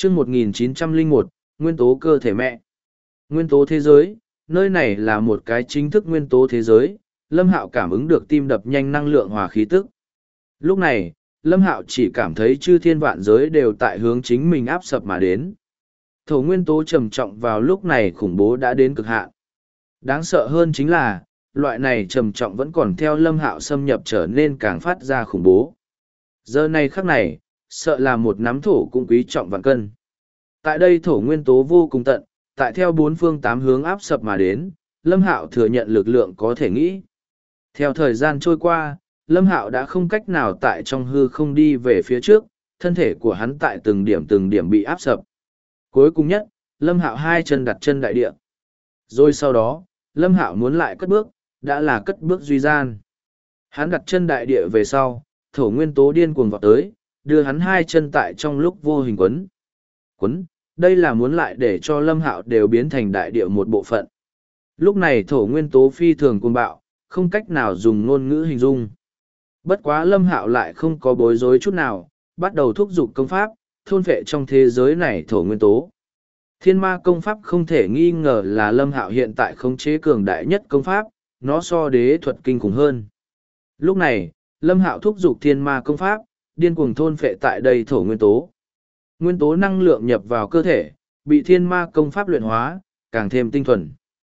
chương 1901, nguyên tố cơ thể mẹ. Nguyên tố thế giới, nơi này là một cái chính thức nguyên tố thế giới, Lâm Hạo cảm ứng được tim đập nhanh năng lượng hòa khí tức. Lúc này, Lâm Hạo chỉ cảm thấy chư thiên vạn giới đều tại hướng chính mình áp sập mà đến. Thổ nguyên tố trầm trọng vào lúc này khủng bố đã đến cực hạn. Đáng sợ hơn chính là, loại này trầm trọng vẫn còn theo Lâm Hạo xâm nhập trở nên càng phát ra khủng bố. Giờ này khắc này, sợ là một nắm thổ cũng quý trọng vạn cân. Tại đây thổ nguyên tố vô cùng tận, tại theo bốn phương tám hướng áp sập mà đến, Lâm Hạo thừa nhận lực lượng có thể nghĩ. Theo thời gian trôi qua, Lâm Hạo đã không cách nào tại trong hư không đi về phía trước, thân thể của hắn tại từng điểm bị áp sập. Cuối cùng nhất, Lâm Hạo hai chân đặt chân đại địa. Rồi sau đó, Lâm Hạo muốn lại cất bước, đã là cất bước duy gian. Hắn đặt chân đại địa về sau, thổ nguyên tố điên cuồng vọt tới, đưa hắn hai chân tại trong lúc vô hình quấn. Quấn, đây là muốn lại để cho Lâm Hạo đều biến thành đại địa một bộ phận. Lúc này thổ nguyên tố phi thường cuồng bạo, không cách nào dùng ngôn ngữ hình dung. Bất quá Lâm Hạo lại không có bối rối chút nào, bắt đầu thúc giục công pháp, thôn vệ trong thế giới này thổ nguyên tố. Thiên ma công pháp không thể nghi ngờ là Lâm Hạo hiện tại khống chế cường đại nhất công pháp, nó so đế thuật kinh khủng hơn. Lúc này, Lâm Hạo thúc giục thiên ma công pháp, điên cuồng thôn phệ tại đây thổ nguyên tố. Nguyên tố năng lượng nhập vào cơ thể, bị thiên ma công pháp luyện hóa, càng thêm tinh thuần.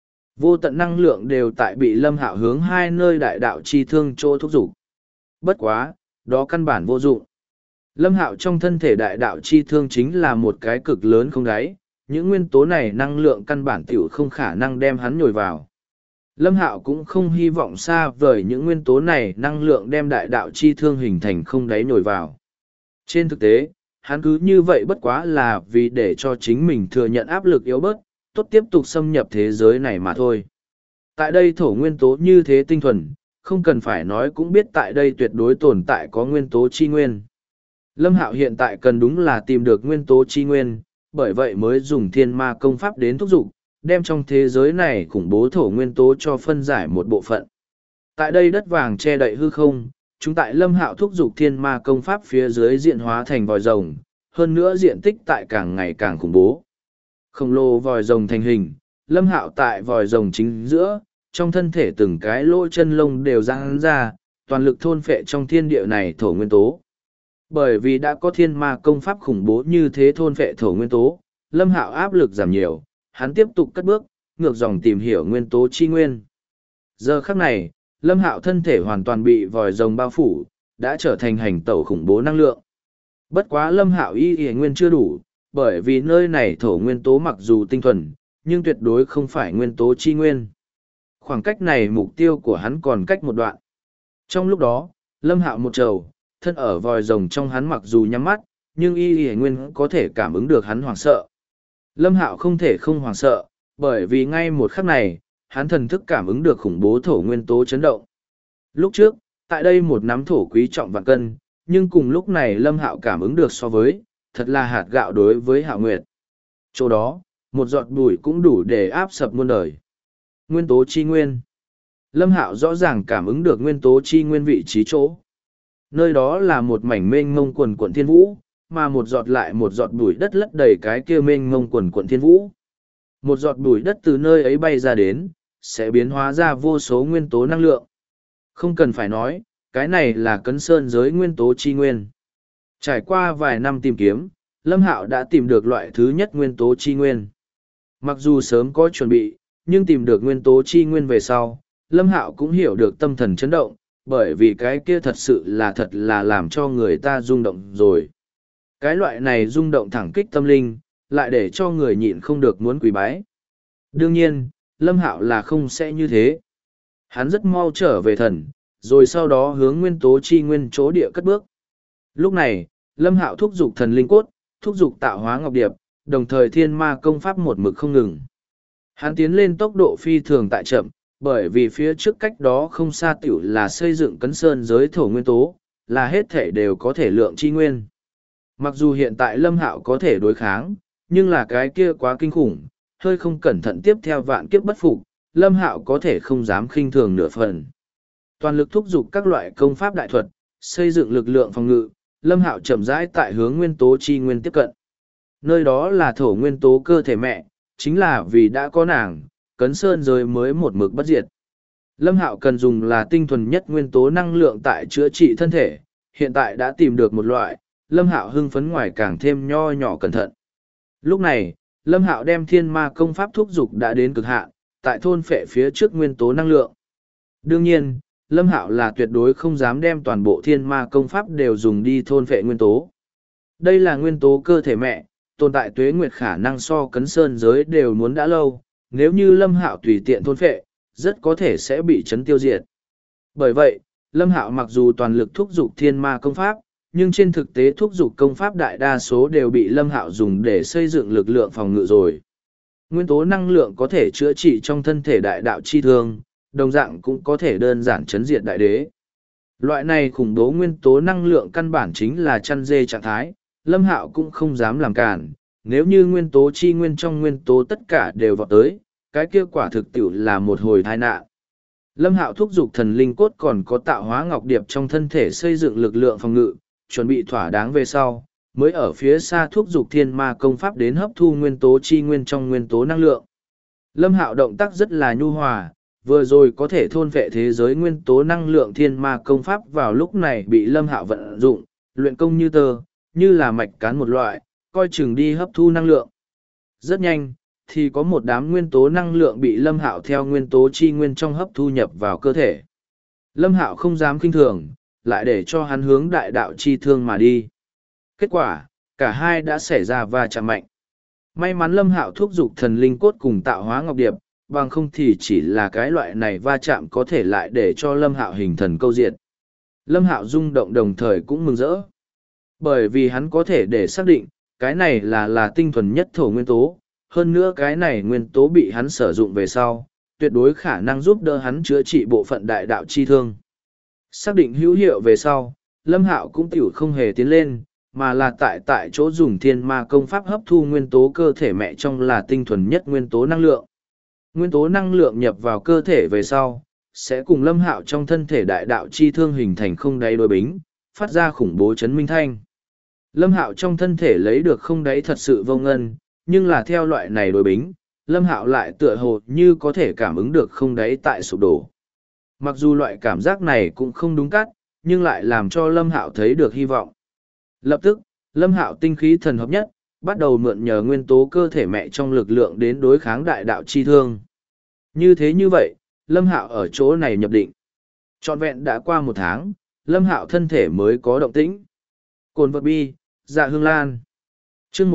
Vô tận năng lượng đều tại bị Lâm Hạo hướng hai nơi đại đạo chi thương chỗ thúc giục. Bất quá, đó căn bản vô dụng. Lâm Hạo trong thân thể đại đạo chi thương chính là một cái cực lớn không đáy, những nguyên tố này năng lượng căn bản tiểu không khả năng đem hắn nhồi vào. Lâm Hạo cũng không hy vọng xa vời những nguyên tố này năng lượng đem đại đạo chi thương hình thành không đáy nhồi vào. Trên thực tế, hắn cứ như vậy bất quá là vì để cho chính mình thừa nhận áp lực yếu bớt, tốt tiếp tục xâm nhập thế giới này mà thôi. Tại đây thổ nguyên tố như thế tinh thuần, không cần phải nói cũng biết tại đây tuyệt đối tồn tại có nguyên tố chi nguyên. Lâm Hạo hiện tại cần đúng là tìm được nguyên tố chi nguyên, bởi vậy mới dùng thiên ma công pháp đến thúc giục, đem trong thế giới này khủng bố thổ nguyên tố cho phân giải một bộ phận. Tại đây đất vàng che đậy hư không, chúng tại Lâm Hạo thúc giục thiên ma công pháp phía dưới diện hóa thành vòi rồng, hơn nữa diện tích tại càng ngày càng khủng bố. Khổng lồ vòi rồng thành hình, Lâm Hạo tại vòi rồng chính giữa, trong thân thể từng cái lỗ chân lông đều giãn ra, toàn lực thôn phệ trong thiên địa này thổ nguyên tố. Bởi vì đã có thiên ma công pháp khủng bố như thế thôn phệ thổ nguyên tố, Lâm Hạo áp lực giảm nhiều, hắn tiếp tục cất bước, ngược dòng tìm hiểu nguyên tố chi nguyên. Giờ khắc này, Lâm Hạo thân thể hoàn toàn bị vòi rồng bao phủ, đã trở thành hành tẩu khủng bố năng lượng. Bất quá Lâm Hạo y nguyên chưa đủ, bởi vì nơi này thổ nguyên tố mặc dù tinh thuần, nhưng tuyệt đối không phải nguyên tố chi nguyên. Khoảng cách này mục tiêu của hắn còn cách một đoạn. Trong lúc đó, Lâm Hạo một trầu, thân ở vòi rồng trong hắn mặc dù nhắm mắt, nhưng y nguyên có thể cảm ứng được hắn hoảng sợ. Lâm Hạo không thể không hoảng sợ, bởi vì ngay một khắc này, hắn thần thức cảm ứng được khủng bố thổ nguyên tố chấn động. Lúc trước, tại đây một nắm thổ quý trọng vạn cân, nhưng cùng lúc này Lâm Hạo cảm ứng được so với, thật là hạt gạo đối với Hạo Nguyệt. Chỗ đó, một giọt bụi cũng đủ để áp sập muôn đời. Nguyên tố chi nguyên. Lâm Hạo rõ ràng cảm ứng được nguyên tố chi nguyên vị trí chỗ. Nơi đó là một mảnh mênh mông quần quận thiên vũ, mà một giọt lại một giọt bụi đất lấp đầy cái kia mênh mông quần quận thiên vũ. Một giọt bụi đất từ nơi ấy bay ra đến, sẽ biến hóa ra vô số nguyên tố năng lượng. Không cần phải nói, cái này là cấn sơn giới nguyên tố chi nguyên. Trải qua vài năm tìm kiếm, Lâm Hạo đã tìm được loại thứ nhất nguyên tố chi nguyên. Mặc dù sớm có chuẩn bị, nhưng tìm được nguyên tố chi nguyên về sau, Lâm Hạo cũng hiểu được tâm thần chấn động, bởi vì cái kia thật là làm cho người ta rung động rồi. Cái loại này rung động thẳng kích tâm linh, lại để cho người nhịn không được muốn quỳ bái. Đương nhiên, Lâm Hạo là không sẽ như thế. Hắn rất mau trở về thần, rồi sau đó hướng nguyên tố chi nguyên chỗ địa cất bước. Lúc này, Lâm Hạo thúc giục thần linh cốt, thúc giục tạo hóa ngọc điệp, đồng thời thiên ma công pháp một mực không ngừng. Hắn tiến lên tốc độ phi thường tại chậm, bởi vì phía trước cách đó không xa tiểu là xây dựng cấn sơn giới thổ nguyên tố, là hết thể đều có thể lượng chi nguyên. Mặc dù hiện tại Lâm Hạo có thể đối kháng, nhưng là cái kia quá kinh khủng, hơi không cẩn thận tiếp theo vạn kiếp bất phục, Lâm Hạo có thể không dám khinh thường nửa phần. Toàn lực thúc giục các loại công pháp đại thuật, xây dựng lực lượng phòng ngự, Lâm Hạo chậm rãi tại hướng nguyên tố chi nguyên tiếp cận. Nơi đó là thổ nguyên tố cơ thể mẹ, chính là vì đã có nàng, cấn sơn giới mới một mực bất diệt. Lâm Hạo cần dùng là tinh thuần nhất nguyên tố năng lượng tại chữa trị thân thể, hiện tại đã tìm được một loại, Lâm Hạo hưng phấn ngoài càng thêm nho nhỏ cẩn thận. Lúc này, Lâm Hạo đem thiên ma công pháp thúc dục đã đến cực hạn, tại thôn phệ phía trước nguyên tố năng lượng. Đương nhiên, Lâm Hạo là tuyệt đối không dám đem toàn bộ thiên ma công pháp đều dùng đi thôn phệ nguyên tố. Đây là nguyên tố cơ thể mẹ, tồn tại tuế nguyệt khả năng so cấn sơn giới đều muốn đã lâu, nếu như Lâm Hạo tùy tiện thôn phệ, rất có thể sẽ bị chấn tiêu diệt. Bởi vậy, Lâm Hạo mặc dù toàn lực thúc dục thiên ma công pháp, nhưng trên thực tế thúc dục công pháp đại đa số đều bị Lâm Hạo dùng để xây dựng lực lượng phòng ngự rồi. Nguyên tố năng lượng có thể chữa trị trong thân thể đại đạo chi thương, đồng dạng cũng có thể đơn giản chấn diệt đại đế. Loại này khủng bố nguyên tố năng lượng căn bản chính là chăn dê trạng thái, Lâm Hạo cũng không dám làm cản, nếu như nguyên tố chi nguyên trong nguyên tố tất cả đều vào tới, cái kia quả thực tiệu là một hồi tai nạn. Lâm Hạo thúc giục thần linh cốt còn có tạo hóa ngọc điệp trong thân thể xây dựng lực lượng phòng ngự, chuẩn bị thỏa đáng về sau, mới ở phía xa thúc giục thiên ma công pháp đến hấp thu nguyên tố chi nguyên trong nguyên tố năng lượng. Lâm Hạo động tác rất là nhu hòa, vừa rồi có thể thôn vệ thế giới nguyên tố năng lượng thiên ma công pháp vào lúc này bị Lâm Hạo vận dụng, luyện công như tơ, như là mạch cán một loại, coi chừng đi hấp thu năng lượng. Rất nhanh, thì có một đám nguyên tố năng lượng bị Lâm Hạo theo nguyên tố chi nguyên trong hấp thu nhập vào cơ thể. Lâm Hạo không dám kinh thường, lại để cho hắn hướng đại đạo chi thương mà đi. Kết quả, cả hai đã xảy ra va chạm mạnh. May mắn Lâm Hạo thúc giục thần linh cốt cùng tạo hóa ngọc điệp, bằng không thì chỉ là cái loại này va chạm có thể lại để cho Lâm Hạo hình thần câu diệt. Lâm Hạo rung động đồng thời cũng mừng rỡ. Bởi vì hắn có thể để xác định, cái này là tinh thuần nhất thổ nguyên tố, hơn nữa cái này nguyên tố bị hắn sử dụng về sau, tuyệt đối khả năng giúp đỡ hắn chữa trị bộ phận đại đạo chi thương. Xác định hữu hiệu về sau, Lâm Hạo cũng tiểu không hề tiến lên, mà là tại chỗ dùng thiên ma công pháp hấp thu nguyên tố cơ thể mẹ trong là tinh thuần nhất nguyên tố năng lượng. Nguyên tố năng lượng nhập vào cơ thể về sau, sẽ cùng Lâm Hạo trong thân thể đại đạo chi thương hình thành không đáy đối bính, phát ra khủng bố chấn minh thanh. Lâm Hạo trong thân thể lấy được không đáy thật sự vô ngân, nhưng là theo loại này đối bính, Lâm Hạo lại tựa hồ như có thể cảm ứng được không đáy tại sụp đổ. Mặc dù loại cảm giác này cũng không đúng cắt, nhưng lại làm cho Lâm Hạo thấy được hy vọng. Lập tức, Lâm Hạo tinh khí thần hợp nhất, bắt đầu mượn nhờ nguyên tố cơ thể mẹ trong lực lượng đến đối kháng đại đạo chi thương. Như vậy, Lâm Hạo ở chỗ này nhập định. Trọn vẹn đã qua một tháng, Lâm Hạo thân thể mới có động tĩnh. Cồn vật bi, dạ hương lan. Chương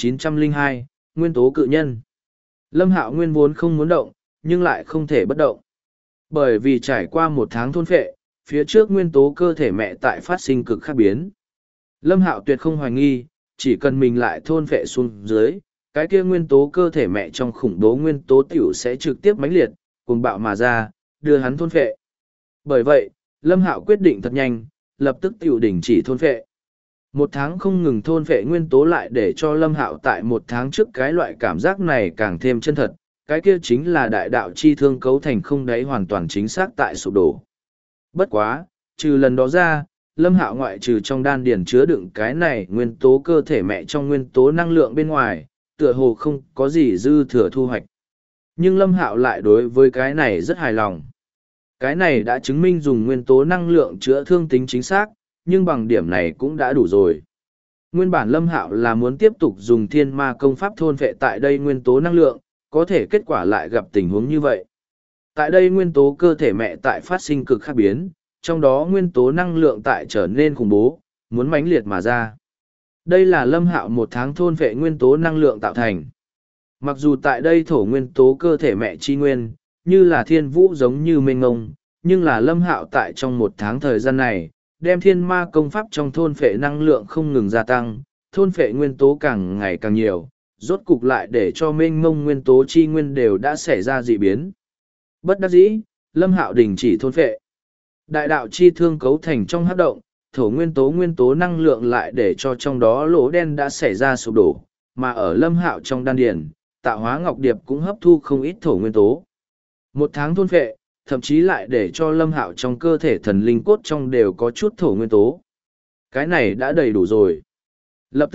1902, Nguyên tố cự nhân. Lâm Hạo nguyên vốn không muốn động, nhưng lại không thể bất động. Bởi vì trải qua một tháng thôn phệ, phía trước nguyên tố cơ thể mẹ tại phát sinh cực khác biến. Lâm Hạo tuyệt không hoài nghi, chỉ cần mình lại thôn phệ xuống dưới, cái kia nguyên tố cơ thể mẹ trong khủng bố nguyên tố tiểu sẽ trực tiếp mãnh liệt, cuồng bạo mà ra, đưa hắn thôn phệ. Bởi vậy, Lâm Hạo quyết định thật nhanh, lập tức tiểu đình chỉ thôn phệ. Một tháng không ngừng thôn phệ nguyên tố lại để cho Lâm Hạo tại một tháng trước cái loại cảm giác này càng thêm chân thật, cái kia chính là đại đạo chi thương cấu thành không đáy hoàn toàn chính xác tại sụp đổ. Bất quá, trừ lần đó ra, Lâm Hạo ngoại trừ trong đan điền chứa đựng cái này nguyên tố cơ thể mẹ trong nguyên tố năng lượng bên ngoài, tựa hồ không có gì dư thừa thu hoạch. Nhưng Lâm Hạo lại đối với cái này rất hài lòng. Cái này đã chứng minh dùng nguyên tố năng lượng chữa thương tính chính xác, nhưng bằng điểm này cũng đã đủ rồi. Nguyên bản Lâm Hạo là muốn tiếp tục dùng thiên ma công pháp thôn phệ tại đây nguyên tố năng lượng, có thể kết quả lại gặp tình huống như vậy. Tại đây nguyên tố cơ thể mẹ tại phát sinh cực khác biến, trong đó nguyên tố năng lượng tại trở nên khủng bố, muốn mãnh liệt mà ra. Đây là Lâm Hạo một tháng thôn phệ nguyên tố năng lượng tạo thành. Mặc dù tại đây thổ nguyên tố cơ thể mẹ chi nguyên, như là thiên vũ giống như mênh ngông, nhưng là Lâm Hạo tại trong một tháng thời gian này, đem thiên ma công pháp trong thôn phệ năng lượng không ngừng gia tăng, thôn phệ nguyên tố càng ngày càng nhiều, rốt cục lại để cho mênh mông nguyên tố chi nguyên đều đã xảy ra dị biến. Bất đắc dĩ, Lâm Hạo đình chỉ thôn phệ. Đại đạo chi thương cấu thành trong hấp động, thổ nguyên tố năng lượng lại để cho trong đó lỗ đen đã xảy ra sụp đổ, mà ở Lâm Hạo trong đan điền, tạo hóa ngọc điệp cũng hấp thu không ít thổ nguyên tố. Một tháng thôn phệ, thậm chí lại để cho Lâm Hạo trong cơ thể thần linh cốt trong đều có chút thổ nguyên tố. Cái này đã đầy đủ rồi. Lập tức,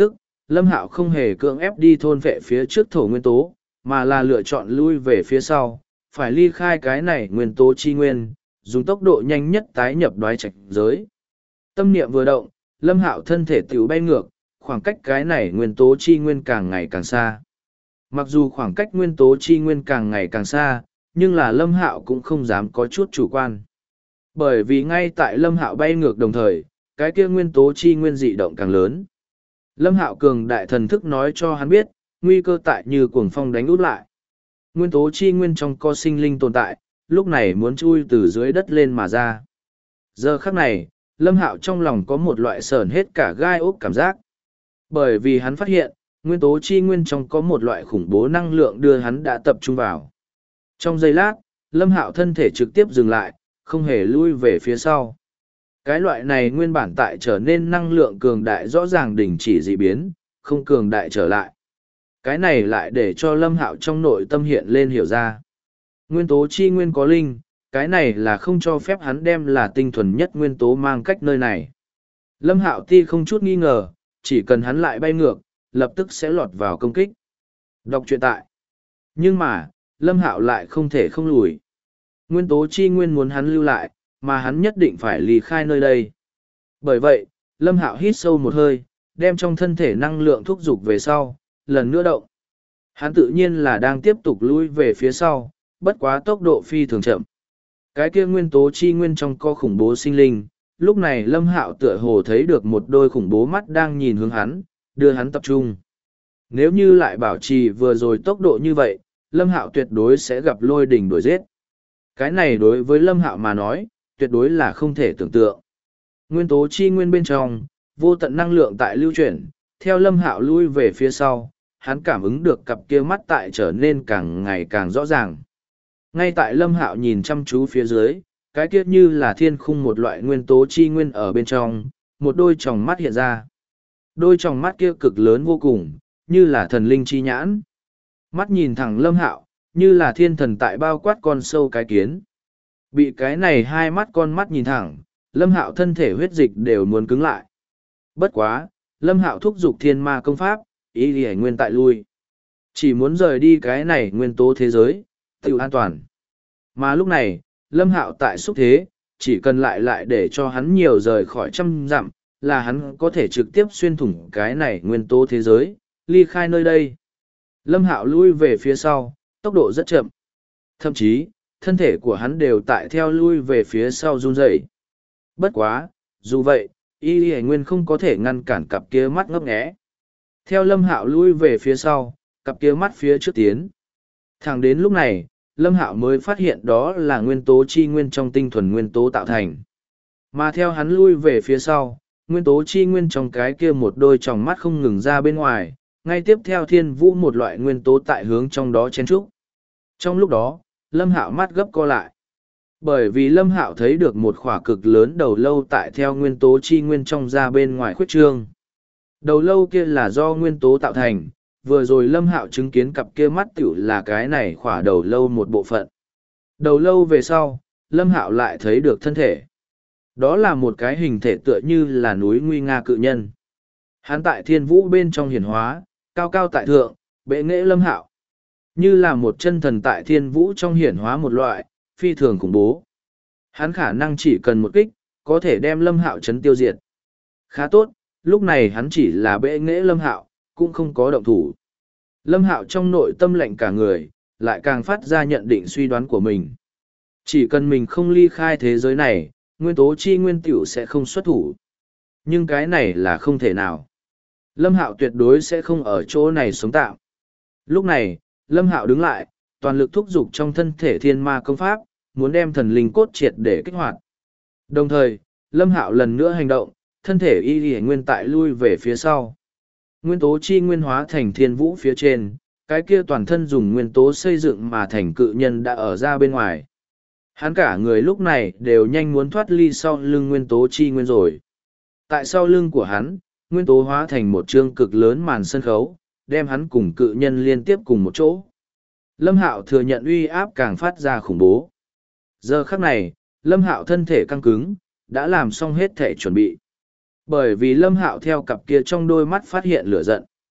Lâm Hạo không hề cưỡng ép đi thôn vệ phía trước thổ nguyên tố, mà là lựa chọn lui về phía sau, phải ly khai cái này nguyên tố chi nguyên, dùng tốc độ nhanh nhất tái nhập đoái trạch giới. Tâm niệm vừa động, Lâm Hạo thân thể tiểu bay ngược, khoảng cách cái này nguyên tố chi nguyên càng ngày càng xa. Mặc dù khoảng cách nguyên tố chi nguyên càng ngày càng xa, nhưng là Lâm Hạo cũng không dám có chút chủ quan. Bởi vì ngay tại Lâm Hạo bay ngược đồng thời, cái kia nguyên tố chi nguyên dị động càng lớn. Lâm Hạo cường đại thần thức nói cho hắn biết, nguy cơ tại như cuồng phong đánh út lại. Nguyên tố chi nguyên trong co sinh linh tồn tại, lúc này muốn chui từ dưới đất lên mà ra. Giờ khắc này, Lâm Hạo trong lòng có một loại sởn hết cả gai ốc cảm giác. Bởi vì hắn phát hiện, nguyên tố chi nguyên trong có một loại khủng bố năng lượng đưa hắn đã tập trung vào. Trong giây lát, Lâm Hạo thân thể trực tiếp dừng lại, không hề lui về phía sau. Cái loại này nguyên bản tại trở nên năng lượng cường đại rõ ràng đình chỉ dị biến, không cường đại trở lại. Cái này lại để cho Lâm Hạo trong nội tâm hiện lên hiểu ra. Nguyên tố chi nguyên có linh, cái này là không cho phép hắn đem là tinh thuần nhất nguyên tố mang cách nơi này. Lâm Hạo ti không chút nghi ngờ, chỉ cần hắn lại bay ngược, lập tức sẽ lọt vào công kích. Đọc truyện tại. Nhưng mà, Lâm Hạo lại không thể không lùi. Nguyên tố chi nguyên muốn hắn lưu lại, mà hắn nhất định phải ly khai nơi đây. Bởi vậy, Lâm Hạo hít sâu một hơi, đem trong thân thể năng lượng thúc giục về sau, lần nữa động. Hắn tự nhiên là đang tiếp tục lui về phía sau, bất quá tốc độ phi thường chậm. Cái kia nguyên tố chi nguyên trong co khủng bố sinh linh, lúc này Lâm Hạo tựa hồ thấy được một đôi khủng bố mắt đang nhìn hướng hắn, đưa hắn tập trung. Nếu như lại bảo trì vừa rồi tốc độ như vậy, Lâm Hạo tuyệt đối sẽ gặp lôi đình đuổi giết. Cái này đối với Lâm Hạo mà nói, tuyệt đối là không thể tưởng tượng. Nguyên tố chi nguyên bên trong, vô tận năng lượng tại lưu chuyển, theo Lâm Hạo lui về phía sau, hắn cảm ứng được cặp kia mắt tại trở nên càng ngày càng rõ ràng. Ngay tại Lâm Hạo nhìn chăm chú phía dưới, cái kia như là thiên khung một loại nguyên tố chi nguyên ở bên trong, một đôi tròng mắt hiện ra. Đôi tròng mắt kia cực lớn vô cùng, như là thần linh chi nhãn. Mắt nhìn thẳng Lâm Hạo, như là thiên thần tại bao quát con sâu cái kiến. Bị cái này hai mắt con mắt nhìn thẳng, Lâm Hạo thân thể huyết dịch đều muốn cứng lại. Bất quá, Lâm Hạo thúc giục thiên ma công pháp, ý đi nguyên tại lui. Chỉ muốn rời đi cái này nguyên tố thế giới, tự an toàn. Mà lúc này, Lâm Hạo tại xúc thế, chỉ cần lại để cho hắn nhiều rời khỏi trăm dặm, là hắn có thể trực tiếp xuyên thủng cái này nguyên tố thế giới, ly khai nơi đây. Lâm Hạo lui về phía sau, tốc độ rất chậm. Thậm chí, thân thể của hắn đều tại theo lui về phía sau run rẩy. Bất quá, dù vậy, Y Hải Nguyên không có thể ngăn cản cặp kia mắt ngấp nghé. Theo Lâm Hạo lui về phía sau, cặp kia mắt phía trước tiến. Thẳng đến lúc này, Lâm Hạo mới phát hiện đó là nguyên tố chi nguyên trong tinh thuần nguyên tố tạo thành. Mà theo hắn lui về phía sau, nguyên tố chi nguyên trong cái kia một đôi tròng mắt không ngừng ra bên ngoài, ngay tiếp theo thiên vũ một loại nguyên tố tại hướng trong đó chen trúc. Trong lúc đó, Lâm Hạo mắt gấp co lại. Bởi vì Lâm Hạo thấy được một khỏa cực lớn đầu lâu tại theo nguyên tố chi nguyên trong ra bên ngoài khuyết trương. Đầu lâu kia là do nguyên tố tạo thành, vừa rồi Lâm Hạo chứng kiến cặp kia mắt tiểu là cái này khỏa đầu lâu một bộ phận. Đầu lâu về sau, Lâm Hạo lại thấy được thân thể. Đó là một cái hình thể tựa như là núi nguy nga cự nhân. Hắn tại thiên vũ bên trong hiển hóa, cao cao tại thượng, bệ nghệ Lâm Hạo. Như là một chân thần tại thiên vũ trong hiển hóa một loại, phi thường khủng bố. Hắn khả năng chỉ cần một kích, có thể đem Lâm Hạo chấn tiêu diệt. Khá tốt, lúc này hắn chỉ là bệ nghệ Lâm Hạo, cũng không có động thủ. Lâm Hạo trong nội tâm lạnh cả người, lại càng phát ra nhận định suy đoán của mình. Chỉ cần mình không ly khai thế giới này, nguyên tố chi nguyên tiểu sẽ không xuất thủ. Nhưng cái này là không thể nào. Lâm Hạo tuyệt đối sẽ không ở chỗ này sống tạm. Lúc này, Lâm Hạo đứng lại, toàn lực thúc giục trong thân thể thiên ma công pháp, muốn đem thần linh cốt triệt để kích hoạt. Đồng thời, Lâm Hạo lần nữa hành động, thân thể y y nguyên tại lui về phía sau. Nguyên tố chi nguyên hóa thành thiên vũ phía trên, cái kia toàn thân dùng nguyên tố xây dựng mà thành cự nhân đã ở ra bên ngoài. Hắn cả người lúc này đều nhanh muốn thoát ly sau lưng nguyên tố chi nguyên rồi. Tại sau lưng của hắn, nguyên tố hóa thành một chương cực lớn màn sân khấu, đem hắn cùng cự nhân liên tiếp cùng một chỗ. Lâm Hạo thừa nhận uy áp càng phát ra khủng bố. Giờ khắc này, Lâm Hạo thân thể căng cứng, đã làm xong hết thể chuẩn bị. Bởi vì Lâm Hạo theo cặp kia trong đôi mắt phát hiện lửa giận.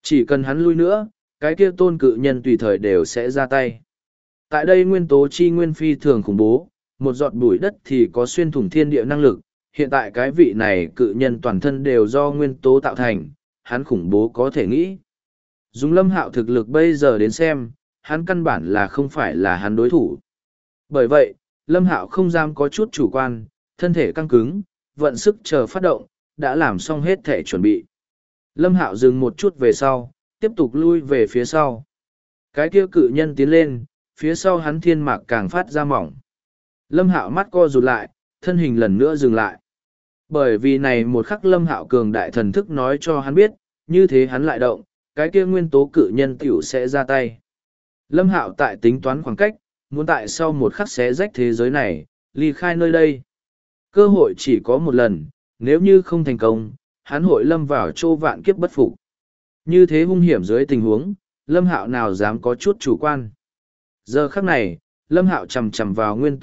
Chỉ cần hắn lui nữa, cái kia tôn cự nhân tùy thời đều sẽ ra tay. Tại đây nguyên tố chi nguyên phi thường khủng bố, một giọt bụi đất thì có xuyên thủng thiên địa năng lực. Hiện tại cái vị này cự nhân toàn thân đều do nguyên tố tạo thành, hắn khủng bố có thể nghĩ. Dùng Lâm Hạo thực lực bây giờ đến xem, hắn căn bản là không phải là hắn đối thủ. Bởi vậy, Lâm Hạo không dám có chút chủ quan, thân thể căng cứng, vận sức chờ phát động, đã làm xong hết thể chuẩn bị. Lâm Hạo dừng một chút về sau, tiếp tục lui về phía sau. Cái kia cự nhân tiến lên, phía sau hắn thiên mạc càng phát ra mỏng. Lâm Hạo mắt co rụt lại, thân hình lần nữa dừng lại. Bởi vì này một khắc Lâm Hạo cường đại thần thức nói cho hắn biết, như thế hắn lại động, cái kia nguyên tố cự nhân tiểu sẽ ra tay. Lâm Hạo tại tính toán khoảng cách, muốn tại sau một khắc xé rách thế giới này, ly khai nơi đây. Cơ hội chỉ có một lần, nếu như không thành công, hắn hội lâm vào chỗ vạn kiếp bất phục. Như thế hung hiểm dưới tình huống, Lâm Hạo nào dám có chút chủ quan. Giờ khắc này, Lâm Hạo chầm chầm vào nguyên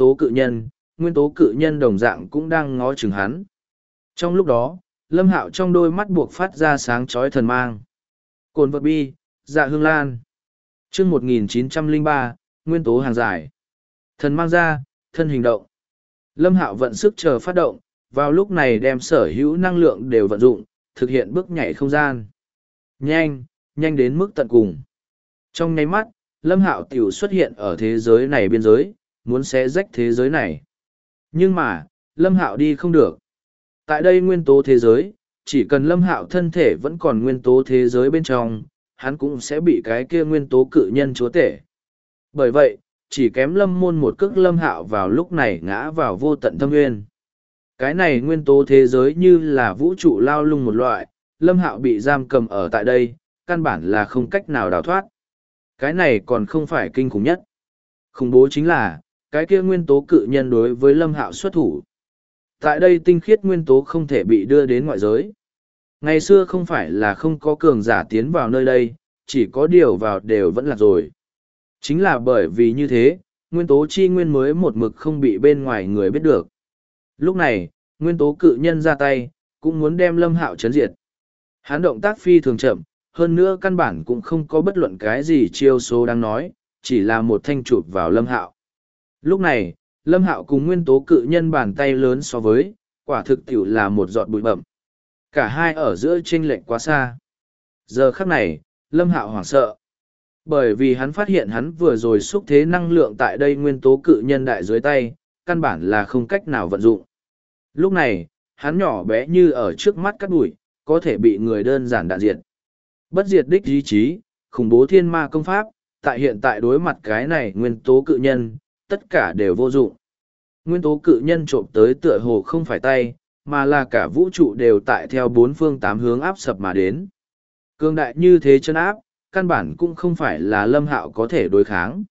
tố cự nhân đồng dạng cũng đang ngó chừng hắn. Trong lúc đó, Lâm Hạo trong đôi mắt buộc phát ra sáng chói thần mang. Cồn vật bi, dạ hương lan. Chương 1903, nguyên tố hàng giải. Thần mang ra, thân hình động. Lâm Hạo vận sức chờ phát động, vào lúc này đem sở hữu năng lượng đều vận dụng, thực hiện bước nhảy không gian. Nhanh, nhanh đến mức tận cùng. Trong nháy mắt, Lâm Hạo tiểu xuất hiện ở thế giới này biên giới, muốn xé rách thế giới này. Nhưng mà, Lâm Hạo đi không được. Tại đây nguyên tố thế giới, chỉ cần Lâm Hạo thân thể vẫn còn nguyên tố thế giới bên trong, hắn cũng sẽ bị cái kia nguyên tố cự nhân chúa tể. Bởi vậy, chỉ kém Lâm Môn một cước Lâm Hạo vào lúc này ngã vào vô tận thâm nguyên. Cái này nguyên tố thế giới như là vũ trụ lao lung một loại, Lâm Hạo bị giam cầm ở tại đây, căn bản là không cách nào đào thoát. Cái này còn không phải kinh khủng nhất. Khủng bố chính là, cái kia nguyên tố cự nhân đối với Lâm Hạo xuất thủ. Tại đây tinh khiết nguyên tố không thể bị đưa đến ngoại giới. Ngày xưa không phải là không có cường giả tiến vào nơi đây, chỉ có điều vào đều vẫn là rồi. Chính là bởi vì như thế, nguyên tố chi nguyên mới một mực không bị bên ngoài người biết được. Lúc này, nguyên tố cự nhân ra tay, cũng muốn đem Lâm Hạo chấn diệt. Hắn động tác phi thường chậm, hơn nữa căn bản cũng không có bất luận cái gì chiêu số đang nói, chỉ là một thanh chụp vào Lâm Hạo. Lúc này, Lâm Hạo cùng nguyên tố cự nhân bàn tay lớn so với, quả thực tiểu là một giọt bụi bậm. Cả hai ở giữa chênh lệch quá xa. Giờ khắc này, Lâm Hạo hoảng sợ. Bởi vì hắn phát hiện hắn vừa rồi xúc thế năng lượng tại đây nguyên tố cự nhân đại dưới tay, căn bản là không cách nào vận dụng. Lúc này, hắn nhỏ bé như ở trước mắt cát bụi, có thể bị người đơn giản đạn diệt. Bất diệt đích ý chí, khủng bố thiên ma công pháp, tại hiện tại đối mặt cái này nguyên tố cự nhân, tất cả đều vô dụng. Nguyên tố cự nhân trộm tới tựa hồ không phải tay, mà là cả vũ trụ đều tại theo bốn phương tám hướng áp sập mà đến. Cương đại như thế chân áp, căn bản cũng không phải là Lâm Hạo có thể đối kháng.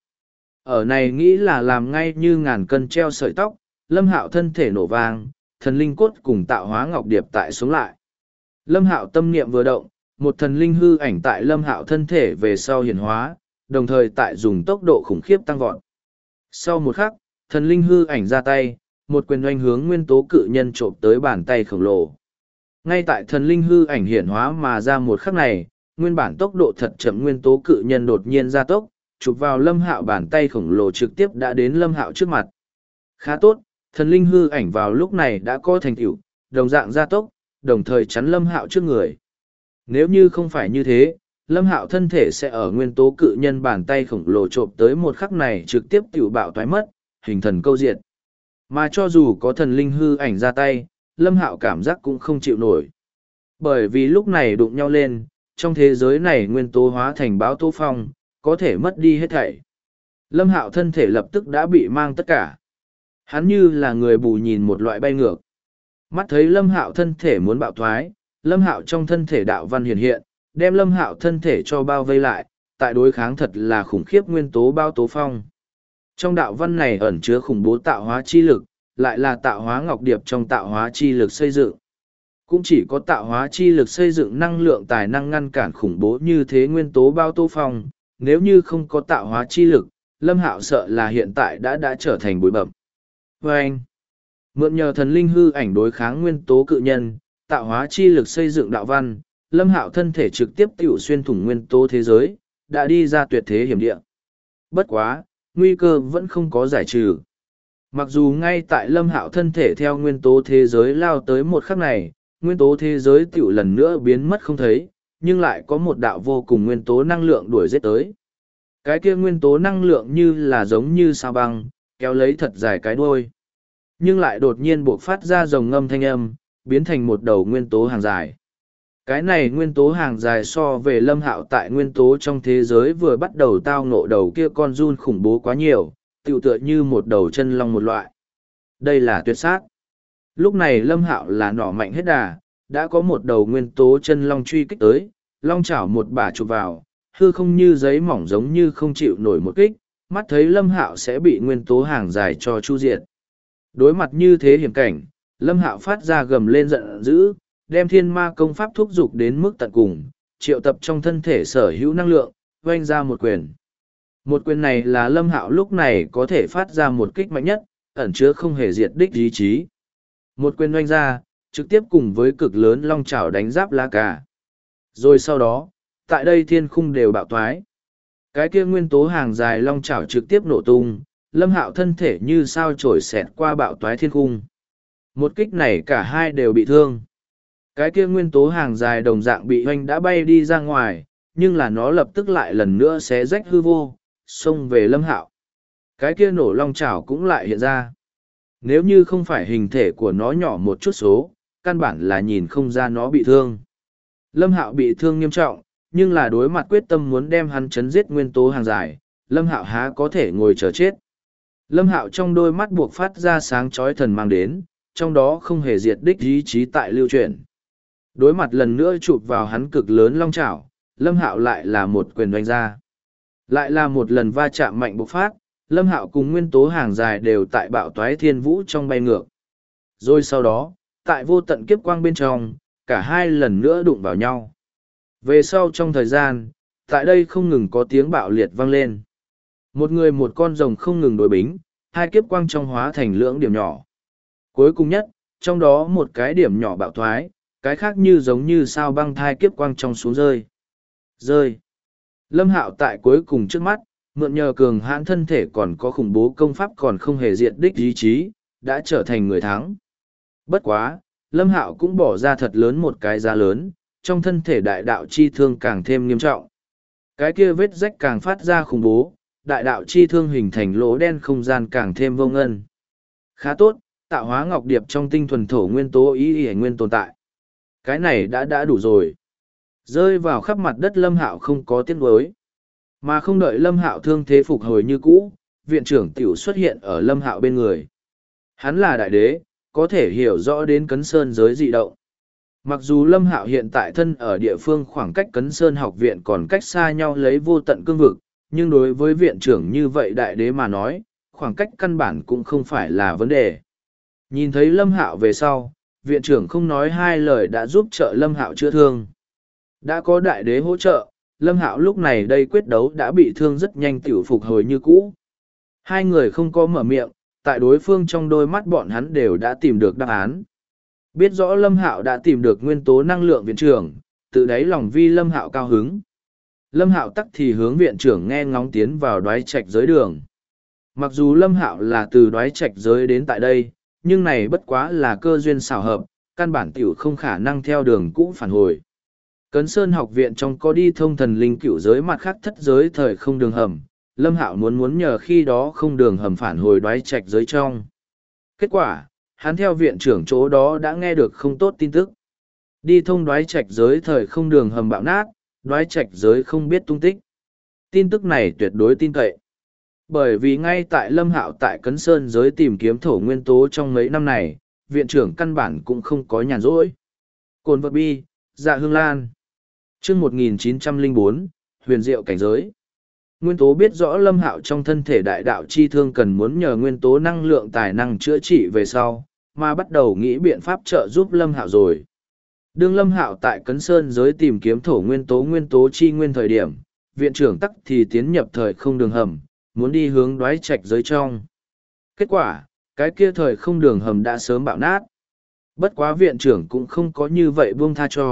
Ở này nghĩ là làm ngay như ngàn cân treo sợi tóc, Lâm Hạo thân thể nổ vang, thần linh cốt cùng tạo hóa ngọc điệp tại sống lại. Lâm Hạo tâm niệm vừa động, một thần linh hư ảnh tại Lâm Hạo thân thể về sau hiển hóa, đồng thời tại dùng tốc độ khủng khiếp tăng vọt. Sau một khắc, thần linh hư ảnh ra tay, một quyền oanh hướng nguyên tố cự nhân trộm tới bàn tay khổng lồ. Ngay tại thần linh hư ảnh hiển hóa mà ra một khắc này, nguyên bản tốc độ thật chậm nguyên tố cự nhân đột nhiên gia tốc, chụp vào Lâm Hạo bàn tay khổng lồ trực tiếp đã đến Lâm Hạo trước mặt. Khá tốt, thần linh hư ảnh vào lúc này đã có thành tựu, đồng dạng gia tốc, đồng thời chắn Lâm Hạo trước người. Nếu như không phải như thế, Lâm Hạo thân thể sẽ ở nguyên tố cự nhân bàn tay khổng lồ trộm tới một khắc này trực tiếp tiểu bạo toái mất, hình thần câu diệt. Mà cho dù có thần linh hư ảnh ra tay, Lâm Hạo cảm giác cũng không chịu nổi. Bởi vì lúc này đụng nhau lên, trong thế giới này nguyên tố hóa thành bão tố phong, có thể mất đi hết thảy. Lâm Hạo thân thể lập tức đã bị mang tất cả. Hắn như là người bù nhìn một loại bay ngược. Mắt thấy Lâm Hạo thân thể muốn bạo thoái, Lâm Hạo trong thân thể đạo văn hiện hiện, đem Lâm Hạo thân thể cho bao vây lại, tại đối kháng thật là khủng khiếp nguyên tố bao tố phong. Trong đạo văn này ẩn chứa khủng bố tạo hóa chi lực, lại là tạo hóa ngọc điệp trong tạo hóa chi lực xây dựng. Cũng chỉ có tạo hóa chi lực xây dựng năng lượng tài năng ngăn cản khủng bố như thế nguyên tố bao tố phong, nếu như không có tạo hóa chi lực, Lâm Hạo sợ là hiện tại đã trở thành bụi bậm. Và anh, mượn nhờ thần linh hư ảnh đối kháng nguyên tố cự nhân, tạo hóa chi lực xây dựng đạo văn, Lâm Hạo thân thể trực tiếp tiểu xuyên thủng nguyên tố thế giới, đã đi ra tuyệt thế hiểm địa. Bất quá, nguy cơ vẫn không có giải trừ. Mặc dù ngay tại Lâm Hạo thân thể theo nguyên tố thế giới lao tới một khắc này, nguyên tố thế giới tiểu lần nữa biến mất không thấy, nhưng lại có một đạo vô cùng nguyên tố năng lượng đuổi giết tới. Cái kia nguyên tố năng lượng như là giống như sao băng, kéo lấy thật dài cái đuôi. Nhưng lại đột nhiên buộc phát ra rồng ngâm thanh âm, biến thành một đầu nguyên tố hàng dài. Cái này nguyên tố hàng dài so về Lâm Hạo tại nguyên tố trong thế giới vừa bắt đầu tao ngộ đầu kia con giun khủng bố quá nhiều, tựu tựa như một đầu chân long một loại. Đây là tuyệt sát. Lúc này Lâm Hạo là nỏ mạnh hết đà, đã có một đầu nguyên tố chân long truy kích tới, long chảo một bả chụp vào, hư không như giấy mỏng giống như không chịu nổi một kích, mắt thấy Lâm Hạo sẽ bị nguyên tố hàng dài cho chu diệt. Đối mặt như thế hiểm cảnh, Lâm Hạo phát ra gầm lên giận dữ, đem thiên ma công pháp thúc giục đến mức tận cùng, triệu tập trong thân thể sở hữu năng lượng, oanh ra một quyền. Một quyền này là Lâm Hạo lúc này có thể phát ra một kích mạnh nhất, ẩn chứa không hề diệt đích ý chí. Một quyền oanh ra, trực tiếp cùng với cực lớn long chảo đánh giáp lá cà. Rồi sau đó, tại đây thiên khung đều bạo toái. Cái kia nguyên tố hàng dài long chảo trực tiếp nổ tung, Lâm Hạo thân thể như sao chổi xẹt qua bạo toái thiên khung. Một kích này cả hai đều bị thương. Cái kia nguyên tố hàng dài đồng dạng bị hoanh đã bay đi ra ngoài, nhưng là nó lập tức lại lần nữa xé rách hư vô, xông về Lâm Hạo. Cái kia nổ long chảo cũng lại hiện ra. Nếu như không phải hình thể của nó nhỏ một chút số, căn bản là nhìn không ra nó bị thương. Lâm Hạo bị thương nghiêm trọng, nhưng là đối mặt quyết tâm muốn đem hắn chấn giết nguyên tố hàng dài, Lâm Hạo há có thể ngồi chờ chết. Lâm Hạo trong đôi mắt buộc phát ra sáng chói thần mang đến, trong đó không hề diệt đích ý chí tại lưu chuyển. Đối mặt lần nữa chụp vào hắn cực lớn long chảo, Lâm Hạo lại là một quyền đánh ra. Lại là một lần va chạm mạnh bộc phát, Lâm Hạo cùng nguyên tố hàng dài đều tại bạo toái thiên vũ trong bay ngược. Rồi sau đó, tại vô tận kiếp quang bên trong, cả hai lần nữa đụng vào nhau. Về sau trong thời gian, tại đây không ngừng có tiếng bạo liệt vang lên. Một người một con rồng không ngừng đối bính, hai kiếp quang trong hóa thành lưỡng điểm nhỏ. Cuối cùng nhất, trong đó một cái điểm nhỏ bạo thoái, cái khác như giống như sao băng thai kiếp quang trong xuống rơi. Rơi. Lâm Hạo tại cuối cùng trước mắt, mượn nhờ cường hãn thân thể còn có khủng bố công pháp còn không hề diệt đích ý chí, đã trở thành người thắng. Bất quá, Lâm Hạo cũng bỏ ra thật lớn một cái giá lớn, trong thân thể đại đạo chi thương càng thêm nghiêm trọng. Cái kia vết rách càng phát ra khủng bố, đại đạo chi thương hình thành lỗ đen không gian càng thêm vô ngân. Khá tốt, tạo hóa ngọc điệp trong tinh thuần thổ nguyên tố ý y nguyên tồn tại. Cái này đã đủ rồi. Rơi vào khắp mặt đất Lâm Hạo không có tiếc nuối. Mà không đợi Lâm Hạo thương thế phục hồi như cũ, viện trưởng tiểu xuất hiện ở Lâm Hạo bên người. Hắn là đại đế, có thể hiểu rõ đến Cấn Sơn giới dị động. Mặc dù Lâm Hạo hiện tại thân ở địa phương khoảng cách Cấn Sơn học viện còn cách xa nhau lấy vô tận cương vực, nhưng đối với viện trưởng như vậy đại đế mà nói, khoảng cách căn bản cũng không phải là vấn đề. Nhìn thấy Lâm Hạo về sau, viện trưởng không nói hai lời đã giúp trợ Lâm Hạo chữa thương. Đã có đại đế hỗ trợ, Lâm Hạo lúc này đây quyết đấu đã bị thương rất nhanh tiểu phục hồi như cũ. Hai người không có mở miệng, tại đối phương trong đôi mắt bọn hắn đều đã tìm được đáp án. Biết rõ Lâm Hạo đã tìm được nguyên tố năng lượng viện trưởng, tự đáy lòng vi Lâm Hạo cao hứng. Lâm Hạo tắc thì hướng viện trưởng nghe ngóng tiến vào đoái trạch giới đường. Mặc dù Lâm Hạo là từ đoái trạch giới đến tại đây, nhưng này bất quá là cơ duyên xảo hợp, căn bản tiểu không khả năng theo đường cũ phản hồi. Cấn Sơn học viện trong có đi thông thần linh cựu giới mặt khác thất giới thời không đường hầm, Lâm Hạo muốn nhờ khi đó không đường hầm phản hồi đoái trạch giới trong. Kết quả, hắn theo viện trưởng chỗ đó đã nghe được không tốt tin tức. Đi thông đoái trạch giới thời không đường hầm bạo nát, đoái trạch giới không biết tung tích. Tin tức này tuyệt đối tin cậy. Bởi vì ngay tại Lâm Hạo tại Cấn Sơn giới tìm kiếm thổ nguyên tố trong mấy năm này, viện trưởng căn bản cũng không có nhàn rỗi. Cồn vật bi, dạ hương lan. Chương 1904, huyền diệu cảnh giới. Nguyên tố biết rõ Lâm Hạo trong thân thể đại đạo chi thương cần muốn nhờ nguyên tố năng lượng tài năng chữa trị về sau, mà bắt đầu nghĩ biện pháp trợ giúp Lâm Hạo rồi. Đương Lâm Hạo tại Cấn Sơn giới tìm kiếm thổ nguyên tố chi nguyên thời điểm, viện trưởng tắc thì tiến nhập thời không đường hầm, muốn đi hướng đoái trạch giới trong. Kết quả, cái kia thời không đường hầm đã sớm bạo nát. Bất quá viện trưởng cũng không có như vậy buông tha cho,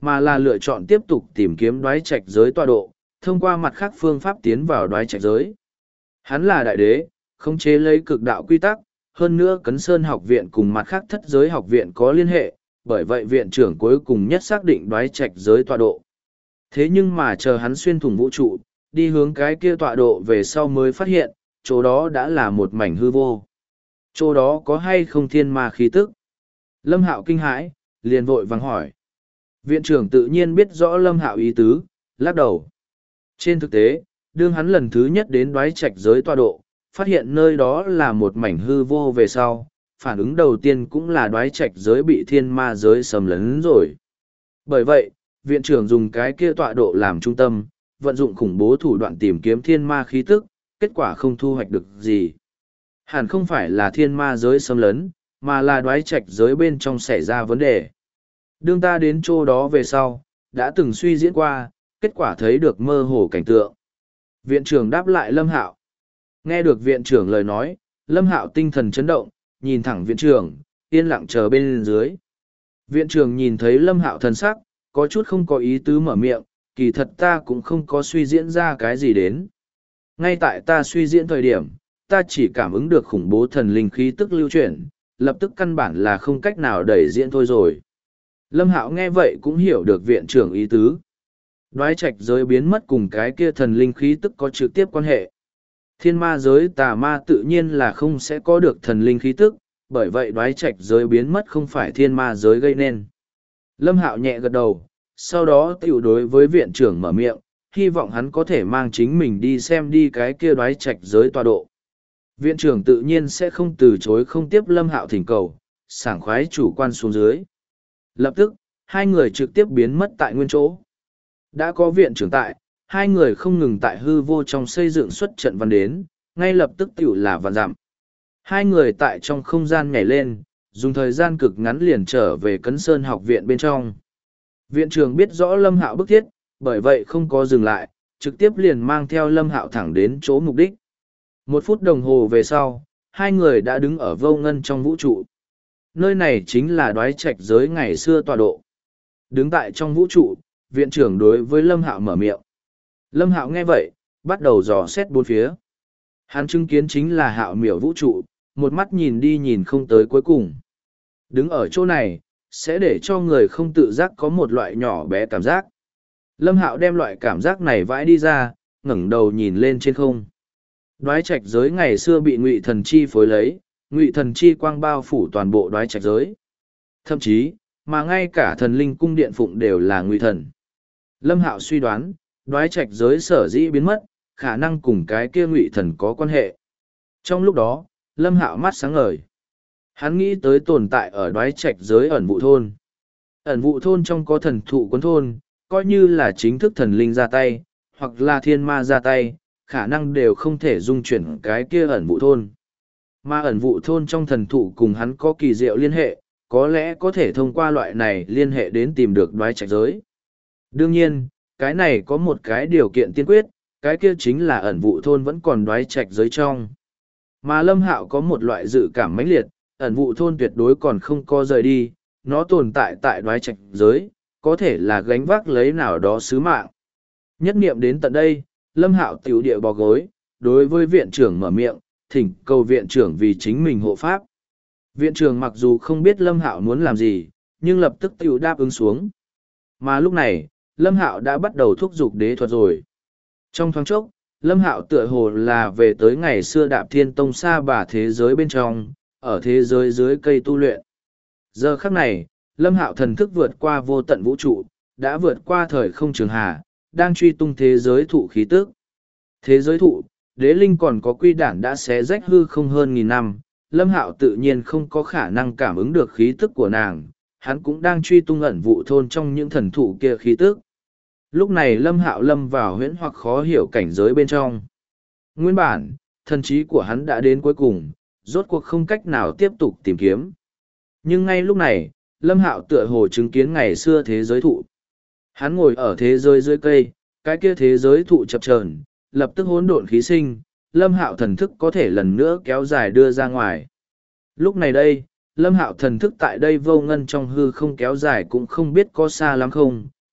mà là lựa chọn tiếp tục tìm kiếm đoái trạch giới tọa độ, thông qua mặt khác phương pháp tiến vào đoái trạch giới. Hắn là đại đế, khống chế lấy cực đạo quy tắc, hơn nữa Cấn Sơn học viện cùng mặt khác thất giới học viện có liên hệ, bởi vậy viện trưởng cuối cùng nhất xác định đoái trạch giới tọa độ. Thế nhưng mà chờ hắn xuyên thủng vũ trụ, đi hướng cái kia tọa độ về sau mới phát hiện, chỗ đó đã là một mảnh hư vô. Chỗ đó có hay không thiên ma khí tức? Lâm Hạo kinh hãi, liền vội vàng hỏi. Viện trưởng tự nhiên biết rõ Lâm Hạo ý tứ, lắc đầu. Trên thực tế, đương hắn lần thứ nhất đến đoái trạch giới tọa độ, phát hiện nơi đó là một mảnh hư vô về sau, phản ứng đầu tiên cũng là đoái trạch giới bị thiên ma giới xâm lấn rồi. Bởi vậy, viện trưởng dùng cái kia tọa độ làm trung tâm, vận dụng khủng bố thủ đoạn tìm kiếm thiên ma khí tức, kết quả không thu hoạch được gì. Hẳn không phải là thiên ma giới xâm lấn, mà là đoái trạch giới bên trong xảy ra vấn đề. Đương ta đến chỗ đó về sau, đã từng suy diễn qua, kết quả thấy được mơ hồ cảnh tượng. Viện trưởng đáp lại Lâm Hạo. Nghe được viện trưởng lời nói, Lâm Hạo tinh thần chấn động, nhìn thẳng viện trưởng, yên lặng chờ bên dưới. Viện trưởng nhìn thấy Lâm Hạo thần sắc, có chút không có ý tứ mở miệng, kỳ thật ta cũng không có suy diễn ra cái gì đến. Ngay tại ta suy diễn thời điểm, ta chỉ cảm ứng được khủng bố thần linh khí tức lưu chuyển, lập tức căn bản là không cách nào đẩy diễn thôi rồi. Lâm Hạo nghe vậy cũng hiểu được viện trưởng ý tứ. Đoái trạch giới biến mất cùng cái kia thần linh khí tức có trực tiếp quan hệ. Thiên ma giới tà ma tự nhiên là không sẽ có được thần linh khí tức, bởi vậy đoái trạch giới biến mất không phải thiên ma giới gây nên. Lâm Hạo nhẹ gật đầu, sau đó tiểu đối với viện trưởng mở miệng, hy vọng hắn có thể mang chính mình đi xem đi cái kia đoái trạch giới tọa độ. Viện trưởng tự nhiên sẽ không từ chối không tiếp Lâm Hạo thỉnh cầu, sảng khoái chủ quan xuống dưới. Lập tức, hai người trực tiếp biến mất tại nguyên chỗ. Đã có viện trưởng tại, hai người không ngừng tại hư vô trong xây dựng xuất trận văn đến, ngay lập tức tiểu là vạn dặm. Hai người tại trong không gian nhảy lên, dùng thời gian cực ngắn liền trở về Cấn Sơn học viện bên trong. Viện trưởng biết rõ Lâm Hạo bức thiết, bởi vậy không có dừng lại, trực tiếp liền mang theo Lâm Hạo thẳng đến chỗ mục đích. 1 phút đồng hồ về sau, hai người đã đứng ở vô ngân trong vũ trụ. Nơi này chính là đoái trạch giới ngày xưa tọa độ. Đứng tại trong vũ trụ, viện trưởng đối với Lâm Hạo mở miệng. Lâm Hạo nghe vậy, bắt đầu dò xét bốn phía. Hắn chứng kiến chính là Hạo miểu vũ trụ, một mắt nhìn đi nhìn không tới cuối cùng. Đứng ở chỗ này, sẽ để cho người không tự giác có một loại nhỏ bé cảm giác. Lâm Hạo đem loại cảm giác này vãi đi ra, ngẩng đầu nhìn lên trên không. Đoái trạch giới ngày xưa bị Ngụy Thần chi phối lấy, Ngụy Thần chi quang bao phủ toàn bộ đoái trạch giới. Thậm chí, mà ngay cả thần linh cung điện phụng đều là Ngụy Thần. Lâm Hạo suy đoán, đoái trạch giới sở dĩ biến mất, khả năng cùng cái kia Ngụy Thần có quan hệ. Trong lúc đó, Lâm Hạo mắt sáng ngời. Hắn nghĩ tới tồn tại ở đoái trạch giới ẩn vụ thôn. Ẩn vụ thôn trong có thần thụ quấn thôn, coi như là chính thức thần linh ra tay, hoặc là thiên ma ra tay, khả năng đều không thể dung chuyển cái kia ẩn vụ thôn. Mà ẩn vụ thôn trong thần thụ cùng hắn có kỳ diệu liên hệ, có lẽ có thể thông qua loại này liên hệ đến tìm được đoái trạch giới. Đương nhiên, cái này có một cái điều kiện tiên quyết, cái kia chính là ẩn vụ thôn vẫn còn đoái trạch giới trong. Mà Lâm Hạo có một loại dự cảm mãnh liệt, ẩn vụ thôn tuyệt đối còn không có rời đi, nó tồn tại tại đoái trạch giới, có thể là gánh vác lấy nào đó sứ mạng. Nhất niệm đến tận đây, Lâm Hạo tiểu địa bò gối, đối với viện trưởng mở miệng, thỉnh cầu viện trưởng vì chính mình hộ pháp. Viện trưởng mặc dù không biết Lâm Hạo muốn làm gì, nhưng lập tức tiểu đáp ứng xuống. Mà lúc này, Lâm Hạo đã bắt đầu thúc giục đế thuật rồi. Trong thoáng chốc, Lâm Hạo tựa hồ là về tới ngày xưa Đạp Thiên Tông Sa Bà thế giới bên trong, ở thế giới dưới cây tu luyện. Giờ khắc này, Lâm Hạo thần thức vượt qua vô tận vũ trụ, đã vượt qua thời không trường hà, đang truy tung thế giới thụ khí tức. Thế giới thụ, đế linh còn có quy đản đã xé rách hư không hơn 1000 năm, Lâm Hạo tự nhiên không có khả năng cảm ứng được khí tức của nàng, hắn cũng đang truy tung ẩn vụ thôn trong những thần thụ kia khí tức. Lúc này Lâm Hạo lâm vào huyễn hoặc khó hiểu cảnh giới bên trong. Nguyên bản, thần trí của hắn đã đến cuối cùng, rốt cuộc không cách nào tiếp tục tìm kiếm. Nhưng ngay lúc này, Lâm Hạo tựa hồ chứng kiến ngày xưa thế giới thụ. Hắn ngồi ở thế giới dưới cây, cái kia thế giới thụ chập chờn, lập tức hỗn độn khí sinh, Lâm Hạo thần thức có thể lần nữa kéo dài đưa ra ngoài. Lúc này đây, Lâm Hạo thần thức tại đây vô ngân trong hư không kéo dài cũng không biết có xa lắm không,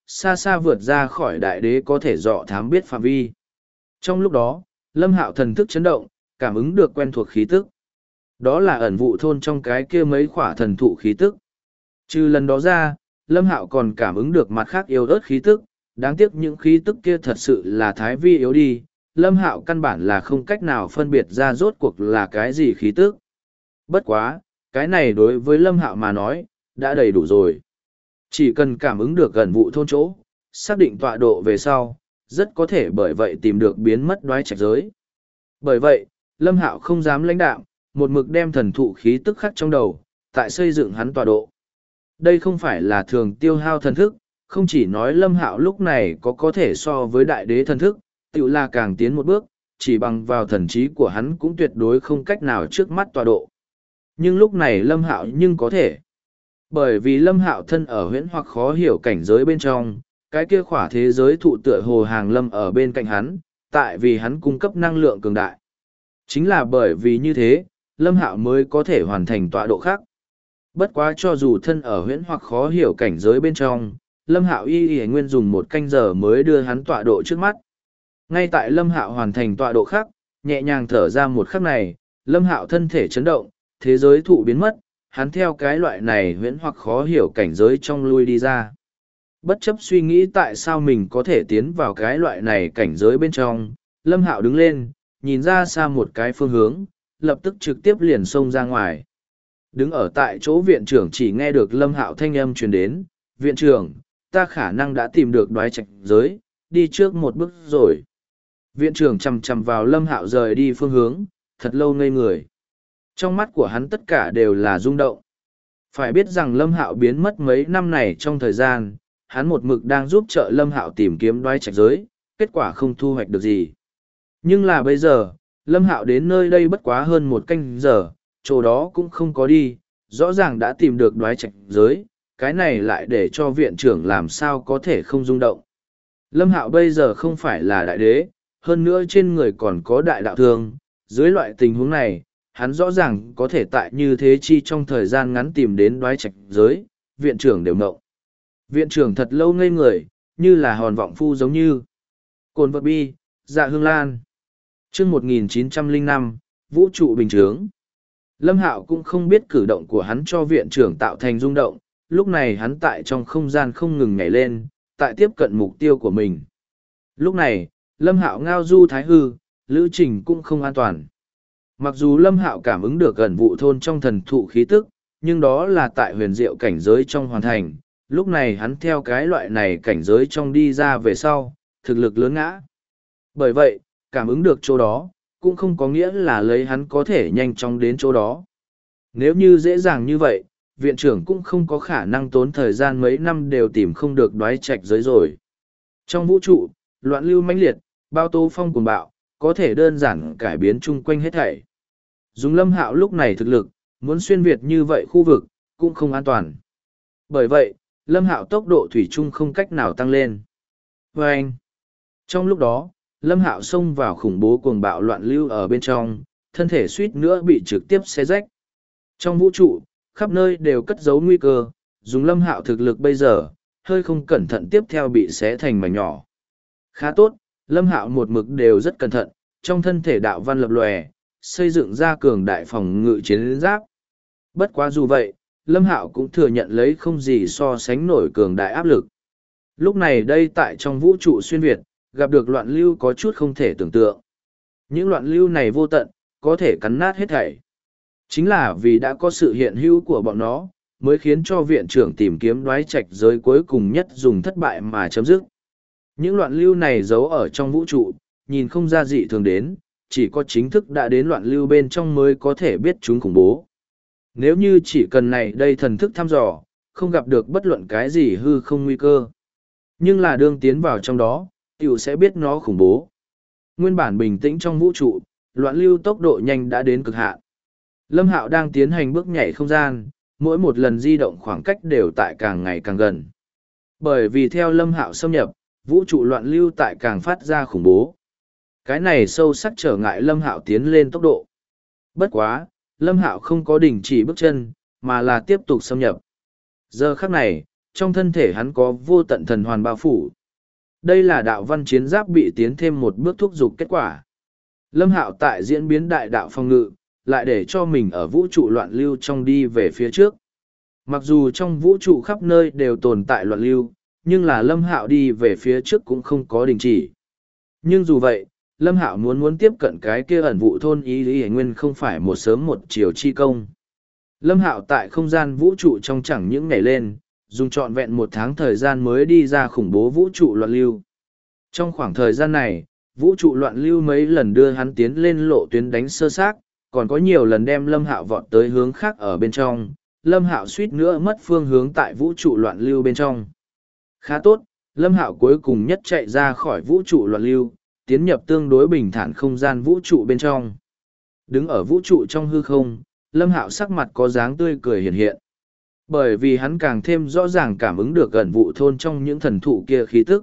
xa xa vượt ra khỏi đại đế có thể dọ thám biết phạm vi. Trong lúc đó, Lâm Hạo thần thức chấn động, cảm ứng được quen thuộc khí tức. Đó là ẩn vụ thôn trong cái kia mấy khỏa thần thụ khí tức. Trừ lần đó ra, Lâm Hạo còn cảm ứng được mặt khác yếu ớt khí tức, đáng tiếc những khí tức kia thật sự là thái vi yếu đi, Lâm Hạo căn bản là không cách nào phân biệt ra rốt cuộc là cái gì khí tức. Bất quá, cái này đối với Lâm Hạo mà nói, đã đầy đủ rồi. Chỉ cần cảm ứng được gần vụ thôn chỗ, xác định tọa độ về sau, rất có thể bởi vậy tìm được biến mất đoái trạch giới. Bởi vậy, Lâm Hạo không dám lãnh đạm, một mực đem thần thụ khí tức khắc trong đầu, tại xây dựng hắn tọa độ. Đây không phải là thường tiêu hao thần thức, không chỉ nói Lâm Hạo lúc này có thể so với đại đế thần thức, tự là càng tiến một bước, chỉ bằng vào thần trí của hắn cũng tuyệt đối không cách nào trước mắt tọa độ. Nhưng lúc này Lâm Hạo nhưng có thể. Bởi vì Lâm Hạo thân ở huyễn hoặc khó hiểu cảnh giới bên trong, cái kia khỏa thế giới thụ tựa hồ hàng lâm ở bên cạnh hắn, tại vì hắn cung cấp năng lượng cường đại. Chính là bởi vì như thế, Lâm Hạo mới có thể hoàn thành tọa độ khác. Bất quá cho dù thân ở huyễn hoặc khó hiểu cảnh giới bên trong, Lâm Hạo y nguyên dùng 1 canh giờ mới đưa hắn tọa độ trước mắt. Ngay tại Lâm Hạo hoàn thành tọa độ khác, nhẹ nhàng thở ra một khắc này, Lâm Hạo thân thể chấn động, thế giới thụ biến mất, hắn theo cái loại này huyễn hoặc khó hiểu cảnh giới trong lui đi ra. Bất chấp suy nghĩ tại sao mình có thể tiến vào cái loại này cảnh giới bên trong, Lâm Hạo đứng lên, nhìn ra xa một cái phương hướng, lập tức trực tiếp liền xông ra ngoài. Đứng ở tại chỗ viện trưởng chỉ nghe được Lâm Hạo thanh âm truyền đến, viện trưởng, ta khả năng đã tìm được đoái trạch giới, đi trước một bước rồi. Viện trưởng chằm chằm vào Lâm Hạo rời đi phương hướng, thật lâu ngây người. Trong mắt của hắn tất cả đều là rung động. Phải biết rằng Lâm Hạo biến mất mấy năm này trong thời gian, hắn một mực đang giúp trợ Lâm Hạo tìm kiếm đoái trạch giới, kết quả không thu hoạch được gì. Nhưng là bây giờ, Lâm Hạo đến nơi đây bất quá hơn 1 canh giờ, chỗ đó cũng không có đi, rõ ràng đã tìm được đoái trạch giới, cái này lại để cho viện trưởng làm sao có thể không rung động. Lâm Hạo bây giờ không phải là đại đế, hơn nữa trên người còn có đại đạo thương, dưới loại tình huống này, hắn rõ ràng có thể tại như thế chi trong thời gian ngắn tìm đến đoái trạch giới, viện trưởng đều ngộng. Viện trưởng thật lâu ngây người, như là hòn vọng phu giống như. Cồn vật bi, dạ hương lan. Chương 1905, Vũ trụ bình chướng. Lâm Hạo cũng không biết cử động của hắn cho viện trưởng tạo thành rung động, lúc này hắn tại trong không gian không ngừng nhảy lên, tại tiếp cận mục tiêu của mình. Lúc này, Lâm Hạo ngao du thái hư, lữ trình cũng không an toàn. Mặc dù Lâm Hạo cảm ứng được gần vụ thôn trong thần thụ khí tức, nhưng đó là tại huyền diệu cảnh giới trong hoàn thành, lúc này hắn theo cái loại này cảnh giới trong đi ra về sau, thực lực lớn ngã. Bởi vậy, cảm ứng được chỗ đó, cũng không có nghĩa là lấy hắn có thể nhanh chóng đến chỗ đó. Nếu như dễ dàng như vậy, viện trưởng cũng không có khả năng tốn thời gian mấy năm đều tìm không được đoái trạch giới rồi. Trong vũ trụ, loạn lưu mãnh liệt, bao tố phong cuồng bạo, có thể đơn giản cải biến chung quanh hết thảy. Dùng Lâm Hạo lúc này thực lực, muốn xuyên việt như vậy khu vực, cũng không an toàn. Bởi vậy, Lâm Hạo tốc độ thủy chung không cách nào tăng lên. Và anh, trong lúc đó, Lâm Hạo xông vào khủng bố cuồng bạo loạn lưu ở bên trong, thân thể suýt nữa bị trực tiếp xé rách. Trong vũ trụ, khắp nơi đều cất giấu nguy cơ, dùng Lâm Hạo thực lực bây giờ, hơi không cẩn thận tiếp theo bị xé thành mảnh nhỏ. Khá tốt, Lâm Hạo một mực đều rất cẩn thận, trong thân thể đạo văn lập lòe, xây dựng ra cường đại phòng ngự chiến giáp. Bất quá dù vậy, Lâm Hạo cũng thừa nhận lấy không gì so sánh nổi cường đại áp lực. Lúc này đây tại trong vũ trụ xuyên Việt, gặp được loạn lưu có chút không thể tưởng tượng. Những loạn lưu này vô tận, có thể cắn nát hết thảy. Chính là vì đã có sự hiện hữu của bọn nó, mới khiến cho viện trưởng tìm kiếm đoái trạch giới cuối cùng nhất dùng thất bại mà chấm dứt. Những loạn lưu này giấu ở trong vũ trụ, nhìn không ra dị thường đến, chỉ có chính thức đã đến loạn lưu bên trong mới có thể biết chúng khủng bố. Nếu như chỉ cần này đây thần thức thăm dò, không gặp được bất luận cái gì hư không nguy cơ. Nhưng là đương tiến vào trong đó, tiểu sẽ biết nó khủng bố. Nguyên bản bình tĩnh trong vũ trụ, loạn lưu tốc độ nhanh đã đến cực hạn. Lâm Hạo đang tiến hành bước nhảy không gian, mỗi một lần di động khoảng cách đều tại càng ngày càng gần. Bởi vì theo Lâm Hạo xâm nhập, vũ trụ loạn lưu tại càng phát ra khủng bố. Cái này sâu sắc trở ngại Lâm Hạo tiến lên tốc độ. Bất quá, Lâm Hạo không có đình chỉ bước chân, mà là tiếp tục xâm nhập. Giờ khắc này, trong thân thể hắn có vô tận thần hoàn bao phủ. Đây là đạo văn chiến giáp bị tiến thêm một bước thúc giục kết quả. Lâm Hạo tại diễn biến đại đạo phong ngự, lại để cho mình ở vũ trụ loạn lưu trong đi về phía trước. Mặc dù trong vũ trụ khắp nơi đều tồn tại loạn lưu, nhưng là Lâm Hạo đi về phía trước cũng không có đình chỉ. Nhưng dù vậy, Lâm Hạo muốn tiếp cận cái kia ẩn vụ thôn ý lý nguyên không phải một sớm một chiều chi công. Lâm Hạo tại không gian vũ trụ trong chẳng những ngày lên, dùng trọn vẹn 1 tháng thời gian mới đi ra khủng bố vũ trụ loạn lưu. Trong khoảng thời gian này, vũ trụ loạn lưu mấy lần đưa hắn tiến lên lộ tuyến đánh sơ xác, còn có nhiều lần đem Lâm Hạo vọt tới hướng khác ở bên trong. Lâm Hạo suýt nữa mất phương hướng tại vũ trụ loạn lưu bên trong. Khá tốt, Lâm Hạo cuối cùng nhất chạy ra khỏi vũ trụ loạn lưu, tiến nhập tương đối bình thản không gian vũ trụ bên trong. Đứng ở vũ trụ trong hư không, Lâm Hạo sắc mặt có dáng tươi cười hiện hiện. Bởi vì hắn càng thêm rõ ràng cảm ứng được ẩn vụ thôn trong những thần thụ kia khí tức.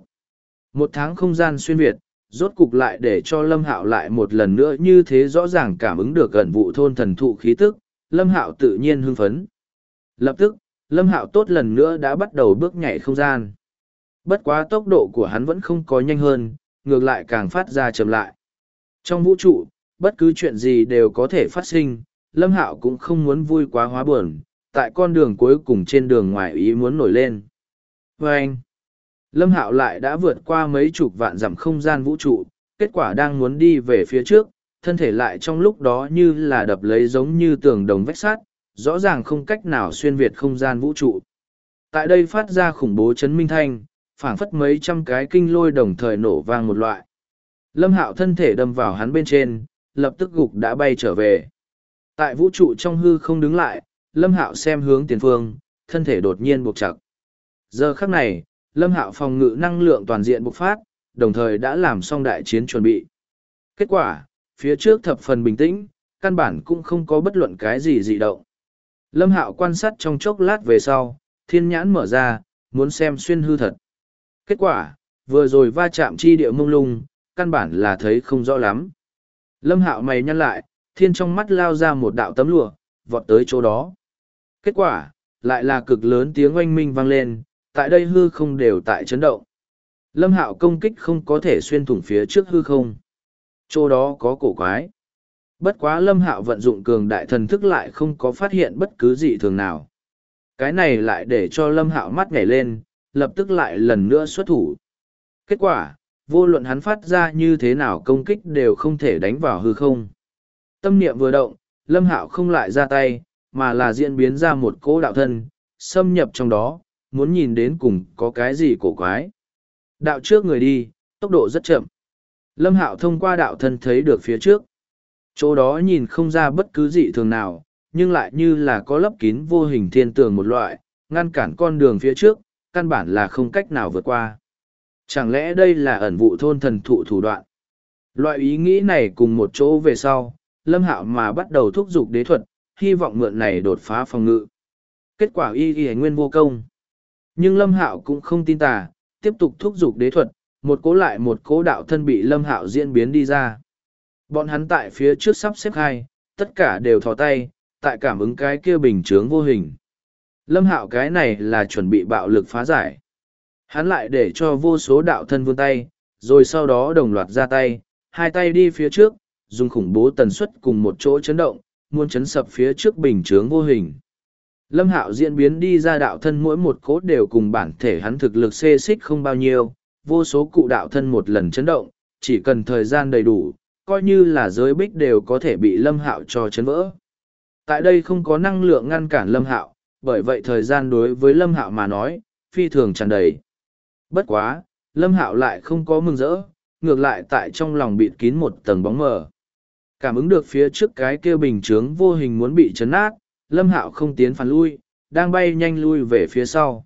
1 tháng không gian xuyên Việt, rốt cục lại để cho Lâm Hạo lại một lần nữa như thế rõ ràng cảm ứng được ẩn vụ thôn thần thụ khí tức, Lâm Hạo tự nhiên hưng phấn. Lập tức, Lâm Hạo tốt lần nữa đã bắt đầu bước nhảy không gian. Bất quá tốc độ của hắn vẫn không có nhanh hơn, ngược lại càng phát ra chậm lại. Trong vũ trụ, bất cứ chuyện gì đều có thể phát sinh, Lâm Hạo cũng không muốn vui quá hóa buồn, tại con đường cuối cùng trên đường ngoài ý muốn nổi lên. Và anh, Lâm Hạo lại đã vượt qua mấy chục vạn dặm không gian vũ trụ, kết quả đang muốn đi về phía trước, thân thể lại trong lúc đó như là đập lấy giống như tường đồng vách sắt, rõ ràng không cách nào xuyên việt không gian vũ trụ. Tại đây phát ra khủng bố chấn minh thanh, phảng phất mấy trăm cái kinh lôi đồng thời nổ vang một loại. Lâm Hạo thân thể đâm vào hắn bên trên, lập tức gục đã bay trở về. Tại vũ trụ trong hư không đứng lại, Lâm Hạo xem hướng tiền phương, thân thể đột nhiên buộc chặt. Giờ khắc này, Lâm Hạo phòng ngự năng lượng toàn diện bộc phát, đồng thời đã làm xong đại chiến chuẩn bị. Kết quả, phía trước thập phần bình tĩnh, căn bản cũng không có bất luận cái gì dị động. Lâm Hạo quan sát trong chốc lát về sau, thiên nhãn mở ra, muốn xem xuyên hư thật. Kết quả, vừa rồi va chạm chi địa mông lung, căn bản là thấy không rõ lắm. Lâm Hạo mày nhăn lại, thiên trong mắt lao ra một đạo tấm lụa, vọt tới chỗ đó. Kết quả, lại là cực lớn tiếng oanh minh vang lên, tại đây hư không đều tại chấn động. Lâm Hạo công kích không có thể xuyên thủng phía trước hư không. Chỗ đó có cổ quái. Bất quá Lâm Hạo vận dụng cường đại thần thức lại không có phát hiện bất cứ dị thường nào. Cái này lại để cho Lâm Hạo mắt nhảy lên, lập tức lại lần nữa xuất thủ. Kết quả, vô luận hắn phát ra như thế nào công kích đều không thể đánh vào hư không. Tâm niệm vừa động, Lâm Hạo không lại ra tay, mà là diễn biến ra một cỗ đạo thân, xâm nhập trong đó, muốn nhìn đến cùng có cái gì cổ quái. Đạo trước người đi, tốc độ rất chậm. Lâm Hạo thông qua đạo thân thấy được phía trước. Chỗ đó nhìn không ra bất cứ dị thường nào, nhưng lại như là có lấp kín vô hình thiên tường một loại, ngăn cản con đường phía trước, căn bản là không cách nào vượt qua. Chẳng lẽ đây là ẩn vụ thôn thần thụ thủ đoạn? Loại ý nghĩ này cùng một chỗ về sau, Lâm Hạo mà bắt đầu thúc giục đế thuật, hy vọng mượn này đột phá phòng ngự. Kết quả y nguyên vô công. Nhưng Lâm Hạo cũng không tin tà, tiếp tục thúc giục đế thuật, một cố lại một cố đạo thân bị Lâm Hạo diễn biến đi ra. Bọn hắn tại phía trước sắp xếp hai, tất cả đều thò tay, tại cảm ứng cái kia bình chướng vô hình. Lâm Hạo cái này là chuẩn bị bạo lực phá giải. Hắn lại để cho vô số đạo thân vươn tay, rồi sau đó đồng loạt ra tay, hai tay đi phía trước, dùng khủng bố tần suất cùng một chỗ chấn động, muốn chấn sập phía trước bình chướng vô hình. Lâm Hạo diễn biến đi ra đạo thân mỗi một cốt đều cùng bản thể hắn thực lực xê xích không bao nhiêu, vô số cụ đạo thân một lần chấn động, chỉ cần thời gian đầy đủ, coi như là giới bích đều có thể bị Lâm Hạo cho chấn vỡ. Tại đây không có năng lượng ngăn cản Lâm Hạo, bởi vậy thời gian đối với Lâm Hạo mà nói, phi thường tràn đầy. Bất quá, Lâm Hạo lại không có mừng rỡ, ngược lại tại trong lòng bịt kín một tầng bóng mờ. Cảm ứng được phía trước cái kia bình chướng vô hình muốn bị chấn nát, Lâm Hạo không tiến phản lui, đang bay nhanh lui về phía sau.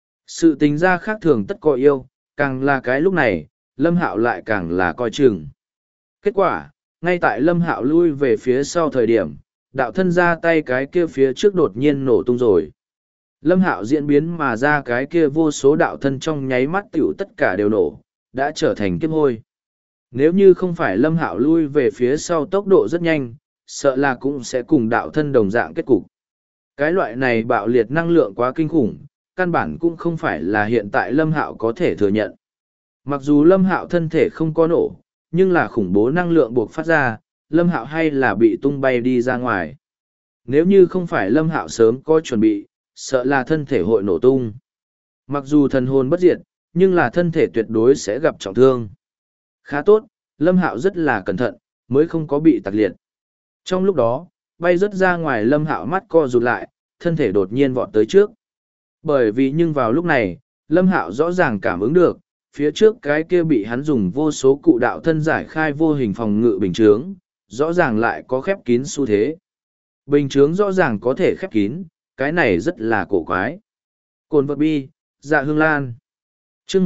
Sự tính ra khác thường tất có yêu, càng là cái lúc này, Lâm Hạo lại càng là coi chừng. Kết quả, ngay tại Lâm Hạo lui về phía sau thời điểm, đạo thân ra tay cái kia phía trước đột nhiên nổ tung rồi. Lâm Hạo diễn biến mà ra cái kia vô số đạo thân trong nháy mắt tiểu tất cả đều nổ, đã trở thành kiếp hôi. Nếu như không phải Lâm Hạo lui về phía sau tốc độ rất nhanh, sợ là cũng sẽ cùng đạo thân đồng dạng kết cục. Cái loại này bạo liệt năng lượng quá kinh khủng, căn bản cũng không phải là hiện tại Lâm Hạo có thể thừa nhận. Mặc dù Lâm Hạo thân thể không có nổ, nhưng là khủng bố năng lượng buộc phát ra, Lâm Hạo hay là bị tung bay đi ra ngoài. Nếu như không phải Lâm Hạo sớm có chuẩn bị, sợ là thân thể hội nổ tung. Mặc dù thần hồn bất diệt, nhưng là thân thể tuyệt đối sẽ gặp trọng thương. Khá tốt, Lâm Hạo rất là cẩn thận, mới không có bị tạc liệt. Trong lúc đó, bay rất ra ngoài Lâm Hạo mắt co rụt lại, thân thể đột nhiên vọt tới trước. Bởi vì nhưng vào lúc này, Lâm Hạo rõ ràng cảm ứng được, phía trước cái kia bị hắn dùng vô số cụ đạo thân giải khai vô hình phòng ngự bình chướng, rõ ràng lại có khép kín xu thế. Bình chướng rõ ràng có thể khép kín, cái này rất là cổ quái. Cồn vật bi, dạ hương lan. Chương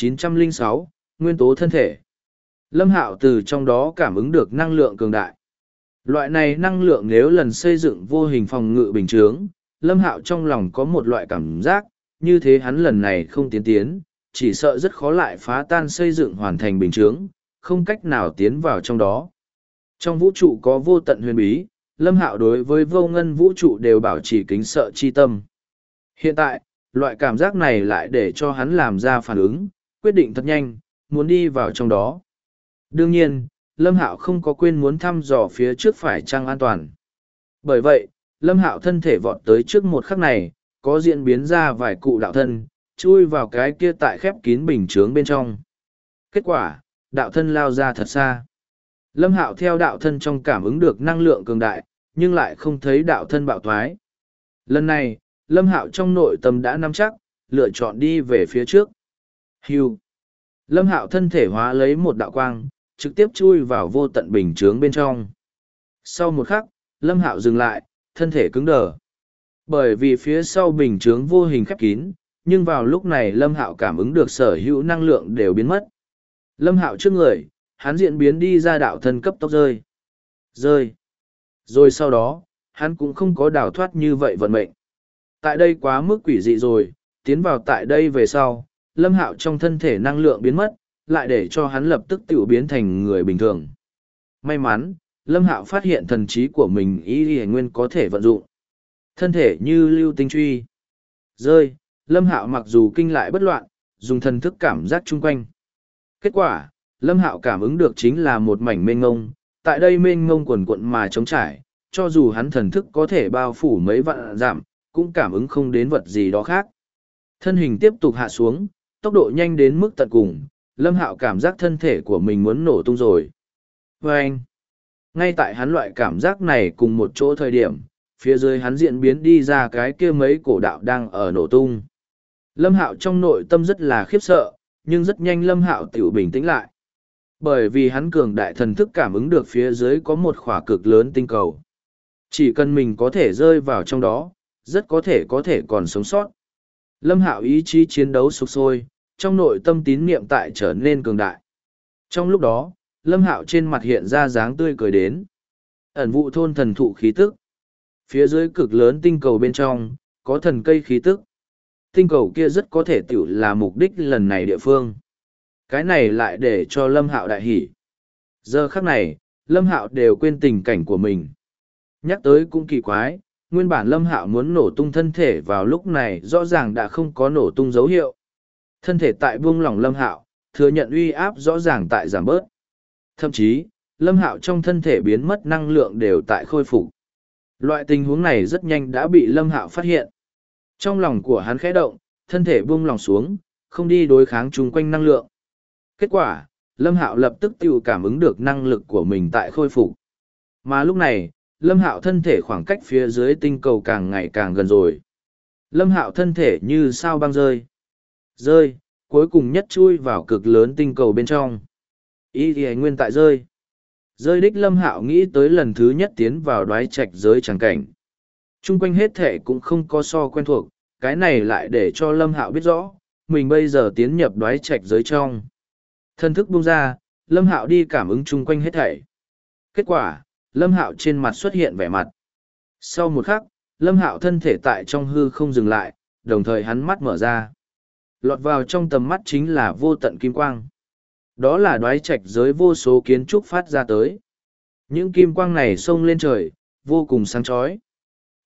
1906, nguyên tố thân thể. Lâm Hạo từ trong đó cảm ứng được năng lượng cường đại. Loại này năng lượng nếu lần xây dựng vô hình phòng ngự bình chướng, Lâm Hạo trong lòng có một loại cảm giác, như thế hắn lần này không tiến, chỉ sợ rất khó lại phá tan xây dựng hoàn thành bình chướng, không cách nào tiến vào trong đó. Trong vũ trụ có vô tận huyền bí, Lâm Hạo đối với vô ngân vũ trụ đều bảo trì kính sợ chi tâm. Hiện tại, loại cảm giác này lại để cho hắn làm ra phản ứng, quyết định thật nhanh, muốn đi vào trong đó. Đương nhiên, Lâm Hạo không có quên muốn thăm dò phía trước phải chăng an toàn. Bởi vậy, Lâm Hạo thân thể vọt tới trước một khắc này, có diễn biến ra vài cụ đạo thân, chui vào cái kia tại khép kín bình chướng bên trong. Kết quả, đạo thân lao ra thật xa. Lâm Hạo theo đạo thân trong cảm ứng được năng lượng cường đại, nhưng lại không thấy đạo thân bạo thoái. Lần này, Lâm Hạo trong nội tâm đã nắm chắc, lựa chọn đi về phía trước. Hưu. Lâm Hạo thân thể hóa lấy một đạo quang, trực tiếp chui vào vô tận bình chướng bên trong. Sau một khắc, Lâm Hạo dừng lại, thân thể cứng đờ. Bởi vì phía sau bình chướng vô hình khép kín, nhưng vào lúc này Lâm Hạo cảm ứng được sở hữu năng lượng đều biến mất. Lâm Hạo trước người, hắn diễn biến đi ra đạo thân cấp tốc rơi. Rơi. Rồi sau đó, hắn cũng không có đào thoát như vậy vận mệnh. Tại đây quá mức quỷ dị rồi, tiến vào tại đây về sau, Lâm Hạo trong thân thể năng lượng biến mất, lại để cho hắn lập tức tự biến thành người bình thường. May mắn, Lâm Hạo phát hiện thần trí của mình y nguyên có thể vận dụng. Thân thể như lưu tinh truy. Rơi, Lâm Hạo mặc dù kinh lại bất loạn, dùng thần thức cảm giác chung quanh. Kết quả, Lâm Hạo cảm ứng được chính là một mảnh mênh ngông, tại đây mênh ngông quần quận mà trống trải, cho dù hắn thần thức có thể bao phủ mấy vạn dặm, cũng cảm ứng không đến vật gì đó khác. Thân hình tiếp tục hạ xuống, tốc độ nhanh đến mức tận cùng, Lâm Hạo cảm giác thân thể của mình muốn nổ tung rồi. Và anh, ngay tại hắn loại cảm giác này cùng một chỗ thời điểm, phía dưới hắn diễn biến đi ra cái kia mấy cổ đạo đang ở nổ tung. Lâm Hạo trong nội tâm rất là khiếp sợ, nhưng rất nhanh Lâm Hạo tiểu bình tĩnh lại. Bởi vì hắn cường đại thần thức cảm ứng được phía dưới có một khỏa cực lớn tinh cầu. Chỉ cần mình có thể rơi vào trong đó, rất có thể còn sống sót. Lâm Hạo ý chí chiến đấu sục sôi, trong nội tâm tín niệm tại trở nên cường đại. Trong lúc đó, Lâm Hạo trên mặt hiện ra dáng tươi cười đến. Ẩn vụ thôn thần thụ khí tức. Phía dưới cực lớn tinh cầu bên trong, có thần cây khí tức. Tinh cầu kia rất có thể tiểu là mục đích lần này địa phương. Cái này lại để cho Lâm Hạo đại hỉ. Giờ khắc này, Lâm Hạo đều quên tình cảnh của mình. Nhắc tới cũng kỳ quái, nguyên bản Lâm Hạo muốn nổ tung thân thể vào lúc này rõ ràng đã không có nổ tung dấu hiệu. Thân thể tại buông lỏng Lâm Hạo, thừa nhận uy áp rõ ràng tại giảm bớt. Thậm chí, Lâm Hạo trong thân thể biến mất năng lượng đều tại khôi phục. Loại tình huống này rất nhanh đã bị Lâm Hạo phát hiện. Trong lòng của hắn khẽ động, thân thể buông lỏng xuống, không đi đối kháng chung quanh năng lượng. Kết quả, Lâm Hạo lập tức tự cảm ứng được năng lực của mình tại khôi phục. Mà lúc này, Lâm Hạo thân thể khoảng cách phía dưới tinh cầu càng ngày càng gần rồi. Lâm Hạo thân thể như sao băng rơi. Rơi, cuối cùng nhất chui vào cực lớn tinh cầu bên trong. Ý thì nguyên tại rơi. Rơi đích Lâm Hạo nghĩ tới lần thứ nhất tiến vào đoái trạch giới tràng cảnh. Trung quanh hết thể cũng không có so quen thuộc, cái này lại để cho Lâm Hạo biết rõ, mình bây giờ tiến nhập đoái trạch giới trong. Thân thức buông ra, Lâm Hạo đi cảm ứng chung quanh hết thảy. Kết quả, Lâm Hạo trên mặt xuất hiện vẻ mặt. Sau một khắc, Lâm Hạo thân thể tại trong hư không dừng lại, đồng thời hắn mắt mở ra. Lọt vào trong tầm mắt chính là vô tận kim quang. Đó là đoái trạch giới vô số kiến trúc phát ra tới. Những kim quang này xông lên trời, vô cùng sáng chói.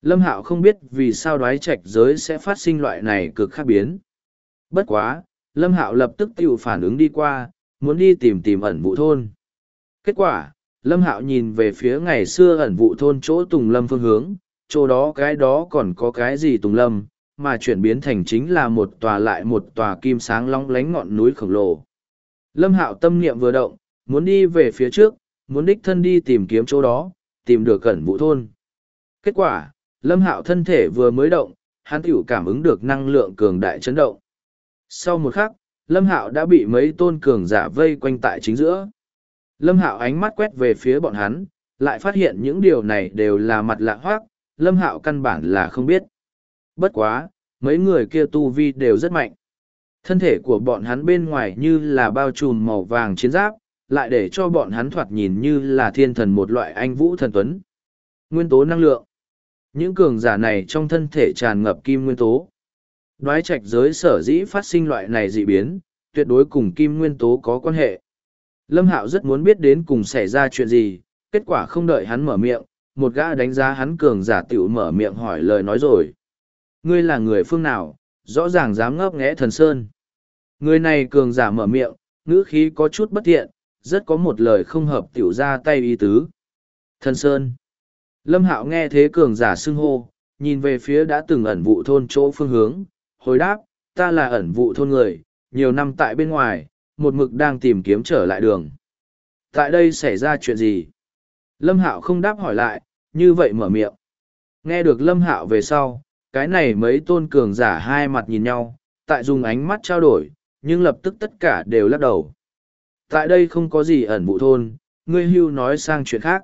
Lâm Hạo không biết vì sao đoái trạch giới sẽ phát sinh loại này cực khác biến. Bất quá, Lâm Hạo lập tức tự phản ứng đi qua, muốn đi tìm ẩn vụ thôn. Kết quả, Lâm Hạo nhìn về phía ngày xưa ẩn vụ thôn chỗ Tùng Lâm phương hướng, chỗ đó cái đó còn có cái gì Tùng Lâm, mà chuyển biến thành chính là một tòa lại một tòa kim sáng long lánh ngọn núi khổng lồ. Lâm Hạo tâm niệm vừa động, muốn đi về phía trước, muốn đích thân đi tìm kiếm chỗ đó, tìm được ẩn vụ thôn. Kết quả, Lâm Hạo thân thể vừa mới động, hắn tiểu cảm ứng được năng lượng cường đại chấn động. Sau một khắc, Lâm Hạo đã bị mấy tôn cường giả vây quanh tại chính giữa. Lâm Hạo ánh mắt quét về phía bọn hắn, lại phát hiện những điều này đều là mặt lạ hoác, Lâm Hạo căn bản là không biết. Bất quá, mấy người kia tu vi đều rất mạnh. Thân thể của bọn hắn bên ngoài như là bao trùm màu vàng chiến giáp, lại để cho bọn hắn thoạt nhìn như là thiên thần một loại anh vũ thần tuấn. Nguyên tố năng lượng. Những cường giả này trong thân thể tràn ngập kim nguyên tố. Đoái trạch giới sở dĩ phát sinh loại này dị biến, tuyệt đối cùng kim nguyên tố có quan hệ. Lâm Hạo rất muốn biết đến cùng xảy ra chuyện gì, kết quả không đợi hắn mở miệng, một gã đánh giá hắn cường giả tiểu mở miệng hỏi lời nói rồi. Ngươi là người phương nào, rõ ràng dám ngấp nghé thần sơn. Người này cường giả mở miệng, ngữ khí có chút bất thiện, rất có một lời không hợp tiểu ra tay ý tứ. Thần sơn. Lâm Hạo nghe thế cường giả xưng hô, nhìn về phía đã từng ẩn vụ thôn chỗ phương hướng, hồi đáp, ta là ẩn vụ thôn người, nhiều năm tại bên ngoài, một mực đang tìm kiếm trở lại đường. Tại đây xảy ra chuyện gì? Lâm Hạo không đáp hỏi lại, như vậy mở miệng. Nghe được Lâm Hạo về sau, cái này mấy tôn cường giả hai mặt nhìn nhau, tại dùng ánh mắt trao đổi, nhưng lập tức tất cả đều lắc đầu. Tại đây không có gì ẩn vụ thôn, ngươi hưu nói sang chuyện khác.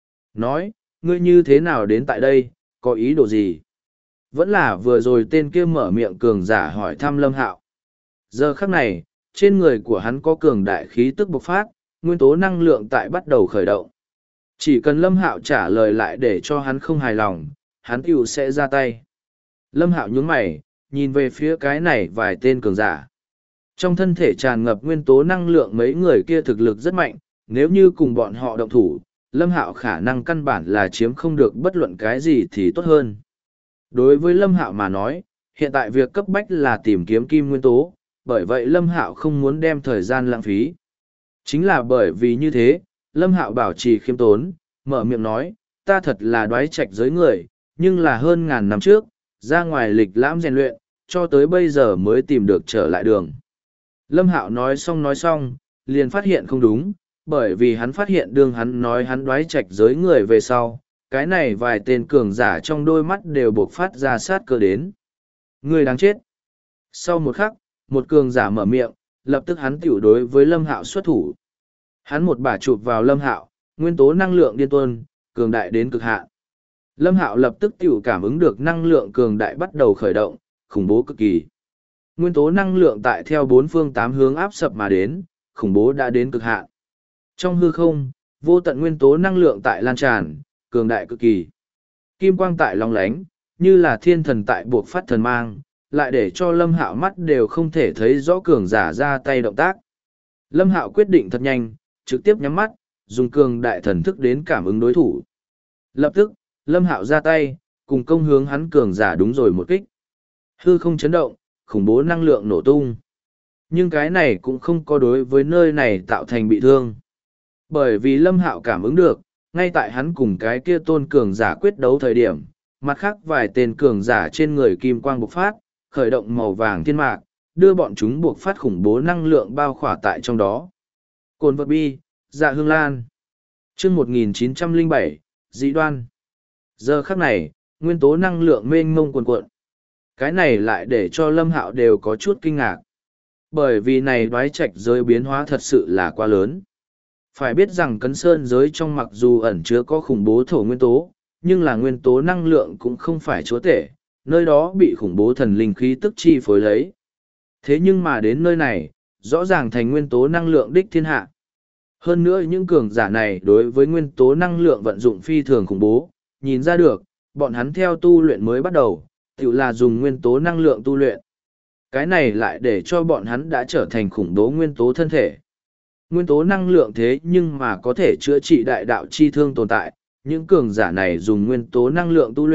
Nói, ngươi như thế nào đến tại đây, có ý đồ gì? Vẫn là vừa rồi tên kia mở miệng cường giả hỏi thăm Lâm Hạo. Giờ khắc này, trên người của hắn có cường đại khí tức bộc phát, nguyên tố năng lượng tại bắt đầu khởi động. Chỉ cần Lâm Hạo trả lời lại để cho hắn không hài lòng, hắn tiểu sẽ ra tay. Lâm Hạo nhướng mày, nhìn về phía cái này vài tên cường giả. Trong thân thể tràn ngập nguyên tố năng lượng mấy người kia thực lực rất mạnh, nếu như cùng bọn họ động thủ, Lâm Hạo khả năng căn bản là chiếm không được bất luận cái gì thì tốt hơn. Đối với Lâm Hạo mà nói, hiện tại việc cấp bách là tìm kiếm kim nguyên tố, bởi vậy Lâm Hạo không muốn đem thời gian lãng phí. Chính là bởi vì như thế, Lâm Hạo bảo trì khiêm tốn, mở miệng nói, ta thật là đoái trạch giới người, nhưng là hơn ngàn năm trước, ra ngoài lịch lãm rèn luyện, cho tới bây giờ mới tìm được trở lại đường. Lâm Hạo nói xong, liền phát hiện không đúng, bởi vì hắn phát hiện đường hắn nói hắn đoái trạch giới người về sau, cái này vài tên cường giả trong đôi mắt đều buộc phát ra sát cơ đến. Người đáng chết. Sau một khắc, một cường giả mở miệng, lập tức hắn tiểu đối với Lâm Hạo xuất thủ. Hắn một bả chụp vào Lâm Hạo, nguyên tố năng lượng điên tuôn, cường đại đến cực hạn. Lâm Hạo lập tức tiểu cảm ứng được năng lượng cường đại bắt đầu khởi động, khủng bố cực kỳ. Nguyên tố năng lượng tại theo bốn phương tám hướng áp sập mà đến, khủng bố đã đến cực hạn. Trong hư không, vô tận nguyên tố năng lượng tại lan tràn, cường đại cực kỳ. Kim quang tại long lánh, như là thiên thần tại buộc phát thần mang, lại để cho Lâm Hạo mắt đều không thể thấy rõ cường giả ra tay động tác. Lâm Hạo quyết định thật nhanh, trực tiếp nhắm mắt, dùng cường đại thần thức đến cảm ứng đối thủ. Lập tức, Lâm Hạo ra tay, cùng công hướng hắn cường giả đúng rồi một kích. Hư không chấn động, khủng bố năng lượng nổ tung. Nhưng cái này cũng không có đối với nơi này tạo thành bị thương. Bởi vì Lâm Hạo cảm ứng được, ngay tại hắn cùng cái kia tôn cường giả quyết đấu thời điểm, mặt khác vài tên cường giả trên người kim quang bộc phát, khởi động màu vàng thiên mạc, đưa bọn chúng buộc phát khủng bố năng lượng bao khỏa tại trong đó. Cồn vật bi, dạ hương lan. chương 1907, dị đoan. Giờ khắc này, nguyên tố năng lượng mênh mông cuồn cuộn. Cái này lại để cho Lâm Hạo đều có chút kinh ngạc. Bởi vì này đoái trạch giới biến hóa thật sự là quá lớn. Phải biết rằng cấn sơn giới trong mặc dù ẩn chứa có khủng bố thổ nguyên tố, nhưng là nguyên tố năng lượng cũng không phải chúa tể, nơi đó bị khủng bố thần linh khí tức chi phối lấy. Thế nhưng mà đến nơi này, rõ ràng thành nguyên tố năng lượng đích thiên hạ. Hơn nữa những cường giả này đối với nguyên tố năng lượng vận dụng phi thường khủng bố, nhìn ra được, bọn hắn theo tu luyện mới bắt đầu, tự là dùng nguyên tố năng lượng tu luyện. Cái này lại để cho bọn hắn đã trở thành khủng bố nguyên tố thân thể. Nguyên tố năng lượng thế nhưng mà có thể chữa trị đại đạo chi thương tồn tại, những cường giả này dùng nguyên tố năng lượng tu luyện,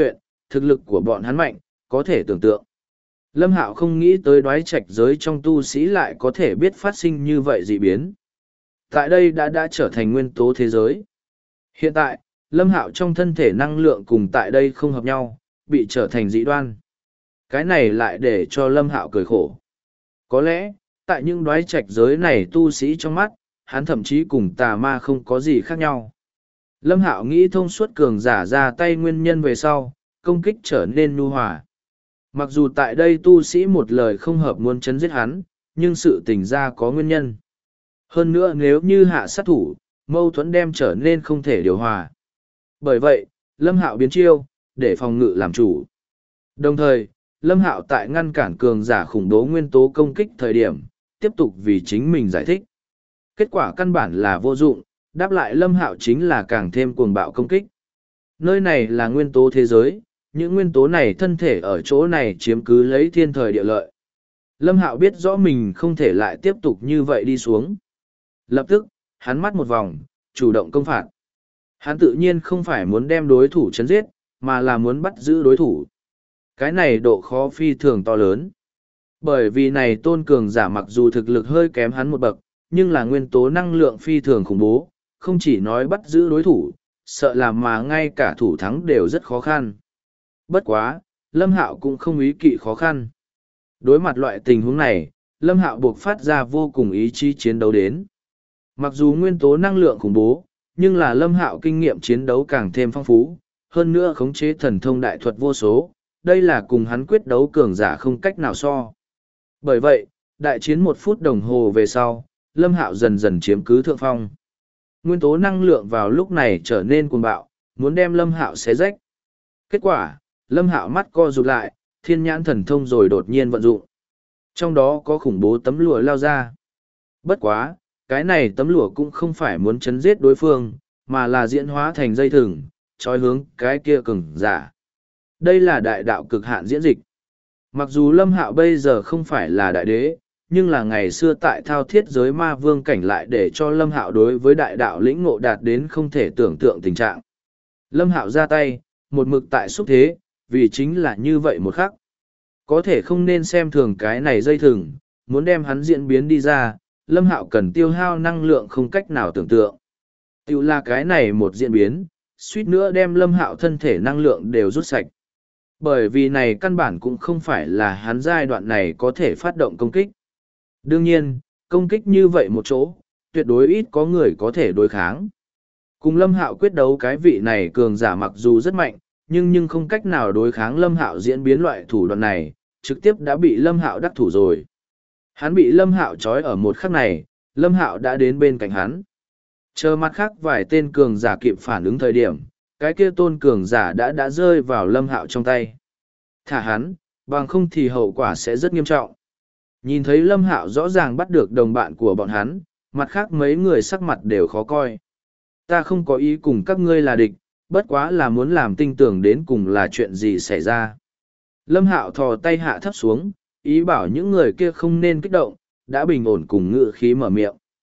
thực lực của bọn hắn mạnh, có thể tưởng tượng. Lâm Hạo không nghĩ tới đoái trạch giới trong tu sĩ lại có thể biết phát sinh như vậy dị biến. Tại đây đã trở thành nguyên tố thế giới. Hiện tại, Lâm Hạo trong thân thể năng lượng cùng tại đây không hợp nhau, bị trở thành dị đoan. Cái này lại để cho Lâm Hạo cười khổ. Có lẽ, tại những đoái trạch giới này tu sĩ trong mắt, hắn thậm chí cùng tà ma không có gì khác nhau. Lâm Hạo nghĩ thông suốt cường giả ra tay nguyên nhân về sau, công kích trở nên nhu hòa. Mặc dù tại đây tu sĩ một lời không hợp muốn chấn giết hắn, nhưng sự tình ra có nguyên nhân. Hơn nữa nếu như hạ sát thủ, mâu thuẫn đem trở nên không thể điều hòa. Bởi vậy, Lâm Hạo biến chiêu, để phòng ngự làm chủ. Đồng thời, Lâm Hạo tại ngăn cản cường giả khủng bố nguyên tố công kích thời điểm, tiếp tục vì chính mình giải thích. Kết quả căn bản là vô dụng, đáp lại Lâm Hạo chính là càng thêm cuồng bạo công kích. Nơi này là nguyên tố thế giới, những nguyên tố này thân thể ở chỗ này chiếm cứ lấy thiên thời địa lợi. Lâm Hạo biết rõ mình không thể lại tiếp tục như vậy đi xuống. Lập tức, hắn mắt một vòng, chủ động công phạt. Hắn tự nhiên không phải muốn đem đối thủ chấn giết, mà là muốn bắt giữ đối thủ. Cái này độ khó phi thường to lớn. Bởi vì này tôn cường giả mặc dù thực lực hơi kém hắn một bậc, nhưng là nguyên tố năng lượng phi thường khủng bố, không chỉ nói bắt giữ đối thủ, sợ làm mà ngay cả thủ thắng đều rất khó khăn. Bất quá, Lâm Hạo cũng không ý kỵ khó khăn. Đối mặt loại tình huống này, Lâm Hạo buộc phát ra vô cùng ý chí chiến đấu đến. Mặc dù nguyên tố năng lượng khủng bố, nhưng là Lâm Hạo kinh nghiệm chiến đấu càng thêm phong phú, hơn nữa khống chế thần thông đại thuật vô số, đây là cùng hắn quyết đấu cường giả không cách nào so. Bởi vậy, đại chiến 1 phút đồng hồ về sau, Lâm Hạo dần dần chiếm cứ thượng phong. Nguyên tố năng lượng vào lúc này trở nên cuồng bạo, muốn đem Lâm Hạo xé rách. Kết quả, Lâm Hạo mắt co rụt lại, thiên nhãn thần thông rồi đột nhiên vận dụng. Trong đó có khủng bố tấm lụa lao ra. Bất quá, cái này tấm lụa cũng không phải muốn chấn giết đối phương, mà là diễn hóa thành dây thừng, trói hướng cái kia cường giả. Đây là đại đạo cực hạn diễn dịch. Mặc dù Lâm Hạo bây giờ không phải là đại đế, nhưng là ngày xưa tại thao thiết giới ma vương cảnh lại để cho Lâm Hạo đối với đại đạo lĩnh ngộ đạt đến không thể tưởng tượng tình trạng. Lâm Hạo ra tay, một mực tại xúc thế, vì chính là như vậy một khắc. Có thể không nên xem thường cái này dây thừng, muốn đem hắn diễn biến đi ra, Lâm Hạo cần tiêu hao năng lượng không cách nào tưởng tượng. Tiểu là cái này một diễn biến, suýt nữa đem Lâm Hạo thân thể năng lượng đều rút sạch. Bởi vì này căn bản cũng không phải là hắn giai đoạn này có thể phát động công kích. Đương nhiên, công kích như vậy một chỗ, tuyệt đối ít có người có thể đối kháng. Cùng Lâm Hạo quyết đấu cái vị này cường giả mặc dù rất mạnh, nhưng không cách nào đối kháng Lâm Hạo diễn biến loại thủ đoạn này, trực tiếp đã bị Lâm Hạo đắc thủ rồi. Hắn bị Lâm Hạo trói ở một khắc này, Lâm Hạo đã đến bên cạnh hắn. Chờ mặt khác vài tên cường giả kịp phản ứng thời điểm, cái kia tôn cường giả đã rơi vào Lâm Hạo trong tay. Thả hắn, bằng không thì hậu quả sẽ rất nghiêm trọng. Nhìn thấy Lâm Hạo rõ ràng bắt được đồng bạn của bọn hắn, mặt khác mấy người sắc mặt đều khó coi. Ta không có ý cùng các ngươi là địch, bất quá là muốn làm tin tưởng đến cùng là chuyện gì xảy ra. Lâm Hạo thò tay hạ thấp xuống, ý bảo những người kia không nên kích động, đã bình ổn cùng ngự khí mở miệng.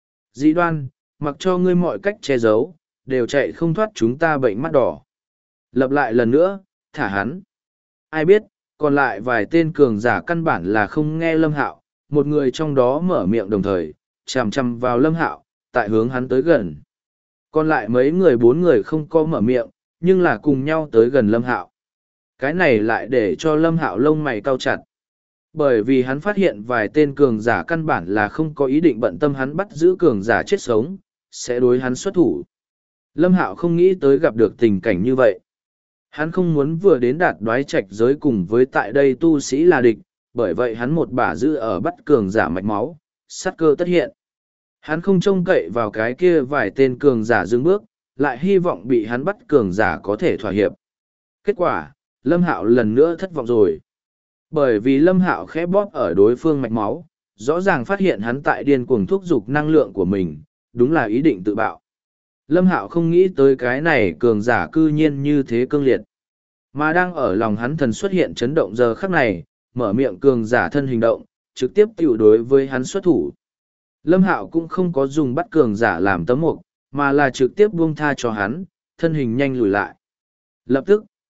Dị đoan, mặc cho ngươi mọi cách che giấu, đều chạy không thoát chúng ta bệnh mắt đỏ. Lập lại lần nữa, thả hắn. Ai biết, còn lại vài tên cường giả căn bản là không nghe Lâm Hạo, một người trong đó mở miệng đồng thời, chằm chằm vào Lâm Hạo, tại hướng hắn tới gần. Còn lại mấy người 4 người không có mở miệng, nhưng là cùng nhau tới gần Lâm Hạo. Cái này lại để cho Lâm Hạo lông mày cau chặt. Bởi vì hắn phát hiện vài tên cường giả căn bản là không có ý định bận tâm hắn bắt giữ cường giả chết sống, sẽ đối hắn xuất thủ. Lâm Hạo không nghĩ tới gặp được tình cảnh như vậy. Hắn không muốn vừa đến đạt đoái trạch giới cùng với tại đây tu sĩ là địch, bởi vậy hắn một bả giữ ở bắt cường giả mạch máu, sát cơ tất hiện. Hắn không trông cậy vào cái kia vài tên cường giả dừng bước, lại hy vọng bị hắn bắt cường giả có thể thỏa hiệp. Kết quả, Lâm Hạo lần nữa thất vọng rồi. Bởi vì Lâm Hạo khẽ bóp ở đối phương mạch máu, rõ ràng phát hiện hắn tại điên cuồng thúc giục năng lượng của mình, đúng là ý định tự bạo. Lâm Hạo không nghĩ tới cái này cường giả cư nhiên như thế cương liệt. Mà đang ở lòng hắn thần xuất hiện chấn động giờ khắc này, mở miệng cường giả thân hình động, trực tiếp tiểu đối với hắn xuất thủ. Lâm Hạo cũng không có dùng bắt cường giả làm tấm mục, mà là trực tiếp buông tha cho hắn, thân hình nhanh lùi lại. Lập tức,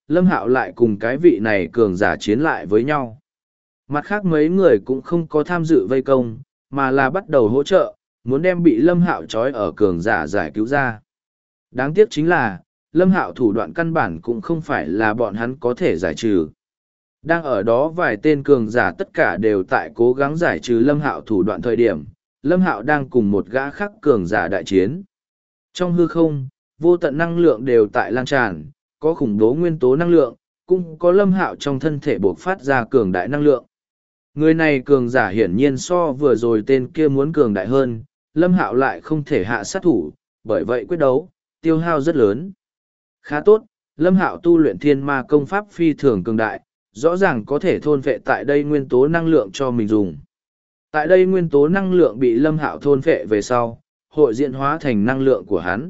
Lâm Hạo lại cùng cái vị này cường giả chiến lại với nhau. Mặt khác mấy người cũng không có tham dự vây công, mà là bắt đầu hỗ trợ, muốn đem bị Lâm Hạo trói ở cường giả giải cứu ra. Đáng tiếc chính là, Lâm Hạo thủ đoạn căn bản cũng không phải là bọn hắn có thể giải trừ. Đang ở đó vài tên cường giả tất cả đều tại cố gắng giải trừ Lâm Hạo thủ đoạn thời điểm, Lâm Hạo đang cùng một gã khác cường giả đại chiến. Trong hư không, vô tận năng lượng đều tại lan tràn, có khủng bố nguyên tố năng lượng, cũng có Lâm Hạo trong thân thể bộc phát ra cường đại năng lượng. Người này cường giả hiển nhiên so vừa rồi tên kia muốn cường đại hơn, Lâm Hạo lại không thể hạ sát thủ, bởi vậy quyết đấu, tiêu hao rất lớn. Khá tốt, Lâm Hạo tu luyện thiên ma công pháp phi thường cường đại, rõ ràng có thể thôn phệ tại đây nguyên tố năng lượng cho mình dùng. Tại đây nguyên tố năng lượng bị Lâm Hạo thôn phệ về sau, hội diễn hóa thành năng lượng của hắn.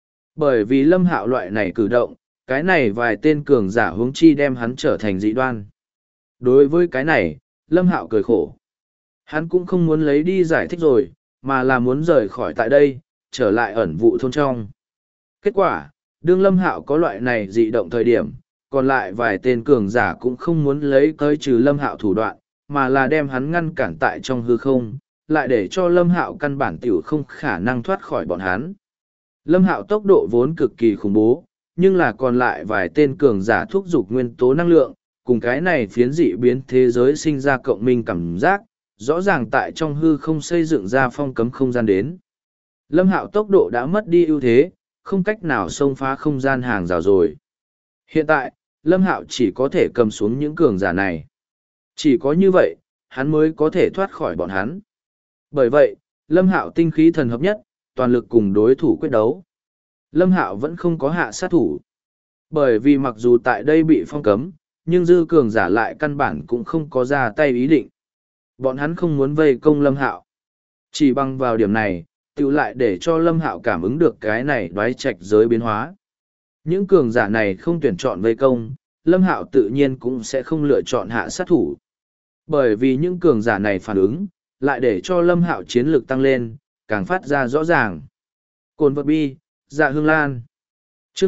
Bởi vì Lâm Hạo loại này cử động, cái này vài tên cường giả huống chi đem hắn trở thành dị đoan. Đối với cái này, Lâm Hạo cười khổ. Hắn cũng không muốn lấy đi giải thích rồi, mà là muốn rời khỏi tại đây, trở lại ẩn vụ thôn trong. Kết quả, đương Lâm Hạo có loại này dị động thời điểm, còn lại vài tên cường giả cũng không muốn lấy tới trừ Lâm Hạo thủ đoạn, mà là đem hắn ngăn cản tại trong hư không, lại để cho Lâm Hạo căn bản tiểu không khả năng thoát khỏi bọn hắn. Lâm Hạo tốc độ vốn cực kỳ khủng bố, nhưng là còn lại vài tên cường giả thúc giục nguyên tố năng lượng, cùng cái này phiến dị biến thế giới sinh ra cộng minh cảm giác, rõ ràng tại trong hư không xây dựng ra phong cấm không gian đến. Lâm Hạo tốc độ đã mất đi ưu thế, không cách nào xông phá không gian hàng rào rồi. Hiện tại, Lâm Hạo chỉ có thể cầm xuống những cường giả này. Chỉ có như vậy, hắn mới có thể thoát khỏi bọn hắn. Bởi vậy, Lâm Hạo tinh khí thần hợp nhất, toàn lực cùng đối thủ quyết đấu. Lâm Hạo vẫn không có hạ sát thủ. Bởi vì mặc dù tại đây bị phong cấm, nhưng dư cường giả lại căn bản cũng không có ra tay ý định. Bọn hắn không muốn vây công Lâm Hạo. Chỉ bằng vào điểm này, tự lại để cho Lâm Hạo cảm ứng được cái này đoái trạch giới biến hóa. Những cường giả này không tuyển chọn vây công, Lâm Hạo tự nhiên cũng sẽ không lựa chọn hạ sát thủ. Bởi vì những cường giả này phản ứng, lại để cho Lâm Hạo chiến lược tăng lên, càng phát ra rõ ràng. Cồn vật bi, dạ hương lan. Chương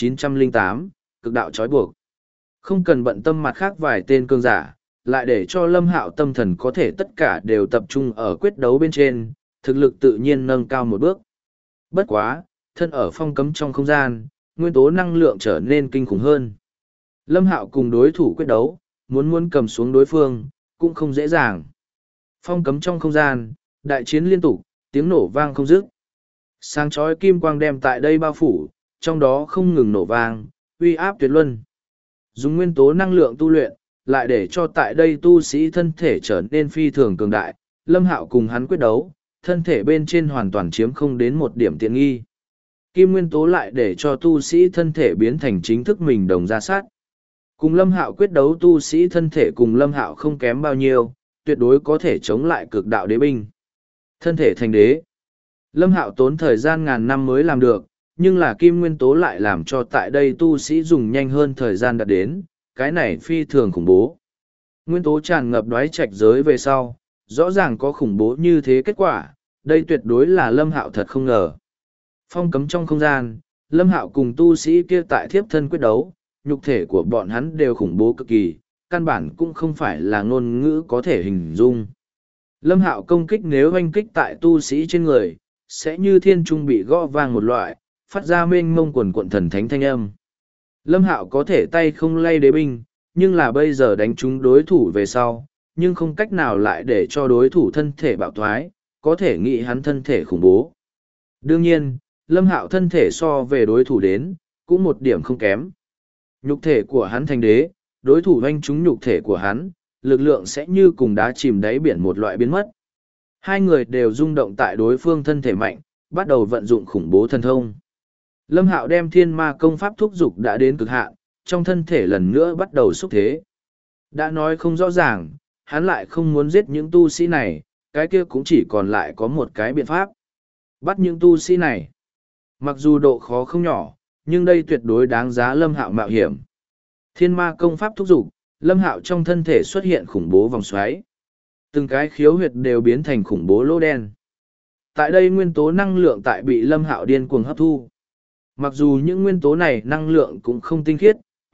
1908, cực đạo trói buộc. Không cần bận tâm mặt khác vài tên cường giả, lại để cho Lâm Hạo tâm thần có thể tất cả đều tập trung ở quyết đấu bên trên, thực lực tự nhiên nâng cao một bước. Bất quá, thân ở phong cấm trong không gian, nguyên tố năng lượng trở nên kinh khủng hơn. Lâm Hạo cùng đối thủ quyết đấu, muốn cầm xuống đối phương, cũng không dễ dàng. Phong cấm trong không gian, đại chiến liên tục, tiếng nổ vang không dứt. Sáng chói kim quang đem tại đây bao phủ, trong đó không ngừng nổ vang, uy áp tuyệt luân. Dùng nguyên tố năng lượng tu luyện, lại để cho tại đây tu sĩ thân thể trở nên phi thường cường đại. Lâm Hạo cùng hắn quyết đấu, thân thể bên trên hoàn toàn chiếm không đến một điểm tiện nghi. Kim nguyên tố lại để cho tu sĩ thân thể biến thành chính thức mình đồng ra sát. Cùng Lâm Hạo quyết đấu tu sĩ thân thể cùng Lâm Hạo không kém bao nhiêu, tuyệt đối có thể chống lại cực đạo đế binh. Thân thể thành đế. Lâm Hạo tốn thời gian ngàn năm mới làm được, nhưng là kim nguyên tố lại làm cho tại đây tu sĩ dùng nhanh hơn thời gian đạt đến, cái này phi thường khủng bố. Nguyên tố tràn ngập đoái trạch giới về sau, rõ ràng có khủng bố như thế kết quả, đây tuyệt đối là Lâm Hạo thật không ngờ. Phong cấm trong không gian, Lâm Hạo cùng tu sĩ kia tại thiếp thân quyết đấu, nhục thể của bọn hắn đều khủng bố cực kỳ, căn bản cũng không phải là ngôn ngữ có thể hình dung. Lâm Hạo công kích nếu oanh kích tại tu sĩ trên người, sẽ như thiên trung bị gõ vang một loại, phát ra mênh mông quần quận thần thánh thanh âm. Lâm Hạo có thể tay không lay đế binh, nhưng là bây giờ đánh trúng đối thủ về sau, nhưng không cách nào lại để cho đối thủ thân thể bạo thoái, có thể nghĩ hắn thân thể khủng bố. Đương nhiên, Lâm Hạo thân thể so về đối thủ đến, cũng một điểm không kém. Nhục thể của hắn thành đế, đối thủ hoanh trúng nhục thể của hắn, lực lượng sẽ như cùng đá chìm đáy biển một loại biến mất. Hai người đều rung động tại đối phương thân thể mạnh, bắt đầu vận dụng khủng bố thần thông. Lâm Hạo đem thiên ma công pháp thúc dục đã đến cực hạn, trong thân thể lần nữa bắt đầu xúc thế. Đã nói không rõ ràng, hắn lại không muốn giết những tu sĩ này, cái kia cũng chỉ còn lại có một cái biện pháp. Bắt những tu sĩ này. Mặc dù độ khó không nhỏ, nhưng đây tuyệt đối đáng giá Lâm Hạo mạo hiểm. Thiên ma công pháp thúc dục, Lâm Hạo trong thân thể xuất hiện khủng bố vòng xoáy. Từng cái khiếu huyệt đều biến thành khủng bố lỗ đen. Tại đây nguyên tố năng lượng tại bị Lâm Hạo điên cuồng hấp thu. Mặc dù những nguyên tố này năng lượng cũng không tinh khiết,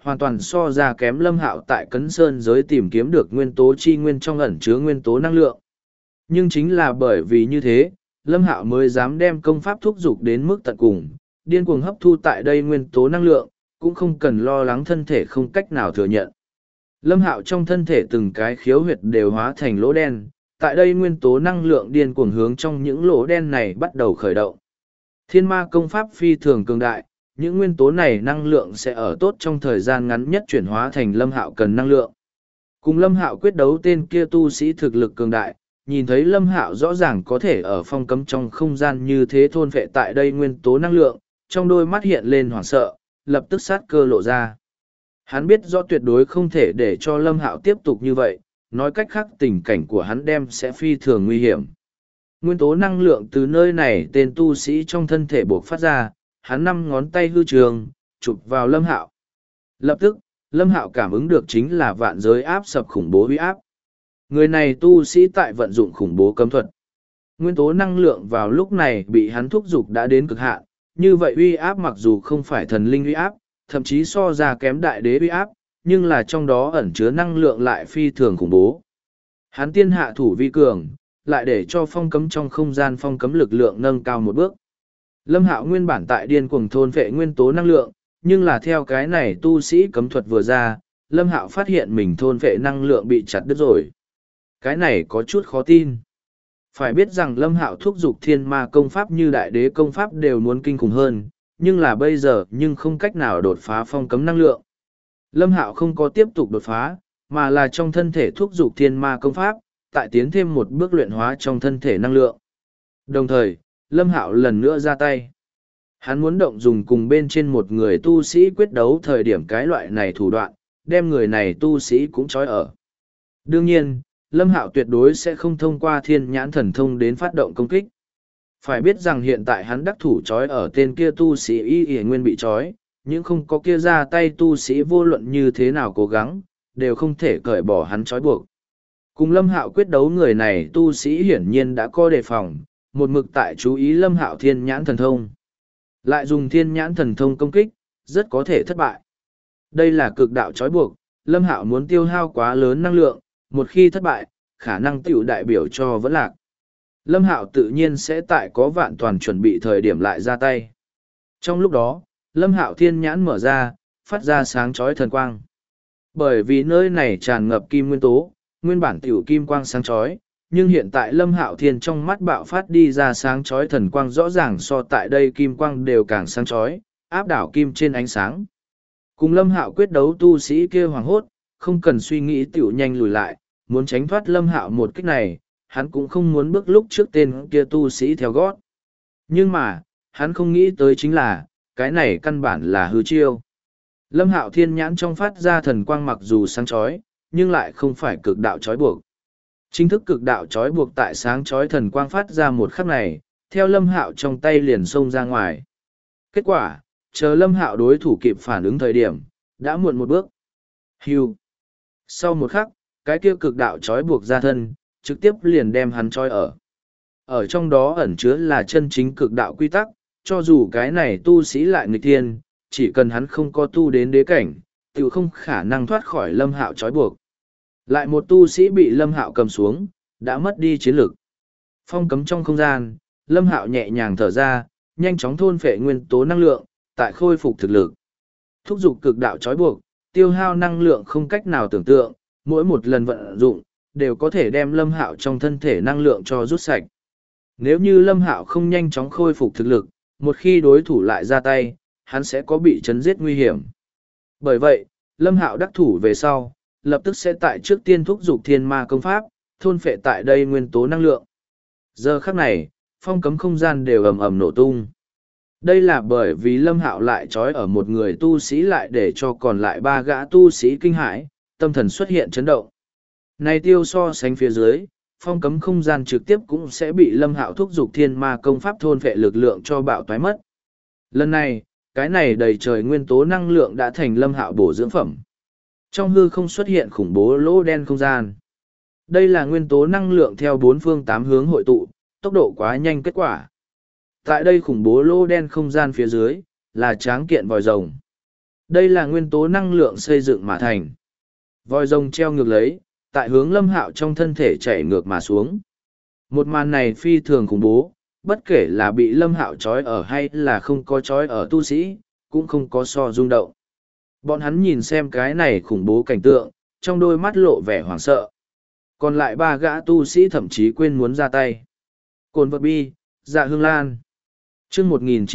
hoàn toàn so ra kém Lâm Hạo tại Cấn Sơn giới tìm kiếm được nguyên tố chi nguyên trong ẩn chứa nguyên tố năng lượng. Nhưng chính là bởi vì như thế, Lâm Hạo mới dám đem công pháp thúc giục đến mức tận cùng, điên cuồng hấp thu tại đây nguyên tố năng lượng, cũng không cần lo lắng thân thể không cách nào thừa nhận. Lâm Hạo trong thân thể từng cái khiếu huyệt đều hóa thành lỗ đen, tại đây nguyên tố năng lượng điên cuồng hướng trong những lỗ đen này bắt đầu khởi động. Thiên ma công pháp phi thường cường đại, những nguyên tố này năng lượng sẽ ở tốt trong thời gian ngắn nhất chuyển hóa thành Lâm Hạo cần năng lượng. Cùng Lâm Hạo quyết đấu tên kia tu sĩ thực lực cường đại, nhìn thấy Lâm Hạo rõ ràng có thể ở phong cấm trong không gian như thế thôn phệ tại đây nguyên tố năng lượng, trong đôi mắt hiện lên hoảng sợ, lập tức sát cơ lộ ra. Hắn biết rõ tuyệt đối không thể để cho Lâm Hạo tiếp tục như vậy, nói cách khác tình cảnh của hắn đem sẽ phi thường nguy hiểm. Nguyên tố năng lượng từ nơi này tên tu sĩ trong thân thể buộc phát ra, hắn 5 ngón tay hư trường, chụp vào Lâm Hạo. Lập tức, Lâm Hạo cảm ứng được chính là vạn giới áp sập khủng bố uy áp. Người này tu sĩ tại vận dụng khủng bố cấm thuật. Nguyên tố năng lượng vào lúc này bị hắn thúc giục đã đến cực hạn, như vậy uy áp mặc dù không phải thần linh uy áp, thậm chí so ra kém đại đế uy áp, nhưng là trong đó ẩn chứa năng lượng lại phi thường khủng bố. Hắn tiên hạ thủ vi cường, lại để cho phong cấm trong không gian phong cấm lực lượng nâng cao một bước. Lâm Hạo nguyên bản tại điên cuồng thôn phệ nguyên tố năng lượng, nhưng là theo cái này tu sĩ cấm thuật vừa ra, Lâm Hạo phát hiện mình thôn phệ năng lượng bị chặt đứt rồi. Cái này có chút khó tin. Phải biết rằng Lâm Hạo thúc giục thiên ma công pháp như đại đế công pháp đều muốn kinh khủng hơn, nhưng là bây giờ nhưng không cách nào đột phá phong cấm năng lượng. Lâm Hạo không có tiếp tục đột phá, mà là trong thân thể thúc giục thiên ma công pháp, tại tiến thêm một bước luyện hóa trong thân thể năng lượng. Đồng thời, Lâm Hạo lần nữa ra tay. Hắn muốn động dùng cùng bên trên một người tu sĩ quyết đấu thời điểm cái loại này thủ đoạn, đem người này tu sĩ cũng trói ở. Đương nhiên, Lâm Hạo tuyệt đối sẽ không thông qua thiên nhãn thần thông đến phát động công kích. Phải biết rằng hiện tại hắn đắc thủ trói ở tên kia tu sĩ y nguyên bị trói, nhưng không có kia ra tay tu sĩ vô luận như thế nào cố gắng, đều không thể cởi bỏ hắn trói buộc. Cùng Lâm Hạo quyết đấu người này tu sĩ hiển nhiên đã có đề phòng, một mực tại chú ý Lâm Hạo thiên nhãn thần thông. Lại dùng thiên nhãn thần thông công kích, rất có thể thất bại. Đây là cực đạo trói buộc, Lâm Hạo muốn tiêu hao quá lớn năng lượng, một khi thất bại, khả năng tiểu đại biểu cho vẫn lạc. Lâm Hạo tự nhiên sẽ tại có vạn toàn chuẩn bị thời điểm lại ra tay. Trong lúc đó, Lâm Hạo thiên nhãn mở ra, phát ra sáng chói thần quang. Bởi vì nơi này tràn ngập kim nguyên tố, nguyên bản tiểu kim quang sáng chói, nhưng hiện tại Lâm Hạo thiên trong mắt bạo phát đi ra sáng chói thần quang rõ ràng so tại đây kim quang đều càng sáng chói, áp đảo kim trên ánh sáng. Cùng Lâm Hạo quyết đấu tu sĩ kia hoảng hốt, không cần suy nghĩ tiểu nhanh lùi lại, muốn tránh thoát Lâm Hạo một kích này, hắn cũng không muốn bước lúc trước tên kia tu sĩ theo gót. Nhưng mà, hắn không nghĩ tới chính là, cái này căn bản là hư chiêu. Lâm Hạo thiên nhãn trong phát ra thần quang mặc dù sáng chói, nhưng lại không phải cực đạo chói buộc. Chính thức cực đạo chói buộc tại sáng chói thần quang phát ra một khắc này, theo Lâm Hạo trong tay liền xông ra ngoài. Kết quả, chờ Lâm Hạo đối thủ kịp phản ứng thời điểm, đã muộn một bước. Hưu. Sau một khắc, cái kia cực đạo chói buộc ra thân, trực tiếp liền đem hắn trói ở. Ở trong đó ẩn chứa là chân chính cực đạo quy tắc, cho dù cái này tu sĩ lại nghịch thiên, chỉ cần hắn không có tu đến đế cảnh, tự không khả năng thoát khỏi Lâm Hạo trói buộc. Lại một tu sĩ bị Lâm Hạo cầm xuống, đã mất đi chiến lực. Phong cấm trong không gian, Lâm Hạo nhẹ nhàng thở ra, nhanh chóng thôn phệ nguyên tố năng lượng, tại khôi phục thực lực. Thúc giục cực đạo trói buộc, tiêu hao năng lượng không cách nào tưởng tượng, mỗi một lần vận dụng, đều có thể đem Lâm Hạo trong thân thể năng lượng cho rút sạch. Nếu như Lâm Hạo không nhanh chóng khôi phục thực lực, một khi đối thủ lại ra tay, hắn sẽ có bị chấn giết nguy hiểm. Bởi vậy, Lâm Hạo đắc thủ về sau, lập tức sẽ tại trước tiên thúc giục thiên ma công pháp, thôn phệ tại đây nguyên tố năng lượng. Giờ khắc này, phong cấm không gian đều ầm ầm nổ tung. Đây là bởi vì Lâm Hạo lại trói ở một người tu sĩ lại để cho còn lại 3 gã tu sĩ kinh hãi, tâm thần xuất hiện chấn động. Này tiêu so sánh phía dưới, phong cấm không gian trực tiếp cũng sẽ bị Lâm Hạo thúc giục thiên ma công pháp thôn phệ lực lượng cho bạo toái mất. Lần này, cái này đầy trời nguyên tố năng lượng đã thành Lâm Hạo bổ dưỡng phẩm. Trong hư không xuất hiện khủng bố lỗ đen không gian. Đây là nguyên tố năng lượng theo 4 phương 8 hướng hội tụ, tốc độ quá nhanh kết quả. Tại đây khủng bố lỗ đen không gian phía dưới, là tráng kiện vòi rồng. Đây là nguyên tố năng lượng xây dựng mà thành. Vòi rồng treo ngược lấy, tại hướng Lâm Hạo trong thân thể chảy ngược mà xuống. Một màn này phi thường khủng bố, bất kể là bị Lâm Hạo trói ở hay là không có trói ở tu sĩ, cũng không có so rung động. Bọn hắn nhìn xem cái này khủng bố cảnh tượng, trong đôi mắt lộ vẻ hoảng sợ. Còn lại ba gã tu sĩ thậm chí quên muốn ra tay. Cồn vật bi, Dạ Hương Lan. Chương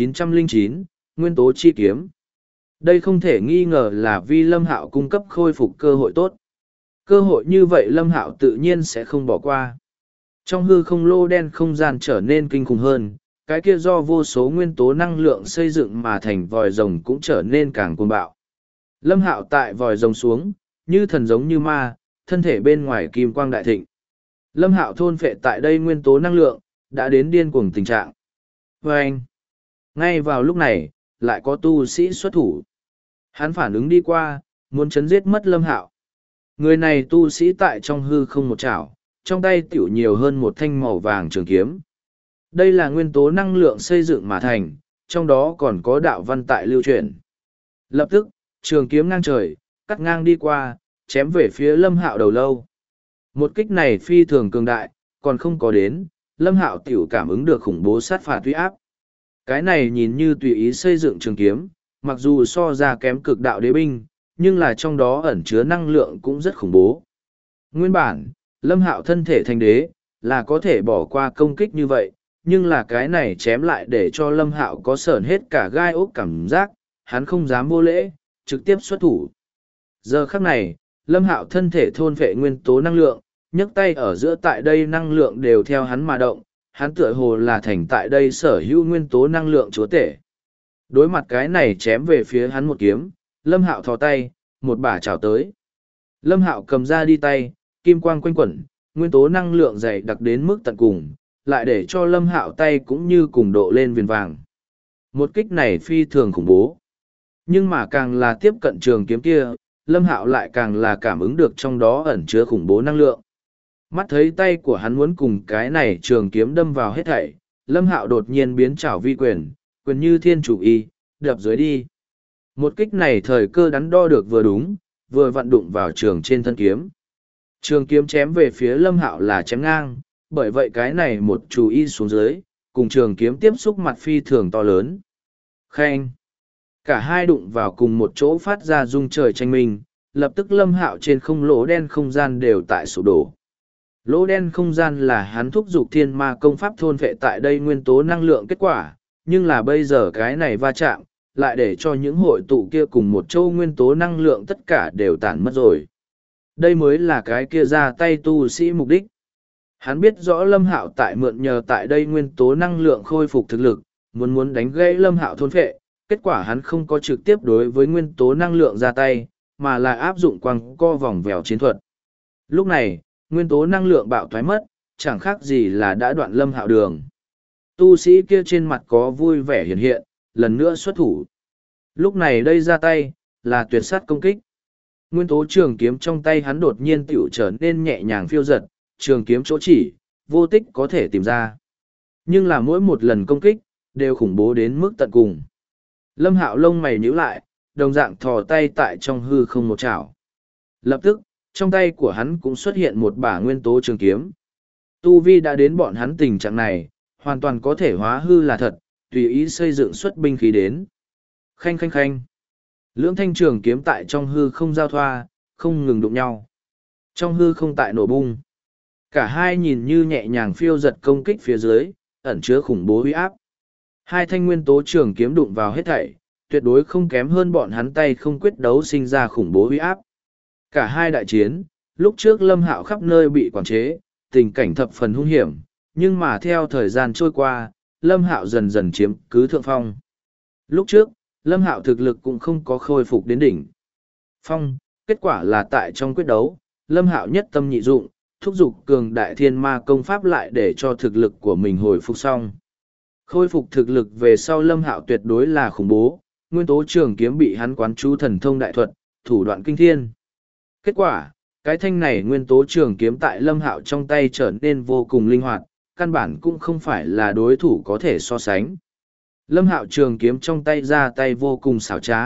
1909, Nguyên tố chi kiếm. Đây không thể nghi ngờ là vì Lâm Hạo cung cấp khôi phục cơ hội tốt. Cơ hội như vậy Lâm Hạo tự nhiên sẽ không bỏ qua. Trong hư không lô đen không gian trở nên kinh khủng hơn, cái kia do vô số nguyên tố năng lượng xây dựng mà thành vòi rồng cũng trở nên càng cuồng bạo. Lâm Hạo tại vòi rồng xuống, như thần giống như ma, thân thể bên ngoài kim quang đại thịnh. Lâm Hạo thôn phệ tại đây nguyên tố năng lượng, đã đến điên cuồng tình trạng. Và anh, ngay vào lúc này, lại có tu sĩ xuất thủ. Hắn phản ứng đi qua, muốn chấn giết mất Lâm Hạo. Người này tu sĩ tại trong hư không một chảo, trong tay tiểu nhiều hơn một thanh màu vàng trường kiếm. Đây là nguyên tố năng lượng xây dựng mà thành, trong đó còn có đạo văn tại lưu truyền. Lập tức, trường kiếm ngang trời, cắt ngang đi qua, chém về phía Lâm Hạo đầu lâu. Một kích này phi thường cường đại, còn không có đến, Lâm Hạo tiểu cảm ứng được khủng bố sát phạt uy áp. Cái này nhìn như tùy ý xây dựng trường kiếm, mặc dù so ra kém cực đạo đế binh, nhưng là trong đó ẩn chứa năng lượng cũng rất khủng bố. Nguyên bản, Lâm Hạo thân thể thành đế, là có thể bỏ qua công kích như vậy, nhưng là cái này chém lại để cho Lâm Hạo có sởn hết cả gai ốc cảm giác, hắn không dám vô lễ, trực tiếp xuất thủ. Giờ khắc này, Lâm Hạo thân thể thôn vệ nguyên tố năng lượng, nhấc tay ở giữa tại đây năng lượng đều theo hắn mà động, hắn tựa hồ là thành tại đây sở hữu nguyên tố năng lượng chúa tể. Đối mặt cái này chém về phía hắn một kiếm, Lâm Hạo thò tay, một bả chảo tới. Lâm Hạo cầm ra đi tay, kim quang quanh quẩn, nguyên tố năng lượng dày đặc đến mức tận cùng, lại để cho Lâm Hạo tay cũng như cùng độ lên viền vàng. Một kích này phi thường khủng bố. Nhưng mà càng là tiếp cận trường kiếm kia, Lâm Hạo lại càng là cảm ứng được trong đó ẩn chứa khủng bố năng lượng. Mắt thấy tay của hắn muốn cùng cái này trường kiếm đâm vào hết thảy, Lâm Hạo đột nhiên biến trảo vi quyền, quyền như thiên chủ y, đập dưới đi. Một kích này thời cơ đắn đo được vừa đúng, vừa vặn đụng vào trường trên thân kiếm. Trường kiếm chém về phía Lâm Hạo là chém ngang, bởi vậy cái này một chú y xuống dưới, cùng trường kiếm tiếp xúc mặt phi thường to lớn. Khen! Cả hai đụng vào cùng một chỗ phát ra rung trời tranh minh, lập tức Lâm Hạo trên không lỗ đen không gian đều tại sụp đổ. Lỗ đen không gian là hắn thúc giục thiên ma công pháp thôn vệ tại đây nguyên tố năng lượng kết quả, nhưng là bây giờ cái này va chạm, lại để cho những hội tụ kia cùng một châu nguyên tố năng lượng tất cả đều tản mất rồi. Đây mới là cái kia ra tay tu sĩ mục đích. Hắn biết rõ Lâm Hạo tại mượn nhờ tại đây nguyên tố năng lượng khôi phục thực lực, muốn đánh gãy Lâm Hạo thôn phệ, kết quả hắn không có trực tiếp đối với nguyên tố năng lượng ra tay, mà là áp dụng quăng co vòng vèo chiến thuật. Lúc này, nguyên tố năng lượng bạo thoái mất, chẳng khác gì là đã đoạn Lâm Hạo đường. Tu sĩ kia trên mặt có vui vẻ hiện hiện, lần nữa xuất thủ. Lúc này đây ra tay, là tuyệt sát công kích. Nguyên tố trường kiếm trong tay hắn đột nhiên tiểu trở nên nhẹ nhàng phiêu giật, trường kiếm chỗ chỉ, vô tích có thể tìm ra. Nhưng là mỗi một lần công kích, đều khủng bố đến mức tận cùng. Lâm Hạo lông mày nhíu lại, đồng dạng thò tay tại trong hư không một chảo. Lập tức, trong tay của hắn cũng xuất hiện một bả nguyên tố trường kiếm. Tu vi đã đến bọn hắn tình trạng này, hoàn toàn có thể hóa hư là thật, tùy ý xây dựng xuất binh khí đến. Khanh khanh khanh. Lưỡng thanh trường kiếm tại trong hư không giao thoa, không ngừng đụng nhau. Trong hư không tại nổ bung. Cả hai nhìn như nhẹ nhàng phiêu giật công kích phía dưới, ẩn chứa khủng bố uy áp. Hai thanh nguyên tố trường kiếm đụng vào hết thảy, tuyệt đối không kém hơn bọn hắn tay không quyết đấu sinh ra khủng bố uy áp. Cả hai đại chiến, lúc trước Lâm Hạo khắp nơi bị quản chế, tình cảnh thập phần hung hiểm, nhưng mà theo thời gian trôi qua, Lâm Hạo dần dần chiếm cứ thượng phong. Lúc trước, Lâm Hạo thực lực cũng không có khôi phục đến đỉnh phong, kết quả là tại trong quyết đấu, Lâm Hạo nhất tâm nhị dụng, thúc giục cường đại thiên ma công pháp lại để cho thực lực của mình hồi phục xong. Khôi phục thực lực về sau Lâm Hạo tuyệt đối là khủng bố, nguyên tố trường kiếm bị hắn quán chú thần thông đại thuật, thủ đoạn kinh thiên. Kết quả, cái thanh này nguyên tố trường kiếm tại Lâm Hạo trong tay trở nên vô cùng linh hoạt, căn bản cũng không phải là đối thủ có thể so sánh. Lâm Hạo trường kiếm trong tay ra tay vô cùng xảo trá,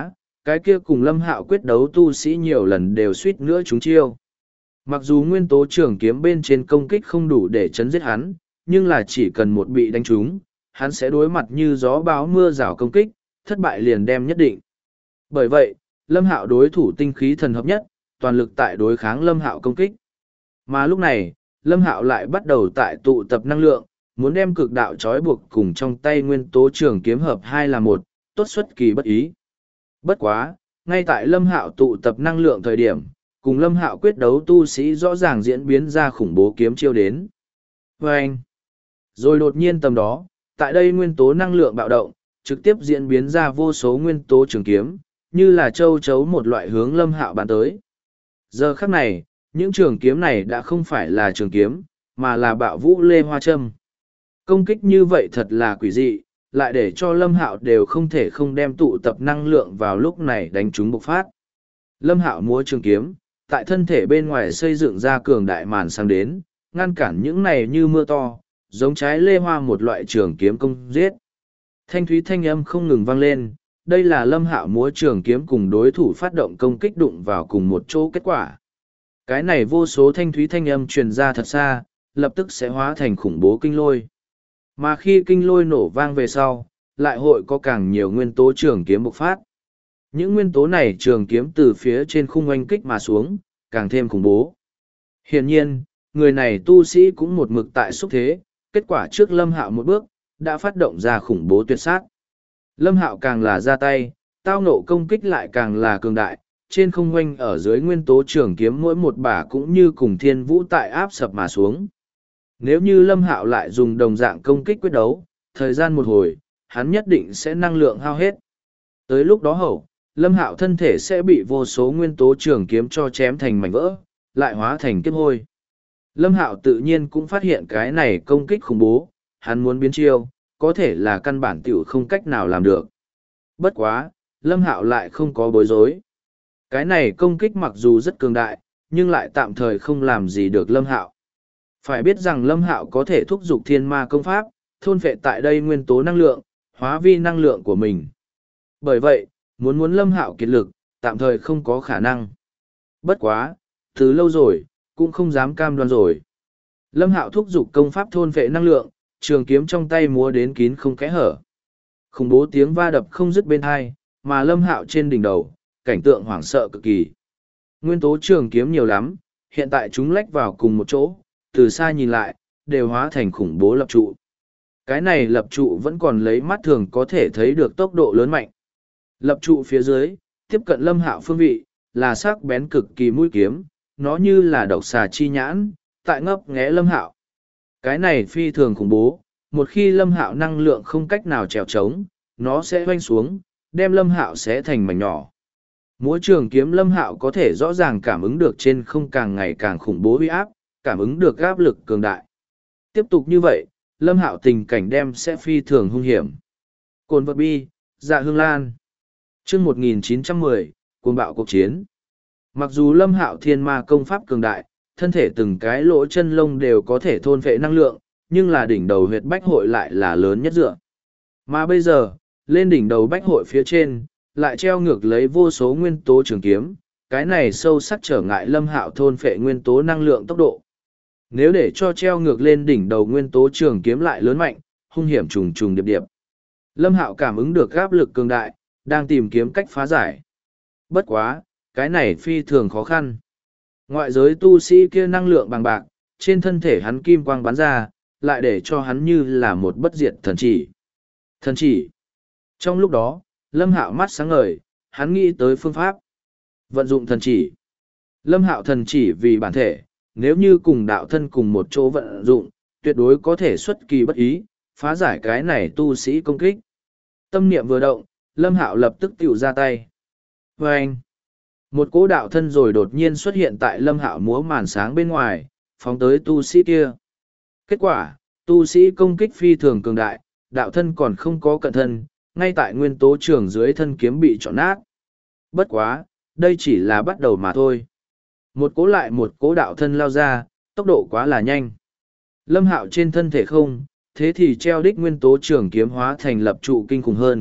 cái kia cùng Lâm Hạo quyết đấu tu sĩ nhiều lần đều suýt nữa trúng chiêu. Mặc dù nguyên tố trường kiếm bên trên công kích không đủ để chấn giết hắn, nhưng là chỉ cần một bị đánh trúng, hắn sẽ đối mặt như gió bão mưa rào công kích, thất bại liền đem nhất định. Bởi vậy, Lâm Hạo đối thủ tinh khí thần hợp nhất, toàn lực tại đối kháng Lâm Hạo công kích. Mà lúc này, Lâm Hạo lại bắt đầu tại tụ tập năng lượng, muốn đem cực đạo trói buộc cùng trong tay nguyên tố trường kiếm hợp hai là một, tốt xuất kỳ bất ý. Bất quá, ngay tại Lâm Hạo tụ tập năng lượng thời điểm, cùng Lâm Hạo quyết đấu tu sĩ rõ ràng diễn biến ra khủng bố kiếm chiêu đến. Vâng! Rồi đột nhiên tầm đó, tại đây nguyên tố năng lượng bạo động, trực tiếp diễn biến ra vô số nguyên tố trường kiếm, như là châu chấu một loại hướng Lâm Hạo bắn tới. Giờ khắc này, những trường kiếm này đã không phải là trường kiếm, mà là bạo vũ lê hoa châm. Công kích như vậy thật là quỷ dị, lại để cho Lâm Hạo đều không thể không đem tụ tập năng lượng vào lúc này đánh chúng bộc phát. Lâm Hạo múa trường kiếm, tại thân thể bên ngoài xây dựng ra cường đại màn sang đến, ngăn cản những này như mưa to, giống trái lê hoa một loại trường kiếm công giết. Thanh thúy thanh âm không ngừng vang lên, đây là Lâm Hạo múa trường kiếm cùng đối thủ phát động công kích đụng vào cùng một chỗ kết quả. Cái này vô số thanh thúy thanh âm truyền ra thật xa, lập tức sẽ hóa thành khủng bố kinh lôi. Mà khi kinh lôi nổ vang về sau, lại hội có càng nhiều nguyên tố trường kiếm bộc phát. Những nguyên tố này trường kiếm từ phía trên khung oanh kích mà xuống, càng thêm khủng bố. Hiển nhiên, người này tu sĩ cũng một mực tại xúc thế, kết quả trước Lâm Hạo một bước, đã phát động ra khủng bố tuyệt sát. Lâm Hạo càng là ra tay, tao nộ công kích lại càng là cường đại, trên không oanh ở dưới nguyên tố trường kiếm mỗi một bả cũng như cùng thiên vũ tại áp sập mà xuống. Nếu như Lâm Hạo lại dùng đồng dạng công kích quyết đấu, thời gian một hồi, hắn nhất định sẽ năng lượng hao hết. Tới lúc đó hậu, Lâm Hạo thân thể sẽ bị vô số nguyên tố trường kiếm cho chém thành mảnh vỡ, lại hóa thành kiếp hôi. Lâm Hạo tự nhiên cũng phát hiện cái này công kích khủng bố, hắn muốn biến chiêu, có thể là căn bản tiểu không cách nào làm được. Bất quá, Lâm Hạo lại không có bối rối. Cái này công kích mặc dù rất cường đại, nhưng lại tạm thời không làm gì được Lâm Hạo. Phải biết rằng Lâm Hạo có thể thúc giục thiên ma công pháp, thôn phệ tại đây nguyên tố năng lượng, hóa vi năng lượng của mình. Bởi vậy, muốn Lâm Hạo kiệt lực, tạm thời không có khả năng. Bất quá, từ lâu rồi, cũng không dám cam đoan rồi. Lâm Hạo thúc giục công pháp thôn phệ năng lượng, trường kiếm trong tay múa đến kín không kẽ hở. Khủng bố tiếng va đập không dứt bên hai, mà Lâm Hạo trên đỉnh đầu, cảnh tượng hoảng sợ cực kỳ. Nguyên tố trường kiếm nhiều lắm, hiện tại chúng lách vào cùng một chỗ, từ xa nhìn lại, đều hóa thành khủng bố lập trụ. Cái này lập trụ vẫn còn lấy mắt thường có thể thấy được tốc độ lớn mạnh. Lập trụ phía dưới, tiếp cận Lâm Hạo phương vị, là sắc bén cực kỳ mũi kiếm, nó như là độc xà chi nhãn, tại ngấp nghé Lâm Hạo. Cái này phi thường khủng bố, một khi Lâm Hạo năng lượng không cách nào trèo trống, nó sẽ hoanh xuống, đem Lâm Hạo xé thành mảnh nhỏ. Múa trường kiếm Lâm Hạo có thể rõ ràng cảm ứng được trên không càng ngày càng khủng bố uy áp, cảm ứng được áp lực cường đại. Tiếp tục như vậy, Lâm Hạo tình cảnh đem sẽ phi thường hung hiểm. Cồn vật bi, Dạ Hương Lan. Chương 1910, cuồng bạo cuộc chiến. Mặc dù Lâm Hạo thiên ma công pháp cường đại, thân thể từng cái lỗ chân lông đều có thể thôn phệ năng lượng, nhưng là đỉnh đầu huyệt bách hội lại là lớn nhất dựa. Mà bây giờ, lên đỉnh đầu bách hội phía trên, lại treo ngược lấy vô số nguyên tố trường kiếm, cái này sâu sắc trở ngại Lâm Hạo thôn phệ nguyên tố năng lượng tốc độ. Nếu để cho treo ngược lên đỉnh đầu nguyên tố trường kiếm lại lớn mạnh, hung hiểm trùng trùng điệp điệp. Lâm Hạo cảm ứng được áp lực cường đại, đang tìm kiếm cách phá giải. Bất quá, cái này phi thường khó khăn. Ngoại giới tu sĩ kia năng lượng bằng bạc, trên thân thể hắn kim quang bắn ra, lại để cho hắn như là một bất diệt thần chỉ. Thần chỉ. Trong lúc đó, Lâm Hạo mắt sáng ngời, hắn nghĩ tới phương pháp. Vận dụng thần chỉ. Lâm Hạo thần chỉ vì bản thể, nếu như cùng đạo thân cùng một chỗ vận dụng, tuyệt đối có thể xuất kỳ bất ý, phá giải cái này tu sĩ công kích. Tâm niệm vừa động, Lâm Hạo lập tức tiểu ra tay. Và anh, một cỗ đạo thân rồi đột nhiên xuất hiện tại Lâm Hạo múa màn sáng bên ngoài, phóng tới tu sĩ kia. Kết quả, tu sĩ công kích phi thường cường đại, đạo thân còn không có cận thân, ngay tại nguyên tố trường dưới thân kiếm bị trọn nát. Bất quá, đây chỉ là bắt đầu mà thôi. Một cỗ lại một cỗ đạo thân lao ra, tốc độ quá là nhanh. Lâm Hạo trên thân thể không, thế thì treo đích nguyên tố trường kiếm hóa thành lập trụ kinh khủng hơn,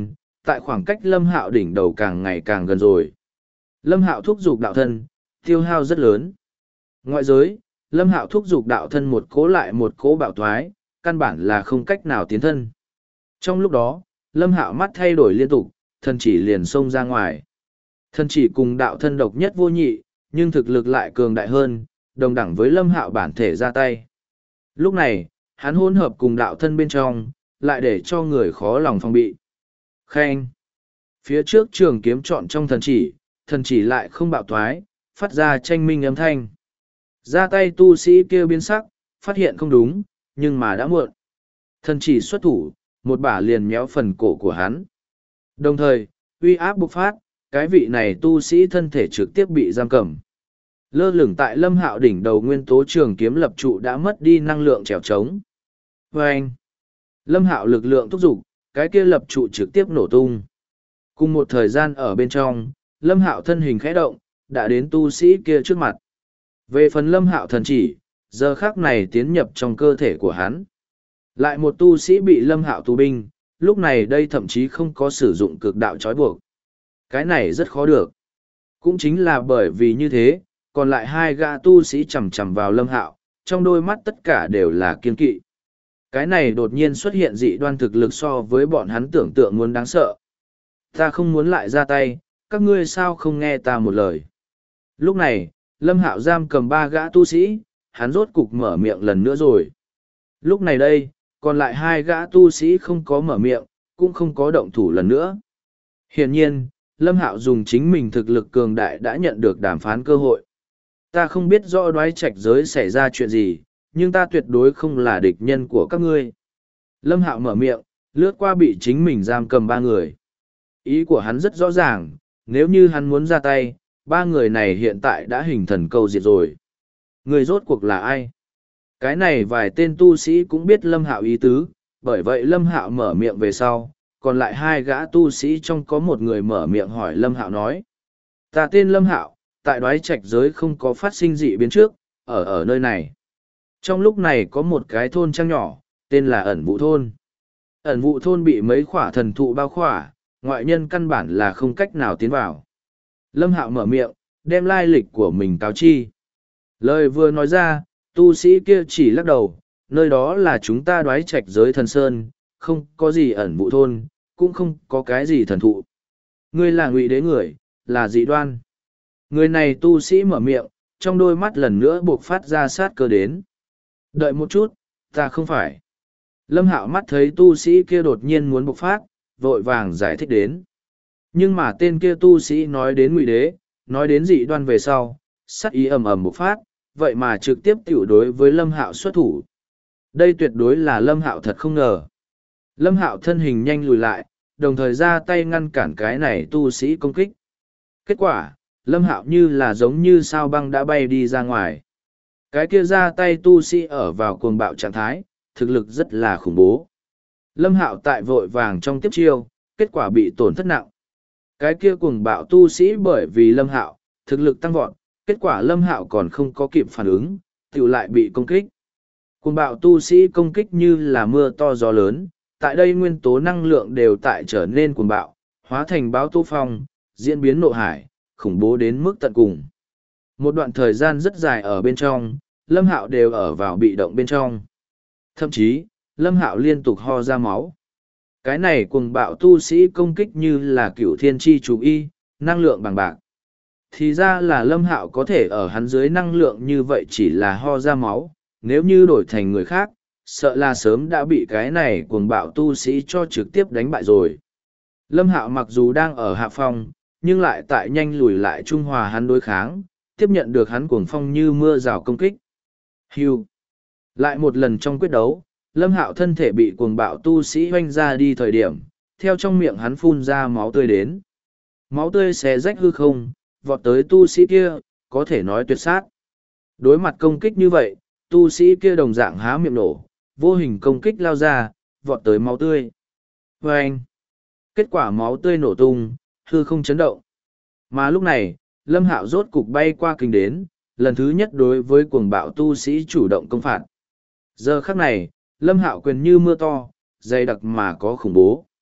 tại khoảng cách Lâm Hạo đỉnh đầu càng ngày càng gần rồi. Lâm Hạo thúc giục đạo thân, tiêu hao rất lớn. Ngoại giới, Lâm Hạo thúc giục đạo thân một cỗ lại một cỗ bạo thoái, căn bản là không cách nào tiến thân. Trong lúc đó, Lâm Hạo mắt thay đổi liên tục, thân chỉ liền xông ra ngoài. Thân chỉ cùng đạo thân độc nhất vô nhị, nhưng thực lực lại cường đại hơn, đồng đẳng với Lâm Hạo bản thể ra tay. Lúc này, hắn hỗn hợp cùng đạo thân bên trong, lại để cho người khó lòng phòng bị. Khen! Phía trước trường kiếm chọn trong thần chỉ lại không bạo thoái, phát ra tranh minh âm thanh. Ra tay tu sĩ kia biến sắc, phát hiện không đúng, nhưng mà đã muộn. Thần chỉ xuất thủ, một bả liền méo phần cổ của hắn. Đồng thời, uy áp bộc phát, cái vị này tu sĩ thân thể trực tiếp bị giam cầm. Lơ lửng tại Lâm Hạo đỉnh đầu nguyên tố trường kiếm lập trụ đã mất đi năng lượng trèo trống. Vâng! Lâm Hạo lực lượng thúc giục, cái kia lập trụ trực tiếp nổ tung. Cùng một thời gian ở bên trong, Lâm Hạo thân hình khẽ động, đã đến tu sĩ kia trước mặt. Về phần Lâm Hạo thần chỉ, giờ khắc này tiến nhập trong cơ thể của hắn. Lại một tu sĩ bị Lâm Hạo tù binh, lúc này đây thậm chí không có sử dụng cực đạo trói buộc. Cái này rất khó được. Cũng chính là bởi vì như thế, còn lại hai gã tu sĩ chầm chầm vào Lâm Hạo, trong đôi mắt tất cả đều là kiên kỵ. Cái này đột nhiên xuất hiện dị đoan thực lực so với bọn hắn tưởng tượng muốn đáng sợ. Ta không muốn lại ra tay, các ngươi sao không nghe ta một lời. Lúc này, Lâm Hạo giam cầm ba gã tu sĩ, hắn rốt cục mở miệng lần nữa rồi. Lúc này đây, còn lại hai gã tu sĩ không có mở miệng, cũng không có động thủ lần nữa. Hiển nhiên, Lâm Hạo dùng chính mình thực lực cường đại đã nhận được đàm phán cơ hội. Ta không biết rõ đoái trạch giới xảy ra chuyện gì, nhưng ta tuyệt đối không là địch nhân của các ngươi. Lâm Hạo mở miệng, lướt qua bị chính mình giam cầm ba người. Ý của hắn rất rõ ràng, nếu như hắn muốn ra tay, ba người này hiện tại đã hình thần câu diệt rồi. Người rốt cuộc là ai? Cái này vài tên tu sĩ cũng biết Lâm Hạo ý tứ, bởi vậy Lâm Hạo mở miệng về sau, còn lại hai gã tu sĩ trong có một người mở miệng hỏi Lâm Hạo nói. Ta tên Lâm Hạo, tại đoái trạch giới không có phát sinh dị biến trước, ở nơi này. Trong lúc này có một cái thôn trang nhỏ, tên là Ẩn Vụ Thôn. Ẩn Vụ Thôn bị mấy khỏa thần thụ bao khỏa, ngoại nhân căn bản là không cách nào tiến vào. Lâm Hạo mở miệng, đem lai lịch của mình cáo chi. Lời vừa nói ra, tu sĩ kia chỉ lắc đầu, nơi đó là chúng ta đoái trạch giới thần sơn, không có gì Ẩn Vụ Thôn, cũng không có cái gì thần thụ. Ngươi là ngụy đế người, là dị đoan. Người này tu sĩ mở miệng, trong đôi mắt lần nữa buộc phát ra sát cơ đến. Đợi một chút, ta không phải. Lâm Hạo mắt thấy tu sĩ kia đột nhiên muốn bộc phát, vội vàng giải thích đến. Nhưng mà tên kia tu sĩ nói đến ngụy đế, nói đến dị đoan về sau, sát ý ầm ầm bộc phát, vậy mà trực tiếp tiểu đối với Lâm Hạo xuất thủ. Đây tuyệt đối là Lâm Hạo thật không ngờ. Lâm Hạo thân hình nhanh lùi lại, đồng thời ra tay ngăn cản cái này tu sĩ công kích. Kết quả, Lâm Hạo như là giống như sao băng đã bay đi ra ngoài. Cái kia ra tay tu sĩ ở vào cuồng bạo trạng thái, thực lực rất là khủng bố. Lâm Hạo tại vội vàng trong tiếp chiêu, kết quả bị tổn thất nặng. Cái kia cuồng bạo tu sĩ bởi vì Lâm Hạo, thực lực tăng vọt, kết quả Lâm Hạo còn không có kịp phản ứng, tiểu lại bị công kích. Cuồng bạo tu sĩ công kích như là mưa to gió lớn, tại đây nguyên tố năng lượng đều tại trở nên cuồng bạo, hóa thành báo tố phong, diễn biến nộ hải, khủng bố đến mức tận cùng. Một đoạn thời gian rất dài ở bên trong, Lâm Hạo đều ở vào bị động bên trong. Thậm chí, Lâm Hạo liên tục ho ra máu. Cái này cuồng bạo tu sĩ công kích như là cửu thiên chi chủ y, năng lượng bằng bạc. Thì ra là Lâm Hạo có thể ở hắn dưới năng lượng như vậy chỉ là ho ra máu, nếu như đổi thành người khác, sợ là sớm đã bị cái này cuồng bạo tu sĩ cho trực tiếp đánh bại rồi. Lâm Hạo mặc dù đang ở hạ phong, nhưng lại tại nhanh lùi lại trung hòa hắn đối kháng, tiếp nhận được hắn cuồng phong như mưa rào công kích. Hưu. Lại một lần trong quyết đấu, Lâm Hạo thân thể bị cuồng bạo tu sĩ hoanh ra đi thời điểm, theo trong miệng hắn phun ra máu tươi đến. Máu tươi xé rách hư không, vọt tới tu sĩ kia, có thể nói tuyệt sát. Đối mặt công kích như vậy, tu sĩ kia đồng dạng há miệng nổ, vô hình công kích lao ra, vọt tới máu tươi. Vâng! Kết quả máu tươi nổ tung, hư không chấn động. Mà lúc này, Lâm Hạo rốt cục bay qua kinh đến, lần thứ nhất đối với cuồng bạo tu sĩ chủ động công phạt. Giờ khắc này, Lâm Hạo quyền như mưa to, dày đặc mà có khủng bố.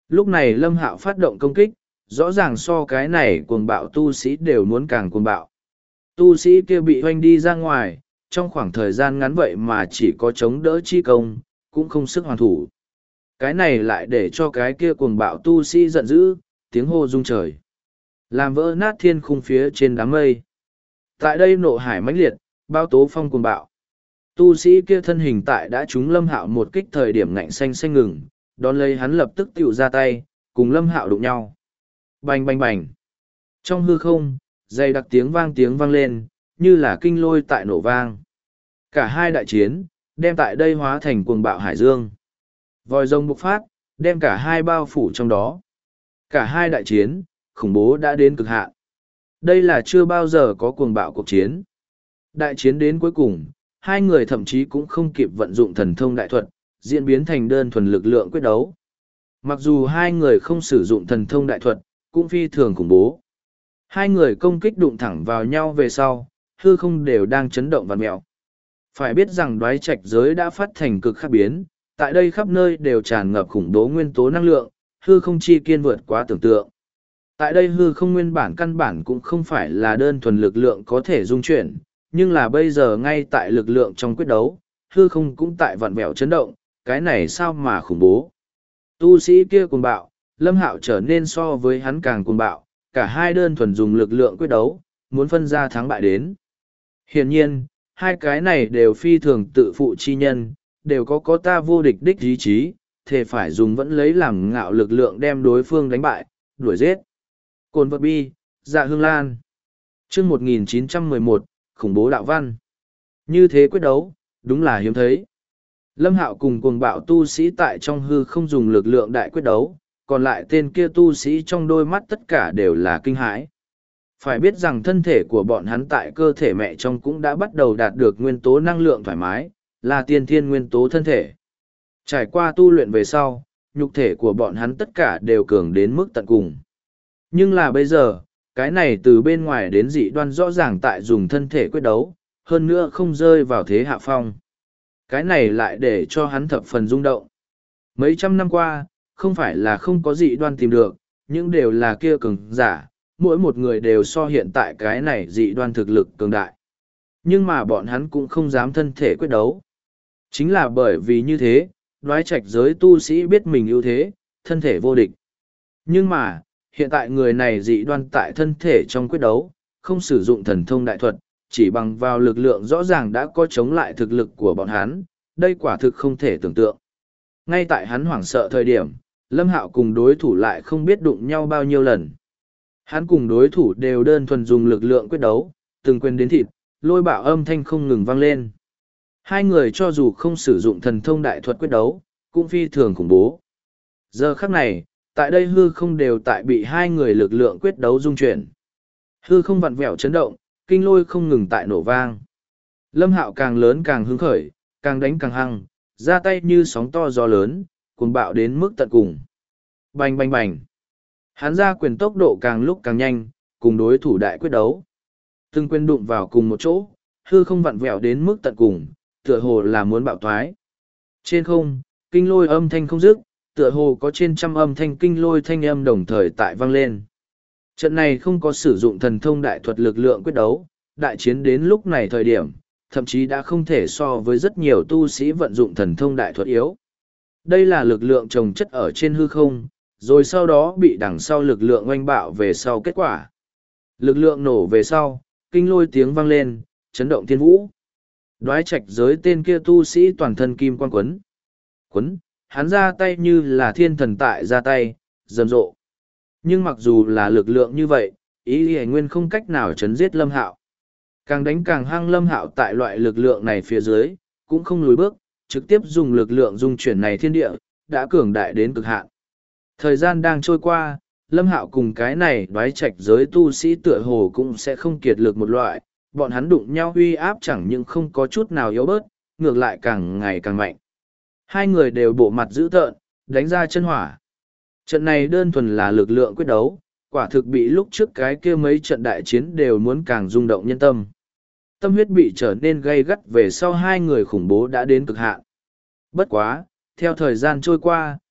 Lúc này Lâm Hạo phát động công kích, rõ ràng so cái này cuồng bạo tu sĩ đều muốn càng cuồng bạo. Tu sĩ kia bị hoanh đi ra ngoài, trong khoảng thời gian ngắn vậy mà chỉ có chống đỡ chi công, cũng không sức hoàn thủ. Cái này lại để cho cái kia cuồng bạo tu sĩ giận dữ, tiếng hô rung trời. Làm vỡ nát thiên khung phía trên đám mây. Tại đây nộ hải mãnh liệt, bao tố phong cuồng bạo. Tu sĩ kia thân hình tại đã trúng Lâm Hạo một kích thời điểm ngạnh xanh xanh ngừng, đón lấy hắn lập tức tiểu ra tay, cùng Lâm Hạo đụng nhau. Bành bành bành. Trong hư không, dày đặc tiếng vang lên, như là kinh lôi tại nổ vang. Cả hai đại chiến, đem tại đây hóa thành cuồng bạo hải dương. Vòi rồng bộc phát, đem cả hai bao phủ trong đó. Cả hai đại chiến, khủng bố đã đến cực hạn. Đây là chưa bao giờ có cuồng bạo cuộc chiến. Đại chiến đến cuối cùng, hai người thậm chí cũng không kịp vận dụng thần thông đại thuật, diễn biến thành đơn thuần lực lượng quyết đấu. Mặc dù hai người không sử dụng thần thông đại thuật, cũng phi thường khủng bố. Hai người công kích đụng thẳng vào nhau về sau, hư không đều đang chấn động vặn mẹo. Phải biết rằng đoái trạch giới đã phát thành cực khác biến, tại đây khắp nơi đều tràn ngập khủng bố nguyên tố năng lượng, hư không chi kiên vượt quá tưởng tượng. Tại đây hư không nguyên bản căn bản cũng không phải là đơn thuần lực lượng có thể dung chuyển, nhưng là bây giờ ngay tại lực lượng trong quyết đấu, hư không cũng tại vặn vẹo chấn động, cái này sao mà khủng bố. Tu sĩ kia cuồng bạo, Lâm Hạo trở nên so với hắn càng cuồng bạo, cả hai đơn thuần dùng lực lượng quyết đấu, muốn phân ra thắng bại đến. Hiển nhiên, hai cái này đều phi thường tự phụ chi nhân, đều có ta vô địch đích ý chí, thề phải dùng vẫn lấy làm ngạo lực lượng đem đối phương đánh bại, đuổi giết. Cồn vật bi, Dạ Hương Lan. Chương 1911, khủng bố đạo văn. Như thế quyết đấu, đúng là hiếm thấy. Lâm Hạo cùng cuồng bạo tu sĩ tại trong hư không dùng lực lượng đại quyết đấu, còn lại tên kia tu sĩ trong đôi mắt tất cả đều là kinh hãi. Phải biết rằng thân thể của bọn hắn tại cơ thể mẹ trong cũng đã bắt đầu đạt được nguyên tố năng lượng thoải mái, là tiên thiên nguyên tố thân thể. Trải qua tu luyện về sau, nhục thể của bọn hắn tất cả đều cường đến mức tận cùng. Nhưng là bây giờ, cái này từ bên ngoài đến dị đoan rõ ràng tại dùng thân thể quyết đấu, hơn nữa không rơi vào thế hạ phong. Cái này lại để cho hắn thập phần rung động. Mấy trăm năm qua, không phải là không có dị đoan tìm được, nhưng đều là kia cường giả, mỗi một người đều so hiện tại cái này dị đoan thực lực cường đại. Nhưng mà bọn hắn cũng không dám thân thể quyết đấu. Chính là bởi vì như thế, đoái trạch giới tu sĩ biết mình ưu thế, thân thể vô địch. Nhưng mà, hiện tại người này dị đoan tại thân thể trong quyết đấu, không sử dụng thần thông đại thuật, chỉ bằng vào lực lượng rõ ràng đã có chống lại thực lực của bọn hắn, đây quả thực không thể tưởng tượng. Ngay tại hắn hoảng sợ thời điểm, Lâm Hạo cùng đối thủ lại không biết đụng nhau bao nhiêu lần. Hắn cùng đối thủ đều đơn thuần dùng lực lượng quyết đấu, từng quên đến thịt, lôi bạo âm thanh không ngừng vang lên. Hai người cho dù không sử dụng thần thông đại thuật quyết đấu, cũng phi thường khủng bố. Giờ khắc này, tại đây hư không đều tại bị hai người lực lượng quyết đấu dung chuyển. Hư không vặn vẹo chấn động, kinh lôi không ngừng tại nổ vang. Lâm Hạo càng lớn càng hứng khởi, càng đánh càng hăng, ra tay như sóng to gió lớn, cuồng bạo đến mức tận cùng. Bành bành bành. Hắn ra quyền tốc độ càng lúc càng nhanh, cùng đối thủ đại quyết đấu. Từng quyền đụng vào cùng một chỗ, hư không vặn vẹo đến mức tận cùng, tựa hồ là muốn bạo thoái. Trên không, kinh lôi âm thanh không dứt, tựa hồ có trên trăm âm thanh kinh lôi thanh âm đồng thời tại vang lên. Trận này không có sử dụng thần thông đại thuật lực lượng quyết đấu, đại chiến đến lúc này thời điểm, thậm chí đã không thể so với rất nhiều tu sĩ vận dụng thần thông đại thuật yếu. Đây là lực lượng chồng chất ở trên hư không, rồi sau đó bị đằng sau lực lượng oanh bạo về sau kết quả. Lực lượng nổ về sau, kinh lôi tiếng vang lên, chấn động thiên vũ. Đoái trạch giới tên kia tu sĩ toàn thân kim quan quấn. Quấn, hắn ra tay như là thiên thần tại ra tay, rầm rộ. Nhưng mặc dù là lực lượng như vậy, ý hề nguyên không cách nào chấn giết Lâm Hạo. Càng đánh càng hăng Lâm Hạo tại loại lực lượng này phía dưới, cũng không lùi bước, trực tiếp dùng lực lượng dung chuyển này thiên địa, đã cường đại đến cực hạn. Thời gian đang trôi qua, Lâm Hạo cùng cái này đoái trạch giới tu sĩ tựa hồ cũng sẽ không kiệt lực một loại, bọn hắn đụng nhau uy áp chẳng những không có chút nào yếu bớt, ngược lại càng ngày càng mạnh. Hai người đều bộ mặt dữ tợn, đánh ra chân hỏa. Trận này đơn thuần là lực lượng quyết đấu, quả thực bị lúc trước cái kia mấy trận đại chiến đều muốn càng rung động nhân tâm. Tâm huyết bị trở nên gay gắt về sau hai người khủng bố đã đến cực hạn. Bất quá, theo thời gian trôi qua,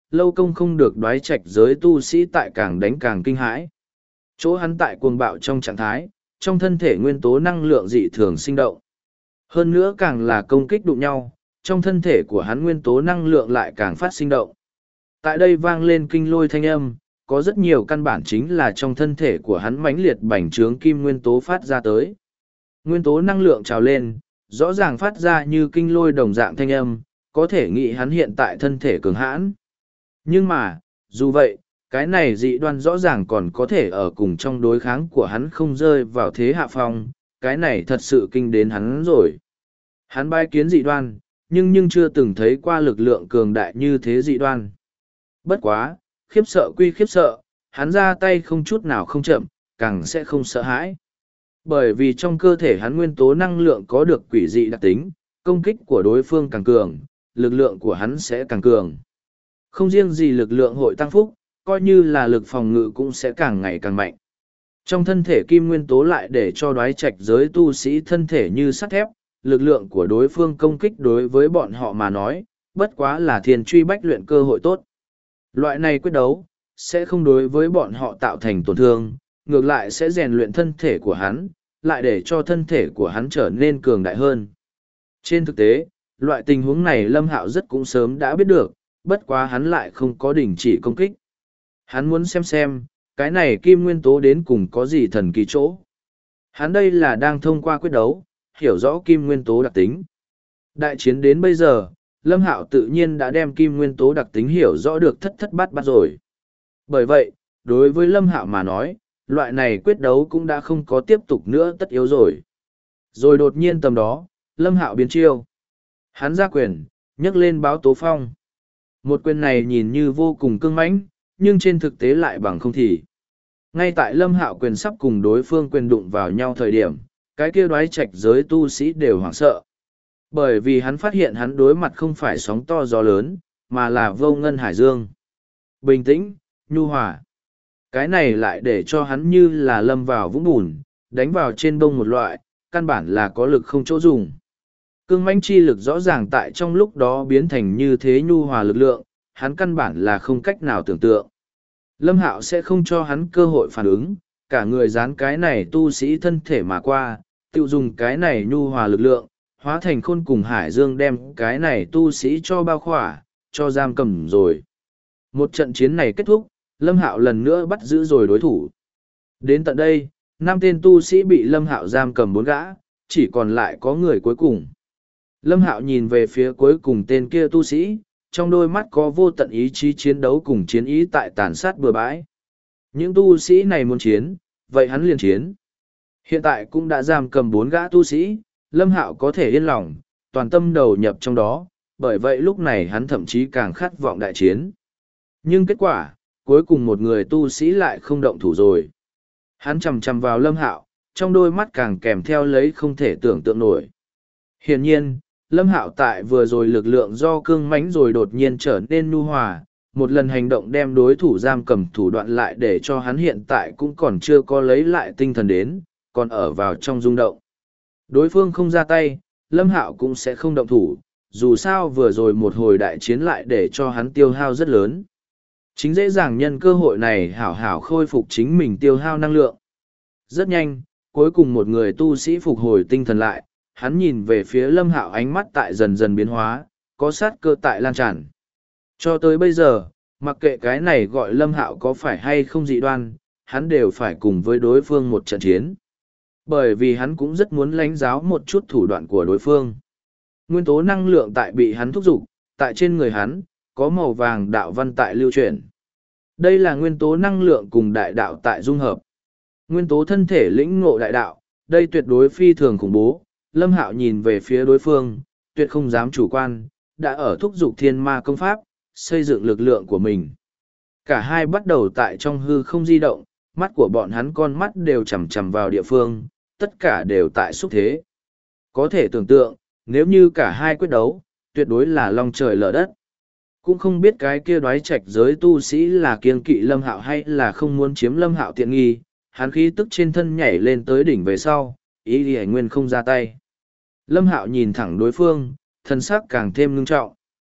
lâu công không được đoái trạch giới tu sĩ tại càng đánh càng kinh hãi. Chỗ hắn tại cuồng bạo trong trạng thái, trong thân thể nguyên tố năng lượng dị thường sinh động. Hơn nữa càng là công kích đụng nhau, trong thân thể của hắn nguyên tố năng lượng lại càng phát sinh động. Tại đây vang lên kinh lôi thanh âm, có rất nhiều căn bản chính là trong thân thể của hắn mãnh liệt bành trướng kim nguyên tố phát ra tới. Nguyên tố năng lượng trào lên, rõ ràng phát ra như kinh lôi đồng dạng thanh âm, có thể nghĩ hắn hiện tại thân thể cường hãn. Nhưng mà, dù vậy, cái này dị đoan rõ ràng còn có thể ở cùng trong đối kháng của hắn không rơi vào thế hạ phong, cái này thật sự kinh đến hắn rồi. Hắn bái kiến dị đoan, nhưng chưa từng thấy qua lực lượng cường đại như thế dị đoan. Bất quá, khiếp sợ quy khiếp sợ, hắn ra tay không chút nào không chậm, càng sẽ không sợ hãi. Bởi vì trong cơ thể hắn nguyên tố năng lượng có được quỷ dị đặc tính, công kích của đối phương càng cường, lực lượng của hắn sẽ càng cường. Không riêng gì lực lượng hội tăng phúc, coi như là lực phòng ngự cũng sẽ càng ngày càng mạnh. Trong thân thể kim nguyên tố lại để cho đoái trạch giới tu sĩ thân thể như sắt thép, lực lượng của đối phương công kích đối với bọn họ mà nói, bất quá là thiên truy bách luyện cơ hội tốt. Loại này quyết đấu, sẽ không đối với bọn họ tạo thành tổn thương, ngược lại sẽ rèn luyện thân thể của hắn, lại để cho thân thể của hắn trở nên cường đại hơn. Trên thực tế, loại tình huống này Lâm Hạo rất cũng sớm đã biết được, bất quá hắn lại không có đình chỉ công kích. Hắn muốn xem, cái này kim nguyên tố đến cùng có gì thần kỳ chỗ. Hắn đây là đang thông qua quyết đấu, hiểu rõ kim nguyên tố đặc tính. Đại chiến đến bây giờ, Lâm Hạo tự nhiên đã đem kim nguyên tố đặc tính hiểu rõ được thất thất bát bát rồi. Bởi vậy, đối với Lâm Hạo mà nói, loại này quyết đấu cũng đã không có tiếp tục nữa tất yếu rồi. Rồi đột nhiên tầm đó, Lâm Hạo biến chiêu. Hắn ra quyền, nhấc lên báo tố phong. Một quyền này nhìn như vô cùng cương mãnh, nhưng trên thực tế lại bằng không thì. Ngay tại Lâm Hạo quyền sắp cùng đối phương quyền đụng vào nhau thời điểm, cái kia đoái trạch giới tu sĩ đều hoảng sợ. Bởi vì hắn phát hiện hắn đối mặt không phải sóng to gió lớn, mà là vô ngân hải dương. Bình tĩnh, nhu hòa. Cái này lại để cho hắn như là lâm vào vũng bùn, đánh vào trên bông một loại, căn bản là có lực không chỗ dùng. Cương mãnh chi lực rõ ràng tại trong lúc đó biến thành như thế nhu hòa lực lượng, hắn căn bản là không cách nào tưởng tượng. Lâm Hạo sẽ không cho hắn cơ hội phản ứng, cả người dán cái này tu sĩ thân thể mà qua, tự dùng cái này nhu hòa lực lượng, hóa thành khôn cùng hải dương đem cái này tu sĩ cho bao khỏa, cho giam cầm rồi. Một trận chiến này kết thúc, Lâm Hạo lần nữa bắt giữ rồi đối thủ. Đến tận đây, 5 tên tu sĩ bị Lâm Hạo giam cầm 4 gã, chỉ còn lại có người cuối cùng. Lâm Hạo nhìn về phía cuối cùng tên kia tu sĩ, trong đôi mắt có vô tận ý chí chiến đấu cùng chiến ý tại tàn sát bừa bãi. Những tu sĩ này muốn chiến, vậy hắn liền chiến. Hiện tại cũng đã giam cầm 4 gã tu sĩ, Lâm Hạo có thể yên lòng, toàn tâm đầu nhập trong đó, bởi vậy lúc này hắn thậm chí càng khát vọng đại chiến. Nhưng kết quả, cuối cùng một người tu sĩ lại không động thủ rồi. Hắn chầm chầm vào Lâm Hạo, trong đôi mắt càng kèm theo lấy không thể tưởng tượng nổi. Hiển nhiên, Lâm Hạo tại vừa rồi lực lượng do cương mãnh rồi đột nhiên trở nên nhu hòa, một lần hành động đem đối thủ giam cầm thủ đoạn lại để cho hắn hiện tại cũng còn chưa có lấy lại tinh thần đến, còn ở vào trong rung động. Đối phương không ra tay, Lâm Hạo cũng sẽ không động thủ, dù sao vừa rồi một hồi đại chiến lại để cho hắn tiêu hao rất lớn. Chính dễ dàng nhân cơ hội này hảo hảo khôi phục chính mình tiêu hao năng lượng. Rất nhanh, cuối cùng một người tu sĩ phục hồi tinh thần lại, hắn nhìn về phía Lâm Hạo ánh mắt tại dần dần biến hóa, có sát cơ tại lan tràn. Cho tới bây giờ, mặc kệ cái này gọi Lâm Hạo có phải hay không dị đoan, hắn đều phải cùng với đối phương một trận chiến. Bởi vì hắn cũng rất muốn lãnh giáo một chút thủ đoạn của đối phương. Nguyên tố năng lượng tại bị hắn thúc giục, tại trên người hắn, có màu vàng đạo văn tại lưu chuyển. Đây là nguyên tố năng lượng cùng đại đạo tại dung hợp. Nguyên tố thân thể lĩnh ngộ đại đạo, đây tuyệt đối phi thường khủng bố. Lâm Hạo nhìn về phía đối phương, tuyệt không dám chủ quan, đã ở thúc giục thiên ma công pháp, xây dựng lực lượng của mình. Cả hai bắt đầu tại trong hư không di động, mắt của bọn hắn con mắt đều chằm chằm vào địa phương, tất cả đều tại xúc thế. Có thể tưởng tượng, nếu như cả hai quyết đấu, tuyệt đối là long trời lở đất. Cũng không biết cái kia đoái trạch giới tu sĩ là kiêng kỵ Lâm Hạo hay là không muốn chiếm Lâm Hạo tiện nghi, hắn khí tức trên thân nhảy lên tới đỉnh về sau, ý đi nguyên không ra tay. Lâm Hạo nhìn thẳng đối phương, thân sắc càng thêm ngưng trọng.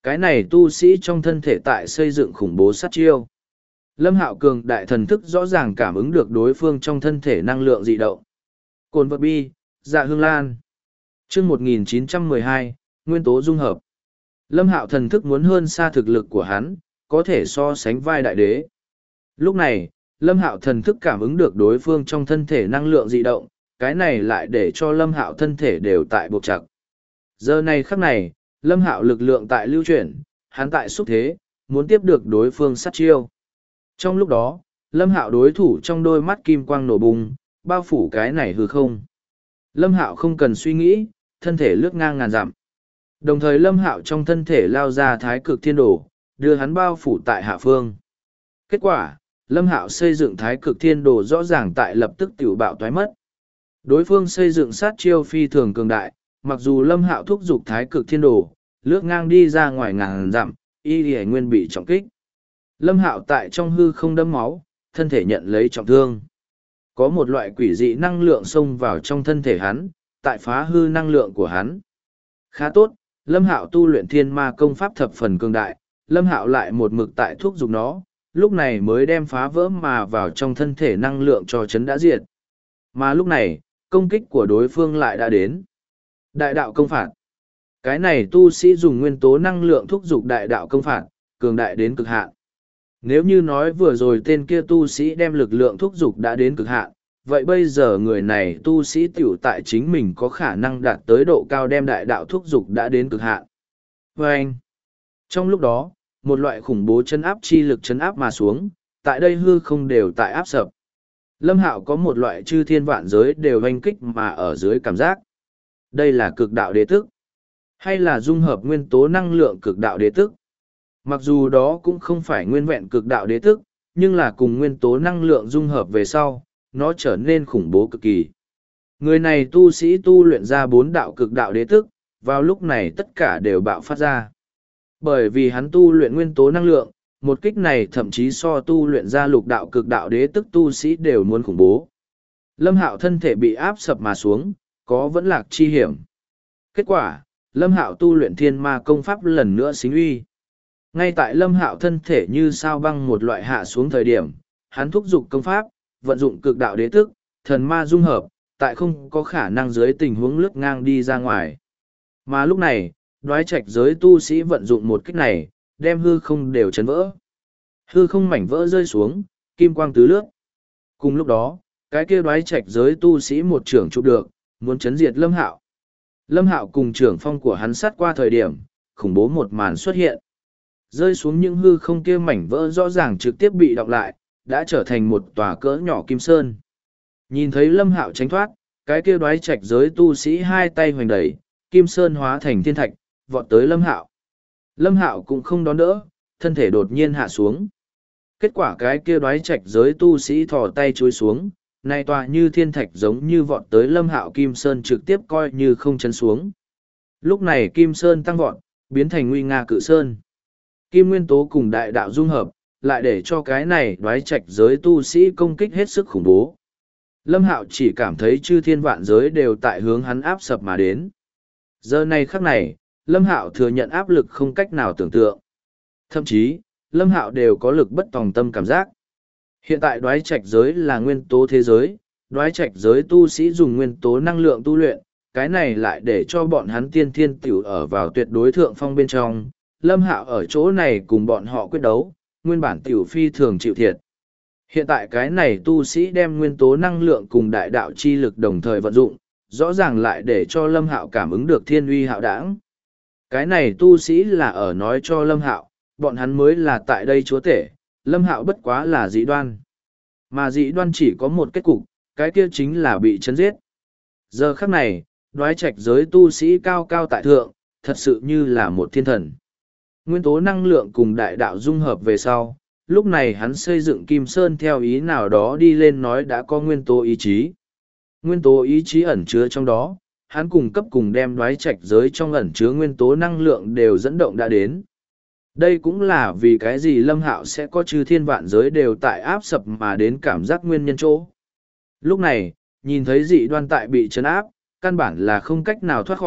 Cái này tu sĩ trong thân thể tại xây dựng khủng bố sát chiêu. Lâm Hạo cường đại thần thức rõ ràng cảm ứng được đối phương trong thân thể năng lượng dị động. Cồn vật bi, dạ hương lan. Chương 1912, nguyên tố dung hợp. Lâm Hạo thần thức muốn hơn xa thực lực của hắn, có thể so sánh vai đại đế. Lúc này, Lâm Hạo thần thức cảm ứng được đối phương trong thân thể năng lượng dị động, cái này lại để cho Lâm Hạo thân thể đều tại buộc chặt. Giờ này khắc này, Lâm Hạo lực lượng tại lưu chuyển, hắn tại xúc thế, muốn tiếp được đối phương sát chiêu. Trong lúc đó, Lâm Hạo đối thủ trong đôi mắt kim quang nổ bùng, bao phủ cái này hư không. Lâm Hạo không cần suy nghĩ, thân thể lướt ngang ngàn dặm. Đồng thời Lâm Hạo trong thân thể lao ra thái cực thiên đồ, đưa hắn bao phủ tại hạ phương. Kết quả, Lâm Hạo xây dựng thái cực thiên đồ rõ ràng tại lập tức tiểu bạo toái mất. Đối phương xây dựng sát chiêu phi thường cường đại, mặc dù Lâm Hạo thúc giục thái cực thiên đồ, lướt ngang đi ra ngoài ngàn dặm, y lì nguyên bị trọng kích. Lâm Hạo tại trong hư không đẫm máu, thân thể nhận lấy trọng thương. Có một loại quỷ dị năng lượng xông vào trong thân thể hắn, tại phá hư năng lượng của hắn. Khá tốt, Lâm Hạo tu luyện thiên ma công pháp thập phần cường đại, Lâm Hạo lại một mực tại thúc giục nó, lúc này mới đem phá vỡ mà vào trong thân thể năng lượng cho chấn đã diệt. Mà lúc này, công kích của đối phương lại đã đến. Đại đạo công phạt. Cái này tu sĩ dùng nguyên tố năng lượng thúc giục đại đạo công phạt, cường đại đến cực hạn. Nếu như nói vừa rồi tên kia tu sĩ đem lực lượng thúc giục đã đến cực hạn, vậy bây giờ người này tu sĩ tiểu tại chính mình có khả năng đạt tới độ cao đem đại đạo thúc giục đã đến cực hạn. Và anh, trong lúc đó, một loại khủng bố chấn áp chi lực chấn áp mà xuống, tại đây hư không đều tại áp sập. Lâm Hạo có một loại chư thiên vạn giới đều oanh kích mà ở dưới cảm giác. Đây là cực đạo đế tức, hay là dung hợp nguyên tố năng lượng cực đạo đế tức. Mặc dù đó cũng không phải nguyên vẹn cực đạo đế tức, nhưng là cùng nguyên tố năng lượng dung hợp về sau, nó trở nên khủng bố cực kỳ. Người này tu sĩ tu luyện ra 4 đạo cực đạo đế tức, vào lúc này tất cả đều bạo phát ra. Bởi vì hắn tu luyện nguyên tố năng lượng, một kích này thậm chí so tu luyện ra lục đạo cực đạo đế tức tu sĩ đều muốn khủng bố. Lâm Hạo thân thể bị áp sập mà xuống, có vẫn lạc chi hiểm. Kết quả, Lâm Hạo tu luyện thiên ma công pháp lần nữa xính uy. Ngay tại Lâm Hạo thân thể như sao băng một loại hạ xuống thời điểm, hắn thúc giục công pháp, vận dụng cực đạo đế tức, thần ma dung hợp, tại không có khả năng dưới tình huống lướt ngang đi ra ngoài. Mà lúc này, đoái trạch giới tu sĩ vận dụng một kích này, đem hư không đều chấn vỡ. Hư không mảnh vỡ rơi xuống, kim quang tứ lướt. Cùng lúc đó, cái kia đoái trạch giới tu sĩ một trưởng chụp được, muốn chấn diệt Lâm Hạo. Lâm Hạo cùng trưởng phong của hắn sát qua thời điểm, khủng bố một màn xuất hiện. Rơi xuống những hư không kia mảnh vỡ rõ ràng trực tiếp bị đọng lại, đã trở thành một tòa cỡ nhỏ kim sơn. Nhìn thấy Lâm Hạo tránh thoát, cái kia đoái trạch giới tu sĩ hai tay hoành đẩy, kim sơn hóa thành thiên thạch, vọt tới Lâm Hạo. Lâm Hạo cũng không đón đỡ, thân thể đột nhiên hạ xuống. Kết quả cái kia đoái trạch giới tu sĩ thò tay chối xuống, nay tòa như thiên thạch giống như vọt tới Lâm Hạo kim sơn trực tiếp coi như không chấn xuống. Lúc này kim sơn tăng vọt, biến thành nguy nga cự sơn. Kim nguyên tố cùng đại đạo dung hợp, lại để cho cái này đoái trạch giới tu sĩ công kích hết sức khủng bố. Lâm Hạo chỉ cảm thấy chư thiên vạn giới đều tại hướng hắn áp sập mà đến. Giờ này khắc này, Lâm Hạo thừa nhận áp lực không cách nào tưởng tượng. Thậm chí, Lâm Hạo đều có lực bất tòng tâm cảm giác. Hiện tại đoái trạch giới là nguyên tố thế giới, đoái trạch giới tu sĩ dùng nguyên tố năng lượng tu luyện, cái này lại để cho bọn hắn tiên thiên tiểu ở vào tuyệt đối thượng phong bên trong. Lâm Hạo ở chỗ này cùng bọn họ quyết đấu, nguyên bản tiểu phi thường chịu thiệt. Hiện tại cái này tu sĩ đem nguyên tố năng lượng cùng đại đạo chi lực đồng thời vận dụng, rõ ràng lại để cho Lâm Hạo cảm ứng được thiên uy hạo đảng. Cái này tu sĩ là ở nói cho Lâm Hạo, bọn hắn mới là tại đây chúa tể, Lâm Hạo bất quá là dị đoan. Mà dị đoan chỉ có một kết cục, cái kia chính là bị chấn giết. Giờ khắc này, đoái trạch giới tu sĩ cao cao tại thượng, thật sự như là một thiên thần. Nguyên tố năng lượng cùng đại đạo dung hợp về sau, lúc này hắn xây dựng Kim Sơn theo ý nào đó đi lên nói đã có nguyên tố ý chí. Nguyên tố ý chí ẩn chứa trong đó, hắn cùng cấp cùng đem đoái trạch giới trong ẩn chứa nguyên tố năng lượng đều dẫn động đã đến. Đây cũng là vì cái gì Lâm Hạo sẽ có chư thiên vạn giới đều tại áp sập mà đến cảm giác nguyên nhân chỗ. Lúc này, nhìn thấy dị đoan tại bị trấn áp, căn bản là không cách nào thoát khỏi,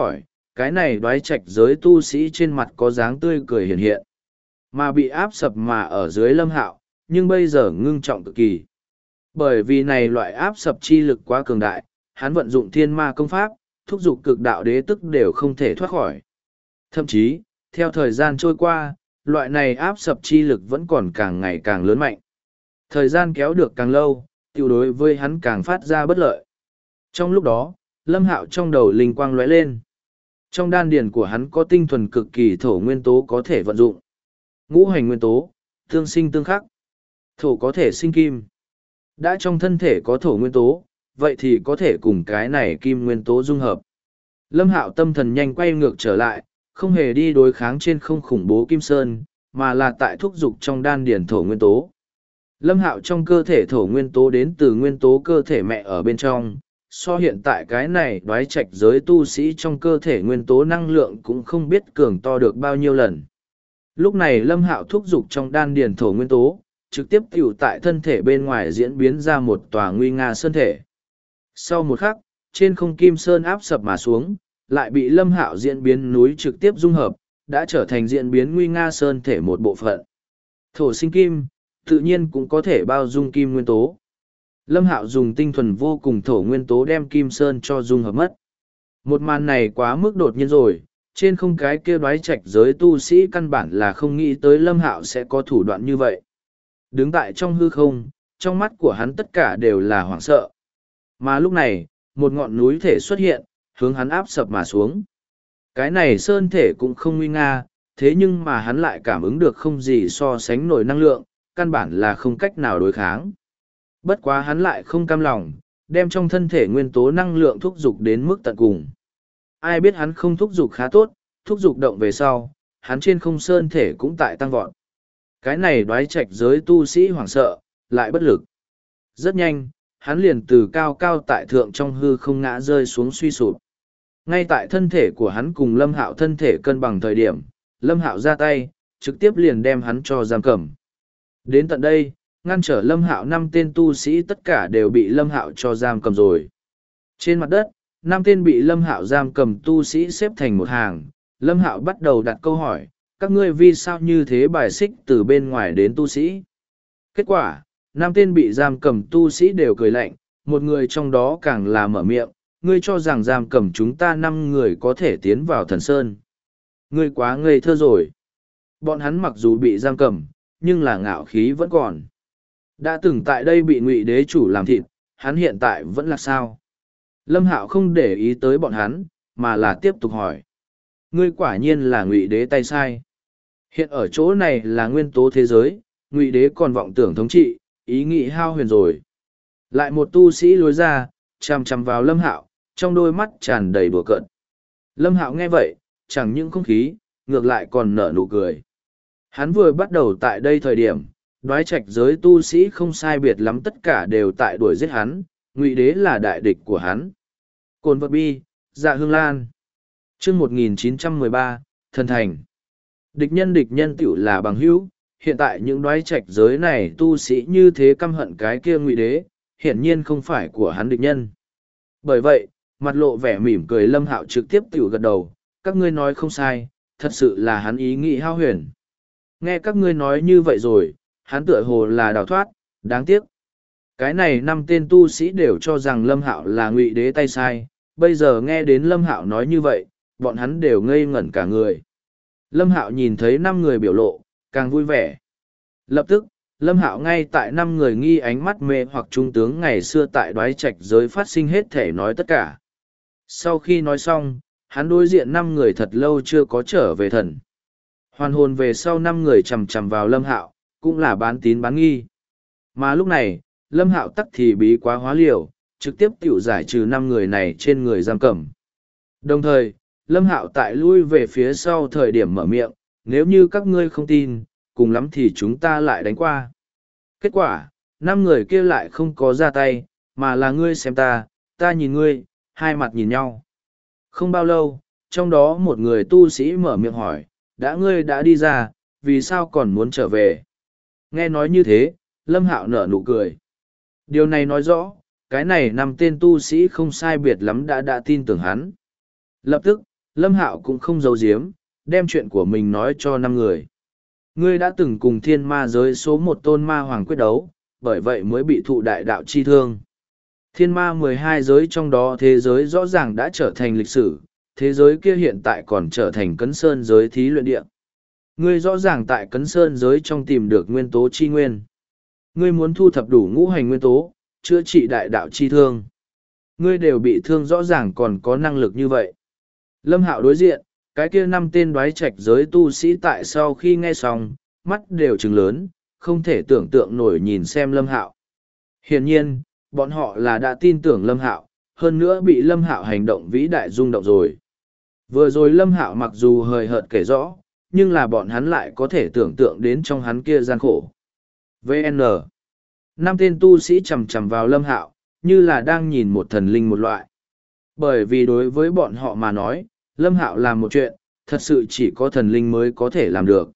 cái này đoái trạch giới tu sĩ trên mặt có dáng tươi cười hiện hiện. Mà bị áp sập mà ở dưới Lâm Hạo, nhưng bây giờ ngưng trọng cực kỳ. Bởi vì này loại áp sập chi lực quá cường đại, hắn vận dụng thiên ma công pháp, thúc giục cực đạo đế tức đều không thể thoát khỏi. Thậm chí, theo thời gian trôi qua, loại này áp sập chi lực vẫn còn càng ngày càng lớn mạnh. Thời gian kéo được càng lâu, tiêu đối với hắn càng phát ra bất lợi. Trong lúc đó, Lâm Hạo trong đầu linh quang lóe lên. Trong đan điền của hắn có tinh thuần cực kỳ thổ nguyên tố có thể vận dụng. Ngũ hành nguyên tố, tương sinh tương khắc. Thổ có thể sinh kim. Đã trong thân thể có thổ nguyên tố, vậy thì có thể cùng cái này kim nguyên tố dung hợp. Lâm Hạo tâm thần nhanh quay ngược trở lại, không hề đi đối kháng trên không khủng bố Kim Sơn, mà là tại thúc dục trong đan điền thổ nguyên tố. Lâm Hạo trong cơ thể thổ nguyên tố đến từ nguyên tố cơ thể mẹ ở bên trong, so hiện tại cái này đoái trạch giới tu sĩ trong cơ thể nguyên tố năng lượng cũng không biết cường to được bao nhiêu lần. Lúc này Lâm Hạo thúc dục trong đan điền thổ nguyên tố, trực tiếp tiểu tại thân thể bên ngoài diễn biến ra một tòa nguy nga sơn thể. Sau một khắc, trên không Kim Sơn áp sập mà xuống, lại bị Lâm Hạo diễn biến núi trực tiếp dung hợp, đã trở thành diễn biến nguy nga sơn thể một bộ phận. Thổ sinh kim, tự nhiên cũng có thể bao dung kim nguyên tố. Lâm Hạo dùng tinh thuần vô cùng thổ nguyên tố đem Kim Sơn cho dung hợp mất. Một màn này quá mức đột nhiên rồi, trên không cái kia đoái trạch giới tu sĩ căn bản là không nghĩ tới Lâm Hạo sẽ có thủ đoạn như vậy. Đứng tại trong hư không, trong mắt của hắn tất cả đều là hoảng sợ. Mà lúc này, một ngọn núi thể xuất hiện, hướng hắn áp sập mà xuống. Cái này sơn thể cũng không nguy nga, thế nhưng mà hắn lại cảm ứng được không gì so sánh nổi năng lượng, căn bản là không cách nào đối kháng. Bất quá hắn lại không cam lòng, đem trong thân thể nguyên tố năng lượng thúc giục đến mức tận cùng. Ai biết hắn không thúc giục khá tốt, thúc giục động về sau, hắn trên không sơn thể cũng tại tăng vọt. Cái này đoái trạch giới tu sĩ hoảng sợ, lại bất lực. Rất nhanh, hắn liền từ cao cao tại thượng trong hư không ngã rơi xuống suy sụp. Ngay tại thân thể của hắn cùng Lâm Hạo thân thể cân bằng thời điểm, Lâm Hạo ra tay, trực tiếp liền đem hắn cho giam cầm. Đến tận đây, ngăn trở Lâm Hạo 5 tên tu sĩ tất cả đều bị Lâm Hạo cho giam cầm rồi. Trên mặt đất, 5 tên bị Lâm Hạo giam cầm tu sĩ xếp thành một hàng, Lâm Hạo bắt đầu đặt câu hỏi, các ngươi vì sao như thế bài xích từ bên ngoài đến tu sĩ? Kết quả, 5 tên bị giam cầm tu sĩ đều cười lạnh, một người trong đó càng là mở miệng, ngươi cho rằng giam cầm chúng ta 5 người có thể tiến vào thần sơn. Ngươi quá ngây thơ rồi. Bọn hắn mặc dù bị giam cầm, nhưng là ngạo khí vẫn còn. Đã từng tại đây bị Ngụy đế chủ làm thịt, hắn hiện tại vẫn là sao? Lâm Hạo không để ý tới bọn hắn, mà là tiếp tục hỏi. Ngươi quả nhiên là Ngụy đế tay sai. Hiện ở chỗ này là nguyên tố thế giới, Ngụy đế còn vọng tưởng thống trị, ý nghĩ hao huyền rồi. Lại một tu sĩ lối ra, chằm chằm vào Lâm Hạo, trong đôi mắt tràn đầy đùa cợt. Lâm Hạo nghe vậy, chẳng những không khí, ngược lại còn nở nụ cười. Hắn vừa bắt đầu tại đây thời điểm, đoái trạch giới tu sĩ không sai biệt lắm tất cả đều tại đuổi giết hắn, Ngụy đế là đại địch của hắn. Cồn vật bi, Dạ Hương Lan. Chương 1913, Thần Thành. Địch nhân tiểu là bằng hữu, hiện tại những đoái trạch giới này tu sĩ như thế căm hận cái kia Ngụy đế, hiển nhiên không phải của hắn địch nhân. Bởi vậy, mặt lộ vẻ mỉm cười Lâm Hạo trực tiếp tiểu gật đầu, các ngươi nói không sai, thật sự là hắn ý nghĩ hao huyền. Nghe các ngươi nói như vậy rồi, hắn tựa hồ là đào thoát, đáng tiếc. Cái này 5 tên tu sĩ đều cho rằng Lâm Hạo là Ngụy đế tay sai, bây giờ nghe đến Lâm Hạo nói như vậy, bọn hắn đều ngây ngẩn cả người. Lâm Hạo nhìn thấy 5 người biểu lộ, càng vui vẻ. Lập tức, Lâm Hạo ngay tại 5 người nghi ánh mắt mê hoặc trung tướng ngày xưa tại đoái trạch giới phát sinh hết thể nói tất cả. Sau khi nói xong, hắn đối diện 5 người thật lâu chưa có trở về thần. Hoàn hồn về sau 5 người chầm chầm vào Lâm Hạo, cũng là bán tín bán nghi. Mà lúc này, Lâm Hạo tắc thì bí quá hóa liều, trực tiếp tiểu giải trừ 5 người này trên người giam cầm. Đồng thời, Lâm Hạo tại lui về phía sau thời điểm mở miệng, nếu như các ngươi không tin, cùng lắm thì chúng ta lại đánh qua. Kết quả, 5 người kia lại không có ra tay, mà là ngươi xem ta, ta nhìn ngươi, hai mặt nhìn nhau. Không bao lâu, trong đó một người tu sĩ mở miệng hỏi, ngươi đã đi ra, vì sao còn muốn trở về? Nghe nói như thế, Lâm Hạo nở nụ cười. Điều này nói rõ, cái này 5 tên tu sĩ không sai biệt lắm đã tin tưởng hắn. Lập tức, Lâm Hạo cũng không giấu giếm, đem chuyện của mình nói cho 5 người. Ngươi đã từng cùng thiên ma giới số 1 tôn ma hoàng quyết đấu, bởi vậy mới bị thụ đại đạo chi thương. Thiên ma 12 giới trong đó thế giới rõ ràng đã trở thành lịch sử, thế giới kia hiện tại còn trở thành Cấn Sơn giới thí luyện địa. Ngươi rõ ràng tại Cấn Sơn giới trong tìm được nguyên tố chi nguyên. Ngươi muốn thu thập đủ ngũ hành nguyên tố, chữa trị đại đạo chi thương. Ngươi đều bị thương rõ ràng còn có năng lực như vậy. Lâm Hạo đối diện, cái kia 5 tên đoái trạch giới tu sĩ tại sau khi nghe xong, mắt đều trừng lớn, không thể tưởng tượng nổi nhìn xem Lâm Hạo. Hiển nhiên, bọn họ là đã tin tưởng Lâm Hạo, hơn nữa bị Lâm Hạo hành động vĩ đại rung động rồi. Vừa rồi Lâm Hạo mặc dù hời hợt kể rõ, nhưng là bọn hắn lại có thể tưởng tượng đến trong hắn kia gian khổ. VN 5 tên tu sĩ chầm chầm vào Lâm Hạo, như là đang nhìn một thần linh một loại. Bởi vì đối với bọn họ mà nói, Lâm Hạo làm một chuyện, thật sự chỉ có thần linh mới có thể làm được.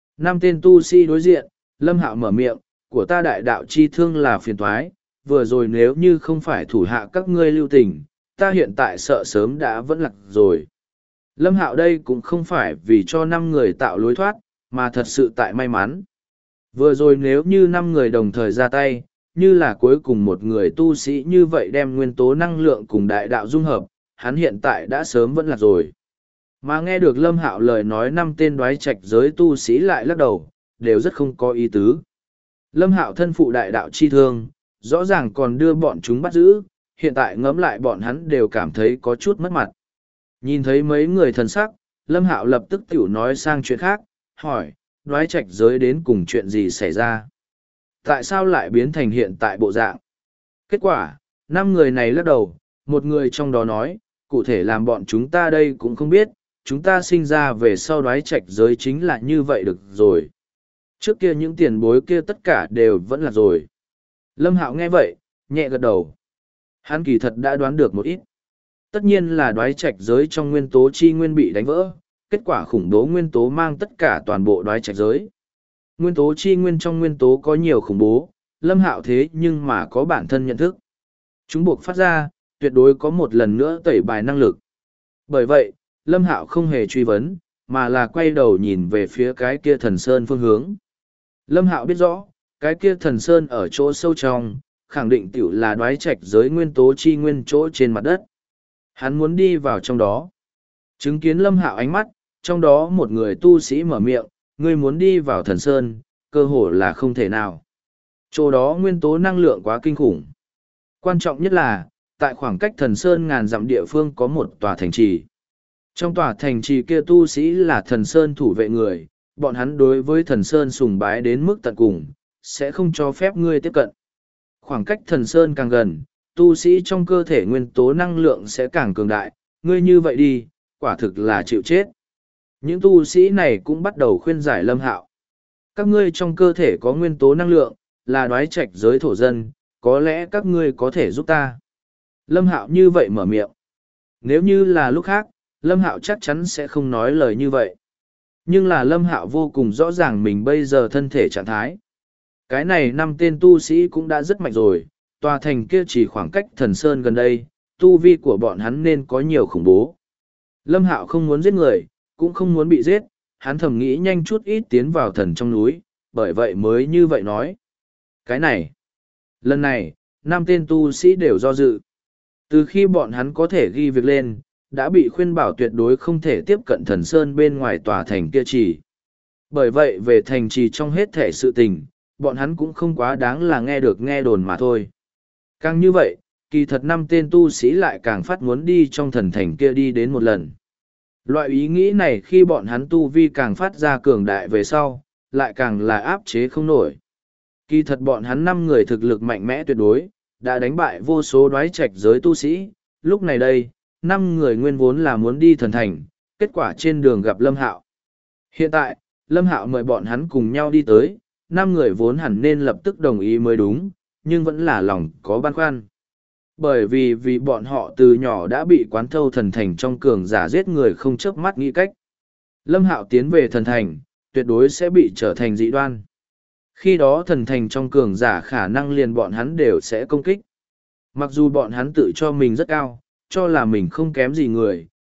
5 tên tu sĩ đối diện, Lâm Hạo mở miệng, của ta đại đạo chi thương là phiền toái, vừa rồi nếu như không phải thủ hạ các ngươi lưu tình, ta hiện tại sợ sớm đã vẫn lạc rồi. Lâm Hạo đây cũng không phải vì cho 5 người tạo lối thoát, mà thật sự tại may mắn. Vừa rồi nếu như 5 người đồng thời ra tay, như là cuối cùng một người tu sĩ như vậy đem nguyên tố năng lượng cùng đại đạo dung hợp, hắn hiện tại đã sớm vẫn lạc rồi. Mà nghe được Lâm Hạo lời nói 5 tên đoái trạch giới tu sĩ lại lắc đầu, đều rất không có ý tứ. Lâm Hạo thân phụ đại đạo chi thương, rõ ràng còn đưa bọn chúng bắt giữ, hiện tại ngẫm lại bọn hắn đều cảm thấy có chút mất mặt. Nhìn thấy mấy người thần sắc, Lâm Hạo lập tức tiểu nói sang chuyện khác, hỏi, đoái trạch giới đến cùng chuyện gì xảy ra? Tại sao lại biến thành hiện tại bộ dạng? Kết quả, 5 người này lắc đầu, một người trong đó nói, cụ thể làm bọn chúng ta đây cũng không biết, chúng ta sinh ra về sau đoái trạch giới chính là như vậy được rồi. Trước kia những tiền bối kia tất cả đều vẫn là rồi. Lâm Hạo nghe vậy, nhẹ gật đầu. Hắn kỳ thật đã đoán được một ít. Tất nhiên là đoái trạch giới trong nguyên tố chi nguyên bị đánh vỡ, kết quả khủng bố nguyên tố mang tất cả toàn bộ đoái trạch giới. Nguyên tố chi nguyên trong nguyên tố có nhiều khủng bố, Lâm Hạo thế nhưng mà có bản thân nhận thức. Chúng buộc phát ra, tuyệt đối có một lần nữa tẩy bài năng lực. Bởi vậy, Lâm Hạo không hề truy vấn, mà là quay đầu nhìn về phía cái kia thần sơn phương hướng. Lâm Hạo biết rõ, cái kia thần sơn ở chỗ sâu trong, khẳng định tiểu là đoái trạch giới nguyên tố chi nguyên chỗ trên mặt đất. Hắn muốn đi vào trong đó. Chứng kiến Lâm Hạo ánh mắt, trong đó một người tu sĩ mở miệng, ngươi muốn đi vào thần sơn, cơ hồ là không thể nào. Chỗ đó nguyên tố năng lượng quá kinh khủng. Quan trọng nhất là, tại khoảng cách thần sơn ngàn dặm địa phương có một tòa thành trì. Trong tòa thành trì kia tu sĩ là thần sơn thủ vệ người, bọn hắn đối với thần sơn sùng bái đến mức tận cùng, sẽ không cho phép ngươi tiếp cận. Khoảng cách thần sơn càng gần, tu sĩ trong cơ thể nguyên tố năng lượng sẽ càng cường đại, ngươi như vậy đi, quả thực là chịu chết. Những tu sĩ này cũng bắt đầu khuyên giải Lâm Hạo. Các ngươi trong cơ thể có nguyên tố năng lượng, là đoái trạch giới thổ dân, có lẽ các ngươi có thể giúp ta. Lâm Hạo như vậy mở miệng. Nếu như là lúc khác, Lâm Hạo chắc chắn sẽ không nói lời như vậy. Nhưng là Lâm Hạo vô cùng rõ ràng mình bây giờ thân thể trạng thái. Cái này 5 tên tu sĩ cũng đã rất mạnh rồi, tòa thành kia chỉ khoảng cách thần sơn gần đây, tu vi của bọn hắn nên có nhiều khủng bố. Lâm Hạo không muốn giết người, cũng không muốn bị giết, hắn thầm nghĩ nhanh chút ít tiến vào thần trong núi, bởi vậy mới như vậy nói. Cái này, lần này, 5 tên tu sĩ đều do dự. Từ khi bọn hắn có thể ghi việc lên, đã bị khuyên bảo tuyệt đối không thể tiếp cận thần sơn bên ngoài tòa thành kia chỉ. Bởi vậy về thành trì trong hết thể sự tình, bọn hắn cũng không quá đáng là nghe được nghe đồn mà thôi. Càng như vậy, kỳ thật 5 tên tu sĩ lại càng phát muốn đi trong thần thành kia đi đến một lần. Loại ý nghĩ này khi bọn hắn tu vi càng phát ra cường đại về sau, lại càng là áp chế không nổi. Kỳ thật bọn hắn 5 người thực lực mạnh mẽ tuyệt đối, đã đánh bại vô số đoái trạch giới tu sĩ. Lúc này đây, 5 người nguyên vốn là muốn đi thần thành, kết quả trên đường gặp Lâm Hạo. Hiện tại, Lâm Hạo mời bọn hắn cùng nhau đi tới, 5 người vốn hẳn nên lập tức đồng ý mới đúng, nhưng vẫn là lòng có băn khoăn. Bởi vì bọn họ từ nhỏ đã bị quán thâu thần thành trong cường giả giết người không chớp mắt nghĩ cách. Lâm Hạo tiến về thần thành, tuyệt đối sẽ bị trở thành dị đoan. Khi đó thần thành trong cường giả khả năng liền bọn hắn đều sẽ công kích. Mặc dù bọn hắn tự cho mình rất cao, cho là mình không kém gì người,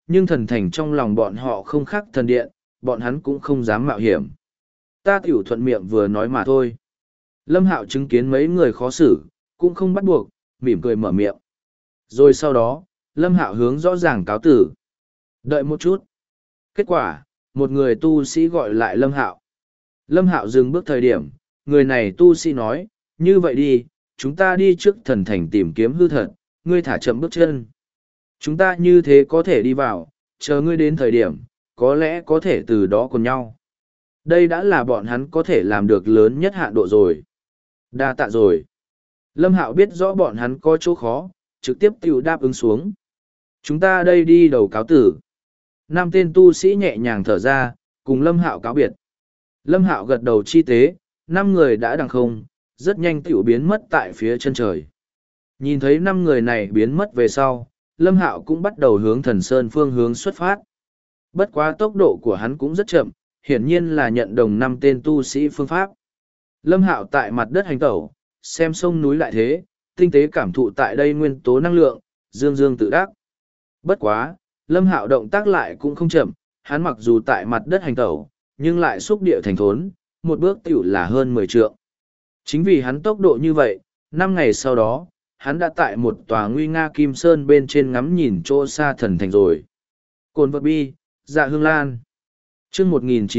Nhưng thần thành trong lòng bọn họ không khác thần điện, bọn hắn cũng không dám mạo hiểm. Ta tiểu thuận miệng vừa nói mà thôi. Lâm Hạo chứng kiến mấy người khó xử, cũng không bắt buộc, mỉm cười mở miệng. Rồi sau đó, Lâm Hạo hướng rõ ràng cáo tử. Đợi một chút. Kết quả, một người tu sĩ gọi lại Lâm Hạo. Lâm Hạo dừng bước thời điểm, người này tu sĩ nói, như vậy đi, chúng ta đi trước thần thành tìm kiếm hư thật, ngươi thả chậm bước chân. Chúng ta như thế có thể đi vào, chờ ngươi đến thời điểm, có lẽ có thể từ đó cùng nhau. Đây đã là bọn hắn có thể làm được lớn nhất hạn độ rồi. Đa tạ rồi. Lâm Hạo biết rõ bọn hắn có chỗ khó, trực tiếp tiểu đáp ứng xuống. Chúng ta đây đi đầu cáo tử. Năm tên tu sĩ nhẹ nhàng thở ra, cùng Lâm Hạo cáo biệt. Lâm Hạo gật đầu chi tế, 5 người đã đằng không, rất nhanh tiểu biến mất tại phía chân trời. Nhìn thấy 5 người này biến mất về sau, Lâm Hạo cũng bắt đầu hướng Thần Sơn phương hướng xuất phát. Bất quá tốc độ của hắn cũng rất chậm, hiển nhiên là nhận đồng 5 tên tu sĩ phương pháp. Lâm Hạo tại mặt đất hành tẩu, xem sông núi lại thế, tinh tế cảm thụ tại đây nguyên tố năng lượng, dương dương tự đắc. Bất quá, Lâm Hạo động tác lại cũng không chậm, hắn mặc dù tại mặt đất hành tẩu, nhưng lại xúc địa thành thốn, một bước tiểu là hơn 10 trượng. Chính vì hắn tốc độ như vậy, 5 ngày sau đó, hắn đã tại một tòa nguy nga kim sơn bên trên ngắm nhìn chỗ xa thần thành rồi. Cồn vật bi, dạ hương lan. Chương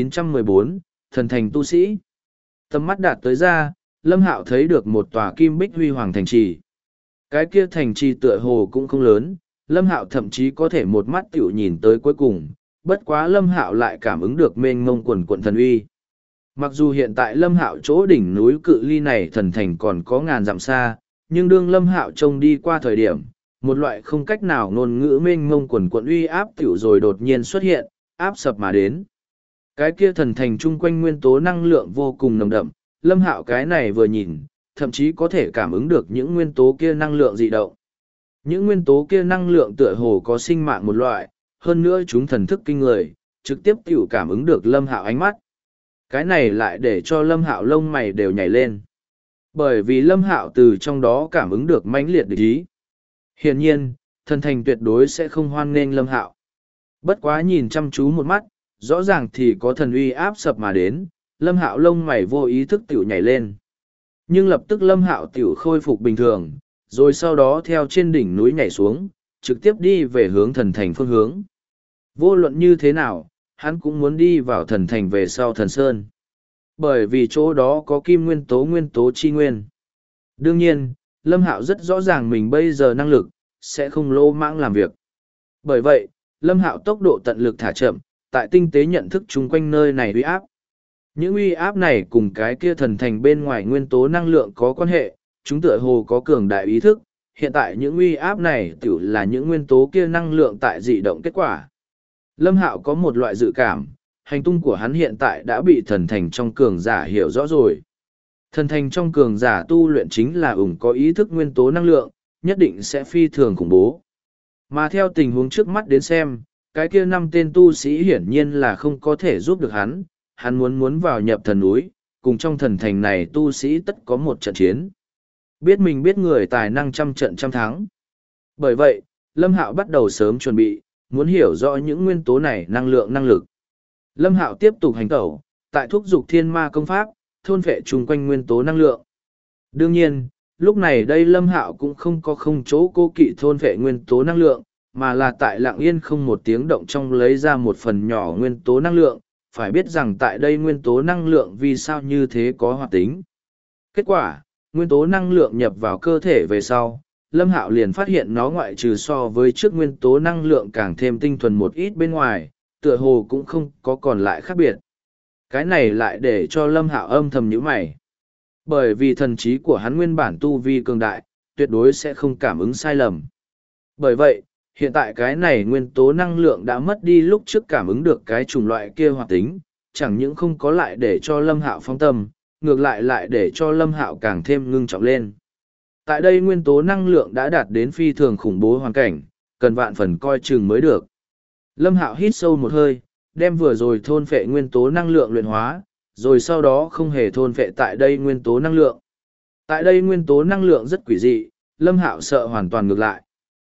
1914, thần thành tu sĩ. Tầm mắt đạt tới ra, Lâm Hạo thấy được một tòa kim bích huy hoàng thành trì. Cái kia thành trì tựa hồ cũng không lớn, Lâm Hạo thậm chí có thể một mắt tiểu nhìn tới cuối cùng, bất quá Lâm Hạo lại cảm ứng được mênh mông quần quận thần uy. Mặc dù hiện tại Lâm Hạo chỗ đỉnh núi cự ly này thần thành còn có ngàn dặm xa, nhưng đương Lâm Hạo trông đi qua thời điểm, một loại không cách nào ngôn ngữ mênh mông quần quận uy áp tiểu rồi đột nhiên xuất hiện, áp sập mà đến. Cái kia thần thành chung quanh nguyên tố năng lượng vô cùng nồng đậm, Lâm Hạo cái này vừa nhìn, thậm chí có thể cảm ứng được những nguyên tố kia năng lượng dị động. Những nguyên tố kia năng lượng tựa hồ có sinh mạng một loại, hơn nữa chúng thần thức kinh người, trực tiếp tiểu cảm ứng được Lâm Hạo ánh mắt. Cái này lại để cho Lâm Hạo lông mày đều nhảy lên. Bởi vì Lâm Hạo từ trong đó cảm ứng được mãnh liệt địch ý. Hiển nhiên, thần thành tuyệt đối sẽ không hoan nghênh Lâm Hạo. Bất quá nhìn chăm chú một mắt, rõ ràng thì có thần uy áp sập mà đến, Lâm Hạo lông mày vô ý thức tiểu nhảy lên. Nhưng lập tức Lâm Hạo tiểu khôi phục bình thường, rồi sau đó theo trên đỉnh núi nhảy xuống, trực tiếp đi về hướng thần thành phương hướng. Vô luận như thế nào, hắn cũng muốn đi vào thần thành về sau thần sơn. Bởi vì chỗ đó có kim nguyên tố chi nguyên. Đương nhiên, Lâm Hạo rất rõ ràng mình bây giờ năng lực, sẽ không lô mãng làm việc. Bởi vậy, Lâm Hạo tốc độ tận lực thả chậm, tại tinh tế nhận thức chung quanh nơi này uy áp. Những uy áp này cùng cái kia thần thành bên ngoài nguyên tố năng lượng có quan hệ, chúng tựa hồ có cường đại ý thức, hiện tại những uy áp này tiểu là những nguyên tố kia năng lượng tại dị động kết quả. Lâm Hạo có một loại dự cảm, hành tung của hắn hiện tại đã bị thần thành trong cường giả hiểu rõ rồi. Thần thành trong cường giả tu luyện chính là có ý thức nguyên tố năng lượng, nhất định sẽ phi thường khủng bố. Mà theo tình huống trước mắt đến xem, cái kia 5 tên tu sĩ hiển nhiên là không có thể giúp được hắn, hắn muốn vào nhập thần núi, cùng trong thần thành này tu sĩ tất có một trận chiến. Biết mình biết người tài năng trăm trận trăm thắng. Bởi vậy, Lâm Hạo bắt đầu sớm chuẩn bị, muốn hiểu rõ những nguyên tố này năng lực. Lâm Hạo tiếp tục hành tẩu, tại thúc dục thiên ma công pháp, thôn phệ chung quanh nguyên tố năng lượng. Đương nhiên, lúc này đây Lâm Hạo cũng không có chỗ cố kỵ thôn phệ nguyên tố năng lượng, mà là tại lặng yên không một tiếng động trong lấy ra một phần nhỏ nguyên tố năng lượng, phải biết rằng tại đây nguyên tố năng lượng vì sao như thế có hoạt tính. Kết quả, nguyên tố năng lượng nhập vào cơ thể về sau, Lâm Hạo liền phát hiện nó ngoại trừ so với trước nguyên tố năng lượng càng thêm tinh thuần một ít bên ngoài, tựa hồ cũng không có còn lại khác biệt. Cái này lại để cho Lâm Hạo âm thầm nhíu mày. Bởi vì thần trí của hắn nguyên bản tu vi cường đại, tuyệt đối sẽ không cảm ứng sai lầm. Bởi vậy, hiện tại cái này nguyên tố năng lượng đã mất đi lúc trước cảm ứng được cái chủng loại kia hoạt tính, chẳng những không có lại để cho Lâm Hạo phong tâm, ngược lại để cho Lâm Hạo càng thêm ngưng trọng lên. Tại đây nguyên tố năng lượng đã đạt đến phi thường khủng bố hoàn cảnh, cần vạn phần coi chừng mới được. Lâm Hạo hít sâu một hơi, đem vừa rồi thôn phệ nguyên tố năng lượng luyện hóa, rồi sau đó không hề thôn phệ tại đây nguyên tố năng lượng. Tại đây nguyên tố năng lượng rất quỷ dị, Lâm Hạo sợ hoàn toàn ngược lại.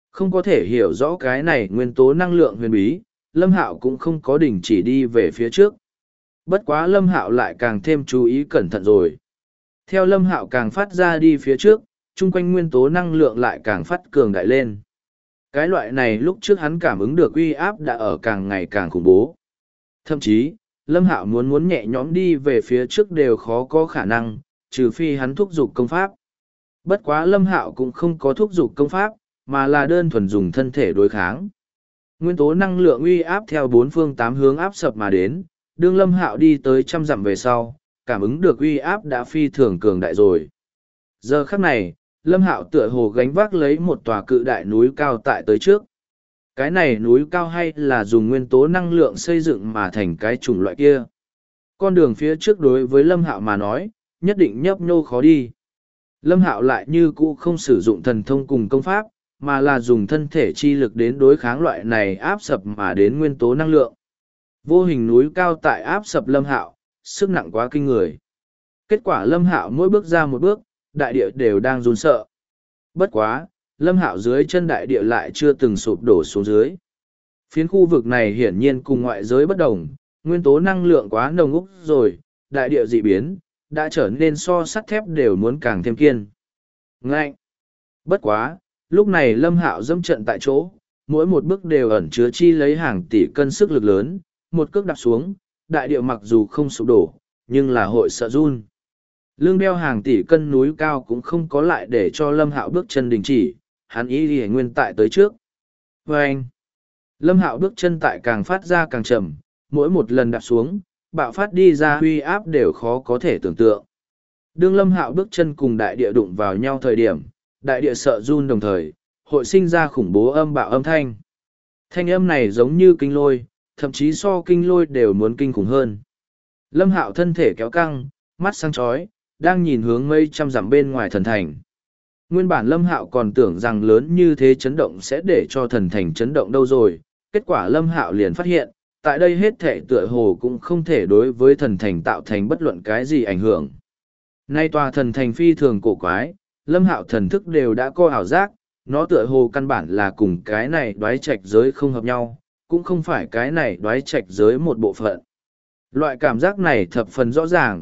Không có thể hiểu rõ cái này nguyên tố năng lượng huyền bí, Lâm Hạo cũng không có đình chỉ đi về phía trước. Bất quá Lâm Hạo lại càng thêm chú ý cẩn thận rồi. Theo Lâm Hạo càng phát ra đi phía trước, chung quanh nguyên tố năng lượng lại càng phát cường đại lên. Cái loại này lúc trước hắn cảm ứng được uy áp đã ở càng ngày càng khủng bố. Thậm chí, Lâm Hạo muốn nhẹ nhõm đi về phía trước đều khó có khả năng, trừ phi hắn thúc giục công pháp. Bất quá Lâm Hạo cũng không có thúc giục công pháp, mà là đơn thuần dùng thân thể đối kháng. Nguyên tố năng lượng uy áp theo bốn phương tám hướng áp sập mà đến, đương Lâm Hạo đi tới 100 dặm về sau, cảm ứng được uy áp đã phi thường cường đại rồi. Giờ khắc này, Lâm Hạo tựa hồ gánh vác lấy một tòa cự đại núi cao tại tới trước. Cái này núi cao hay là dùng nguyên tố năng lượng xây dựng mà thành cái chủng loại kia. Con đường phía trước đối với Lâm Hạo mà nói, nhất định nhấp nhô khó đi. Lâm Hạo lại như cũ không sử dụng thần thông cùng công pháp, mà là dùng thân thể chi lực đến đối kháng loại này áp sập mà đến nguyên tố năng lượng. Vô hình núi cao tại áp sập Lâm Hạo, sức nặng quá kinh người. Kết quả Lâm Hạo mỗi bước ra một bước, đại địa đều đang run sợ. Bất quá, Lâm Hạo dưới chân đại địa lại chưa từng sụp đổ xuống dưới. Phiến khu vực này hiển nhiên cùng ngoại giới bất đồng, nguyên tố năng lượng quá nồng úc rồi, đại địa dị biến, đã trở nên so sắt thép đều muốn càng thêm kiên. Ngậy! Bất quá, lúc này Lâm Hạo dẫm trận tại chỗ, mỗi một bước đều ẩn chứa chi lấy hàng tỷ cân sức lực lớn, một cước đạp xuống, đại địa mặc dù không sụp đổ, nhưng là hội sợ run. Lương đeo hàng tỷ cân núi cao cũng không có lại để cho Lâm Hạo bước chân đình chỉ, hắn ý đi nguyên tại tới trước. Và anh, Lâm Hạo bước chân tại càng phát ra càng chậm, mỗi một lần đạp xuống, bạo phát đi ra huy áp đều khó có thể tưởng tượng. Đương Lâm Hạo bước chân cùng đại địa đụng vào nhau thời điểm, đại địa sợ run đồng thời, hội sinh ra khủng bố âm bạo âm thanh. Thanh âm này giống như kinh lôi, thậm chí so kinh lôi đều muốn kinh khủng hơn. Lâm Hạo thân thể kéo căng, mắt sáng chói, đang nhìn hướng mấy trăm dặm bên ngoài thần thành. Nguyên bản Lâm Hạo còn tưởng rằng lớn như thế chấn động sẽ để cho thần thành chấn động đâu rồi, kết quả Lâm Hạo liền phát hiện, tại đây hết thảy tựa hồ cũng không thể đối với thần thành tạo thành bất luận cái gì ảnh hưởng. Nay tòa thần thành phi thường cổ quái, Lâm Hạo thần thức đều đã có ảo giác, nó tựa hồ căn bản là cùng cái này đoái trạch giới không hợp nhau, cũng không phải cái này đoái trạch giới một bộ phận. Loại cảm giác này thập phần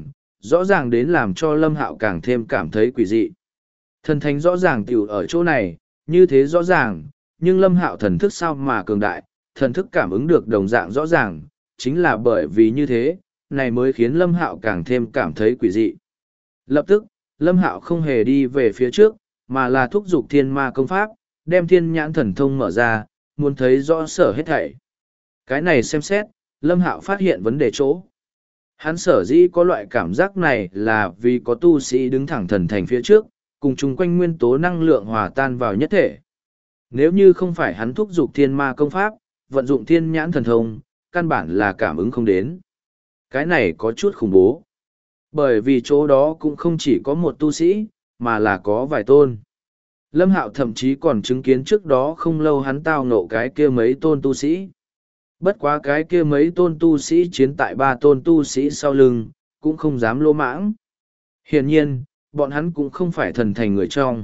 rõ ràng đến làm cho Lâm Hạo càng thêm cảm thấy quỷ dị. Thần thánh rõ ràng tiểu ở chỗ này, như thế rõ ràng, nhưng Lâm Hạo thần thức sao mà cường đại, thần thức cảm ứng được đồng dạng rõ ràng, chính là bởi vì như thế, này mới khiến Lâm Hạo càng thêm cảm thấy quỷ dị. Lập tức, Lâm Hạo không hề đi về phía trước, mà là thúc giục thiên ma công pháp, đem thiên nhãn thần thông mở ra, muốn thấy rõ sở hết thảy. Cái này xem xét, Lâm Hạo phát hiện vấn đề chỗ. Hắn sở dĩ có loại cảm giác này là vì có tu sĩ đứng thẳng thần thành phía trước, cùng chung quanh nguyên tố năng lượng hòa tan vào nhất thể. Nếu như không phải hắn thúc giục thiên ma công pháp, vận dụng thiên nhãn thần thông, căn bản là cảm ứng không đến. Cái này có chút khủng bố. Bởi vì chỗ đó cũng không chỉ có một tu sĩ, mà là có vài tôn. Lâm Hạo thậm chí còn chứng kiến trước đó không lâu hắn tao nộ cái kia mấy tôn tu sĩ. Bất quá cái kia mấy tôn tu sĩ chiến tại ba tôn tu sĩ sau lưng, cũng không dám lỗ mãng. Hiển nhiên, bọn hắn cũng không phải thần thành người trong.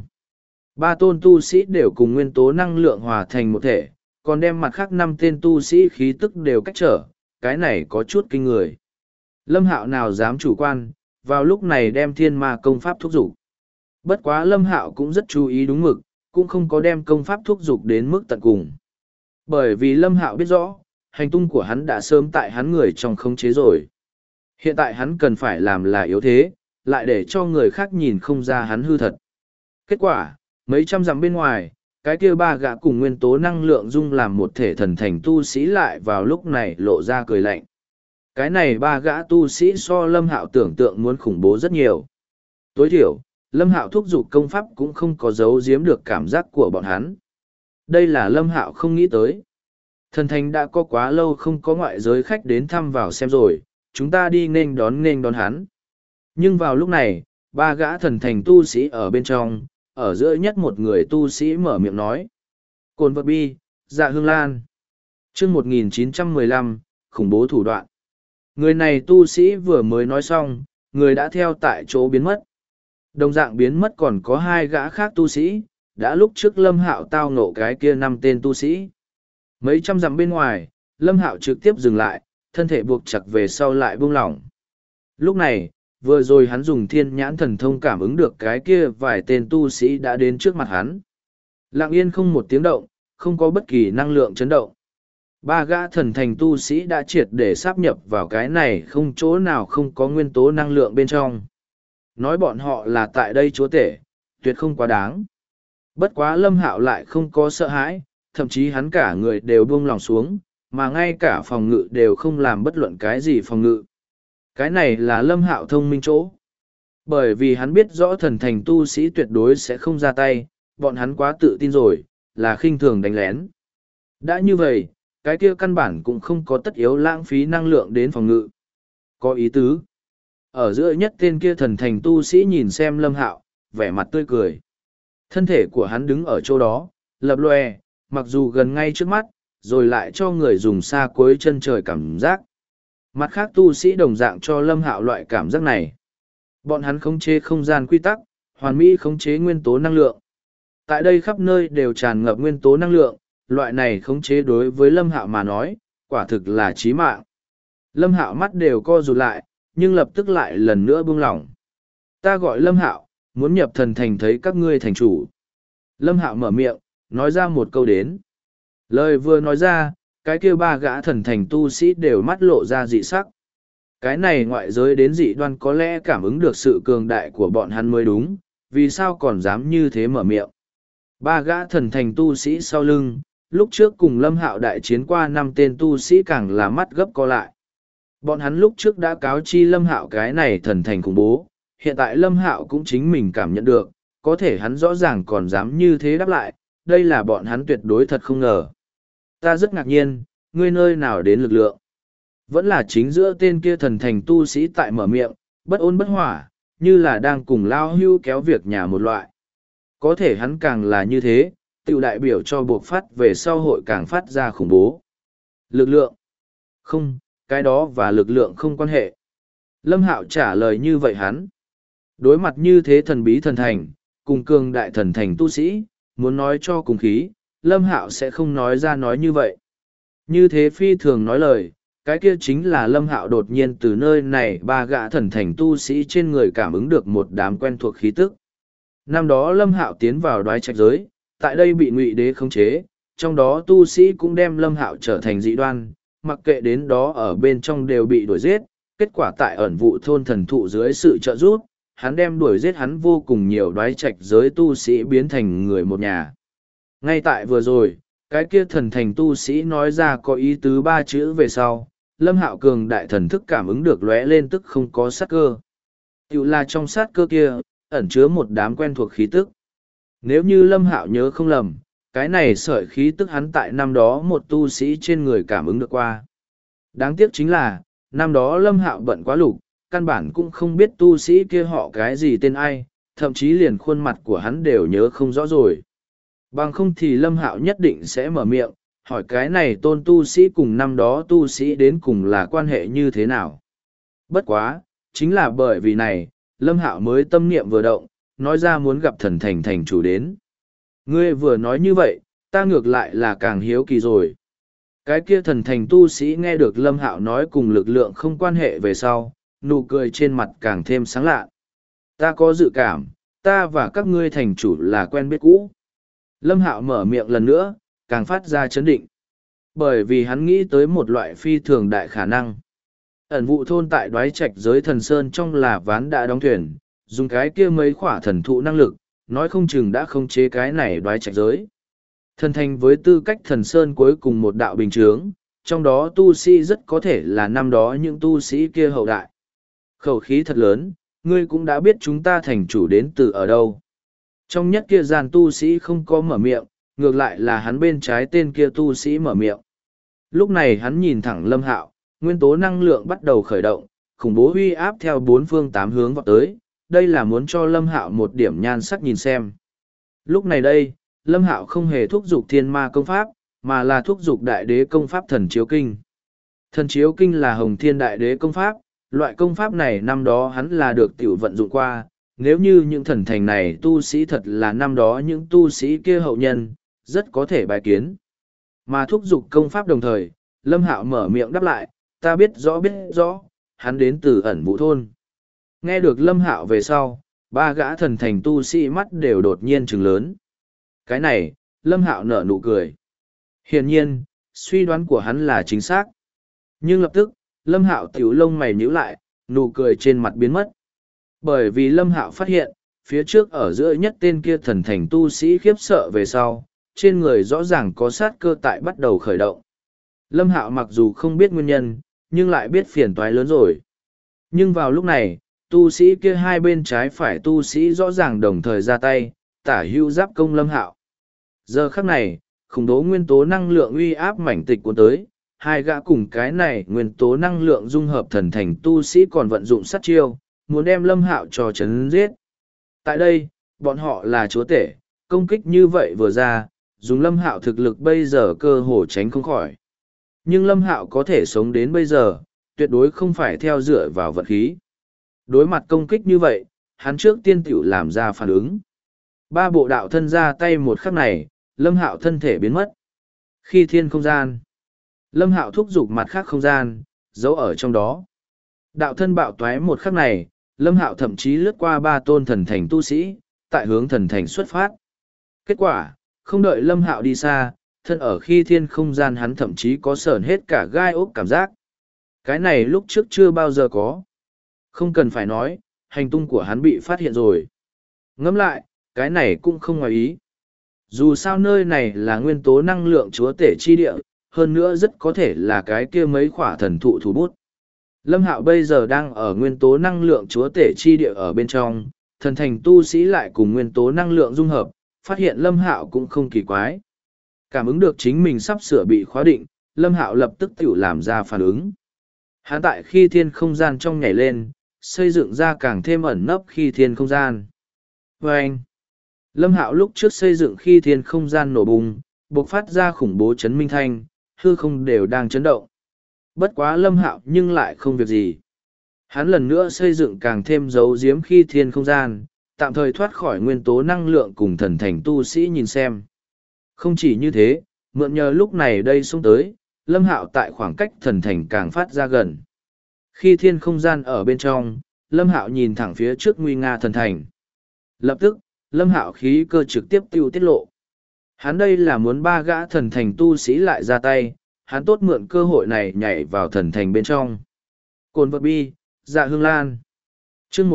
Ba tôn tu sĩ đều cùng nguyên tố năng lượng hòa thành một thể, còn đem mặt khác 5 tên tu sĩ khí tức đều cách trở, cái này có chút kinh người. Lâm Hạo nào dám chủ quan, vào lúc này đem thiên ma công pháp thúc giục. Bất quá Lâm Hạo cũng rất chú ý đúng mực, cũng không có đem công pháp thúc giục đến mức tận cùng. Bởi vì Lâm Hạo biết rõ, hành tung của hắn đã sớm tại hắn người trong khống chế rồi. Hiện tại hắn cần phải làm là yếu thế, lại để cho người khác nhìn không ra hắn hư thật. Kết quả, mấy trăm dặm bên ngoài, cái kia ba gã cùng nguyên tố năng lượng dung làm một thể thần thành tu sĩ lại vào lúc này lộ ra cười lạnh. Cái này ba gã tu sĩ so Lâm Hạo tưởng tượng muốn khủng bố rất nhiều. Tối thiểu, Lâm Hạo thúc giục công pháp cũng không có giấu giếm được cảm giác của bọn hắn. Đây là Lâm Hạo không nghĩ tới. Thần thành đã có quá lâu không có ngoại giới khách đến thăm vào xem rồi, chúng ta đi nghênh đón hắn. Nhưng vào lúc này, ba gã thần thành tu sĩ ở bên trong, ở giữa nhất một người tu sĩ mở miệng nói. Cồn vật bi, Dạ Hương Lan. Chương 1915, khủng bố thủ đoạn. Người này tu sĩ vừa mới nói xong, người đã theo tại chỗ biến mất. Đồng dạng biến mất còn có 2 gã khác tu sĩ, đã lúc trước Lâm Hạo tao ngộ cái kia 5 tên tu sĩ. Mấy trăm dặm bên ngoài, Lâm Hạo trực tiếp dừng lại, thân thể buộc chặt về sau lại buông lỏng. Lúc này, vừa rồi hắn dùng thiên nhãn thần thông cảm ứng được cái kia vài tên tu sĩ đã đến trước mặt hắn. Lặng yên không một tiếng động, không có bất kỳ năng lượng chấn động. 3 gã thần thành tu sĩ đã triệt để sáp nhập vào cái này, không chỗ nào không có nguyên tố năng lượng bên trong. Nói bọn họ là tại đây chúa tể, tuyệt không quá đáng. Bất quá Lâm Hạo lại không có sợ hãi, thậm chí hắn cả người đều buông lòng xuống, mà ngay cả phòng ngự đều không làm bất luận cái gì phòng ngự. Cái này là Lâm Hạo thông minh chỗ. Bởi vì hắn biết rõ thần thành tu sĩ tuyệt đối sẽ không ra tay, bọn hắn quá tự tin rồi, là khinh thường đánh lén. Đã như vậy, cái kia căn bản cũng không có tất yếu lãng phí năng lượng đến phòng ngự. Có ý tứ. Ở giữa nhất tên kia thần thành tu sĩ nhìn xem Lâm Hạo, vẻ mặt tươi cười. Thân thể của hắn đứng ở chỗ đó, lập lòe, mặc dù gần ngay trước mắt, rồi lại cho người dùng xa cuối chân trời cảm giác. Mặt khác tu sĩ đồng dạng cho Lâm Hạo loại cảm giác này. Bọn hắn khống chế không gian quy tắc, hoàn mỹ khống chế nguyên tố năng lượng. Tại đây khắp nơi đều tràn ngập nguyên tố năng lượng, loại này khống chế đối với Lâm Hạo mà nói, quả thực là chí mạng. Lâm Hạo mắt đều co rụt lại, nhưng lập tức lại lần nữa buông lỏng. Ta gọi Lâm Hạo, muốn nhập thần thành thấy các ngươi thành chủ. Lâm Hạo mở miệng, nói ra một câu đến. Lời vừa nói ra, cái kia 3 gã thần thành tu sĩ đều mắt lộ ra dị sắc. Cái này ngoại giới đến dị đoan có lẽ cảm ứng được sự cường đại của bọn hắn mới đúng, vì sao còn dám như thế mở miệng. 3 gã thần thành tu sĩ sau lưng, lúc trước cùng Lâm Hạo đại chiến qua 5 tên tu sĩ càng là mắt gấp co lại. Bọn hắn lúc trước đã cáo chi Lâm Hạo cái này thần thành khủng bố, hiện tại Lâm Hạo cũng chính mình cảm nhận được, có thể hắn rõ ràng còn dám như thế đáp lại, đây là bọn hắn tuyệt đối thật không ngờ. Ta rất ngạc nhiên, ngươi nơi nào đến lực lượng? Vẫn là chính giữa tên kia thần thành tu sĩ tại mở miệng, bất ôn bất hỏa, như là đang cùng lao hưu kéo việc nhà một loại. Có thể hắn càng là như thế, tự đại biểu cho buộc phát về sau hội càng phát ra khủng bố. Lực lượng? Không, cái đó và lực lượng không quan hệ. Lâm Hạo trả lời như vậy hắn. Đối mặt như thế thần bí thần thành, cùng cường đại thần thành tu sĩ, muốn nói cho cùng khí, Lâm Hạo sẽ không nói ra nói như vậy. Như thế phi thường nói lời, cái kia chính là Lâm Hạo đột nhiên từ nơi này 3 gã thần thành tu sĩ trên người cảm ứng được một đám quen thuộc khí tức. Năm đó Lâm Hạo tiến vào đoái trạch giới, tại đây bị Ngụy Đế khống chế, trong đó tu sĩ cũng đem Lâm Hạo trở thành dị đoan, mặc kệ đến đó ở bên trong đều bị đuổi giết, kết quả tại ẩn vụ thôn thần thụ dưới sự trợ giúp, hắn đem đuổi giết hắn vô cùng nhiều đoái trạch giới tu sĩ biến thành người một nhà. Ngay tại vừa rồi, cái kia thần thành tu sĩ nói ra có ý tứ 3 chữ về sau, Lâm Hạo cường đại thần thức cảm ứng được lóe lên tức không có sát cơ. Tiểu là trong sát cơ kia, ẩn chứa một đám quen thuộc khí tức. Nếu như Lâm Hạo nhớ không lầm, cái này sợi khí tức hắn tại năm đó một tu sĩ trên người cảm ứng được qua. Đáng tiếc chính là, năm đó Lâm Hạo bận quá lục, căn bản cũng không biết tu sĩ kia họ cái gì tên ai, thậm chí liền khuôn mặt của hắn đều nhớ không rõ rồi. Bằng không thì Lâm Hạo nhất định sẽ mở miệng, hỏi cái này tôn tu sĩ cùng năm đó tu sĩ đến cùng là quan hệ như thế nào. Bất quá, chính là bởi vì này, Lâm Hạo mới tâm niệm vừa động, nói ra muốn gặp thần thành thành chủ đến. Ngươi vừa nói như vậy, ta ngược lại là càng hiếu kỳ rồi. Cái kia thần thành tu sĩ nghe được Lâm Hạo nói cùng lực lượng không quan hệ về sau, nụ cười trên mặt càng thêm sáng lạ. Ta có dự cảm, ta và các ngươi thành chủ là quen biết cũ. Lâm Hạo mở miệng lần nữa, càng phát ra chấn định. Bởi vì hắn nghĩ tới một loại phi thường đại khả năng. Ẩn vụ thôn tại đoái trạch giới thần sơn trong là ván đã đóng thuyền, dùng cái kia mấy khỏa thần thụ năng lực, nói không chừng đã không chế cái này đoái trạch giới. Thần thành với tư cách thần sơn cuối cùng một đạo bình chướng, trong đó tu sĩ rất có thể là năm đó những tu sĩ kia hậu đại. Khẩu khí thật lớn, ngươi cũng đã biết chúng ta thành chủ đến từ ở đâu. Trong nhất kia gian tu sĩ không có mở miệng, ngược lại là hắn bên trái tên kia tu sĩ mở miệng. Lúc này hắn nhìn thẳng Lâm Hạo, nguyên tố năng lượng bắt đầu khởi động, khủng bố uy áp theo 4 phương 8 hướng vọt tới, đây là muốn cho Lâm Hạo một điểm nhan sắc nhìn xem. Lúc này đây, Lâm Hạo không hề thúc giục thiên ma công pháp, mà là thúc giục đại đế công pháp thần chiếu kinh. Thần chiếu kinh là hồng thiên đại đế công pháp, loại công pháp này năm đó hắn là được tiểu vận dụng qua, nếu như những thần thành này tu sĩ thật là năm đó những tu sĩ kia hậu nhân, rất có thể bài kiến. Mà thúc giục công pháp đồng thời, Lâm Hạo mở miệng đáp lại, ta biết rõ, hắn đến từ ẩn vũ thôn. Nghe được Lâm Hạo về sau, ba gã thần thành tu sĩ mắt đều đột nhiên trừng lớn. Cái này, Lâm Hạo nở nụ cười. Hiển nhiên, suy đoán của hắn là chính xác. Nhưng lập tức, Lâm Hạo tiểu lông mày nhíu lại, nụ cười trên mặt biến mất. Bởi vì Lâm Hạo phát hiện, phía trước ở giữa nhất tên kia thần thành tu sĩ khiếp sợ về sau, trên người rõ ràng có sát cơ tại bắt đầu khởi động. Lâm Hạo mặc dù không biết nguyên nhân, nhưng lại biết phiền toái lớn rồi. Nhưng vào lúc này, tu sĩ kia hai bên trái phải tu sĩ rõ ràng đồng thời ra tay, tả hữu giáp công Lâm Hạo. Giờ khắc này, khủng bố nguyên tố năng lượng uy áp mảnh tịch cuốn tới, hai gã cùng cái này nguyên tố năng lượng dung hợp thần thành tu sĩ còn vận dụng sát chiêu, muốn đem Lâm Hạo cho chấn giết. Tại đây, bọn họ là chúa tể, công kích như vậy vừa ra, dùng Lâm Hạo thực lực bây giờ cơ hồ tránh không khỏi. Nhưng Lâm Hạo có thể sống đến bây giờ, tuyệt đối không phải theo dựa vào vận khí. Đối mặt công kích như vậy, hắn trước tiên tiểu làm ra phản ứng. Ba bộ đạo thân ra tay một khắc này, Lâm Hạo thân thể biến mất. Khi thiên không gian, Lâm Hạo thúc giục mặt khác không gian, giấu ở trong đó. Đạo thân bạo toái một khắc này, Lâm Hạo thậm chí lướt qua ba tôn thần thành tu sĩ, tại hướng thần thành xuất phát. Kết quả, không đợi Lâm Hạo đi xa, thân ở khi thiên không gian hắn thậm chí có sởn hết cả gai ốc cảm giác. Cái này lúc trước chưa bao giờ có. Không cần phải nói, hành tung của hắn bị phát hiện rồi. Ngẫm lại, cái này cũng không ngoài ý. Dù sao nơi này là nguyên tố năng lượng chúa tể chi địa, hơn nữa rất có thể là cái kia mấy khỏa thần thụ thủ bút. Lâm Hạo bây giờ đang ở nguyên tố năng lượng chúa tể chi địa ở bên trong, thần thành tu sĩ lại cùng nguyên tố năng lượng dung hợp, phát hiện Lâm Hạo cũng không kỳ quái. Cảm ứng được chính mình sắp sửa bị khóa định, Lâm Hạo lập tức tiểu làm ra phản ứng. Hắn tại khi thiên không gian trong nhảy lên, xây dựng ra càng thêm ẩn nấp khi thiên không gian. Và anh, Lâm Hạo lúc trước xây dựng khi thiên không gian nổ bùng, bộc phát ra khủng bố chấn minh thanh, hư không đều đang chấn động. Bất quá Lâm Hạo nhưng lại không việc gì. Hắn lần nữa xây dựng càng thêm dấu giếm khi thiên không gian, tạm thời thoát khỏi nguyên tố năng lượng cùng thần thành tu sĩ nhìn xem. Không chỉ như thế, mượn nhờ lúc này đây xuống tới, Lâm Hạo tại khoảng cách thần thành càng phát ra gần. Khi thiên không gian ở bên trong, Lâm Hạo nhìn thẳng phía trước nguy nga thần thành. Lập tức, Lâm Hạo khí cơ trực tiếp tiết lộ. Hắn đây là muốn ba gã thần thành tu sĩ lại ra tay, hắn tốt mượn cơ hội này nhảy vào thần thành bên trong. Cồn vật bi, dạ hương lan. Chương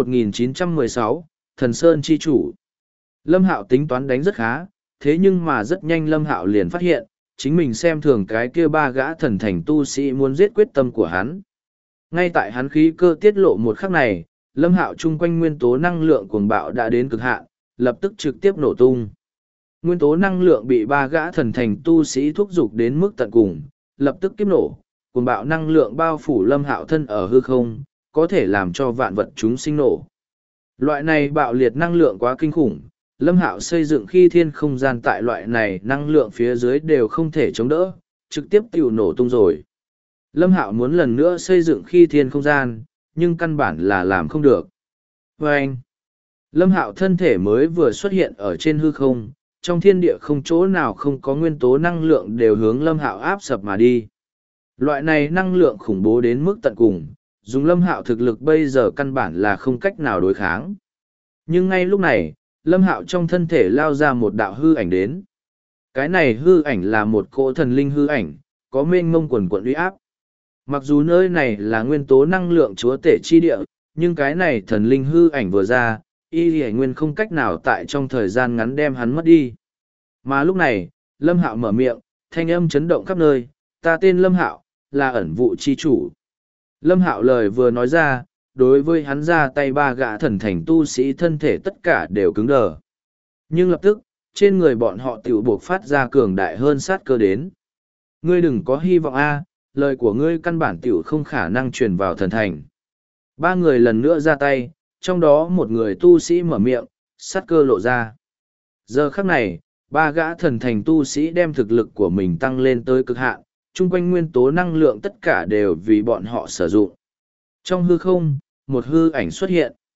1916, Thần Sơn Chi Chủ. Lâm Hạo tính toán đánh rất khá, thế nhưng mà rất nhanh Lâm Hạo liền phát hiện, chính mình xem thường cái kia ba gã thần thành tu sĩ muốn giết quyết tâm của hắn. Ngay tại hắn khí cơ tiết lộ một khắc này, Lâm Hạo chung quanh nguyên tố năng lượng cuồng bạo đã đến cực hạn, lập tức trực tiếp nổ tung. Nguyên tố năng lượng bị ba gã thần thành tu sĩ thúc giục đến mức tận cùng, lập tức kiếp nổ, cuồng bạo năng lượng bao phủ Lâm Hạo thân ở hư không, có thể làm cho vạn vật chúng sinh nổ. Loại này bạo liệt năng lượng quá kinh khủng, Lâm Hạo xây dựng khi thiên không gian tại loại này năng lượng phía dưới đều không thể chống đỡ, trực tiếp tiểu nổ tung rồi. Lâm Hạo muốn lần nữa xây dựng khi thiên không gian, nhưng căn bản là làm không được. Và anh, Lâm Hạo thân thể mới vừa xuất hiện ở trên hư không, trong thiên địa không chỗ nào không có nguyên tố năng lượng đều hướng Lâm Hạo áp sập mà đi. Loại này năng lượng khủng bố đến mức tận cùng, dùng Lâm Hạo thực lực bây giờ căn bản là không cách nào đối kháng. Nhưng ngay lúc này, Lâm Hạo trong thân thể lao ra một đạo hư ảnh đến. Cái này hư ảnh là một cỗ thần linh hư ảnh, có mênh mông quần quận uy áp. Mặc dù nơi này là nguyên tố năng lượng chúa tể chi địa, nhưng cái này thần linh hư ảnh vừa ra, y hải nguyên không cách nào tại trong thời gian ngắn đem hắn mất đi. Mà lúc này, Lâm Hạo mở miệng, thanh âm chấn động khắp nơi, ta tên Lâm Hạo, là ẩn vụ chi chủ. Lâm Hạo lời vừa nói ra, đối với hắn ra tay ba gã thần thành tu sĩ thân thể tất cả đều cứng đờ. Nhưng lập tức, trên người bọn họ tiểu buộc phát ra cường đại hơn sát cơ đến. Ngươi đừng có hy vọng a, lời của ngươi căn bản tiểu không khả năng truyền vào thần thành. Ba người lần nữa ra tay, trong đó một người tu sĩ mở miệng, sát cơ lộ ra. Giờ khắc này, ba gã thần thành tu sĩ đem thực lực của mình tăng lên tới cực hạn, chung quanh nguyên tố năng lượng tất cả đều vì bọn họ sử dụng. Trong hư không, một hư ảnh xuất hiện.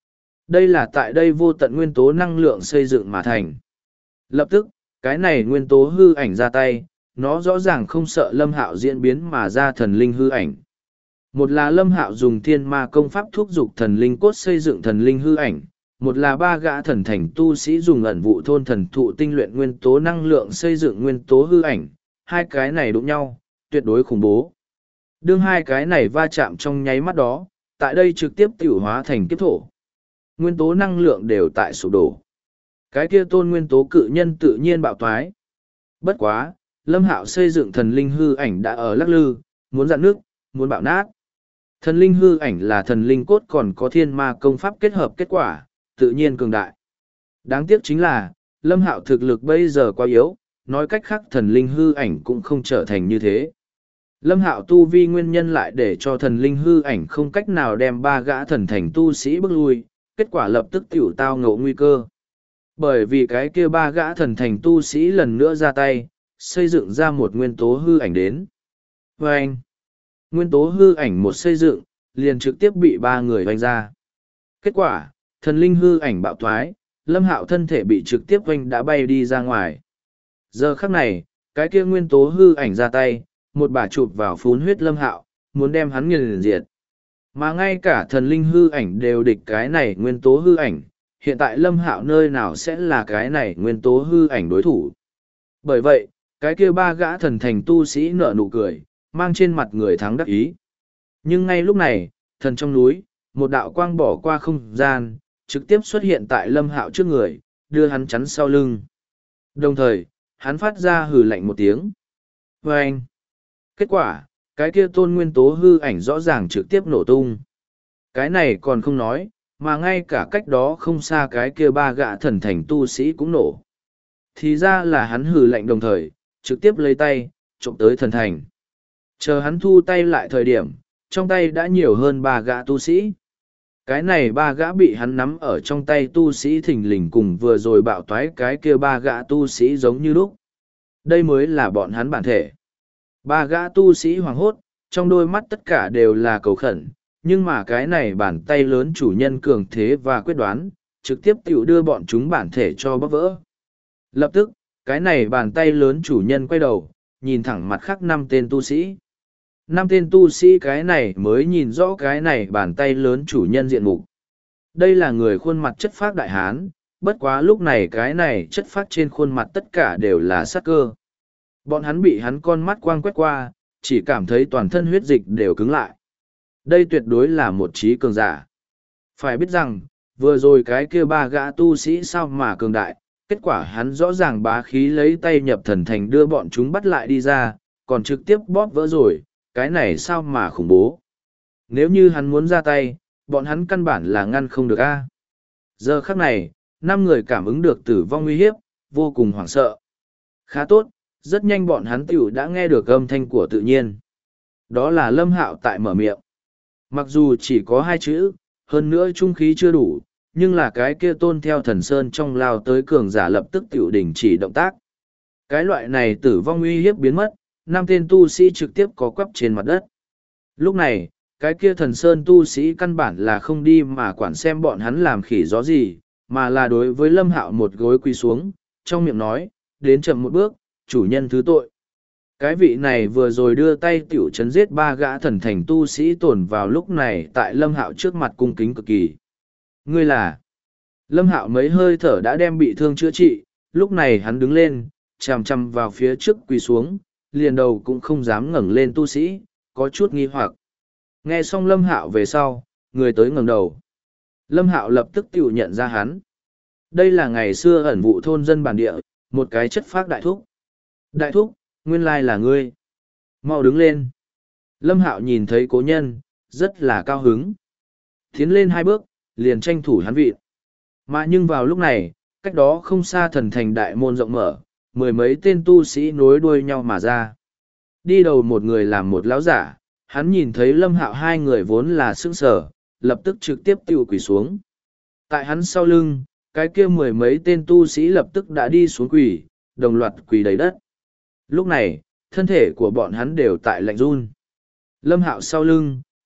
Đây là tại đây vô tận nguyên tố năng lượng xây dựng mà thành. Lập tức, cái này nguyên tố hư ảnh ra tay, nó rõ ràng không sợ Lâm Hạo diễn biến mà ra thần linh hư ảnh. Một là Lâm Hạo dùng thiên ma công pháp thúc giục thần linh cốt xây dựng thần linh hư ảnh, một là ba gã thần thành tu sĩ dùng ẩn vụ thôn thần thụ tinh luyện nguyên tố năng lượng xây dựng nguyên tố hư ảnh, hai cái này đụng nhau, tuyệt đối khủng bố. Đương hai cái này va chạm trong nháy mắt đó, tại đây trực tiếp tiểu hóa thành kiếp thổ. Nguyên tố năng lượng đều tại sụp đổ. Cái kia tôn nguyên tố cự nhân tự nhiên bạo toái. Bất quá, Lâm Hạo xây dựng thần linh hư ảnh đã ở lắc lư, muốn dạn nước, muốn bạo nát. Thần linh hư ảnh là thần linh cốt còn có thiên ma công pháp kết hợp kết quả, tự nhiên cường đại. Đáng tiếc chính là, Lâm Hạo thực lực bây giờ quá yếu, nói cách khác thần linh hư ảnh cũng không trở thành như thế. Lâm Hạo tu vi nguyên nhân lại để cho thần linh hư ảnh không cách nào đem ba gã thần thành tu sĩ bước lui, kết quả lập tức tiểu tao ngộ nguy cơ. Bởi vì cái kia ba gã thần thành tu sĩ lần nữa ra tay, xây dựng ra một nguyên tố hư ảnh đến. Và anh, nguyên tố hư ảnh một xây dựng, liền trực tiếp bị ba người vanh ra. Kết quả, thần linh hư ảnh bạo thoái, Lâm Hạo thân thể bị trực tiếp vanh đã bay đi ra ngoài. Giờ khắc này, cái kia nguyên tố hư ảnh ra tay, một bà chụp vào phún huyết Lâm Hạo, muốn đem hắn nghiền diệt. Mà ngay cả thần linh hư ảnh đều địch cái này nguyên tố hư ảnh, hiện tại Lâm Hạo nơi nào sẽ là cái này nguyên tố hư ảnh đối thủ. Bởi vậy, cái kia ba gã thần thành tu sĩ nở nụ cười, mang trên mặt người thắng đắc ý. Nhưng ngay lúc này, thần trong núi, một đạo quang bỏ qua không gian, trực tiếp xuất hiện tại Lâm Hạo trước người, đưa hắn chắn sau lưng. Đồng thời, hắn phát ra hừ lạnh một tiếng. Và anh, kết quả, cái kia tôn nguyên tố hư ảnh rõ ràng trực tiếp nổ tung. Cái này còn không nói, mà ngay cả cách đó không xa cái kia ba gã thần thành tu sĩ cũng nổ. Thì ra là hắn hừ lạnh đồng thời, trực tiếp lấy tay, trộm tới thần thành. Chờ hắn thu tay lại thời điểm, trong tay đã nhiều hơn ba gã tu sĩ. Cái này ba gã bị hắn nắm ở trong tay tu sĩ thình lình cùng vừa rồi bạo toái cái kia ba gã tu sĩ giống như lúc. Đây mới là bọn hắn bản thể. Ba gã tu sĩ hoảng hốt, trong đôi mắt tất cả đều là cầu khẩn, nhưng mà cái này bàn tay lớn chủ nhân cường thế và quyết đoán, trực tiếp tiểu đưa bọn chúng bản thể cho bóc vỡ. Lập tức, cái này bàn tay lớn chủ nhân quay đầu, nhìn thẳng mặt khác năm tên tu sĩ. Năm tên tu sĩ cái này mới nhìn rõ cái này bàn tay lớn chủ nhân diện mục. Đây là người khuôn mặt chất phác đại hán, bất quá lúc này cái này chất phác trên khuôn mặt tất cả đều là sát cơ. Bọn hắn bị hắn con mắt quang quét qua, chỉ cảm thấy toàn thân huyết dịch đều cứng lại. Đây tuyệt đối là một trí cường giả. Phải biết rằng, vừa rồi cái kia ba gã tu sĩ sao mà cường đại, kết quả hắn rõ ràng bá khí lấy tay nhập thần thành đưa bọn chúng bắt lại đi ra, còn trực tiếp bóp vỡ rồi, cái này sao mà khủng bố. Nếu như hắn muốn ra tay, bọn hắn căn bản là ngăn không được a. Giờ khắc này, năm người cảm ứng được tử vong uy hiếp, vô cùng hoảng sợ. Khá tốt, rất nhanh bọn hắn tiểu đã nghe được âm thanh của tự nhiên. Đó là Lâm Hạo tại mở miệng. Mặc dù chỉ có hai chữ, hơn nữa trung khí chưa đủ, nhưng là cái kia tôn theo thần sơn trong lao tới cường giả lập tức tiểu đình chỉ động tác. Cái loại này tử vong uy hiếp biến mất, năm tên tu sĩ trực tiếp có quắp trên mặt đất. Lúc này, cái kia thần sơn tu sĩ căn bản là không đi mà quản xem bọn hắn làm khỉ gió gì, mà là đối với Lâm Hạo một gối quỳ xuống, trong miệng nói, đến chậm một bước, chủ nhân thứ tội. Cái vị này vừa rồi đưa tay tiểu chấn giết ba gã thần thành tu sĩ tổn vào lúc này tại Lâm Hạo trước mặt cung kính cực kỳ. Ngươi là... Lâm Hạo mấy hơi thở đã đem bị thương chữa trị, lúc này hắn đứng lên, chằm chằm vào phía trước quỳ xuống, liền đầu cũng không dám ngẩng lên tu sĩ, có chút nghi hoặc. Nghe xong Lâm Hạo về sau, người tới ngẩng đầu. Lâm Hạo lập tức tiểu nhận ra hắn. Đây là ngày xưa ẩn vụ thôn dân bản địa, một cái chất phác đại thúc. Đại thúc, nguyên lai là ngươi. Mau đứng lên. Lâm Hạo nhìn thấy cố nhân, rất là cao hứng. Tiến lên hai bước, liền tranh thủ hắn vị. Mà nhưng vào lúc này, cách đó không xa thần thành đại môn rộng mở, mười mấy tên tu sĩ nối đuôi nhau mà ra. Đi đầu một người làm một lão giả, hắn nhìn thấy Lâm Hạo hai người vốn là sững sờ, lập tức trực tiếp tiêu quỳ xuống. Tại hắn sau lưng, cái kia mười mấy tên tu sĩ lập tức đã đi xuống quỳ, đồng loạt quỳ đầy đất. Lúc này, thân thể của bọn hắn đều tại lạnh run. Lâm Hạo sau lưng,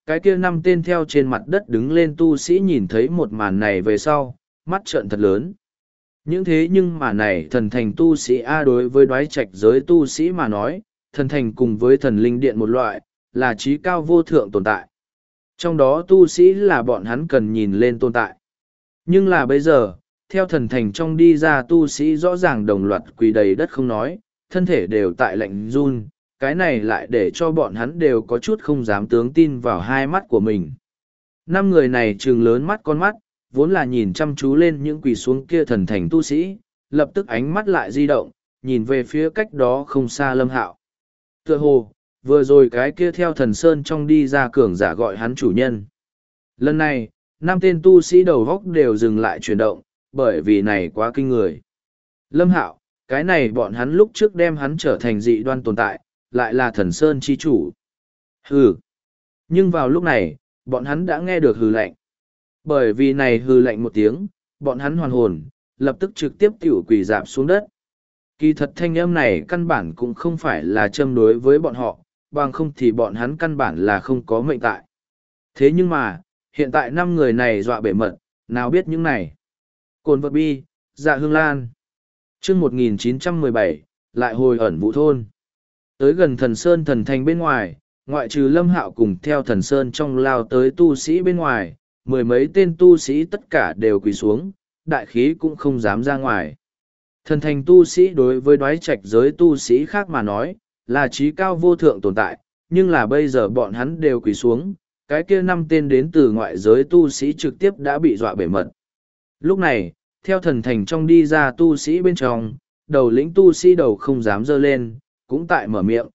cái kia 5 tên theo trên mặt đất đứng lên tu sĩ nhìn thấy một màn này về sau, mắt trợn thật lớn. Những thế nhưng mà này thần thành tu sĩ A đối với đoái trạch giới tu sĩ mà nói, thần thành cùng với thần linh điện một loại, là trí cao vô thượng tồn tại. Trong đó tu sĩ là bọn hắn cần nhìn lên tồn tại. Nhưng là bây giờ, theo thần thành trong đi ra tu sĩ rõ ràng đồng loạt quỳ đầy đất không nói, thân thể đều tại lạnh run, cái này lại để cho bọn hắn đều có chút không dám tướng tin vào hai mắt của mình. 5 người này trừng lớn mắt con mắt, vốn là nhìn chăm chú lên những quỳ xuống kia thần thành tu sĩ, lập tức ánh mắt lại di động, nhìn về phía cách đó không xa Lâm Hạo. Tựa hồ, vừa rồi cái kia theo thần sơn trong đi ra cường giả gọi hắn chủ nhân. Lần này, 5 tên tu sĩ đầu góc đều dừng lại chuyển động, bởi vì này quá kinh người. Lâm Hạo, cái này bọn hắn lúc trước đem hắn trở thành dị đoan tồn tại, lại là thần sơn chi chủ. Hừ. Nhưng vào lúc này, bọn hắn đã nghe được hừ lạnh. Bởi vì này hừ lạnh một tiếng, bọn hắn hoàn hồn, lập tức trực tiếp tiểu quỳ dạp xuống đất. Kỳ thật thanh âm này căn bản cũng không phải là châm đối với bọn họ, bằng không thì bọn hắn căn bản là không có mệnh tại. Thế nhưng mà, hiện tại 5 người này dọa bể mật, nào biết những này. Cồn vật bi, dạ hương lan. chương 1917, lại hồi ẩn vũ thôn. Tới gần thần sơn thần thành bên ngoài, ngoại trừ Lâm Hạo cùng theo thần sơn trong lao tới tu sĩ bên ngoài, 10 mấy tên tu sĩ tất cả đều quỳ xuống, đại khí cũng không dám ra ngoài. Thần thành tu sĩ đối với đoái trạch giới tu sĩ khác mà nói, là trí cao vô thượng tồn tại, nhưng là bây giờ bọn hắn đều quỳ xuống, cái kia 5 tên đến từ ngoại giới tu sĩ trực tiếp đã bị dọa bể mật. Lúc này, theo thần thành trong đi ra tu sĩ bên trong, đầu lĩnh tu sĩ đầu không dám dơ lên, cũng tại mở miệng,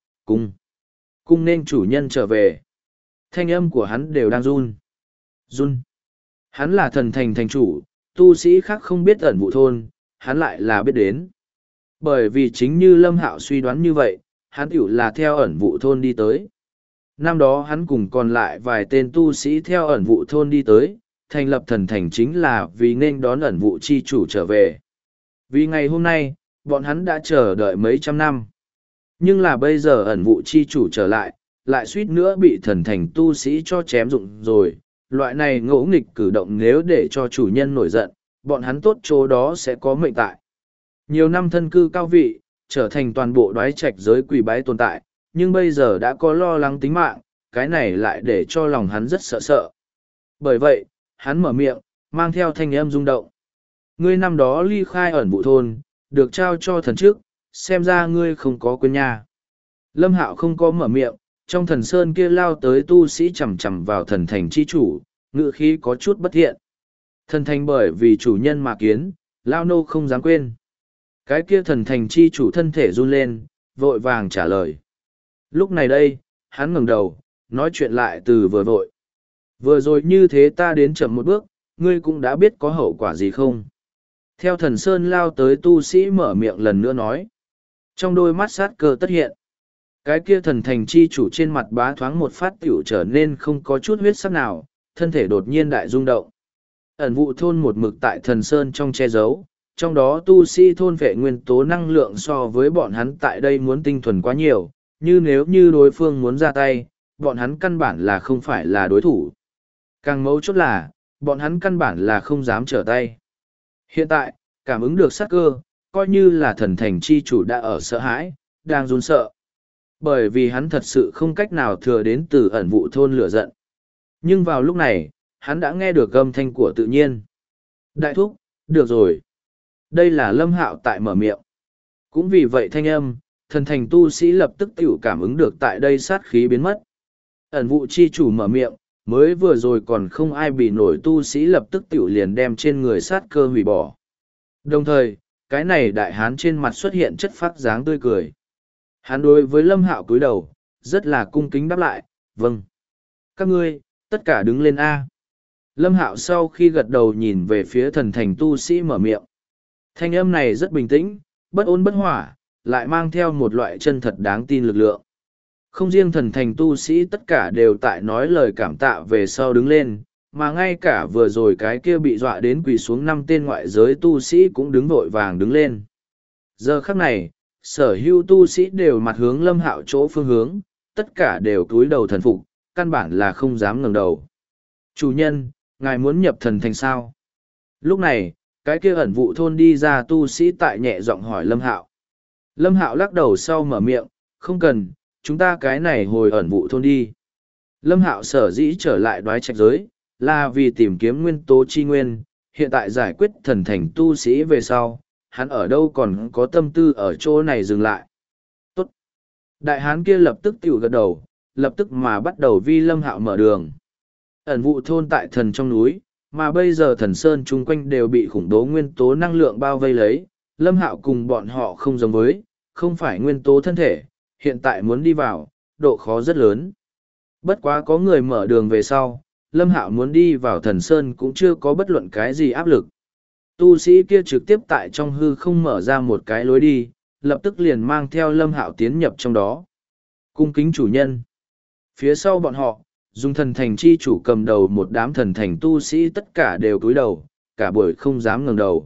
cung nên chủ nhân trở về. Thanh âm của hắn đều đang run. Hắn là thần thành thành chủ, tu sĩ khác không biết ẩn vụ thôn, hắn lại là biết đến. Bởi vì chính như Lâm Hạo suy đoán như vậy, hắn tiểu là theo ẩn vụ thôn đi tới. Năm đó hắn cùng còn lại vài tên tu sĩ theo ẩn vụ thôn đi tới, thành lập thần thành chính là vì nên đón ẩn vụ chi chủ trở về. Vì ngày hôm nay, bọn hắn đã chờ đợi mấy trăm năm. Nhưng là bây giờ ẩn vụ chi chủ trở lại suýt nữa bị thần thành tu sĩ cho chém dụng rồi. Loại này ngỗ nghịch cử động nếu để cho chủ nhân nổi giận, bọn hắn tốt chỗ đó sẽ có mệnh tại. Nhiều năm thân cư cao vị, trở thành toàn bộ đoái trạch giới quỷ bái tồn tại, nhưng bây giờ đã có lo lắng tính mạng, cái này lại để cho lòng hắn rất sợ. Bởi vậy, hắn mở miệng, mang theo thanh âm rung động. Ngươi năm đó ly khai ẩn vụ thôn, được trao cho thần trước, xem ra ngươi không có quên nha. Lâm Hạo không có mở miệng, trong thần sơn kia lao tới tu sĩ chầm chầm vào thần thành chi chủ, ngự khí có chút bất thiện. Thần thành bởi vì chủ nhân mà kiến, lao nô không dám quên. Cái kia thần thành chi chủ thân thể run lên, vội vàng trả lời. Lúc này đây, hắn ngẩng đầu, nói chuyện lại từ vừa vội. Vừa rồi như thế ta đến chậm một bước, ngươi cũng đã biết có hậu quả gì không? Theo thần sơn lao tới tu sĩ mở miệng lần nữa nói. Trong đôi mắt sát cơ tất hiện. Cái kia thần thành chi chủ trên mặt bá thoáng một phát tiểu trở nên không có chút huyết sắc nào, thân thể đột nhiên đại rung động. Ẩn vụ thôn một mực tại thần sơn trong che giấu, trong đó tu sĩ thôn vệ nguyên tố năng lượng so với bọn hắn tại đây muốn tinh thuần quá nhiều, nếu như đối phương muốn ra tay, bọn hắn căn bản là không phải là đối thủ. Càng mấu chốt là, bọn hắn căn bản là không dám trở tay. Hiện tại, cảm ứng được sát cơ, coi như là thần thành chi chủ đã ở sợ hãi, đang run sợ. Bởi vì hắn thật sự không cách nào thừa đến từ ẩn vụ thôn lửa giận. Nhưng vào lúc này, hắn đã nghe được âm thanh của tự nhiên. Đại thúc, được rồi. Đây là Lâm Hạo tại mở miệng. Cũng vì vậy thanh âm, thần thành tu sĩ lập tức tiểu cảm ứng được tại đây sát khí biến mất. Ẩn vụ chi chủ mở miệng, mới vừa rồi còn không ai bị nổi tu sĩ lập tức tiểu liền đem trên người sát cơ hủy bỏ. Đồng thời, cái này đại hán trên mặt xuất hiện chất phát dáng tươi cười. Hắn đối với Lâm Hạo cúi đầu, rất là cung kính đáp lại, vâng. Các ngươi, tất cả đứng lên A. Lâm Hạo sau khi gật đầu nhìn về phía thần thành tu sĩ mở miệng. Thanh âm này rất bình tĩnh, bất ôn bất hỏa, lại mang theo một loại chân thật đáng tin lực lượng. Không riêng thần thành tu sĩ tất cả đều tại nói lời cảm tạ về sau đứng lên, mà ngay cả vừa rồi cái kia bị dọa đến quỳ xuống 5 tên ngoại giới tu sĩ cũng đứng vội vàng đứng lên. Giờ khắc này, sở hữu tu sĩ đều mặt hướng Lâm Hạo chỗ phương hướng, tất cả đều cúi đầu thần phục, căn bản là không dám ngẩng đầu. Chủ nhân, ngài muốn nhập thần thành sao? Lúc này, cái kia ẩn vụ thôn đi ra tu sĩ tại nhẹ giọng hỏi Lâm Hạo. Lâm Hạo lắc đầu sau mở miệng, không cần, chúng ta cái này hồi ẩn vụ thôn đi. Lâm Hạo sở dĩ trở lại Đoái Trạch giới, là vì tìm kiếm nguyên tố chi nguyên, hiện tại giải quyết thần thành tu sĩ về sau, hắn ở đâu còn có tâm tư ở chỗ này dừng lại. Tốt. Đại hán kia lập tức tiểu gật đầu, lập tức mà bắt đầu vi Lâm Hạo mở đường. Ẩn vụ thôn tại thần trong núi, mà bây giờ thần sơn chung quanh đều bị khủng bố nguyên tố năng lượng bao vây lấy. Lâm Hạo cùng bọn họ không giống với, không phải nguyên tố thân thể, hiện tại muốn đi vào, độ khó rất lớn. Bất quá có người mở đường về sau, Lâm Hạo muốn đi vào thần sơn cũng chưa có bất luận cái gì áp lực. Tu sĩ kia trực tiếp tại trong hư không mở ra một cái lối đi, lập tức liền mang theo Lâm Hạo tiến nhập trong đó. Cung kính chủ nhân. Phía sau bọn họ, dùng thần thành chi chủ cầm đầu một đám thần thành tu sĩ tất cả đều cúi đầu, cả buổi không dám ngẩng đầu.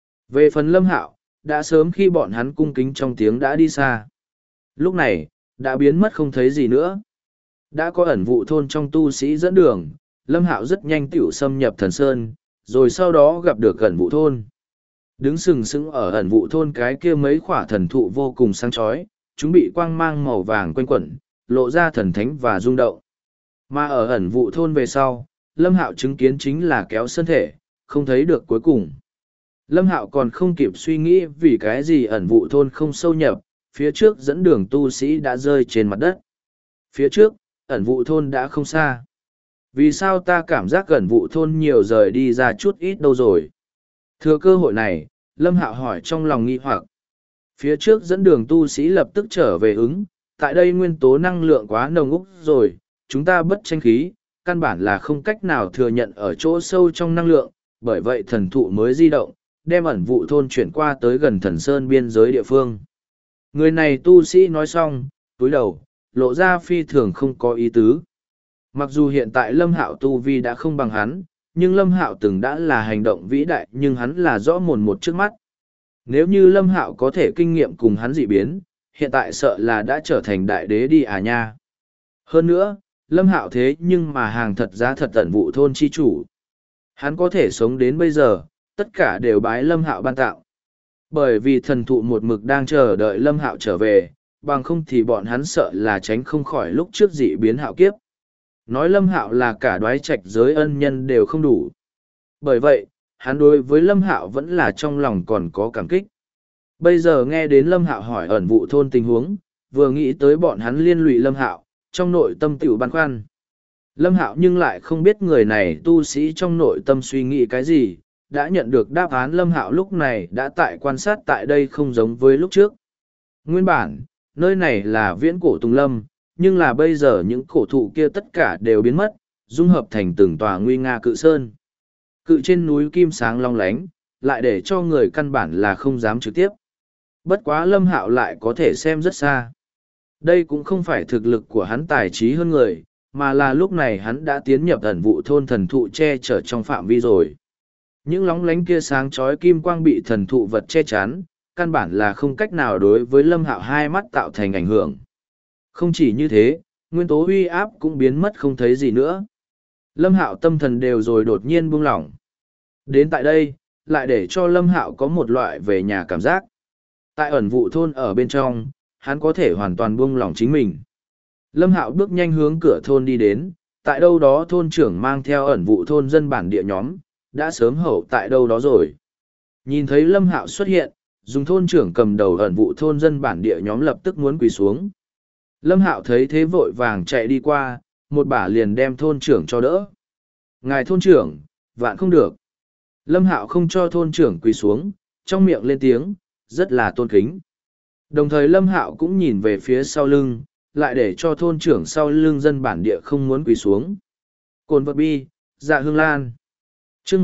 Về phần Lâm Hạo, đã sớm khi bọn hắn cung kính trong tiếng đã đi xa. Lúc này, đã biến mất không thấy gì nữa. Đã có ẩn vụ thôn trong tu sĩ dẫn đường, Lâm Hạo rất nhanh tiểu xâm nhập thần sơn, rồi sau đó gặp được ẩn vụ thôn. Đứng sừng sững ở ẩn vụ thôn cái kia mấy khỏa thần thụ vô cùng sáng chói, chúng bị quang mang màu vàng quanh quẩn, lộ ra thần thánh và rung động. Mà ở ẩn vụ thôn về sau, Lâm Hạo chứng kiến chính là kéo sơn thể, không thấy được cuối cùng. Lâm Hạo còn không kịp suy nghĩ vì cái gì ẩn vụ thôn không sâu nhập, phía trước dẫn đường tu sĩ đã rơi trên mặt đất. Phía trước, ẩn vụ thôn đã không xa. Vì sao ta cảm giác ẩn vụ thôn nhiều rời đi ra chút ít đâu rồi? Thừa cơ hội này, Lâm Hạo hỏi trong lòng nghi hoặc. Phía trước dẫn đường tu sĩ lập tức trở về ứng, tại đây nguyên tố năng lượng quá nồng úc rồi, chúng ta bất tranh khí, căn bản là không cách nào thừa nhận ở chỗ sâu trong năng lượng, bởi vậy thần thụ mới di động, đem ẩn vụ thôn chuyển qua tới gần thần sơn biên giới địa phương. Người này tu sĩ nói xong, túi đầu, lộ ra phi thường không có ý tứ. Mặc dù hiện tại Lâm Hạo tu vi đã không bằng hắn, nhưng Lâm Hạo từng đã là hành động vĩ đại nhưng hắn là rõ mồn một trước mắt. Nếu như Lâm Hạo có thể kinh nghiệm cùng hắn dị biến, hiện tại sợ là đã trở thành đại đế đi à nha. Hơn nữa, Lâm Hạo thế nhưng mà hàng thật giá thật tận vụ thôn chi chủ. Hắn có thể sống đến bây giờ, tất cả đều bái Lâm Hạo ban tạo. Bởi vì thần thụ một mực đang chờ đợi Lâm Hạo trở về, bằng không thì bọn hắn sợ là tránh không khỏi lúc trước dị biến hạo kiếp. Nói Lâm Hạo là cả Đoái Trạch giới ân nhân đều không đủ. Bởi vậy, hắn đối với Lâm Hạo vẫn là trong lòng còn có cảm kích. Bây giờ nghe đến Lâm Hạo hỏi ẩn vụ thôn tình huống, vừa nghĩ tới bọn hắn liên lụy Lâm Hạo, trong nội tâm tiểu băn khoăn. Lâm Hạo nhưng lại không biết người này tu sĩ trong nội tâm suy nghĩ cái gì, đã nhận được đáp án Lâm Hạo lúc này đã tại quan sát tại đây không giống với lúc trước. Nguyên bản, nơi này là viễn cổ Tùng Lâm, nhưng là bây giờ những cổ thụ kia tất cả đều biến mất, dung hợp thành từng tòa nguy nga cự sơn. Cự trên núi kim sáng long lánh, lại để cho người căn bản là không dám trực tiếp. Bất quá Lâm Hạo lại có thể xem rất xa. Đây cũng không phải thực lực của hắn tài trí hơn người, mà là lúc này hắn đã tiến nhập ẩn vụ thôn thần thụ che chở trong phạm vi rồi. Những lóng lánh kia sáng chói kim quang bị thần thụ vật che chắn, căn bản là không cách nào đối với Lâm Hạo hai mắt tạo thành ảnh hưởng. Không chỉ như thế, nguyên tố uy áp cũng biến mất không thấy gì nữa. Lâm Hạo tâm thần đều rồi đột nhiên buông lỏng. Đến tại đây, lại để cho Lâm Hạo có một loại về nhà cảm giác. Tại ẩn vụ thôn ở bên trong, hắn có thể hoàn toàn buông lỏng chính mình. Lâm Hạo bước nhanh hướng cửa thôn đi đến, tại đâu đó thôn trưởng mang theo ẩn vụ thôn dân bản địa nhóm, đã sớm hậu tại đâu đó rồi. Nhìn thấy Lâm Hạo xuất hiện, dùng thôn trưởng cầm đầu ẩn vụ thôn dân bản địa nhóm lập tức muốn quỳ xuống. Lâm Hạo thấy thế vội vàng chạy đi qua, một bả liền đem thôn trưởng cho đỡ. Ngài thôn trưởng, vạn không được. Lâm Hạo không cho thôn trưởng quỳ xuống, trong miệng lên tiếng, rất là tôn kính. Đồng thời Lâm Hạo cũng nhìn về phía sau lưng, lại để cho thôn trưởng sau lưng dân bản địa không muốn quỳ xuống. Cồn vật bi, dạ hương lan. Chương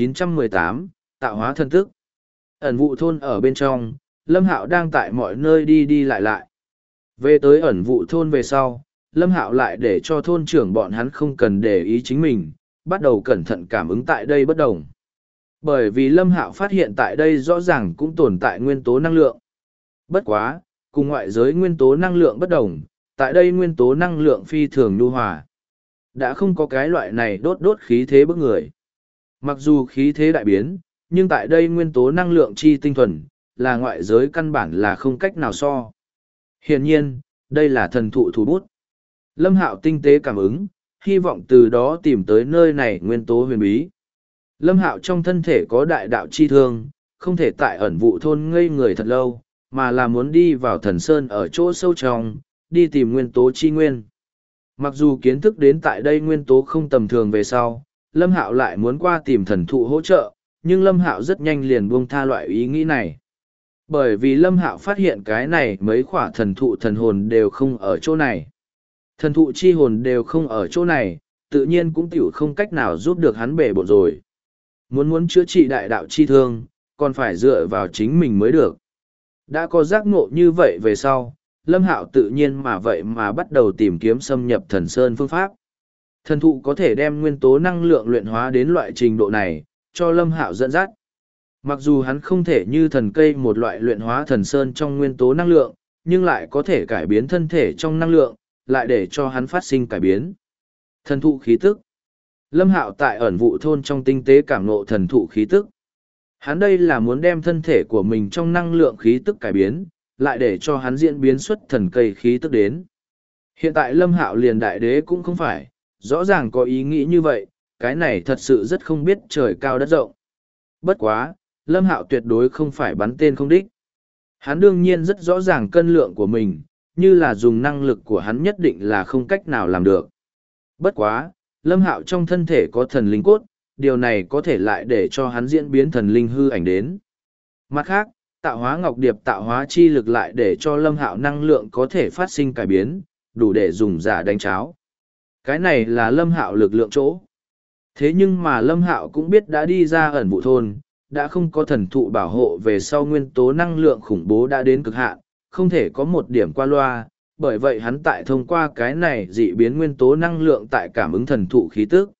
1918, tạo hóa thân tức. Ẩn vụ thôn ở bên trong, Lâm Hạo đang tại mọi nơi đi đi lại lại. Về tới ẩn vụ thôn về sau, Lâm Hạo lại để cho thôn trưởng bọn hắn không cần để ý chính mình, bắt đầu cẩn thận cảm ứng tại đây bất đồng. Bởi vì Lâm Hạo phát hiện tại đây rõ ràng cũng tồn tại nguyên tố năng lượng. Bất quá, cùng ngoại giới nguyên tố năng lượng bất đồng, tại đây nguyên tố năng lượng phi thường nhu hòa. Đã không có cái loại này đốt đốt khí thế bức người. Mặc dù khí thế đại biến, nhưng tại đây nguyên tố năng lượng chi tinh thuần, là ngoại giới căn bản là không cách nào so. Hiển nhiên, đây là thần thụ thủ bút. Lâm Hạo tinh tế cảm ứng, hy vọng từ đó tìm tới nơi này nguyên tố huyền bí. Lâm Hạo trong thân thể có đại đạo chi thương, không thể tại ẩn vụ thôn ngây người thật lâu, mà là muốn đi vào thần sơn ở chỗ sâu trong, đi tìm nguyên tố chi nguyên. Mặc dù kiến thức đến tại đây nguyên tố không tầm thường về sau, Lâm Hạo lại muốn qua tìm thần thụ hỗ trợ, nhưng Lâm Hạo rất nhanh liền buông tha loại ý nghĩ này. Bởi vì Lâm Hạo phát hiện cái này mấy khỏa thần thụ thần hồn đều không ở chỗ này. Thần thụ chi hồn đều không ở chỗ này, tự nhiên cũng tiểu không cách nào giúp được hắn bể bộn rồi. Muốn chữa trị đại đạo chi thương, còn phải dựa vào chính mình mới được. Đã có giác ngộ như vậy về sau, Lâm Hạo tự nhiên mà vậy mà bắt đầu tìm kiếm xâm nhập thần sơn phương pháp. Thần thụ có thể đem nguyên tố năng lượng luyện hóa đến loại trình độ này, cho Lâm Hạo dẫn dắt. Mặc dù hắn không thể như thần cây một loại luyện hóa thần sơn trong nguyên tố năng lượng, nhưng lại có thể cải biến thân thể trong năng lượng, lại để cho hắn phát sinh cải biến. Thần thụ khí tức. Lâm Hạo tại ẩn vụ thôn trong tinh tế cảm ngộ thần thụ khí tức. Hắn đây là muốn đem thân thể của mình trong năng lượng khí tức cải biến, lại để cho hắn diễn biến xuất thần cây khí tức đến. Hiện tại Lâm Hạo liền đại đế cũng không phải, rõ ràng có ý nghĩ như vậy, cái này thật sự rất không biết trời cao đất rộng. Bất quá, Lâm Hạo tuyệt đối không phải bắn tên không đích. Hắn đương nhiên rất rõ ràng cân lượng của mình, như là dùng năng lực của hắn nhất định là không cách nào làm được. Bất quá, Lâm Hạo trong thân thể có thần linh cốt, điều này có thể lại để cho hắn diễn biến thần linh hư ảnh đến. Mặt khác, tạo hóa ngọc điệp tạo hóa chi lực lại để cho Lâm Hạo năng lượng có thể phát sinh cải biến, đủ để dùng giả đánh cháo. Cái này là Lâm Hạo lực lượng chỗ. Thế nhưng mà Lâm Hạo cũng biết đã đi ra ẩn vụ thôn, đã không có thần thụ bảo hộ về sau nguyên tố năng lượng khủng bố đã đến cực hạn, không thể có một điểm qua loa, bởi vậy hắn tại thông qua cái này dị biến nguyên tố năng lượng tại cảm ứng thần thụ khí tức.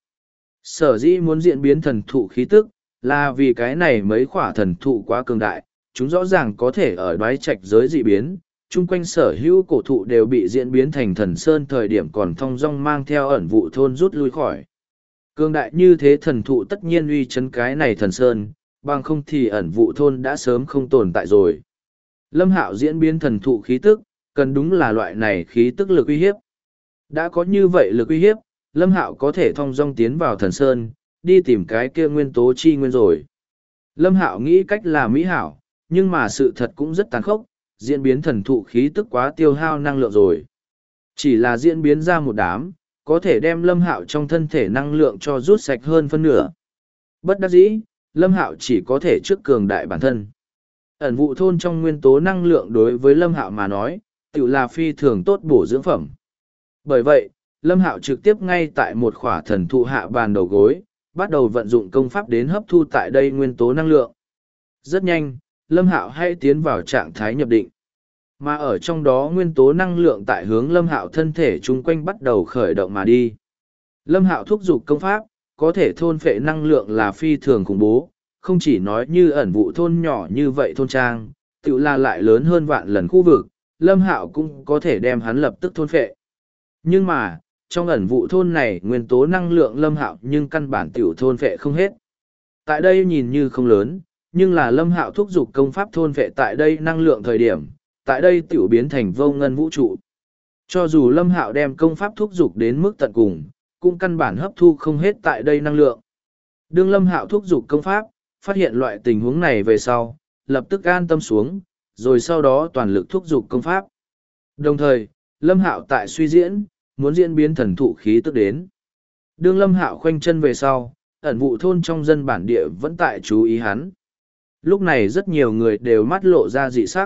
Sở dĩ muốn diễn biến thần thụ khí tức, là vì cái này mấy khỏa thần thụ quá cường đại, chúng rõ ràng có thể ở đoái trạch giới dị biến, chung quanh sở hữu cổ thụ đều bị diễn biến thành thần sơn thời điểm còn thong dong mang theo ẩn vụ thôn rút lui khỏi. Cường đại như thế thần thụ tất nhiên uy chấn cái này thần sơn, bằng không thì ẩn vụ thôn đã sớm không tồn tại rồi. Lâm Hạo diễn biến thần thụ khí tức, cần đúng là loại này khí tức lực uy hiếp. Đã có như vậy lực uy hiếp, Lâm Hạo có thể thong dong tiến vào thần sơn, đi tìm cái kia nguyên tố chi nguyên rồi. Lâm Hạo nghĩ cách là mỹ hảo, nhưng mà sự thật cũng rất tàn khốc, diễn biến thần thụ khí tức quá tiêu hao năng lượng rồi. Chỉ là diễn biến ra một đám, có thể đem Lâm Hạo trong thân thể năng lượng cho rút sạch hơn phân nửa. Bất đắc dĩ, Lâm Hạo chỉ có thể trước cường đại bản thân. Ẩn vụ thôn trong nguyên tố năng lượng đối với Lâm Hạo mà nói, tự là phi thường tốt bổ dưỡng phẩm. Bởi vậy, Lâm Hạo trực tiếp ngay tại một khỏa thần thụ hạ bàn đầu gối, bắt đầu vận dụng công pháp đến hấp thu tại đây nguyên tố năng lượng. Rất nhanh, Lâm Hạo hay tiến vào trạng thái nhập định. Mà ở trong đó nguyên tố năng lượng tại hướng Lâm Hạo thân thể chung quanh bắt đầu khởi động mà đi. Lâm Hạo thúc giục công pháp, có thể thôn phệ năng lượng là phi thường khủng bố, không chỉ nói như ẩn vụ thôn nhỏ như vậy thôn trang, tự là lại lớn hơn vạn lần khu vực, Lâm Hạo cũng có thể đem hắn lập tức thôn phệ. Nhưng mà, trong ẩn vụ thôn này nguyên tố năng lượng Lâm Hạo nhưng căn bản tiểu thôn phệ không hết. Tại đây nhìn như không lớn, nhưng là Lâm Hạo thúc giục công pháp thôn phệ tại đây năng lượng thời điểm, tại đây tiểu biến thành vô ngân vũ trụ. Cho dù Lâm Hạo đem công pháp thúc giục đến mức tận cùng, cũng căn bản hấp thu không hết tại đây năng lượng. Đương Lâm Hạo thúc giục công pháp, phát hiện loại tình huống này về sau, lập tức an tâm xuống, rồi sau đó toàn lực thúc giục công pháp. Đồng thời, Lâm Hạo tại suy diễn, muốn diễn biến thần thụ khí tức đến. Đương Lâm Hạo khoanh chân về sau, ẩn vụ thôn trong dân bản địa vẫn tại chú ý hắn. Lúc này rất nhiều người đều mắt lộ ra dị sắc.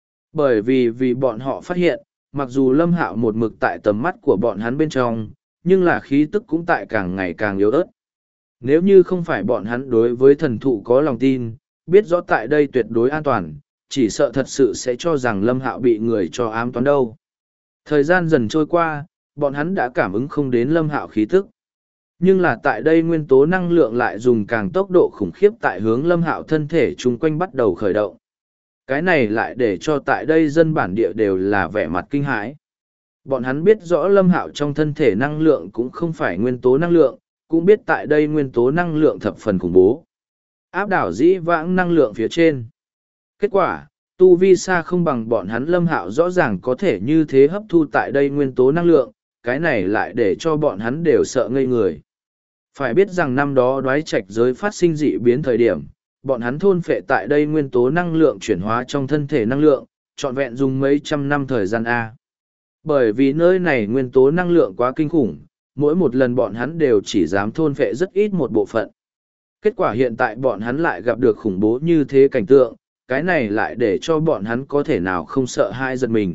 Bởi vì bọn họ phát hiện, mặc dù Lâm Hạo một mực tại tầm mắt của bọn hắn bên trong, nhưng là khí tức cũng tại càng ngày càng yếu ớt. Nếu như không phải bọn hắn đối với thần thụ có lòng tin, biết rõ tại đây tuyệt đối an toàn, chỉ sợ thật sự sẽ cho rằng Lâm Hạo bị người cho ám toán đâu. Thời gian dần trôi qua, bọn hắn đã cảm ứng không đến Lâm Hạo khí tức. Nhưng là tại đây nguyên tố năng lượng lại dùng càng tốc độ khủng khiếp tại hướng Lâm Hạo thân thể chung quanh bắt đầu khởi động. Cái này lại để cho tại đây dân bản địa đều là vẻ mặt kinh hãi. Bọn hắn biết rõ Lâm Hạo trong thân thể năng lượng cũng không phải nguyên tố năng lượng, cũng biết tại đây nguyên tố năng lượng thập phần khủng bố. Áp đảo dĩ vãng năng lượng phía trên. Kết quả, tu vi xa không bằng bọn hắn. Lâm Hạo rõ ràng có thể như thế hấp thu tại đây nguyên tố năng lượng, cái này lại để cho bọn hắn đều sợ ngây người. Phải biết rằng năm đó đoái trạch giới phát sinh dị biến thời điểm, bọn hắn thôn phệ tại đây nguyên tố năng lượng chuyển hóa trong thân thể năng lượng, trọn vẹn dùng mấy trăm năm thời gian A. Bởi vì nơi này nguyên tố năng lượng quá kinh khủng, mỗi một lần bọn hắn đều chỉ dám thôn phệ rất ít một bộ phận. Kết quả hiện tại bọn hắn lại gặp được khủng bố như thế cảnh tượng, cái này lại để cho bọn hắn có thể nào không sợ hai giật mình.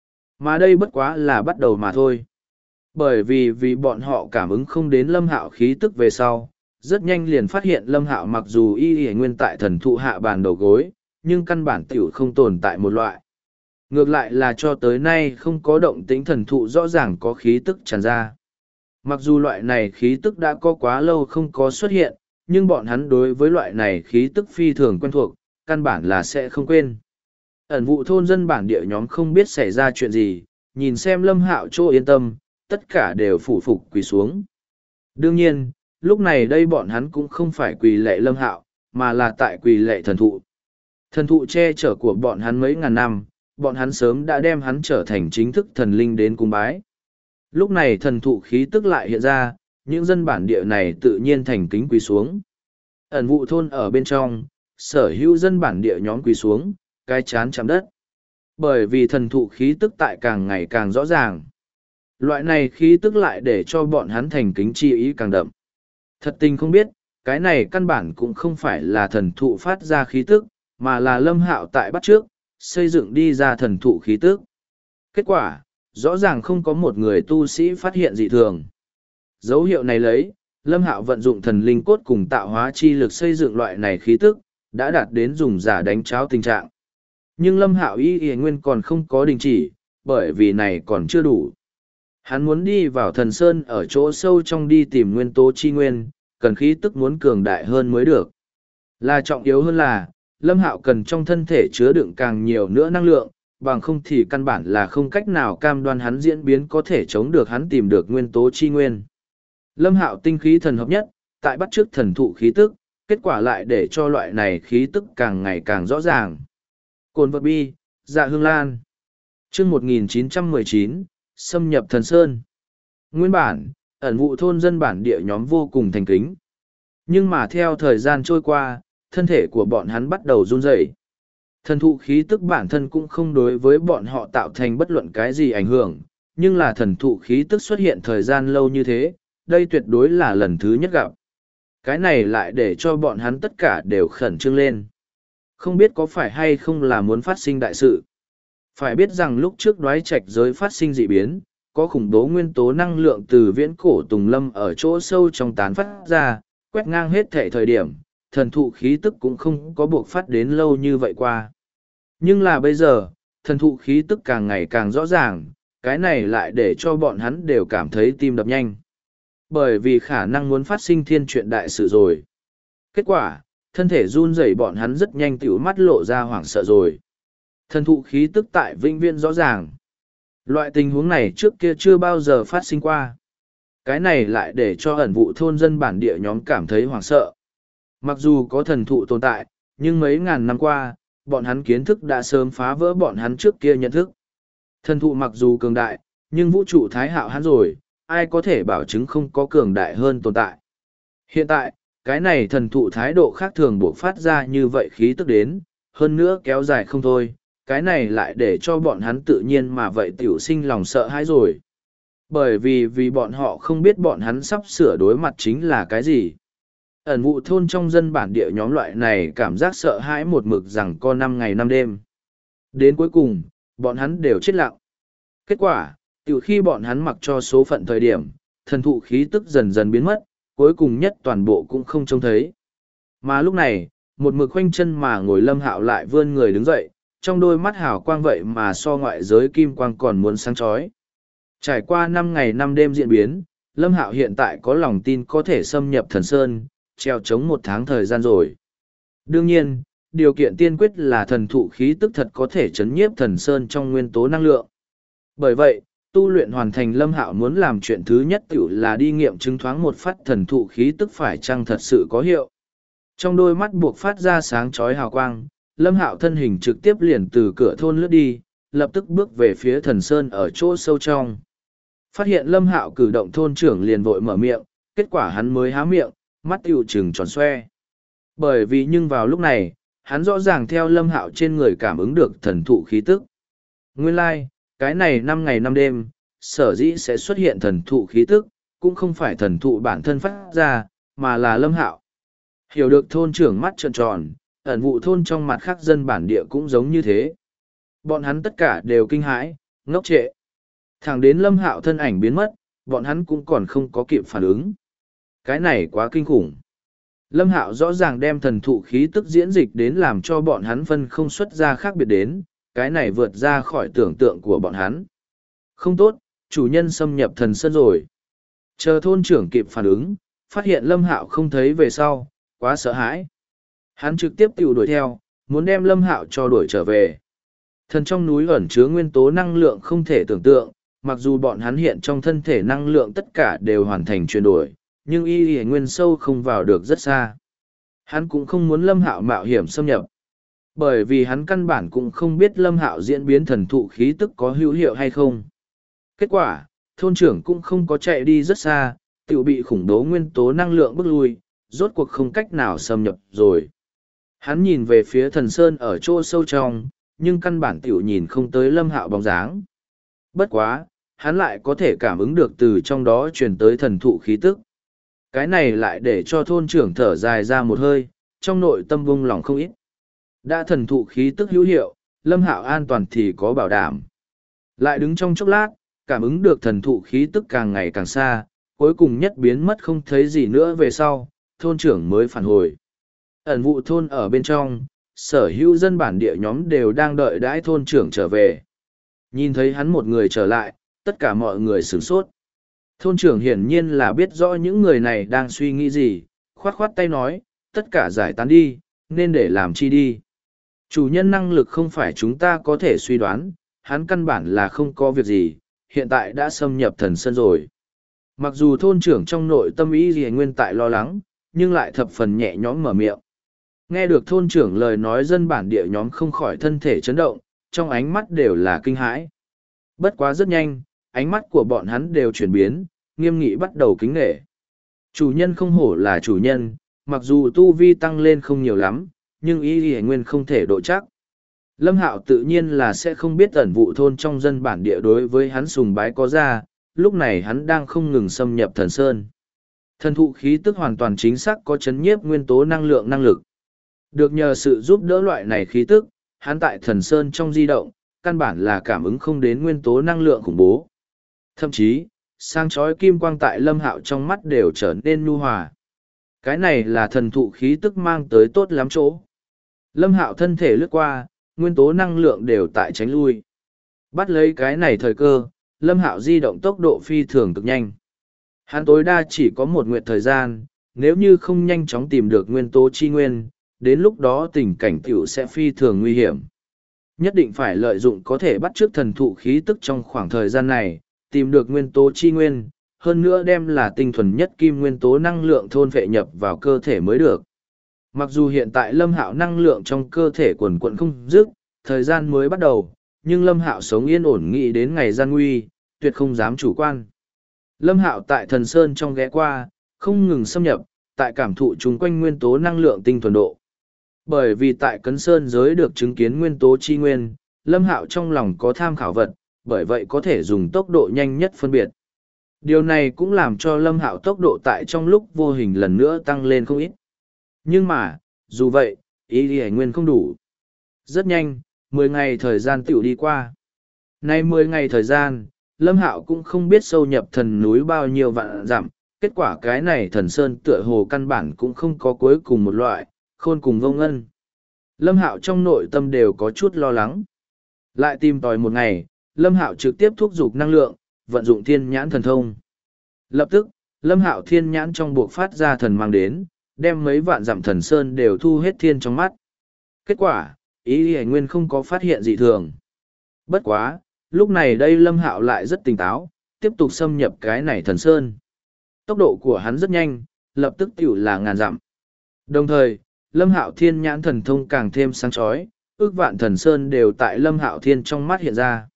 Mà đây bất quá là bắt đầu mà thôi. Bởi vì bọn họ cảm ứng không đến Lâm Hạo khí tức về sau, rất nhanh liền phát hiện Lâm Hạo mặc dù y nguyên tại thần thụ hạ bàn đầu gối, nhưng căn bản tiểu không tồn tại một loại. Ngược lại là cho tới nay không có động tĩnh thần thụ rõ ràng có khí tức tràn ra. Mặc dù loại này khí tức đã có quá lâu không có xuất hiện, nhưng bọn hắn đối với loại này khí tức phi thường quen thuộc, căn bản là sẽ không quên. Ẩn vụ thôn dân bản địa nhóm không biết xảy ra chuyện gì, nhìn xem Lâm Hạo chỗ yên tâm, tất cả đều phủ phục quỳ xuống. Đương nhiên, lúc này đây bọn hắn cũng không phải quỳ lạy Lâm Hạo, mà là tại quỳ lạy thần thụ. Thần thụ che chở của bọn hắn mấy ngàn năm, bọn hắn sớm đã đem hắn trở thành chính thức thần linh đến cung bái. Lúc này thần thụ khí tức lại hiện ra, những dân bản địa này tự nhiên thành kính quỳ xuống. Ẩn vụ thôn ở bên trong, sở hữu dân bản địa nhóm quỳ xuống, cái chán chạm đất. Bởi vì thần thụ khí tức tại càng ngày càng rõ ràng. Loại này khí tức lại để cho bọn hắn thành kính chi ý càng đậm. Thật tình không biết, cái này căn bản cũng không phải là thần thụ phát ra khí tức, mà là Lâm Hạo tại bắt trước, xây dựng đi ra thần thụ khí tức. Kết quả, rõ ràng không có một người tu sĩ phát hiện dị thường. Dấu hiệu này lấy, Lâm Hạo vận dụng thần linh cốt cùng tạo hóa chi lực xây dựng loại này khí tức, đã đạt đến dùng giả đánh cháo tình trạng. Nhưng Lâm Hạo y nguyên còn không có đình chỉ, bởi vì này còn chưa đủ. Hắn muốn đi vào thần sơn ở chỗ sâu trong đi tìm nguyên tố chi nguyên, cần khí tức muốn cường đại hơn mới được. Là trọng yếu hơn là, Lâm Hạo cần trong thân thể chứa đựng càng nhiều nữa năng lượng, bằng không thì căn bản là không cách nào cam đoan hắn diễn biến có thể chống được hắn tìm được nguyên tố chi nguyên. Lâm Hạo tinh khí thần hợp nhất, tại bắt chước thần thụ khí tức, kết quả lại để cho loại này khí tức càng ngày càng rõ ràng. Cồn vật bi, dạ hương lan. Chương 1919, xâm nhập thần sơn. Nguyên bản, ẩn vụ thôn dân bản địa nhóm vô cùng thành kính. Nhưng mà theo thời gian trôi qua, thân thể của bọn hắn bắt đầu run rẩy. Thần thụ khí tức bản thân cũng không đối với bọn họ tạo thành bất luận cái gì ảnh hưởng, nhưng là thần thụ khí tức xuất hiện thời gian lâu như thế, đây tuyệt đối là lần thứ nhất gặp. Cái này lại để cho bọn hắn tất cả đều khẩn trương lên. Không biết có phải hay không là muốn phát sinh đại sự. Phải biết rằng lúc trước đoái trạch giới phát sinh dị biến, có khủng bố nguyên tố năng lượng từ viễn cổ tùng lâm ở chỗ sâu trong tán phát ra, quét ngang hết thể thời điểm, thần thụ khí tức cũng không có buộc phát đến lâu như vậy qua. Nhưng là bây giờ, thần thụ khí tức càng ngày càng rõ ràng, cái này lại để cho bọn hắn đều cảm thấy tim đập nhanh. Bởi vì khả năng muốn phát sinh thiên chuyện đại sự rồi. Kết quả, thân thể run rẩy bọn hắn rất nhanh tiểu mắt lộ ra hoảng sợ rồi. Thần thụ khí tức tại vĩnh viễn rõ ràng. Loại tình huống này trước kia chưa bao giờ phát sinh qua. Cái này lại để cho ẩn vụ thôn dân bản địa nhóm cảm thấy hoảng sợ. Mặc dù có thần thụ tồn tại, nhưng mấy ngàn năm qua, bọn hắn kiến thức đã sớm phá vỡ bọn hắn trước kia nhận thức. Thần thụ mặc dù cường đại, nhưng vũ trụ thái hạo hắn rồi, ai có thể bảo chứng không có cường đại hơn tồn tại. Hiện tại, cái này thần thụ thái độ khác thường buộc phát ra như vậy khí tức đến, hơn nữa kéo dài không thôi, cái này lại để cho bọn hắn tự nhiên mà vậy tiểu sinh lòng sợ hãi rồi. Bởi vì bọn họ không biết bọn hắn sắp sửa đối mặt chính là cái gì. Ẩn vụ thôn trong dân bản địa nhóm loại này cảm giác sợ hãi một mực rằng có 5 ngày 5 đêm. Đến cuối cùng, bọn hắn đều chết lặng. Kết quả, tiểu khi bọn hắn mặc cho số phận thời điểm, thần thụ khí tức dần dần biến mất, cuối cùng nhất toàn bộ cũng không trông thấy. Mà lúc này, một mực khoanh chân mà ngồi Lâm Hạo lại vươn người đứng dậy, trong đôi mắt hào quang vậy mà so ngoại giới kim quang còn muốn sáng chói. Trải qua 5 ngày 5 đêm diễn biến, Lâm Hạo hiện tại có lòng tin có thể xâm nhập thần sơn, treo chống 1 tháng thời gian rồi. Đương nhiên, điều kiện tiên quyết là thần thụ khí tức thật có thể chấn nhiếp thần sơn trong nguyên tố năng lượng. Bởi vậy, Tu luyện hoàn thành, Lâm Hạo muốn làm chuyện thứ nhất tiểu là đi nghiệm chứng thoáng một phát thần thụ khí tức phải chăng thật sự có hiệu. Trong đôi mắt buộc phát ra sáng chói hào quang, Lâm Hạo thân hình trực tiếp liền từ cửa thôn lướt đi, lập tức bước về phía thần sơn ở chỗ sâu trong. Phát hiện Lâm Hạo cử động, thôn trưởng liền vội mở miệng, kết quả hắn mới há miệng, mắt tiểu trừng tròn xoe. Bởi vì nhưng vào lúc này, hắn rõ ràng theo Lâm Hạo trên người cảm ứng được thần thụ khí tức. Nguyên lai, cái này 5 ngày 5 đêm, sở dĩ sẽ xuất hiện thần thụ khí tức, cũng không phải thần thụ bản thân phát ra, mà là Lâm Hạo. Hiểu được, thôn trưởng mắt trợn tròn, ẩn vụ thôn trong mặt khác dân bản địa cũng giống như thế. Bọn hắn tất cả đều kinh hãi, ngốc trệ. Thẳng đến Lâm Hạo thân ảnh biến mất, bọn hắn cũng còn không có kịp phản ứng. Cái này quá kinh khủng. Lâm Hạo rõ ràng đem thần thụ khí tức diễn dịch đến làm cho bọn hắn phân không xuất ra khác biệt đến, cái này vượt ra khỏi tưởng tượng của bọn hắn. Không tốt, chủ nhân xâm nhập thần sơn rồi. Chờ thôn trưởng kịp phản ứng, phát hiện Lâm Hạo không thấy về sau, quá sợ hãi. Hắn trực tiếp tự đuổi theo, muốn đem Lâm Hạo cho đuổi trở về. Thần trong núi ẩn chứa nguyên tố năng lượng không thể tưởng tượng, mặc dù bọn hắn hiện trong thân thể năng lượng tất cả đều hoàn thành chuyển đổi, nhưng y nguyên sâu không vào được rất xa. Hắn cũng không muốn Lâm Hạo mạo hiểm xâm nhập, bởi vì hắn căn bản cũng không biết Lâm Hạo diễn biến thần thụ khí tức có hữu hiệu hay không. Kết quả, thôn trưởng cũng không có chạy đi rất xa, tự bị khủng bố nguyên tố năng lượng bức lui, rốt cuộc không cách nào xâm nhập rồi. Hắn nhìn về phía thần sơn ở chỗ sâu trong, nhưng căn bản tiểu nhìn không tới Lâm Hạo bóng dáng. Bất quá, hắn lại có thể cảm ứng được từ trong đó truyền tới thần thụ khí tức. Cái này lại để cho thôn trưởng thở dài ra một hơi, trong nội tâm vung lòng không ít. Đã thần thụ khí tức hữu hiệu, Lâm Hạo an toàn thì có bảo đảm. Lại đứng trong chốc lát, cảm ứng được thần thụ khí tức càng ngày càng xa, cuối cùng nhất biến mất không thấy gì nữa về sau, thôn trưởng mới phản hồi. Ẩn vụ thôn ở bên trong, sở hữu dân bản địa nhóm đều đang đợi đãi thôn trưởng trở về. Nhìn thấy hắn một người trở lại, tất cả mọi người sửng sốt. Thôn trưởng hiển nhiên là biết rõ những người này đang suy nghĩ gì, khoát khoát tay nói, tất cả giải tán đi, nên để làm chi đi. Chủ nhân năng lực không phải chúng ta có thể suy đoán, hắn căn bản là không có việc gì, hiện tại đã xâm nhập thần sơn rồi. Mặc dù thôn trưởng trong nội tâm ý gì nguyên tại lo lắng, nhưng lại thập phần nhẹ nhõm mở miệng. Nghe được thôn trưởng lời nói, dân bản địa nhóm không khỏi thân thể chấn động, trong ánh mắt đều là kinh hãi. Bất quá rất nhanh, ánh mắt của bọn hắn đều chuyển biến, nghiêm nghị bắt đầu kính nể. Chủ nhân không hổ là chủ nhân, mặc dù tu vi tăng lên không nhiều lắm, nhưng ý y nguyên không thể độ chắc. Lâm Hạo tự nhiên là sẽ không biết ẩn vụ thôn trong dân bản địa đối với hắn sùng bái có ra, lúc này hắn đang không ngừng xâm nhập thần sơn. Thần thụ khí tức hoàn toàn chính xác có chấn nhiếp nguyên tố năng lực. Được nhờ sự giúp đỡ loại này khí tức, hắn tại thần sơn trong di động, căn bản là cảm ứng không đến nguyên tố năng lượng khủng bố. Thậm chí, sáng chói kim quang tại Lâm Hạo trong mắt đều trở nên nhu hòa. Cái này là thần thụ khí tức mang tới tốt lắm chỗ. Lâm Hạo thân thể lướt qua, nguyên tố năng lượng đều tại tránh lui. Bắt lấy cái này thời cơ, Lâm Hạo di động tốc độ phi thường cực nhanh. Hắn tối đa chỉ có một nguyệt thời gian, nếu như không nhanh chóng tìm được nguyên tố chi nguyên, đến lúc đó tình cảnh tiểu sẽ phi thường nguy hiểm. Nhất định phải lợi dụng có thể bắt chước thần thụ khí tức trong khoảng thời gian này, tìm được nguyên tố chi nguyên, hơn nữa đem là tinh thuần nhất kim nguyên tố năng lượng thôn phệ nhập vào cơ thể mới được. Mặc dù hiện tại Lâm Hạo năng lượng trong cơ thể quần quận không dứt, thời gian mới bắt đầu, nhưng Lâm Hạo sống yên ổn nghĩ đến ngày gian nguy, tuyệt không dám chủ quan. Lâm Hạo tại thần sơn trong ghé qua, không ngừng xâm nhập, tại cảm thụ chung quanh nguyên tố năng lượng tinh thuần độ. Bởi vì tại Cấn Sơn giới được chứng kiến nguyên tố chi nguyên, Lâm Hạo trong lòng có tham khảo vật, bởi vậy có thể dùng tốc độ nhanh nhất phân biệt. Điều này cũng làm cho Lâm Hạo tốc độ tại trong lúc vô hình lần nữa tăng lên không ít. Nhưng mà, dù vậy, ý lý nguyên không đủ. Rất nhanh, 10 ngày thời gian tiểu đi qua. Nay 10 ngày thời gian, Lâm Hạo cũng không biết sâu nhập thần núi bao nhiêu vạn dặm, kết quả cái này thần sơn tựa hồ căn bản cũng không có cuối cùng một loại, khôn cùng vô ngân. Lâm Hạo trong nội tâm đều có chút lo lắng. Lại tìm tòi một ngày, Lâm Hạo trực tiếp thúc giục năng lượng, vận dụng thiên nhãn thần thông. Lập tức, Lâm Hạo thiên nhãn trong buộc phát ra thần mang đến, đem mấy vạn dặm thần sơn đều thu hết thiên trong mắt. Kết quả, ý lý nguyên không có phát hiện dị thường. Bất quá, lúc này đây Lâm Hạo lại rất tỉnh táo, tiếp tục xâm nhập cái này thần sơn. Tốc độ của hắn rất nhanh, lập tức tiểu là ngàn dặm. Đồng thời, Lâm Hạo Thiên nhãn thần thông càng thêm sáng chói, ước vạn thần sơn đều tại Lâm Hạo Thiên trong mắt hiện ra.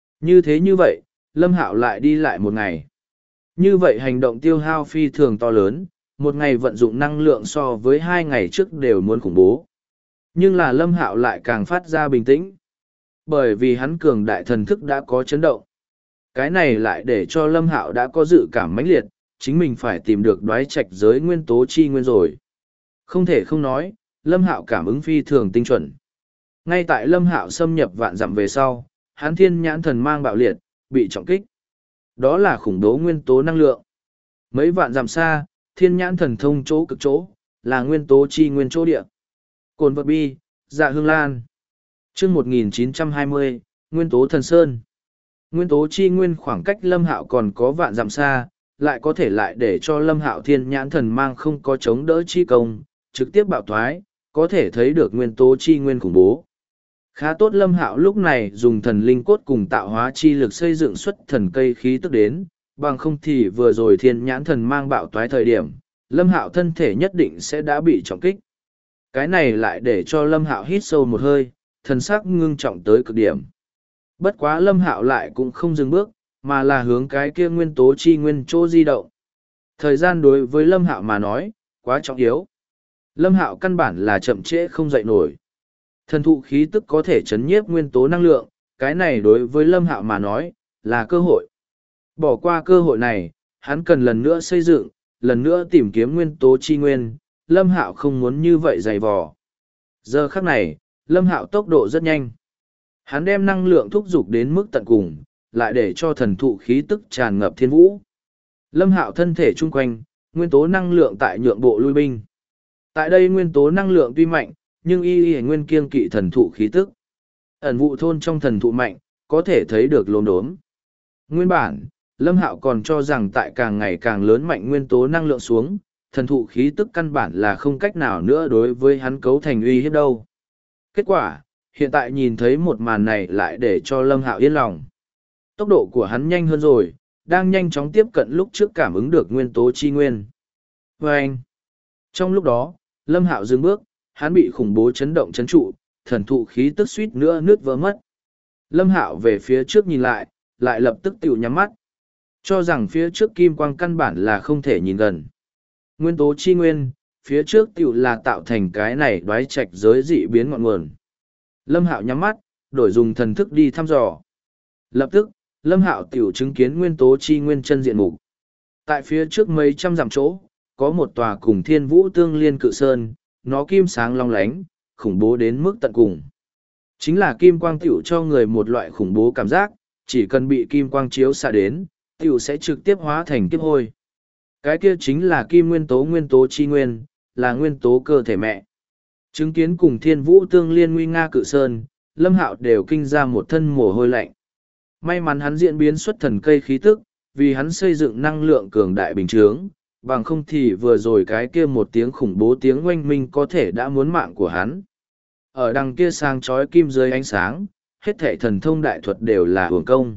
Như vậy, Lâm Hạo lại đi lại một ngày. Như vậy hành động tiêu hao phi thường to lớn, một ngày vận dụng năng lượng so với 2 ngày trước đều muốn khủng bố. Nhưng là Lâm Hạo lại càng phát ra bình tĩnh. Bởi vì hắn cường đại thần thức đã có chấn động. Cái này lại để cho Lâm Hạo đã có dự cảm mãnh liệt, chính mình phải tìm được đoái trạch giới nguyên tố chi nguyên rồi. Không thể không nói, Lâm Hạo cảm ứng phi thường tinh chuẩn. Ngay tại Lâm Hạo xâm nhập vạn dặm về sau, hắn thiên nhãn thần mang bạo liệt, bị trọng kích. Đó là khủng bố nguyên tố năng lượng. Mấy vạn dặm xa, thiên nhãn thần thông chỗ cực chỗ, là nguyên tố chi nguyên chỗ địa. Cồn vật bi, dạ hương lan. chương 1920, nguyên tố thần sơn. Nguyên tố chi nguyên khoảng cách Lâm Hạo còn có vạn dặm xa, lại có thể lại để cho Lâm Hạo thiên nhãn thần mang không có chống đỡ chi công, trực tiếp bạo thoái, có thể thấy được nguyên tố chi nguyên khủng bố. Khá tốt Lâm Hạo lúc này dùng thần linh cốt cùng tạo hóa chi lực xây dựng xuất thần cây khí tức đến, bằng không thì vừa rồi thiên nhãn thần mang bạo toái thời điểm, Lâm Hạo thân thể nhất định sẽ đã bị trọng kích. Cái này lại để cho Lâm Hạo hít sâu một hơi, thần sắc ngưng trọng tới cực điểm. Bất quá Lâm Hạo lại cũng không dừng bước, mà là hướng cái kia nguyên tố chi nguyên chỗ di động. Thời gian đối với Lâm Hạo mà nói, quá trọng yếu. Lâm Hạo căn bản là chậm trễ không dậy nổi. Thần thụ khí tức có thể chấn nhiếp nguyên tố năng lượng, cái này đối với Lâm Hạo mà nói, là cơ hội. Bỏ qua cơ hội này, hắn cần lần nữa xây dựng, lần nữa tìm kiếm nguyên tố chi nguyên, Lâm Hạo không muốn như vậy dày vò. Giờ khắc này, Lâm Hạo tốc độ rất nhanh. Hắn đem năng lượng thúc giục đến mức tận cùng, lại để cho thần thụ khí tức tràn ngập thiên vũ. Lâm Hạo thân thể chung quanh, nguyên tố năng lượng tại nhượng bộ lui binh. Tại đây nguyên tố năng lượng tuy mạnh, nhưng y nguyên kiêng kỵ thần thụ khí tức. Ẩn vụ thôn trong thần thụ mạnh, có thể thấy được lốm đốm. Nguyên bản, Lâm Hạo còn cho rằng tại càng ngày càng lớn mạnh nguyên tố năng lượng xuống, thần thụ khí tức căn bản là không cách nào nữa đối với hắn cấu thành uy hiếp đâu. Kết quả, hiện tại nhìn thấy một màn này lại để cho Lâm Hạo yên lòng. Tốc độ của hắn nhanh hơn rồi, đang nhanh chóng tiếp cận lúc trước cảm ứng được nguyên tố chi nguyên. Và anh, trong lúc đó, Lâm Hạo dừng bước, hắn bị khủng bố chấn động chấn trụ, thần thụ khí tức suýt nữa nứt vỡ mất. Lâm Hạo về phía trước nhìn lại, lại lập tức tiểu nhắm mắt. Cho rằng phía trước kim quang căn bản là không thể nhìn gần. Nguyên tố chi nguyên, phía trước tiểu là tạo thành cái này đoái trạch giới dị biến ngọn nguồn. Lâm Hạo nhắm mắt, đổi dùng thần thức đi thăm dò. Lập tức, Lâm Hạo tiểu chứng kiến nguyên tố chi nguyên chân diện mục. Tại phía trước mấy trăm dặm chỗ, có một tòa cùng thiên vũ tương liên cự sơn, nó kim sáng long lánh, khủng bố đến mức tận cùng. Chính là kim quang tiểu cho người một loại khủng bố cảm giác, chỉ cần bị kim quang chiếu xạ đến, tiểu sẽ trực tiếp hóa thành kiếp hôi. Cái kia chính là kim nguyên tố chi nguyên, là nguyên tố cơ thể mẹ. Chứng kiến cùng thiên vũ tương liên nguy nga cự sơn, Lâm Hạo đều kinh ra một thân mồ hôi lạnh. May mắn hắn diễn biến xuất thần cây khí tức, vì hắn xây dựng năng lượng cường đại bình chướng, bằng không thì vừa rồi cái kia một tiếng khủng bố tiếng oanh minh có thể đã muốn mạng của hắn. Ở đằng kia sang chói kim dưới ánh sáng, hết thảy thần thông đại thuật đều là hưởng công.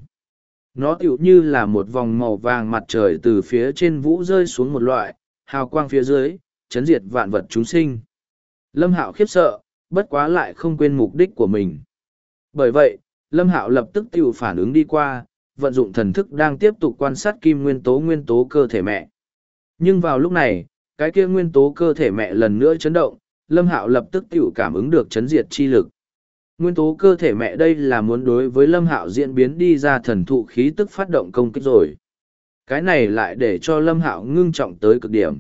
Nó tựu như là một vòng màu vàng mặt trời từ phía trên vũ rơi xuống một loại, hào quang phía dưới, chấn diệt vạn vật chúng sinh. Lâm Hạo khiếp sợ, bất quá lại không quên mục đích của mình. Bởi vậy, Lâm Hạo lập tức tựu phản ứng đi qua, vận dụng thần thức đang tiếp tục quan sát kim nguyên tố cơ thể mẹ. Nhưng vào lúc này, cái kia nguyên tố cơ thể mẹ lần nữa chấn động, Lâm Hạo lập tức tựu cảm ứng được chấn diệt chi lực. Nguyên tố cơ thể mẹ đây là muốn đối với Lâm Hạo diễn biến đi ra thần thụ khí tức phát động công kích rồi. Cái này lại để cho Lâm Hạo ngưng trọng tới cực điểm.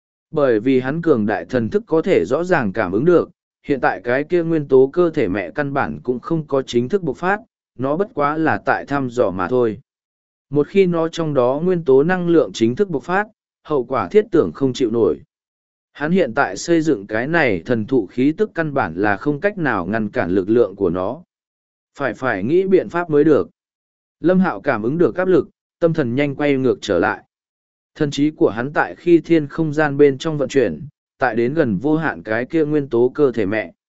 Bởi vì hắn cường đại thần thức có thể rõ ràng cảm ứng được, hiện tại cái kia nguyên tố cơ thể mẹ căn bản cũng không có chính thức bộc phát, nó bất quá là tại thăm dò mà thôi. Một khi nó trong đó nguyên tố năng lượng chính thức bộc phát, hậu quả thiết tưởng không chịu nổi. Hắn hiện tại xây dựng cái này thần thụ khí tức căn bản là không cách nào ngăn cản lực lượng của nó. Phải nghĩ biện pháp mới được. Lâm Hạo cảm ứng được áp lực, tâm thần nhanh quay ngược trở lại. Thần trí của hắn tại khi thiên không gian bên trong vận chuyển, tại đến gần vô hạn cái kia nguyên tố cơ thể mẹ.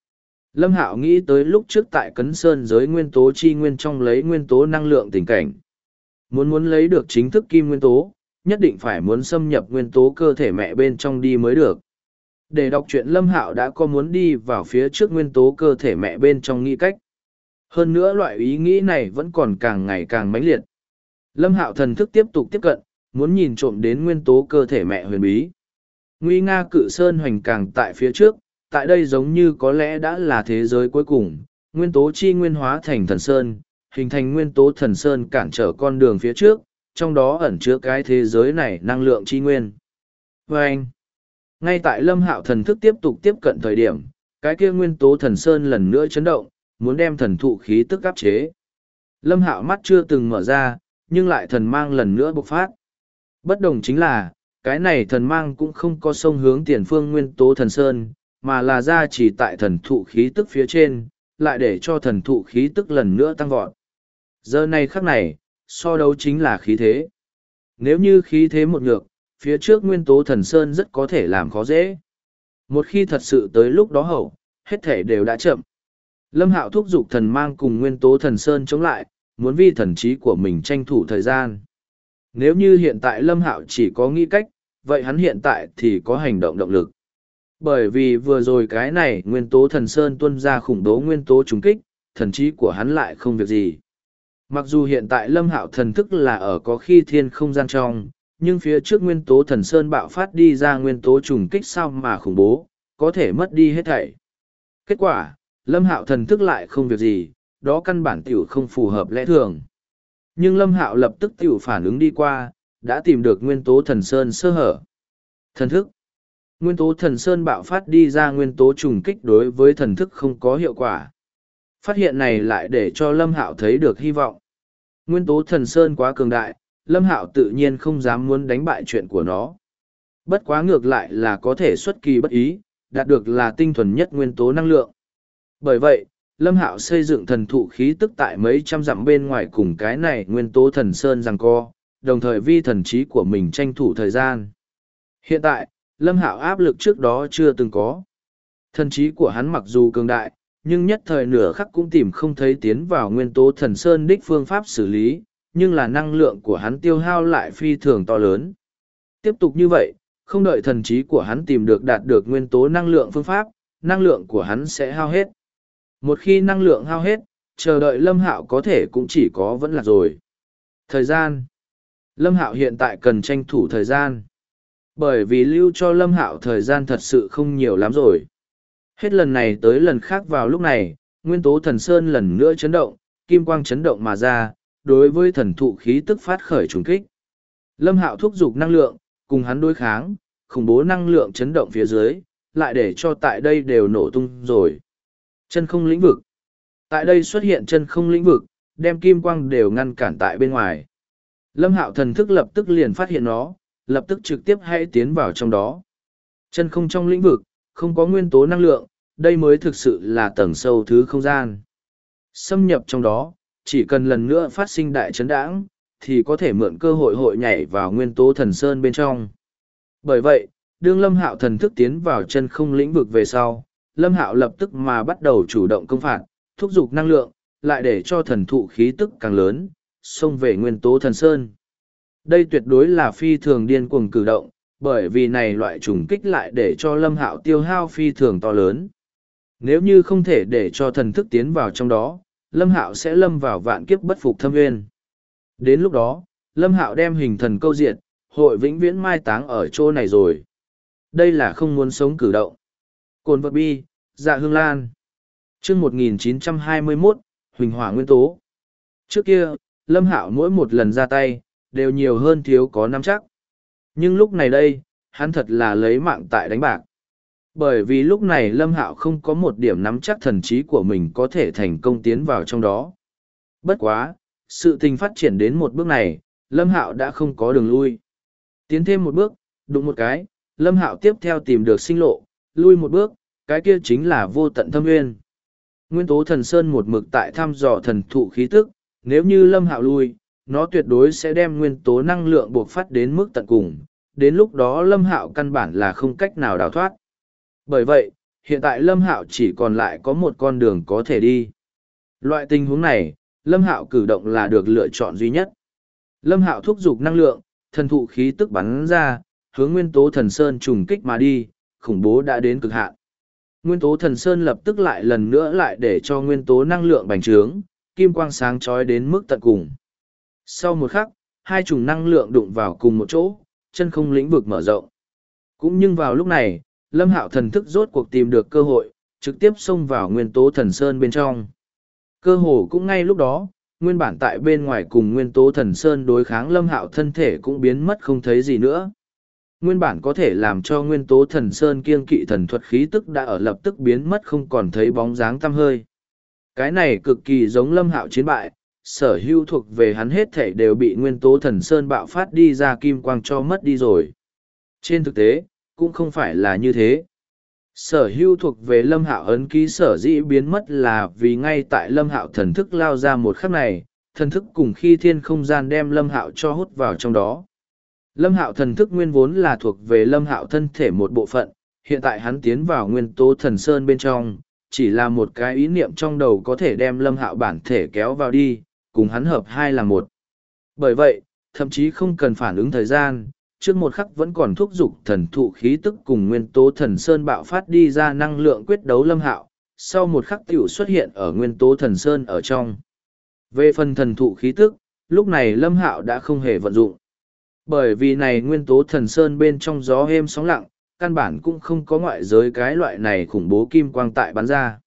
Lâm Hạo nghĩ tới lúc trước tại Cấn Sơn giới nguyên tố chi nguyên trong lấy nguyên tố năng lượng tình cảnh. Muốn lấy được chính thức kim nguyên tố, nhất định phải muốn xâm nhập nguyên tố cơ thể mẹ bên trong đi mới được. Để đọc truyện Lâm Hạo đã có muốn đi vào phía trước nguyên tố cơ thể mẹ bên trong nghĩ cách. Hơn nữa loại ý nghĩ này vẫn còn càng ngày càng mãnh liệt. Lâm Hạo thần thức tiếp tục tiếp cận, muốn nhìn trộm đến nguyên tố cơ thể mẹ huyền bí. Nguy nga cự sơn hoành càng tại phía trước, tại đây giống như có lẽ đã là thế giới cuối cùng, nguyên tố chi nguyên hóa thành thần sơn, hình thành nguyên tố thần sơn cản trở con đường phía trước, trong đó ẩn chứa cái thế giới này năng lượng chi nguyên. Và anh, ngay tại Lâm Hạo thần thức tiếp tục tiếp cận thời điểm, cái kia nguyên tố thần sơn lần nữa chấn động, muốn đem thần thụ khí tức áp chế. Lâm Hạo mắt chưa từng mở ra, nhưng lại thần mang lần nữa bộc phát. Bất đồng chính là, cái này thần mang cũng không có sông hướng tiền phương nguyên tố thần sơn, mà là ra chỉ tại thần thụ khí tức phía trên, lại để cho thần thụ khí tức lần nữa tăng vọt. Giờ này khắc này, so đấu chính là khí thế. Nếu như khí thế một ngược, phía trước nguyên tố thần sơn rất có thể làm khó dễ. Một khi thật sự tới lúc đó hậu, hết thể đều đã chậm. Lâm Hạo thúc giục thần mang cùng nguyên tố thần sơn chống lại, muốn vi thần trí của mình tranh thủ thời gian. Nếu như hiện tại Lâm Hạo chỉ có nghĩ cách, vậy hắn hiện tại thì có hành động động lực. Bởi vì vừa rồi cái này nguyên tố thần sơn tuôn ra khủng bố nguyên tố trùng kích, thần trí của hắn lại không việc gì. Mặc dù hiện tại Lâm Hạo thần thức là ở có khi thiên không gian trong, nhưng phía trước nguyên tố thần sơn bạo phát đi ra nguyên tố trùng kích sao mà khủng bố, có thể mất đi hết thảy. Kết quả, Lâm Hạo thần thức lại không việc gì, đó căn bản tiểu không phù hợp lẽ thường. Nhưng Lâm Hạo lập tức tiểu phản ứng đi qua, đã tìm được nguyên tố thần sơn sơ hở. Thần thức. Nguyên tố thần sơn bạo phát đi ra nguyên tố trùng kích đối với thần thức không có hiệu quả. Phát hiện này lại để cho Lâm Hạo thấy được hy vọng. Nguyên tố thần sơn quá cường đại, Lâm Hạo tự nhiên không dám muốn đánh bại chuyện của nó. Bất quá ngược lại là có thể xuất kỳ bất ý, đạt được là tinh thuần nhất nguyên tố năng lượng. Bởi vậy, Lâm Hạo xây dựng thần thụ khí tức tại mấy trăm dặm bên ngoài cùng cái này nguyên tố thần sơn giằng co, đồng thời vi thần trí của mình tranh thủ thời gian. Hiện tại, Lâm Hạo áp lực trước đó chưa từng có. Thần trí của hắn mặc dù cường đại, nhưng nhất thời nửa khắc cũng tìm không thấy tiến vào nguyên tố thần sơn đích phương pháp xử lý, nhưng là năng lượng của hắn tiêu hao lại phi thường to lớn. Tiếp tục như vậy, không đợi thần trí của hắn tìm được đạt được nguyên tố năng lượng phương pháp, năng lượng của hắn sẽ hao hết. Một khi năng lượng hao hết, chờ đợi Lâm Hạo có thể cũng chỉ có vẫn là rồi. Thời gian. Lâm Hạo hiện tại cần tranh thủ thời gian. Bởi vì lưu cho Lâm Hạo thời gian thật sự không nhiều lắm rồi. Hết lần này tới lần khác vào lúc này, nguyên tố thần sơn lần nữa chấn động, kim quang chấn động mà ra, đối với thần thụ khí tức phát khởi trùng kích. Lâm Hạo thúc giục năng lượng, cùng hắn đối kháng, khủng bố năng lượng chấn động phía dưới, lại để cho tại đây đều nổ tung rồi. Chân không lĩnh vực. Tại đây xuất hiện chân không lĩnh vực, đem kim quang đều ngăn cản tại bên ngoài. Lâm Hạo thần thức lập tức liền phát hiện nó, lập tức trực tiếp hãy tiến vào trong đó. Chân không trong lĩnh vực, không có nguyên tố năng lượng, đây mới thực sự là tầng sâu thứ không gian. Xâm nhập trong đó, chỉ cần lần nữa phát sinh đại chấn đãng, thì có thể mượn cơ hội hội nhảy vào nguyên tố thần sơn bên trong. Bởi vậy, đương Lâm Hạo thần thức tiến vào chân không lĩnh vực về sau, Lâm Hạo lập tức mà bắt đầu chủ động công phạt, thúc giục năng lượng, lại để cho thần thụ khí tức càng lớn, xông về nguyên tố thần sơn. Đây tuyệt đối là phi thường điên cuồng cử động, bởi vì này loại trùng kích lại để cho Lâm Hạo tiêu hao phi thường to lớn. Nếu như không thể để cho thần thức tiến vào trong đó, Lâm Hạo sẽ lâm vào vạn kiếp bất phục thâm nguyên. Đến lúc đó, Lâm Hạo đem hình thần câu diệt, hội vĩnh viễn mai táng ở chỗ này rồi. Đây là không muốn sống cử động. Cồn vật bi, dạ hương lan. Chương 1921, Huỳnh hỏa nguyên tố. Trước kia, Lâm Hạo mỗi một lần ra tay, đều nhiều hơn thiếu có nắm chắc. Nhưng lúc này đây, hắn thật là lấy mạng tại đánh bạc. Bởi vì lúc này Lâm Hạo không có một điểm nắm chắc thần trí của mình có thể thành công tiến vào trong đó. Bất quá, sự tình phát triển đến một bước này, Lâm Hạo đã không có đường lui. Tiến thêm một bước, đụng một cái, Lâm Hạo tiếp theo tìm được sinh lộ, lui một bước, cái kia chính là vô tận thâm nguyên. Nguyên tố thần sơn một mực tại thăm dò thần thụ khí tức, nếu như Lâm Hạo lui, nó tuyệt đối sẽ đem nguyên tố năng lượng buộc phát đến mức tận cùng, đến lúc đó Lâm Hạo căn bản là không cách nào đào thoát. Bởi vậy, hiện tại Lâm Hạo chỉ còn lại có một con đường có thể đi. Loại tình huống này, Lâm Hạo cử động là được lựa chọn duy nhất. Lâm Hạo thúc giục năng lượng, thần thụ khí tức bắn ra, hướng nguyên tố thần sơn trùng kích mà đi, khủng bố đã đến cực hạn. Nguyên tố thần sơn lập tức lại lần nữa lại để cho nguyên tố năng lượng bành trướng, kim quang sáng chói đến mức tận cùng. Sau một khắc, hai chủng năng lượng đụng vào cùng một chỗ, chân không lĩnh vực mở rộng. Cũng nhưng vào lúc này, Lâm Hạo thần thức rốt cuộc tìm được cơ hội, trực tiếp xông vào nguyên tố thần sơn bên trong. Cơ hồ cũng ngay lúc đó, nguyên bản tại bên ngoài cùng nguyên tố thần sơn đối kháng Lâm Hạo thân thể cũng biến mất không thấy gì nữa. Nguyên bản có thể làm cho nguyên tố thần sơn kiêng kỵ thần thuật khí tức đã ở lập tức biến mất không còn thấy bóng dáng tăm hơi. Cái này cực kỳ giống Lâm Hạo chiến bại, sở hữu thuộc về hắn hết thể đều bị nguyên tố thần sơn bạo phát đi ra kim quang cho mất đi rồi. Trên thực tế, cũng không phải là như thế. Sở hữu thuộc về Lâm Hạo ấn ký sở dĩ biến mất là vì ngay tại Lâm Hạo thần thức lao ra một khắc này, thần thức cùng khi thiên không gian đem Lâm Hạo cho hút vào trong đó. Lâm Hạo thần thức nguyên vốn là thuộc về Lâm Hạo thân thể một bộ phận, hiện tại hắn tiến vào nguyên tố thần sơn bên trong, chỉ là một cái ý niệm trong đầu có thể đem Lâm Hạo bản thể kéo vào đi, cùng hắn hợp hai là một. Bởi vậy, thậm chí không cần phản ứng thời gian, trước một khắc vẫn còn thúc giục thần thụ khí tức cùng nguyên tố thần sơn bạo phát đi ra năng lượng quyết đấu Lâm Hạo, sau một khắc tiểu xuất hiện ở nguyên tố thần sơn ở trong. Về phần thần thụ khí tức, lúc này Lâm Hạo đã không hề vận dụng. Bởi vì này nguyên tố thần sơn bên trong gió êm sóng lặng, căn bản cũng không có ngoại giới cái loại này khủng bố kim quang tại bắn ra.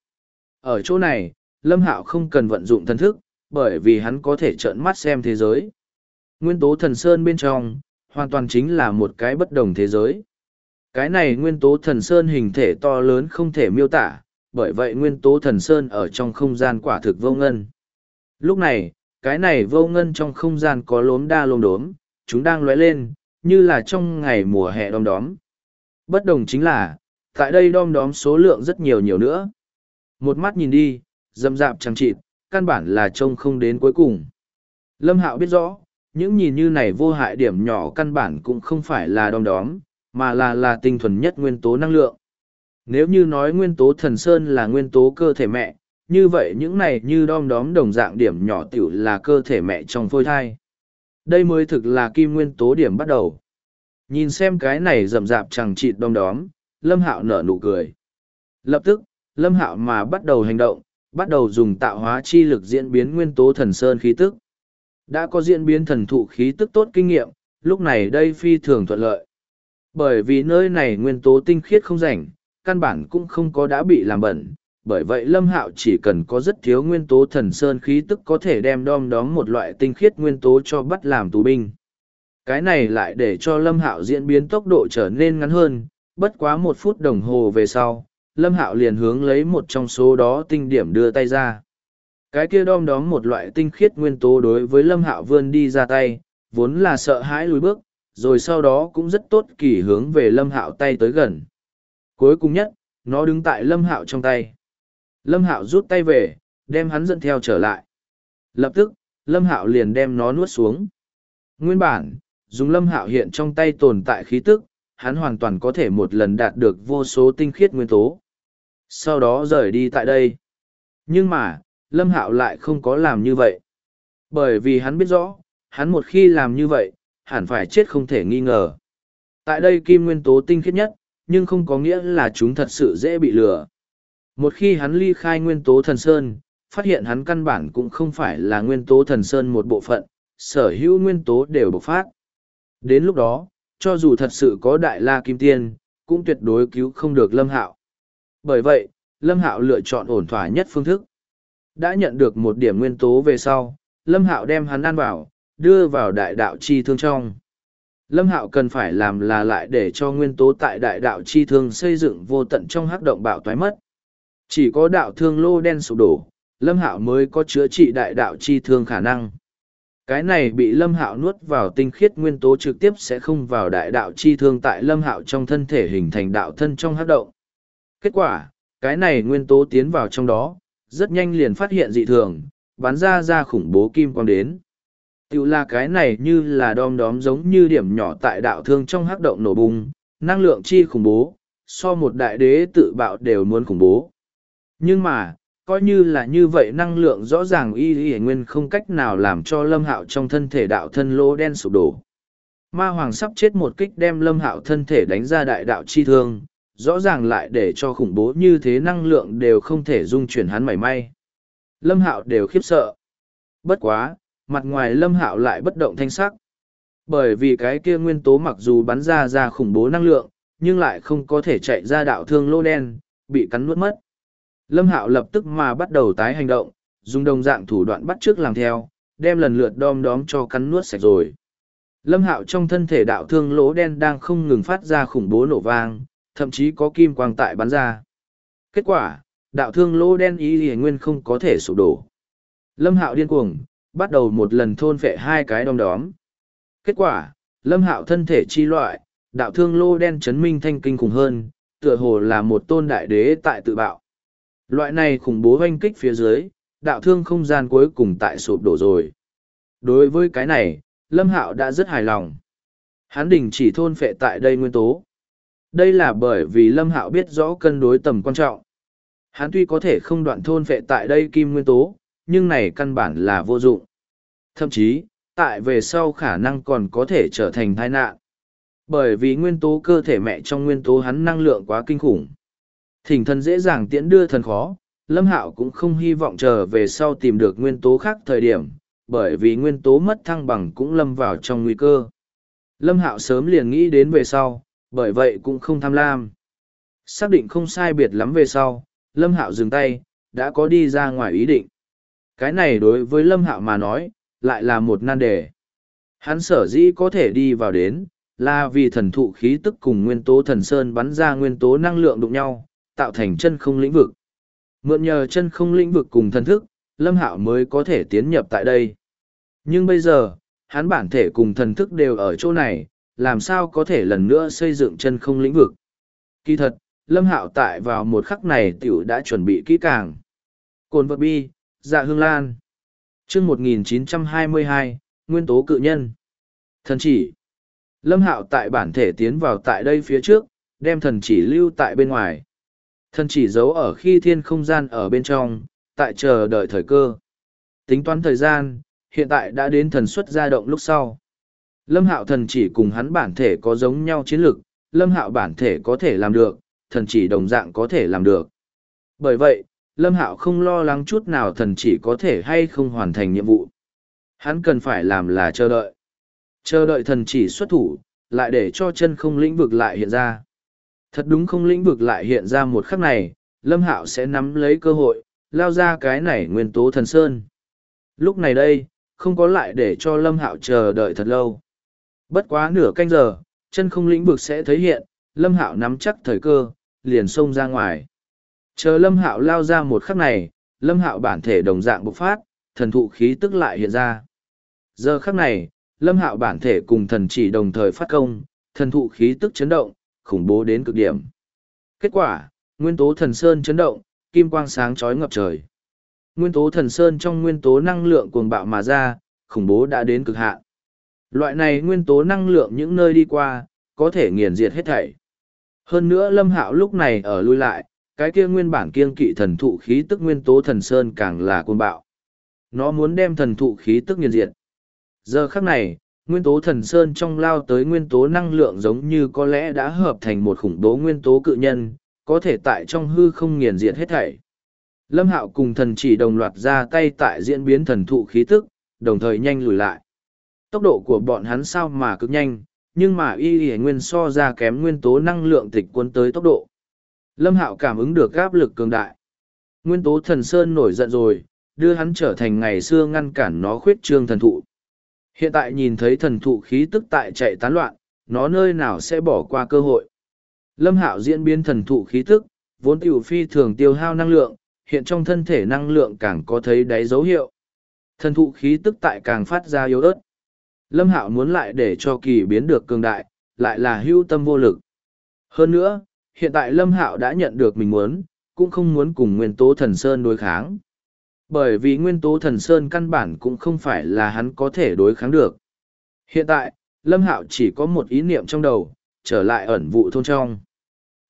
Ở chỗ này, Lâm Hạo không cần vận dụng thần thức, bởi vì hắn có thể trợn mắt xem thế giới. Nguyên tố thần sơn bên trong, hoàn toàn chính là một cái bất đồng thế giới. Cái này nguyên tố thần sơn hình thể to lớn không thể miêu tả, bởi vậy nguyên tố thần sơn ở trong không gian quả thực vô ngân. Lúc này, cái này vô ngân trong không gian có lốm đa lốm đốm, chúng đang lóe lên, như là trong ngày mùa hè đom đóm. Bất đồng chính là, tại đây đom đóm số lượng rất nhiều nhiều nữa. Một mắt nhìn đi, rậm rạp chẳng chịt, căn bản là trông không đến cuối cùng. Lâm Hạo biết rõ, những nhìn như này vô hại điểm nhỏ căn bản cũng không phải là đom đóm, mà là tinh thuần nhất nguyên tố năng lượng. Nếu như nói nguyên tố thần sơn là nguyên tố cơ thể mẹ, như vậy những này như đom đóm đồng dạng điểm nhỏ tiểu là cơ thể mẹ trong phôi thai. Đây mới thực là kim nguyên tố điểm bắt đầu. Nhìn xem cái này rậm rạp chẳng chịt đom đóm, Lâm Hạo nở nụ cười. Lập tức, Lâm Hạo mà bắt đầu hành động, bắt đầu dùng tạo hóa chi lực diễn biến nguyên tố thần sơn khí tức. Đã có diễn biến thần thụ khí tức tốt kinh nghiệm, lúc này đây phi thường thuận lợi. Bởi vì nơi này nguyên tố tinh khiết không rảnh, căn bản cũng không có đã bị làm bẩn. Bởi vậy Lâm Hạo chỉ cần có rất thiếu nguyên tố thần sơn khí tức có thể đem đom đóm một loại tinh khiết nguyên tố cho bắt làm tù binh. Cái này lại để cho Lâm Hạo diễn biến tốc độ trở nên ngắn hơn, bất quá 1 phút đồng hồ về sau, Lâm Hạo liền hướng lấy một trong số đó tinh điểm đưa tay ra. Cái kia đom đóm một loại tinh khiết nguyên tố đối với Lâm Hạo vươn đi ra tay, vốn là sợ hãi lùi bước, rồi sau đó cũng rất tốt kỳ hướng về Lâm Hạo tay tới gần. Cuối cùng nhất, nó đứng tại Lâm Hạo trong tay. Lâm Hạo rút tay về, đem hắn dẫn theo trở lại. Lập tức, Lâm Hạo liền đem nó nuốt xuống. Nguyên bản, dùng Lâm Hạo hiện trong tay tồn tại khí tức, hắn hoàn toàn có thể một lần đạt được vô số tinh khiết nguyên tố. Sau đó rời đi tại đây. Nhưng mà, Lâm Hạo lại không có làm như vậy. Bởi vì hắn biết rõ, hắn một khi làm như vậy, hẳn phải chết không thể nghi ngờ. Tại đây kim nguyên tố tinh khiết nhất, nhưng không có nghĩa là chúng thật sự dễ bị lừa. Một khi hắn ly khai nguyên tố thần sơn, phát hiện hắn căn bản cũng không phải là nguyên tố thần sơn một bộ phận, sở hữu nguyên tố đều bộc phát. Đến lúc đó, cho dù thật sự có đại la kim tiên, cũng tuyệt đối cứu không được Lâm Hạo. Bởi vậy, Lâm Hạo lựa chọn ổn thỏa nhất phương thức. Đã nhận được một điểm nguyên tố về sau, Lâm Hạo đem hắn ăn vào, đưa vào đại đạo chi thương trong. Lâm Hạo cần phải làm là lại để cho nguyên tố tại đại đạo chi thương xây dựng vô tận trong hắc động bạo toái mất. Chỉ có đạo thương lô đen sụp đổ, Lâm Hạo mới có chữa trị đại đạo chi thương khả năng. Cái này bị Lâm Hạo nuốt vào tinh khiết nguyên tố trực tiếp sẽ không vào đại đạo chi thương tại Lâm Hạo trong thân thể hình thành đạo thân trong hắc động. Kết quả, cái này nguyên tố tiến vào trong đó, rất nhanh liền phát hiện dị thường, bắn ra khủng bố kim quang đến. Tiểu là cái này như là đom đóm giống như điểm nhỏ tại đạo thương trong hắc động nổ bung, năng lượng chi khủng bố, so một đại đế tự bạo đều muốn khủng bố. Nhưng mà, coi như là như vậy năng lượng rõ ràng y nguyên không cách nào làm cho Lâm Hạo trong thân thể đạo thân lỗ đen sụp đổ. Ma Hoàng sắp chết một kích đem Lâm Hạo thân thể đánh ra đại đạo chi thương, rõ ràng lại để cho khủng bố như thế năng lượng đều không thể dung chuyển hắn mảy may. Lâm Hạo đều khiếp sợ. Bất quá, mặt ngoài Lâm Hạo lại bất động thanh sắc. Bởi vì cái kia nguyên tố mặc dù bắn ra khủng bố năng lượng, nhưng lại không có thể chạy ra đạo thương lô đen, bị cắn nuốt mất. Lâm Hạo lập tức mà bắt đầu tái hành động, dùng đồng dạng thủ đoạn bắt chước làm theo, đem lần lượt đom đóm cho cắn nuốt sạch rồi. Lâm Hạo trong thân thể đạo thương lỗ đen đang không ngừng phát ra khủng bố nổ vang, thậm chí có kim quang tại bắn ra. Kết quả, đạo thương lỗ đen y nguyên không có thể sụp đổ. Lâm Hạo điên cuồng, bắt đầu một lần thôn phệ hai cái đom đóm. Kết quả, Lâm Hạo thân thể chi loại, đạo thương lô đen chấn minh thanh kinh khủng hơn, tựa hồ là một tôn đại đế tại tự bạo. Loại này khủng bố hoanh kích phía dưới, đạo thương không gian cuối cùng tại sụp đổ rồi. Đối với cái này, Lâm Hạo đã rất hài lòng. Hắn đình chỉ thôn phệ tại đây nguyên tố. Đây là bởi vì Lâm Hạo biết rõ cân đối tầm quan trọng. Hắn tuy có thể không đoạn thôn phệ tại đây kim nguyên tố, nhưng này căn bản là vô dụng. Thậm chí, tại về sau khả năng còn có thể trở thành tai nạn. Bởi vì nguyên tố cơ thể mẹ trong nguyên tố hắn năng lượng quá kinh khủng. Thỉnh thần dễ dàng tiễn đưa thần khó, Lâm Hạo cũng không hy vọng chờ về sau tìm được nguyên tố khác thời điểm, bởi vì nguyên tố mất thăng bằng cũng lâm vào trong nguy cơ. Lâm Hạo sớm liền nghĩ đến về sau, bởi vậy cũng không tham lam. Xác định không sai biệt lắm về sau, Lâm Hạo dừng tay, đã có đi ra ngoài ý định. Cái này đối với Lâm Hạo mà nói, lại là một nan đề. Hắn sở dĩ có thể đi vào đến, là vì thần thụ khí tức cùng nguyên tố thần sơn bắn ra nguyên tố năng lượng đụng nhau, tạo thành chân không lĩnh vực. Mượn nhờ chân không lĩnh vực cùng thần thức, Lâm Hạo mới có thể tiến nhập tại đây. Nhưng bây giờ, hắn bản thể cùng thần thức đều ở chỗ này, làm sao có thể lần nữa xây dựng chân không lĩnh vực. Kỳ thật, Lâm Hạo tại vào một khắc này tiểu đã chuẩn bị kỹ càng. Cồn vật bi, dạ hương lan. Chương 1922, Nguyên tố cự nhân. Thần chỉ. Lâm Hạo tại bản thể tiến vào tại đây phía trước, đem thần chỉ lưu tại bên ngoài. Thần chỉ giấu ở khi thiên không gian ở bên trong, tại chờ đợi thời cơ. Tính toán thời gian, hiện tại đã đến thần xuất ra động lúc sau. Lâm Hạo thần chỉ cùng hắn bản thể có giống nhau chiến lược, Lâm Hạo bản thể có thể làm được, thần chỉ đồng dạng có thể làm được. Bởi vậy, Lâm Hạo không lo lắng chút nào thần chỉ có thể hay không hoàn thành nhiệm vụ. Hắn cần phải làm là chờ đợi. Chờ đợi thần chỉ xuất thủ, lại để cho chân không lĩnh vực lại hiện ra. Thật đúng không lĩnh vực lại hiện ra một khắc này, Lâm Hạo sẽ nắm lấy cơ hội, lao ra cái này nguyên tố thần sơn. Lúc này đây, không có lại để cho Lâm Hạo chờ đợi thật lâu. Bất quá nửa canh giờ, chân không lĩnh vực sẽ thấy hiện, Lâm Hạo nắm chắc thời cơ, liền xông ra ngoài. Chờ Lâm Hạo lao ra một khắc này, Lâm Hạo bản thể đồng dạng bộc phát, thần thụ khí tức lại hiện ra. Giờ khắc này, Lâm Hạo bản thể cùng thần chỉ đồng thời phát công, thần thụ khí tức chấn động, khủng bố đến cực điểm. Kết quả, nguyên tố thần sơn chấn động, kim quang sáng chói ngập trời. Nguyên tố thần sơn trong nguyên tố năng lượng cuồng bạo mà ra, khủng bố đã đến cực hạn. Loại này nguyên tố năng lượng những nơi đi qua, có thể nghiền diệt hết thảy. Hơn nữa Lâm Hạo lúc này ở lui lại, cái kia nguyên bản kiêng kỵ thần thụ khí tức nguyên tố thần sơn càng là cuồng bạo. Nó muốn đem thần thụ khí tức nghiền diệt. Giờ khắc này, nguyên tố thần sơn trong lao tới nguyên tố năng lượng giống như có lẽ đã hợp thành một khủng bố nguyên tố cự nhân, có thể tại trong hư không nghiền diệt hết thảy. Lâm Hạo cùng thần chỉ đồng loạt ra tay tại diễn biến thần thụ khí tức, đồng thời nhanh lùi lại. Tốc độ của bọn hắn sao mà cực nhanh, nhưng mà y nguyên so ra kém nguyên tố năng lượng tịch cuốn tới tốc độ. Lâm Hạo cảm ứng được áp lực cường đại. Nguyên tố thần sơn nổi giận rồi, đưa hắn trở thành ngày xưa ngăn cản nó khuyết trương thần thụ. Hiện tại nhìn thấy thần thụ khí tức tại chạy tán loạn, nó nơi nào sẽ bỏ qua cơ hội. Lâm Hạo diễn biến thần thụ khí tức, vốn tiểu phi thường tiêu hao năng lượng, hiện trong thân thể năng lượng càng có thấy đáy dấu hiệu. Thần thụ khí tức tại càng phát ra yếu ớt. Lâm Hạo muốn lại để cho kỳ biến được cường đại, lại là hưu tâm vô lực. Hơn nữa, hiện tại Lâm Hạo đã nhận được mình muốn, cũng không muốn cùng nguyên tố thần sơn đối kháng. Bởi vì nguyên tố thần sơn căn bản cũng không phải là hắn có thể đối kháng được. Hiện tại, Lâm Hạo chỉ có một ý niệm trong đầu, trở lại ẩn vụ thôn trong.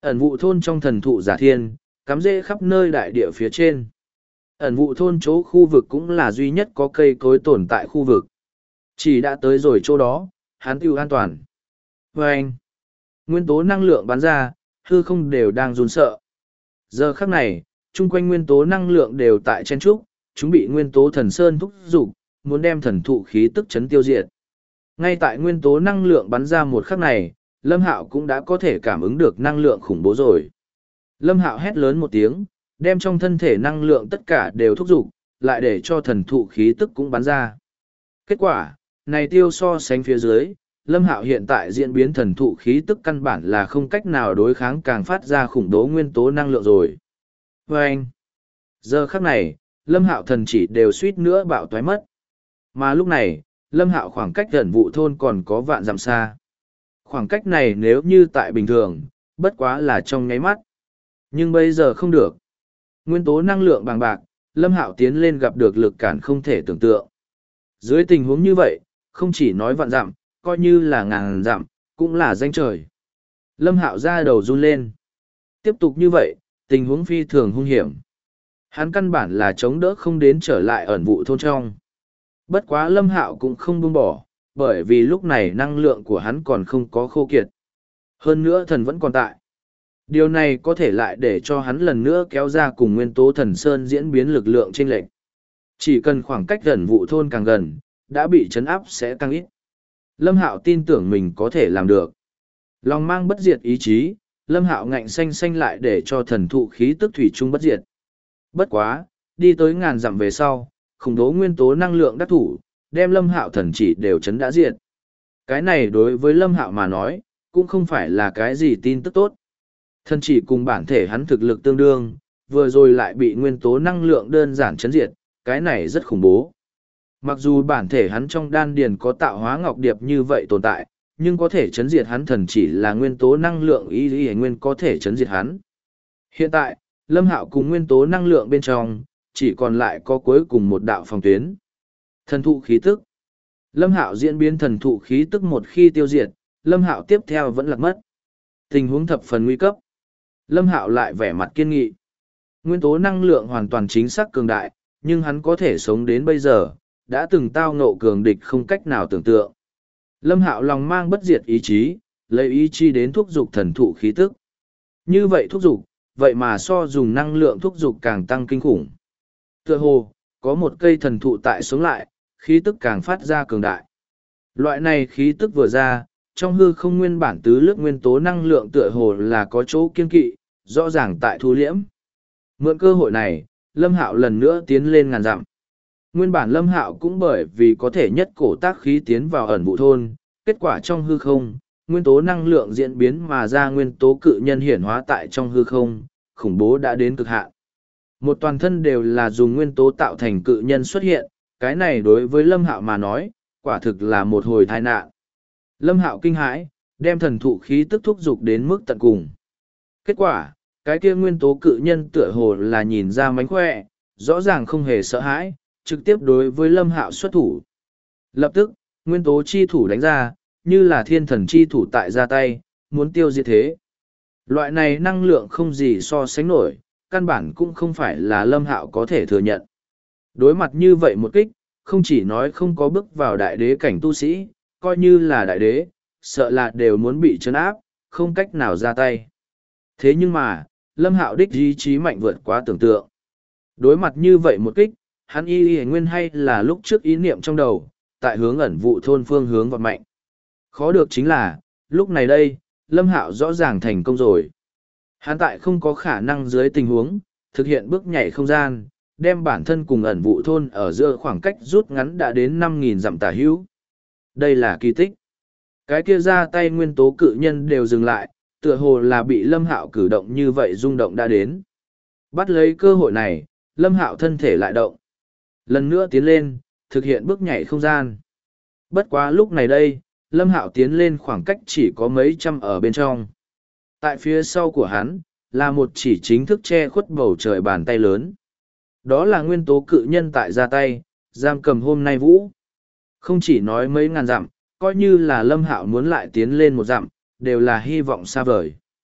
Ẩn vụ thôn trong thần thụ giả thiên, cắm rễ khắp nơi đại địa phía trên. Ẩn vụ thôn chỗ khu vực cũng là duy nhất có cây cối tồn tại khu vực. Chỉ đã tới rồi chỗ đó, hắn tiêu an toàn. Và anh, nguyên tố năng lượng bắn ra, hư không đều đang run sợ. Giờ khắc này, chung quanh nguyên tố năng lượng đều tại chen trúc, chúng bị nguyên tố thần sơn thúc giục, muốn đem thần thụ khí tức chấn tiêu diệt. Ngay tại nguyên tố năng lượng bắn ra một khắc này, Lâm Hạo cũng đã có thể cảm ứng được năng lượng khủng bố rồi. Lâm Hạo hét lớn một tiếng, đem trong thân thể năng lượng tất cả đều thúc giục, lại để cho thần thụ khí tức cũng bắn ra. Kết quả, này tiêu so sánh phía dưới, Lâm Hạo hiện tại diễn biến thần thụ khí tức căn bản là không cách nào đối kháng càng phát ra khủng bố nguyên tố năng lượng rồi. Và anh, giờ khắc này, Lâm Hạo thần chỉ đều suýt nữa bạo toái mất. Mà lúc này, Lâm Hạo khoảng cách gần vụ thôn còn có vạn dặm xa. Khoảng cách này nếu như tại bình thường, bất quá là trong nháy mắt. Nhưng bây giờ không được. Nguyên tố năng lượng bằng bạc, Lâm Hạo tiến lên gặp được lực cản không thể tưởng tượng. Dưới tình huống như vậy, không chỉ nói vạn dặm, coi như là ngàn dặm, cũng là danh trời. Lâm Hạo ra đầu run lên. Tiếp tục như vậy, tình huống phi thường hung hiểm. Hắn căn bản là chống đỡ không đến trở lại ẩn vụ thôn trong. Bất quá Lâm Hạo cũng không buông bỏ, bởi vì lúc này năng lượng của hắn còn không có khô kiệt. Hơn nữa thần vẫn còn tại. Điều này có thể lại để cho hắn lần nữa kéo ra cùng nguyên tố thần sơn diễn biến lực lượng chênh lệch. Chỉ cần khoảng cách gần vụ thôn càng gần, đã bị chấn áp sẽ càng ít. Lâm Hạo tin tưởng mình có thể làm được. Lòng mang bất diệt ý chí, Lâm Hạo ngạnh xanh xanh lại để cho thần thụ khí tức thủy chung bất diệt. Bất quá, đi tới ngàn dặm về sau, khủng bố nguyên tố năng lượng đắc thủ, đem Lâm Hạo thần chỉ đều chấn đã diệt. Cái này đối với Lâm Hạo mà nói, cũng không phải là cái gì tin tức tốt. Thần chỉ cùng bản thể hắn thực lực tương đương, vừa rồi lại bị nguyên tố năng lượng đơn giản chấn diệt, cái này rất khủng bố. Mặc dù bản thể hắn trong đan điền có tạo hóa ngọc điệp như vậy tồn tại, nhưng có thể chấn diệt hắn thần chỉ là nguyên tố năng lượng ý nguyên có thể chấn diệt hắn. Hiện tại, Lâm Hạo cùng nguyên tố năng lượng bên trong, chỉ còn lại có cuối cùng một đạo phòng tuyến. Thần thụ khí tức. Lâm Hạo diễn biến thần thụ khí tức một khi tiêu diệt, Lâm Hạo tiếp theo vẫn lạc mất. Tình huống thập phần nguy cấp. Lâm Hạo lại vẻ mặt kiên nghị. Nguyên tố năng lượng hoàn toàn chính xác cường đại, nhưng hắn có thể sống đến bây giờ, đã từng tao ngộ cường địch không cách nào tưởng tượng. Lâm Hạo lòng mang bất diệt ý chí, lấy ý chí đến thúc giục thần thụ khí tức. Như vậy thúc giục, vậy mà so dùng năng lượng thúc giục càng tăng kinh khủng. Tựa hồ, có một cây thần thụ tại sống lại, khí tức càng phát ra cường đại. Loại này khí tức vừa ra, trong hư không nguyên bản tứ lước nguyên tố năng lượng tựa hồ là có chỗ kiên kỵ, rõ ràng tại thu liễm. Mượn cơ hội này, Lâm Hạo lần nữa tiến lên ngàn dặm. Nguyên bản Lâm Hạo cũng bởi vì có thể nhất cổ tác khí tiến vào ẩn vụ thôn, kết quả trong hư không, nguyên tố năng lượng diễn biến mà ra nguyên tố cự nhân hiển hóa tại trong hư không, khủng bố đã đến cực hạn. Một toàn thân đều là dùng nguyên tố tạo thành cự nhân xuất hiện, cái này đối với Lâm Hạo mà nói, quả thực là một hồi tai nạn. Lâm Hạo kinh hãi, đem thần thụ khí tức thúc giục đến mức tận cùng. Kết quả, cái kia nguyên tố cự nhân tựa hồ là nhìn ra mánh khỏe, rõ ràng không hề sợ hãi, trực tiếp đối với Lâm Hạo xuất thủ. Lập tức, nguyên tố chi thủ đánh ra, như là thiên thần chi thủ tại ra tay, muốn tiêu diệt thế. Loại này năng lượng không gì so sánh nổi, căn bản cũng không phải là Lâm Hạo có thể thừa nhận. Đối mặt như vậy một kích, không chỉ nói không có bước vào đại đế cảnh tu sĩ, coi như là đại đế, sợ là đều muốn bị trấn áp, không cách nào ra tay. Thế nhưng mà, Lâm Hạo đích ý chí mạnh vượt quá tưởng tượng. Đối mặt như vậy một kích, hắn y nguyên hay là lúc trước ý niệm trong đầu, tại hướng ẩn vụ thôn phương hướng vọt mạnh. Khó được chính là, lúc này đây, Lâm Hạo rõ ràng thành công rồi. Hắn tại không có khả năng dưới tình huống, thực hiện bước nhảy không gian, đem bản thân cùng ẩn vụ thôn ở giữa khoảng cách rút ngắn đã đến 5.000 dặm tả hữu. Đây là kỳ tích. Cái kia ra tay nguyên tố cự nhân đều dừng lại, tựa hồ là bị Lâm Hạo cử động như vậy rung động đã đến. Bắt lấy cơ hội này, Lâm Hạo thân thể lại động. Lần nữa tiến lên, thực hiện bước nhảy không gian. Bất quá lúc này đây, Lâm Hạo tiến lên khoảng cách chỉ có mấy trăm ở bên trong. Tại phía sau của hắn, là một chỉ chính thức che khuất bầu trời bàn tay lớn. Đó là nguyên tố cự nhân tại ra tay, giam cầm hôm nay vũ. Không chỉ nói mấy ngàn dặm, coi như là Lâm Hạo muốn lại tiến lên một dặm, đều là hy vọng xa vời.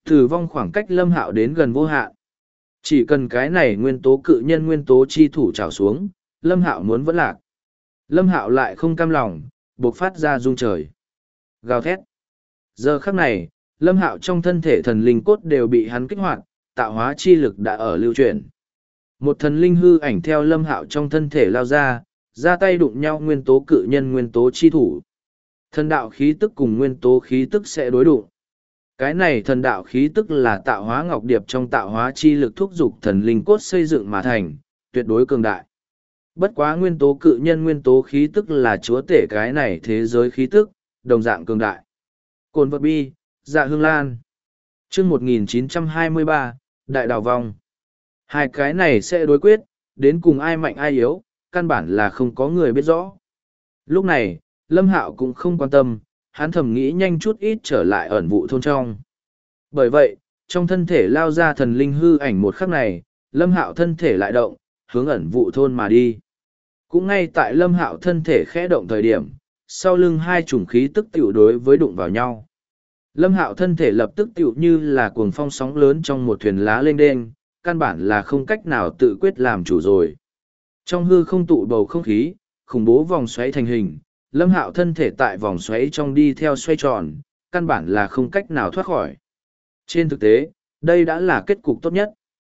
Tử vong khoảng cách Lâm Hạo đến gần vô hạn. Chỉ cần cái này nguyên tố cự nhân nguyên tố chi thủ trào xuống, Lâm Hạo muốn vẫn lạc. Lâm Hạo lại không cam lòng, buộc phát ra rung trời. Gào thét. Giờ khắc này, Lâm Hạo trong thân thể thần linh cốt đều bị hắn kích hoạt, tạo hóa chi lực đã ở lưu chuyển. Một thần linh hư ảnh theo Lâm Hạo trong thân thể lao ra tay đụng nhau nguyên tố cự nhân nguyên tố chi thủ. Thần đạo khí tức cùng nguyên tố khí tức sẽ đối đụng. Cái này thần đạo khí tức là tạo hóa ngọc điệp trong tạo hóa chi lực thúc giục thần linh cốt xây dựng mà thành, tuyệt đối cường đại. Bất quá nguyên tố cự nhân nguyên tố khí tức là chúa tể cái này thế giới khí tức, đồng dạng cường đại. Cồn vật bi, dạ hương lan. Chương 1923, Đại Đào Vong. Hai cái này sẽ đối quyết, đến cùng ai mạnh ai yếu, căn bản là không có người biết rõ. Lúc này, Lâm Hạo cũng không quan tâm, hắn thầm nghĩ nhanh chút ít trở lại ẩn vụ thôn trong. Bởi vậy, trong thân thể lao ra thần linh hư ảnh một khắc này, Lâm Hạo thân thể lại động, hướng ẩn vụ thôn mà đi. Cũng ngay tại Lâm Hạo thân thể khẽ động thời điểm, sau lưng hai chủng khí tức tiểu đối với đụng vào nhau. Lâm Hạo thân thể lập tức tiểu như là cuồng phong sóng lớn trong một thuyền lá lênh đênh, căn bản là không cách nào tự quyết làm chủ rồi. Trong hư không tụ bầu không khí, khủng bố vòng xoáy thành hình, Lâm Hạo thân thể tại vòng xoáy trong đi theo xoay tròn, căn bản là không cách nào thoát khỏi. Trên thực tế, đây đã là kết cục tốt nhất.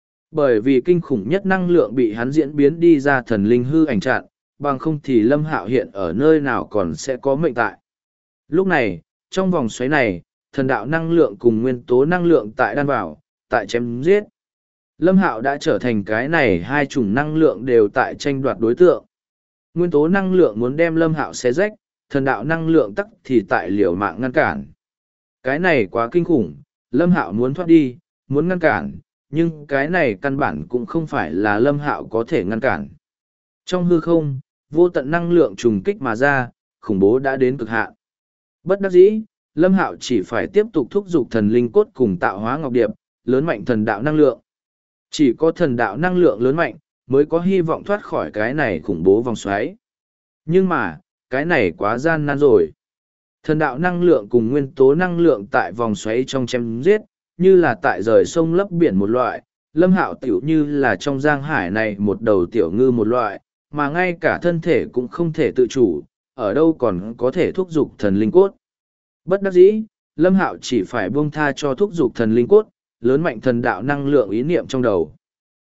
Bởi vì kinh khủng nhất năng lượng bị hắn diễn biến đi ra thần linh hư ảnh chặn, bằng không thì Lâm Hạo hiện ở nơi nào còn sẽ có mệnh tại. Lúc này, trong vòng xoáy này, thần đạo năng lượng cùng nguyên tố năng lượng tại đan vào, tại chém giết. Lâm Hạo đã trở thành cái này hai chủng năng lượng đều tại tranh đoạt đối tượng. Nguyên tố năng lượng muốn đem Lâm Hạo xé rách, thần đạo năng lượng tắc thì tại liều mạng ngăn cản. Cái này quá kinh khủng, Lâm Hạo muốn thoát đi, muốn ngăn cản, nhưng cái này căn bản cũng không phải là Lâm Hạo có thể ngăn cản. Trong hư không, vô tận năng lượng trùng kích mà ra, khủng bố đã đến cực hạn. Bất đắc dĩ, Lâm Hạo chỉ phải tiếp tục thúc giục thần linh cốt cùng tạo hóa ngọc điệp, lớn mạnh thần đạo năng lượng. Chỉ có thần đạo năng lượng lớn mạnh, mới có hy vọng thoát khỏi cái này khủng bố vòng xoáy. Nhưng mà, cái này quá gian nan rồi. Thần đạo năng lượng cùng nguyên tố năng lượng tại vòng xoáy trong chém giết, như là tại rời sông lấp biển một loại, Lâm Hạo tiểu như là trong giang hải này một đầu tiểu ngư một loại, mà ngay cả thân thể cũng không thể tự chủ, ở đâu còn có thể thúc giục thần linh cốt. Bất đắc dĩ, Lâm Hạo chỉ phải buông tha cho thúc giục thần linh cốt, lớn mạnh thần đạo năng lượng ý niệm trong đầu.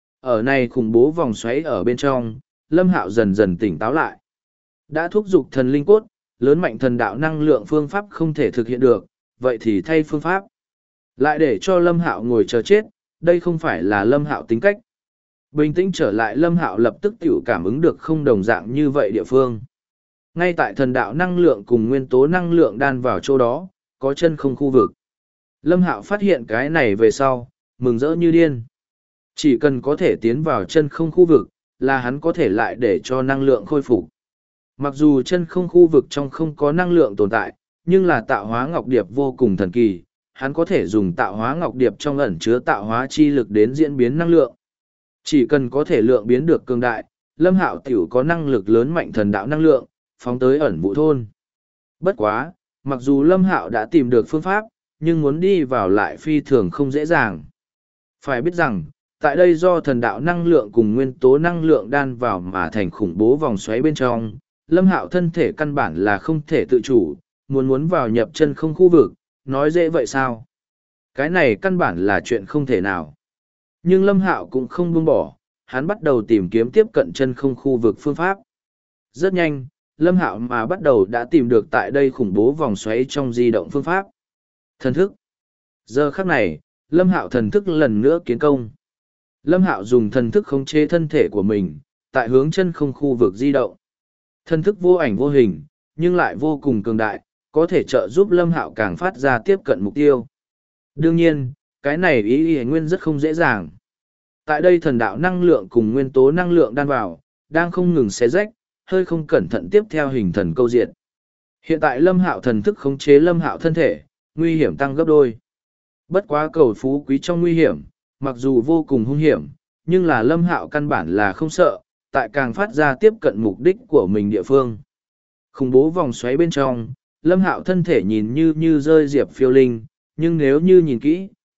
Ở này khủng bố vòng xoáy ở bên trong, Lâm Hạo dần dần tỉnh táo lại. Đã thúc giục thần linh cốt, lớn mạnh thần đạo năng lượng phương pháp không thể thực hiện được, vậy thì thay phương pháp. Lại để cho Lâm Hạo ngồi chờ chết, đây không phải là Lâm Hạo tính cách. Bình tĩnh trở lại Lâm Hạo lập tức tiểu cảm ứng được không đồng dạng như vậy địa phương. Ngay tại thần đạo năng lượng cùng nguyên tố năng lượng đan vào chỗ đó, có chân không khu vực. Lâm Hạo phát hiện cái này về sau, mừng rỡ như điên. Chỉ cần có thể tiến vào chân không khu vực, là hắn có thể lại để cho năng lượng khôi phục. Mặc dù chân không khu vực trong không có năng lượng tồn tại, nhưng là tạo hóa ngọc điệp vô cùng thần kỳ, hắn có thể dùng tạo hóa ngọc điệp trong ẩn chứa tạo hóa chi lực đến diễn biến năng lượng. Chỉ cần có thể lượng biến được cường đại, Lâm Hạo tiểu có năng lực lớn mạnh thần đạo năng lượng, phóng tới ẩn vụ thôn. Bất quá, mặc dù Lâm Hạo đã tìm được phương pháp, nhưng muốn đi vào lại phi thường không dễ dàng. Phải biết rằng, tại đây do thần đạo năng lượng cùng nguyên tố năng lượng đan vào mà thành khủng bố vòng xoáy bên trong, Lâm Hạo thân thể căn bản là không thể tự chủ, muốn vào nhập chân không khu vực, nói dễ vậy sao? Cái này căn bản là chuyện không thể nào. Nhưng Lâm Hạo cũng không buông bỏ, hắn bắt đầu tìm kiếm tiếp cận chân không khu vực phương pháp. Rất nhanh, Lâm Hạo mà bắt đầu đã tìm được tại đây khủng bố vòng xoáy trong di động phương pháp. Thần thức. Giờ khắc này, Lâm Hạo thần thức lần nữa kiến công. Lâm Hạo dùng thần thức khống chế thân thể của mình, tại hướng chân không khu vực di động. Thần thức vô ảnh vô hình, nhưng lại vô cùng cường đại, có thể trợ giúp Lâm Hạo càng phát ra tiếp cận mục tiêu. Đương nhiên, cái này ý nguyên rất không dễ dàng. Tại đây thần đạo năng lượng cùng nguyên tố năng lượng đan vào, đang không ngừng xé rách, hơi không cẩn thận tiếp theo hình thần câu diện. Hiện tại Lâm Hạo thần thức khống chế Lâm Hạo thân thể, nguy hiểm tăng gấp đôi. Bất quá cầu phú quý trong nguy hiểm, mặc dù vô cùng hung hiểm, nhưng là Lâm Hạo căn bản là không sợ, tại càng phát ra tiếp cận mục đích của mình địa phương. Khủng bố vòng xoáy bên trong, Lâm Hạo thân thể nhìn như rơi diệp phiêu linh, nhưng nếu như nhìn kỹ,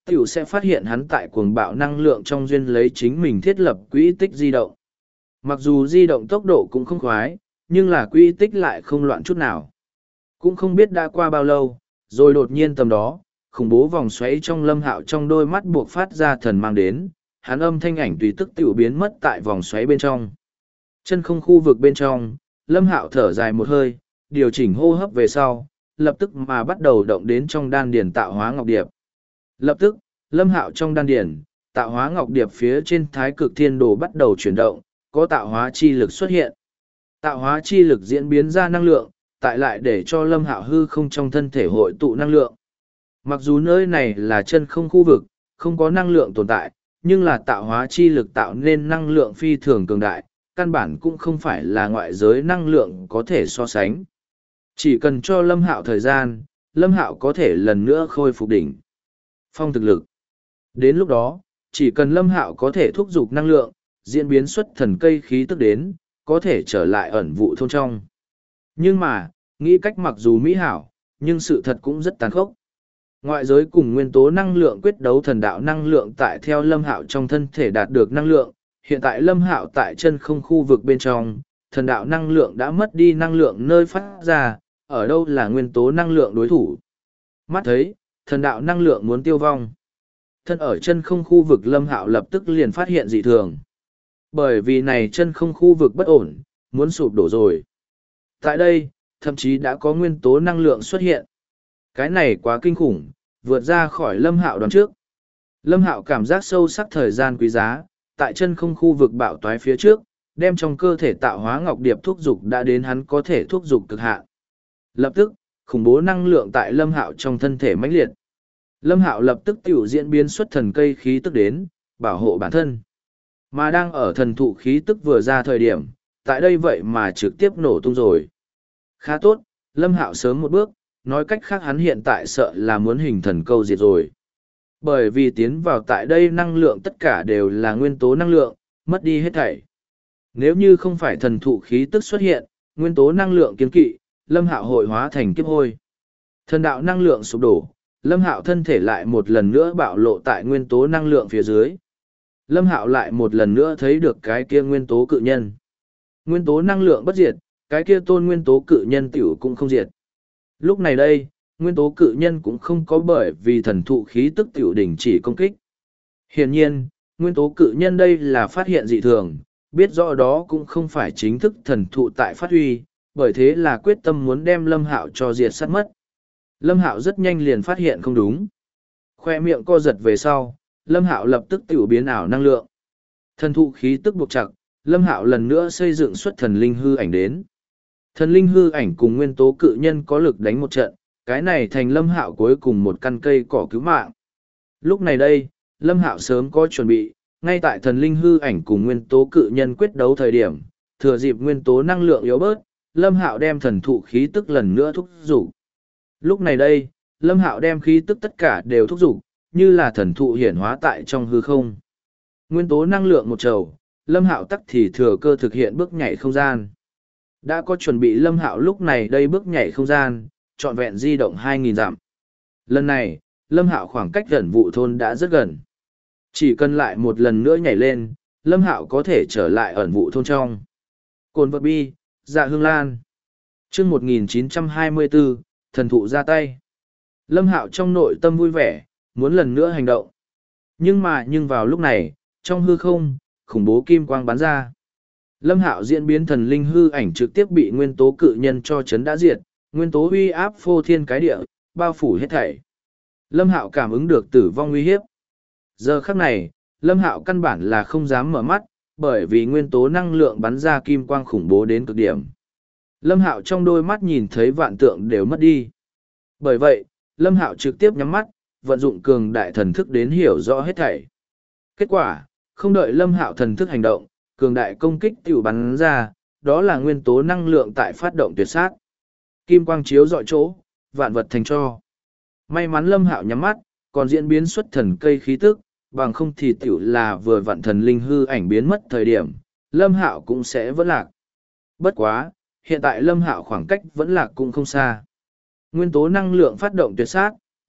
tiểu sẽ phát hiện hắn tại cuồng bạo năng lượng trong duyên lấy chính mình thiết lập quỹ tích di động. Mặc dù di động tốc độ cũng không khoái, nhưng là quỹ tích lại không loạn chút nào. Cũng không biết đã qua bao lâu, rồi đột nhiên tầm đó, khủng bố vòng xoáy trong Lâm Hạo trong đôi mắt buộc phát ra thần mang đến, hắn âm thanh ảnh tùy tức tiểu biến mất tại vòng xoáy bên trong. Chân không khu vực bên trong, Lâm Hạo thở dài một hơi, điều chỉnh hô hấp về sau, lập tức mà bắt đầu động đến trong đan điền tạo hóa ngọc điệp. Lập tức, Lâm Hạo trong đan điền, tạo hóa ngọc điệp phía trên thái cực thiên đồ bắt đầu chuyển động, có tạo hóa chi lực xuất hiện. Tạo hóa chi lực diễn biến ra năng lượng, tại lại để cho Lâm Hạo hư không trong thân thể hội tụ năng lượng. Mặc dù nơi này là chân không khu vực, không có năng lượng tồn tại, nhưng là tạo hóa chi lực tạo nên năng lượng phi thường cường đại, căn bản cũng không phải là ngoại giới năng lượng có thể so sánh. Chỉ cần cho Lâm Hạo thời gian, Lâm Hạo có thể lần nữa khôi phục đỉnh phong thực lực. Đến lúc đó, chỉ cần Lâm Hạo có thể thúc giục năng lượng, diễn biến xuất thần cây khí tức đến, có thể trở lại ẩn vụ thôn trong. Nhưng mà, nghĩ cách mặc dù mỹ hảo, nhưng sự thật cũng rất tàn khốc. Ngoại giới cùng nguyên tố năng lượng quyết đấu thần đạo năng lượng tại theo Lâm Hạo trong thân thể đạt được năng lượng, hiện tại Lâm Hạo tại chân không khu vực bên trong, thần đạo năng lượng đã mất đi năng lượng nơi phát ra, ở đâu là nguyên tố năng lượng đối thủ. Mắt thấy, thần đạo năng lượng muốn tiêu vong. Thân ở chân không khu vực Lâm Hạo lập tức liền phát hiện dị thường. Bởi vì này chân không khu vực bất ổn, muốn sụp đổ rồi. Tại đây, thậm chí đã có nguyên tố năng lượng xuất hiện. Cái này quá kinh khủng, vượt ra khỏi Lâm Hạo đoán trước. Lâm Hạo cảm giác sâu sắc thời gian quý giá, tại chân không khu vực bạo toái phía trước, đem trong cơ thể tạo hóa ngọc điệp thúc dục đã đến hắn có thể thúc dục cực hạn. Lập tức, khủng bố năng lượng tại Lâm Hạo trong thân thể mãnh liệt. Lâm Hạo lập tức tiểu diễn biến xuất thần cây khí tức đến, bảo hộ bản thân. Mà đang ở thần thụ khí tức vừa ra thời điểm, tại đây vậy mà trực tiếp nổ tung rồi. Khá tốt, Lâm Hạo sớm một bước, nói cách khác hắn hiện tại sợ là muốn hình thần câu diệt rồi. Bởi vì tiến vào tại đây năng lượng tất cả đều là nguyên tố năng lượng, mất đi hết thảy. Nếu như không phải thần thụ khí tức xuất hiện, nguyên tố năng lượng kiên kỵ, Lâm Hạo hội hóa thành kiếp hôi. Thần đạo năng lượng sụp đổ, Lâm Hạo thân thể lại một lần nữa bạo lộ tại nguyên tố năng lượng phía dưới. Lâm Hạo lại một lần nữa thấy được cái kia nguyên tố cự nhân. Nguyên tố năng lượng bất diệt, cái kia tôn nguyên tố cự nhân tiểu cũng không diệt. Lúc này đây, nguyên tố cự nhân cũng không có bởi vì thần thụ khí tức tiểu đình chỉ công kích. Hiển nhiên, nguyên tố cự nhân đây là phát hiện dị thường, biết rõ đó cũng không phải chính thức thần thụ tại phát huy, bởi thế là quyết tâm muốn đem Lâm Hạo cho diệt sát mất. Lâm Hạo rất nhanh liền phát hiện không đúng. Khoe miệng co giật về sau, Lâm Hạo lập tức tiểu biến ảo năng lượng. Thần thụ khí tức buộc chặt, Lâm Hạo lần nữa xây dựng xuất thần linh hư ảnh đến. Thần linh hư ảnh cùng nguyên tố cự nhân có lực đánh một trận, cái này thành Lâm Hạo cuối cùng một căn cây cỏ cứu mạng. Lúc này đây, Lâm Hạo sớm có chuẩn bị, ngay tại thần linh hư ảnh cùng nguyên tố cự nhân quyết đấu thời điểm, thừa dịp nguyên tố năng lượng yếu bớt, Lâm Hạo đem thần thụ khí tức lần nữa thúc giục. Lúc này đây, Lâm Hạo đem khí tức tất cả đều thúc giục, như là thần thụ hiển hóa tại trong hư không. Nguyên tố năng lượng một trầu, Lâm Hạo tắc thì thừa cơ thực hiện bước nhảy không gian. Đã có chuẩn bị Lâm Hạo lúc này đây bước nhảy không gian, trọn vẹn di động 2.000 dặm. Lần này, Lâm Hạo khoảng cách gần vụ thôn đã rất gần. Chỉ cần lại một lần nữa nhảy lên, Lâm Hạo có thể trở lại ẩn vụ thôn trong. Cồn vật bi, dạ hương lan. Chương 1924, thần thụ ra tay. Lâm Hạo trong nội tâm vui vẻ, muốn lần nữa hành động. Nhưng vào lúc này, trong hư không, khủng bố kim quang bắn ra. Lâm Hạo diễn biến thần linh hư ảnh trực tiếp bị nguyên tố cự nhân cho chấn đã diệt, nguyên tố uy áp phô thiên cái địa, bao phủ hết thảy. Lâm Hạo cảm ứng được tử vong uy hiếp. Giờ khắc này, Lâm Hạo căn bản là không dám mở mắt, bởi vì nguyên tố năng lượng bắn ra kim quang khủng bố đến cực điểm. Lâm Hạo trong đôi mắt nhìn thấy vạn tượng đều mất đi. Bởi vậy, Lâm Hạo trực tiếp nhắm mắt, vận dụng cường đại thần thức đến hiểu rõ hết thảy. Kết quả, không đợi Lâm Hạo thần thức hành động, cường đại công kích tiểu bắn ra, đó là nguyên tố năng lượng tại phát động tuyệt sát. Kim quang chiếu rọi chỗ, vạn vật thành tro. May mắn Lâm Hạo nhắm mắt, còn diễn biến xuất thần cây khí tức, bằng không thì tiểu là vừa vạn thần linh hư ảnh biến mất thời điểm, Lâm Hạo cũng sẽ vẫn lạc. Bất quá, hiện tại Lâm Hạo khoảng cách vẫn lạc cũng không xa. Nguyên tố năng lượng phát động tuyệt sát,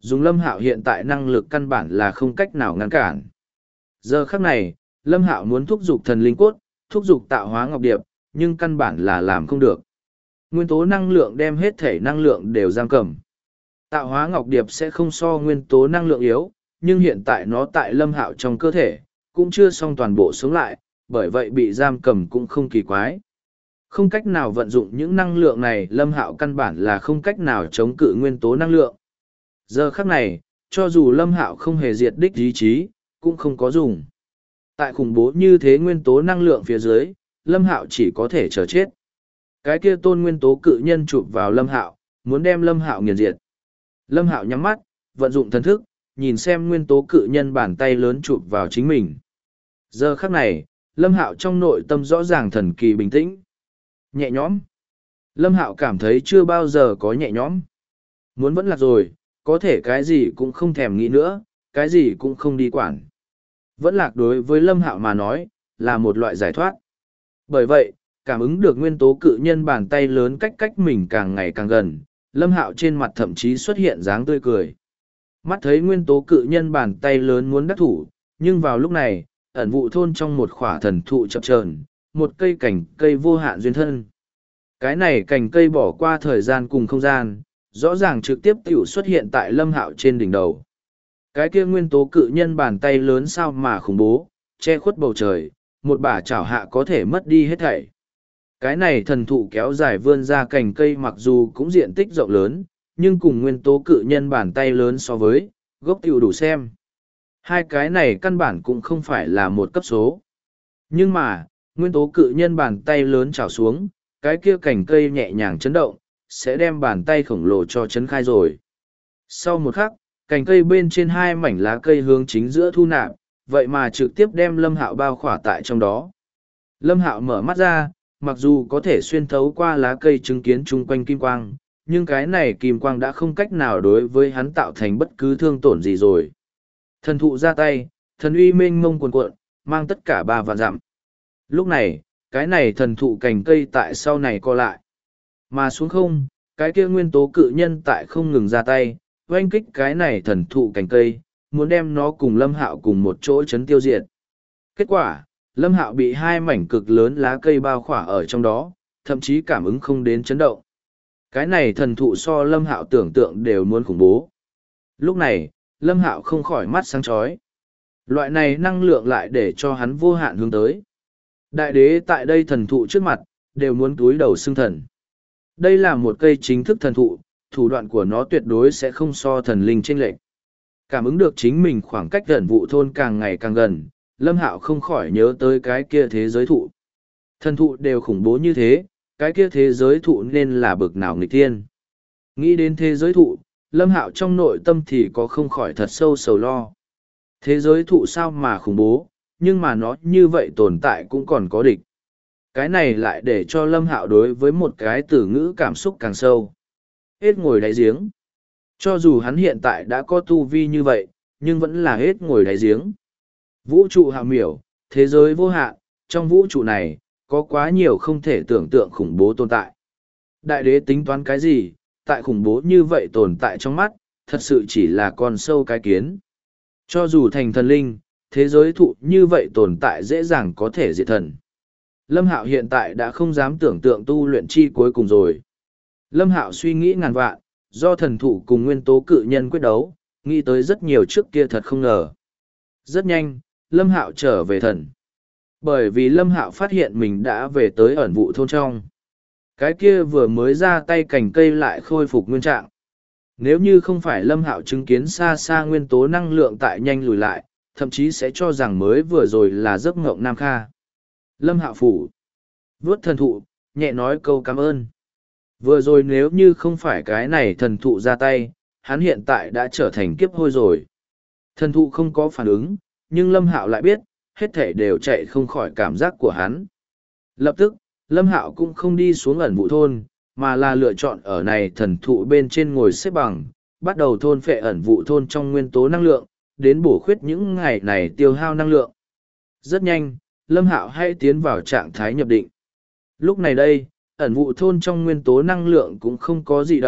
dùng Lâm Hạo hiện tại năng lực căn bản là không cách nào ngăn cản. Giờ khắc này, Lâm Hạo muốn thúc giục thần linh cốt, thúc giục tạo hóa ngọc điệp, nhưng căn bản là làm không được. Nguyên tố năng lượng đem hết thể năng lượng đều giam cầm. Tạo hóa ngọc điệp sẽ không so nguyên tố năng lượng yếu, nhưng hiện tại nó tại Lâm Hạo trong cơ thể, cũng chưa xong toàn bộ sống lại, bởi vậy bị giam cầm cũng không kỳ quái. Không cách nào vận dụng những năng lượng này, Lâm Hạo căn bản là không cách nào chống cự nguyên tố năng lượng. Giờ khắc này, cho dù Lâm Hạo không hề diệt đích ý chí, cũng không có dùng. Tại khủng bố như thế nguyên tố năng lượng phía dưới, Lâm Hạo chỉ có thể chờ chết. Cái kia tôn nguyên tố cự nhân chụp vào Lâm Hạo, muốn đem Lâm Hạo nghiền diệt. Lâm Hạo nhắm mắt, vận dụng thần thức, nhìn xem nguyên tố cự nhân bàn tay lớn chụp vào chính mình. Giờ khắc này, Lâm Hạo trong nội tâm rõ ràng thần kỳ bình tĩnh. Nhẹ nhõm. Lâm Hạo cảm thấy chưa bao giờ có nhẹ nhõm. Muốn vẫn lạc rồi, có thể cái gì cũng không thèm nghĩ nữa, cái gì cũng không đi quản. Vẫn lạc đối với Lâm Hạo mà nói, là một loại giải thoát. Bởi vậy, cảm ứng được nguyên tố cự nhân bàn tay lớn cách mình càng ngày càng gần, Lâm Hạo trên mặt thậm chí xuất hiện dáng tươi cười. Mắt thấy nguyên tố cự nhân bàn tay lớn muốn đắc thủ, nhưng vào lúc này, ẩn vụ thôn trong một khỏa thần thụ chập chờn, một cây cành cây vô hạn duyên thân. Cái này cành cây bỏ qua thời gian cùng không gian, rõ ràng trực tiếp tiểu xuất hiện tại Lâm Hạo trên đỉnh đầu. Cái kia nguyên tố cự nhân bàn tay lớn sao mà khủng bố, che khuất bầu trời, một bả chảo hạ có thể mất đi hết thảy. Cái này thần thụ kéo dài vươn ra cành cây mặc dù cũng diện tích rộng lớn, nhưng cùng nguyên tố cự nhân bàn tay lớn so với, gốc tiểu đủ xem. Hai cái này căn bản cũng không phải là một cấp số. Nhưng mà, nguyên tố cự nhân bàn tay lớn trào xuống, cái kia cành cây nhẹ nhàng chấn động, sẽ đem bàn tay khổng lồ cho chấn khai rồi. Sau một khắc, cành cây bên trên hai mảnh lá cây hướng chính giữa thu nạp, vậy mà trực tiếp đem Lâm Hạo bao khỏa tại trong đó. Lâm Hạo mở mắt ra, mặc dù có thể xuyên thấu qua lá cây chứng kiến chung quanh kim quang, nhưng cái này kim quang đã không cách nào đối với hắn tạo thành bất cứ thương tổn gì rồi. Thần thụ ra tay, thần uy mênh mông cuồn cuộn, mang tất cả 3 vạn dặm. Lúc này, cái này thần thụ cành cây tại sau này co lại. Mà xuống không, cái kia nguyên tố cự nhân tại không ngừng ra tay, oanh kích cái này thần thụ cành cây, muốn đem nó cùng Lâm Hạo cùng một chỗ chấn tiêu diệt. Kết quả, Lâm Hạo bị hai mảnh cực lớn lá cây bao khỏa ở trong đó, thậm chí cảm ứng không đến chấn động. Cái này thần thụ so Lâm Hạo tưởng tượng đều muốn khủng bố. Lúc này, Lâm Hạo không khỏi mắt sáng chói. Loại này năng lượng lại để cho hắn vô hạn hướng tới. Đại đế tại đây thần thụ trước mặt, đều muốn túi đầu xưng thần. Đây là một cây chính thức thần thụ, thủ đoạn của nó tuyệt đối sẽ không so thần linh chênh lệch. Cảm ứng được chính mình khoảng cách gần vụ thôn càng ngày càng gần, Lâm Hạo không khỏi nhớ tới cái kia thế giới thụ. Thần thụ đều khủng bố như thế, cái kia thế giới thụ nên là bực nào nghịch thiên. Nghĩ đến thế giới thụ, Lâm Hạo trong nội tâm thì có không khỏi thật sâu sầu lo. Thế giới thụ sao mà khủng bố, nhưng mà nó như vậy tồn tại cũng còn có địch. Cái này lại để cho Lâm Hạo đối với một cái từ ngữ cảm xúc càng sâu. Hết ngồi đáy giếng. Cho dù hắn hiện tại đã có tu vi như vậy, nhưng vẫn là hết ngồi đáy giếng. Vũ trụ hào miểu, thế giới vô hạn, trong vũ trụ này, có quá nhiều không thể tưởng tượng khủng bố tồn tại. Đại đế tính toán cái gì, tại khủng bố như vậy tồn tại trong mắt, thật sự chỉ là con sâu cái kiến. Cho dù thành thần linh, thế giới thụ như vậy tồn tại dễ dàng có thể diệt thần. Lâm Hạo hiện tại đã không dám tưởng tượng tu luyện chi cuối cùng rồi. Lâm Hạo suy nghĩ ngàn vạn, do thần thụ cùng nguyên tố cự nhân quyết đấu, nghĩ tới rất nhiều trước kia thật không ngờ. Rất nhanh, Lâm Hạo trở về thần. Bởi vì Lâm Hạo phát hiện mình đã về tới ẩn vụ thôn trong. Cái kia vừa mới ra tay cành cây lại khôi phục nguyên trạng. Nếu như không phải Lâm Hạo chứng kiến xa xa nguyên tố năng lượng tại nhanh lùi lại, thậm chí sẽ cho rằng mới vừa rồi là giấc ngộng Nam Kha. Lâm Hạo phủ. Vuốt thần thụ, nhẹ nói câu cảm ơn. Vừa rồi nếu như không phải cái này thần thụ ra tay, hắn hiện tại đã trở thành kiếp hôi rồi. Thần thụ không có phản ứng, nhưng Lâm Hạo lại biết, hết thể đều chạy không khỏi cảm giác của hắn. Lập tức, Lâm Hạo cũng không đi xuống ẩn vụ thôn, mà là lựa chọn ở này thần thụ bên trên ngồi xếp bằng, bắt đầu thôn phệ ẩn vụ thôn trong nguyên tố năng lượng, đến bổ khuyết những ngày này tiêu hao năng lượng. Rất nhanh, Lâm Hạo hay tiến vào trạng thái nhập định. Lúc này đây, ẩn vụ thôn trong nguyên tố năng lượng cũng không có dị động,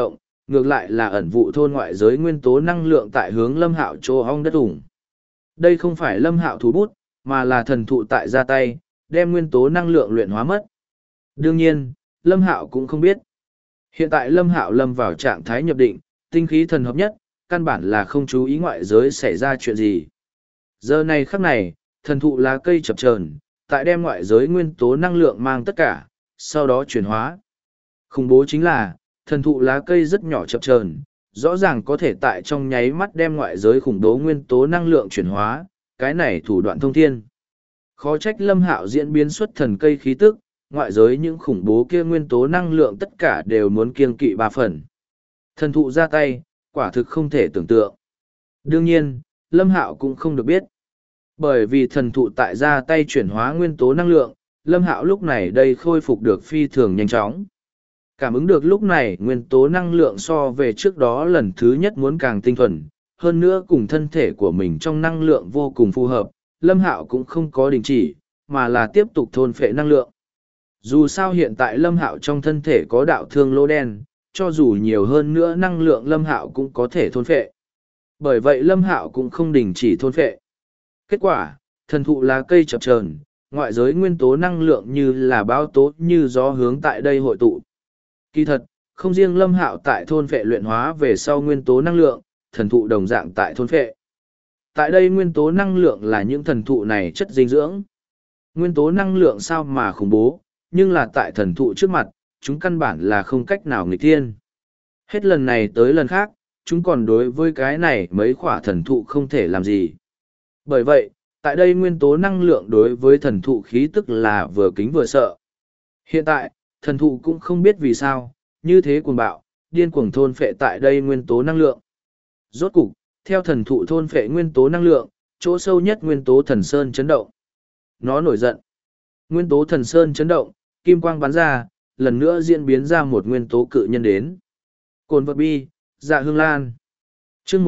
ngược lại là ẩn vụ thôn ngoại giới nguyên tố năng lượng tại hướng Lâm Hạo chỗ hong đất ủng. Đây không phải Lâm Hạo thủ bút, mà là thần thụ tại ra tay, đem nguyên tố năng lượng luyện hóa mất. Đương nhiên, Lâm Hạo cũng không biết. Hiện tại Lâm Hạo lâm vào trạng thái nhập định, tinh khí thần hợp nhất, căn bản là không chú ý ngoại giới xảy ra chuyện gì. Giờ này khắc này, thần thụ lá cây chập chờn, tại đem ngoại giới nguyên tố năng lượng mang tất cả, sau đó chuyển hóa. Khủng bố chính là, thần thụ lá cây rất nhỏ chập chờn, rõ ràng có thể tại trong nháy mắt đem ngoại giới khủng bố nguyên tố năng lượng chuyển hóa, cái này thủ đoạn thông thiên. Khó trách Lâm Hạo diễn biến xuất thần cây khí tức, ngoại giới những khủng bố kia nguyên tố năng lượng tất cả đều muốn kiêng kỵ 3 phần. Thần thụ ra tay, quả thực không thể tưởng tượng. Đương nhiên, Lâm Hạo cũng không được biết. Bởi vì thần thụ tại ra tay chuyển hóa nguyên tố năng lượng, Lâm Hạo lúc này đây khôi phục được phi thường nhanh chóng. Cảm ứng được lúc này nguyên tố năng lượng so về trước đó lần thứ nhất muốn càng tinh thuần, hơn nữa cùng thân thể của mình trong năng lượng vô cùng phù hợp, Lâm Hạo cũng không có đình chỉ, mà là tiếp tục thôn phệ năng lượng. Dù sao hiện tại Lâm Hạo trong thân thể có đạo thương lỗ đen, cho dù nhiều hơn nữa năng lượng Lâm Hạo cũng có thể thôn phệ. Bởi vậy Lâm Hạo cũng không đình chỉ thôn phệ. Kết quả, thần thụ lá cây chập chờn, ngoại giới nguyên tố năng lượng như là bão tố như gió hướng tại đây hội tụ. Kỳ thật, không riêng Lâm Hạo tại thôn phệ luyện hóa về sau nguyên tố năng lượng, thần thụ đồng dạng tại thôn phệ. Tại đây nguyên tố năng lượng là những thần thụ này chất dinh dưỡng. Nguyên tố năng lượng sao mà khủng bố, nhưng là tại thần thụ trước mặt, chúng căn bản là không cách nào nghịch thiên. Hết lần này tới lần khác, chúng còn đối với cái này mấy khỏa thần thụ không thể làm gì. Bởi vậy, tại đây nguyên tố năng lượng đối với thần thụ khí tức là vừa kính vừa sợ. Hiện tại, thần thụ cũng không biết vì sao, như thế cuồng bạo, điên cuồng thôn phệ tại đây nguyên tố năng lượng. Rốt cục, theo thần thụ thôn phệ nguyên tố năng lượng, chỗ sâu nhất nguyên tố thần sơn chấn động. Nó nổi giận. Nguyên tố thần sơn chấn động, kim quang bắn ra, lần nữa diễn biến ra một nguyên tố cự nhân đến. Cồn vật bi, dạ hương lan. chương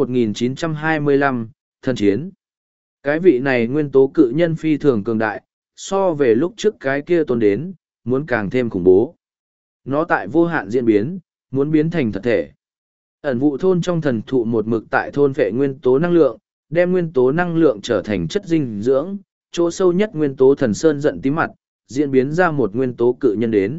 1925, thần chiến. Cái vị này nguyên tố cự nhân phi thường cường đại, so về lúc trước cái kia tôn đến, muốn càng thêm khủng bố. Nó tại vô hạn diễn biến, muốn biến thành thật thể. Ẩn vụ thôn trong thần thụ một mực tại thôn vệ nguyên tố năng lượng, đem nguyên tố năng lượng trở thành chất dinh dưỡng, chỗ sâu nhất nguyên tố thần sơn giận tím mặt, diễn biến ra một nguyên tố cự nhân đến.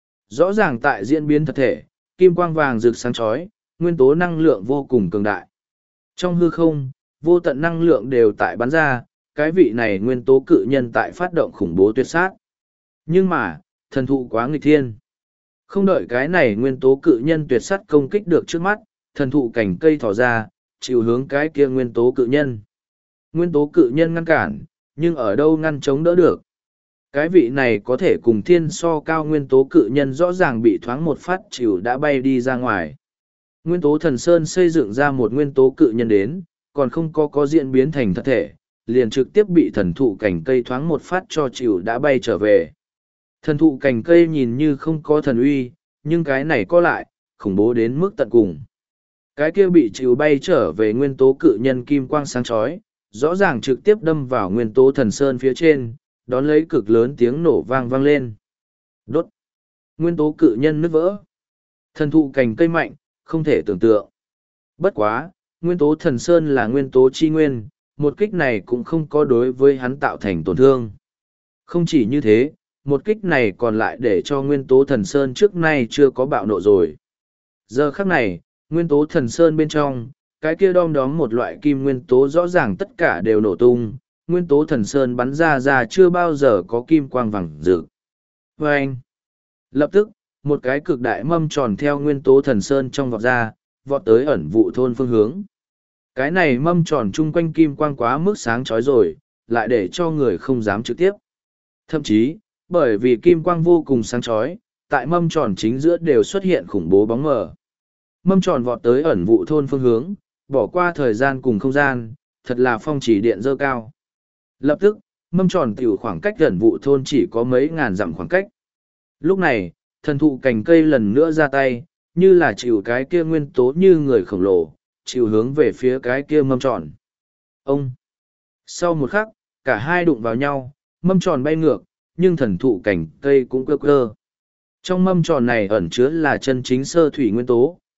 Rõ ràng tại diễn biến thật thể, kim quang vàng rực sáng chói, nguyên tố năng lượng vô cùng cường đại. Trong hư không, vô tận năng lượng đều tại bắn ra, cái vị này nguyên tố cự nhân tại phát động khủng bố tuyệt sát. Nhưng mà, thần thụ quá nghịch thiên. Không đợi cái này nguyên tố cự nhân tuyệt sát công kích được trước mắt, thần thụ cành cây thỏ ra, chịu hướng cái kia nguyên tố cự nhân. Nguyên tố cự nhân ngăn cản, nhưng ở đâu ngăn chống đỡ được. Cái vị này có thể cùng thiên so cao nguyên tố cự nhân rõ ràng bị thoáng một phát chịu đã bay đi ra ngoài. Nguyên tố thần sơn xây dựng ra một nguyên tố cự nhân đến, còn không có diễn biến thành thật thể, liền trực tiếp bị thần thụ cành cây thoáng một phát cho chịu đã bay trở về. Thần thụ cành cây nhìn như không có thần uy, nhưng cái này có lại, khủng bố đến mức tận cùng. Cái kia bị chịu bay trở về nguyên tố cự nhân kim quang sáng chói, rõ ràng trực tiếp đâm vào nguyên tố thần sơn phía trên, đón lấy cực lớn tiếng nổ vang vang lên. Đốt! Nguyên tố cự nhân nứt vỡ. Thần thụ cành cây mạnh, không thể tưởng tượng. Bất quá, nguyên tố thần sơn là nguyên tố chi nguyên, một kích này cũng không có đối với hắn tạo thành tổn thương. Không chỉ như thế, một kích này còn lại để cho nguyên tố thần sơn trước nay chưa có bạo nộ rồi. Giờ khắc này, nguyên tố thần sơn bên trong, cái kia đom đóm một loại kim nguyên tố rõ ràng tất cả đều nổ tung, nguyên tố thần sơn bắn ra chưa bao giờ có kim quang vàng rực. Và anh, lập tức, một cái cực đại mâm tròn theo nguyên tố thần sơn trong vọt ra, vọt tới ẩn vụ thôn phương hướng. Cái này mâm tròn chung quanh kim quang quá mức sáng chói rồi, lại để cho người không dám trực tiếp. Thậm chí, bởi vì kim quang vô cùng sáng chói, tại mâm tròn chính giữa đều xuất hiện khủng bố bóng mờ. Mâm tròn vọt tới ẩn vụ thôn phương hướng, bỏ qua thời gian cùng không gian, thật là phong chỉ điện dơ cao. Lập tức, mâm tròn tiểu khoảng cách ẩn vụ thôn chỉ có mấy ngàn dặm khoảng cách. Lúc này, thần thụ cành cây lần nữa ra tay, như là chịu cái kia nguyên tố như người khổng lồ, chịu hướng về phía cái kia mâm tròn. Ông! Sau một khắc, cả hai đụng vào nhau, mâm tròn bay ngược, nhưng thần thụ cành cây cũng cơ cơ. Trong mâm tròn này ẩn chứa là chân chính sơ thủy nguyên tố,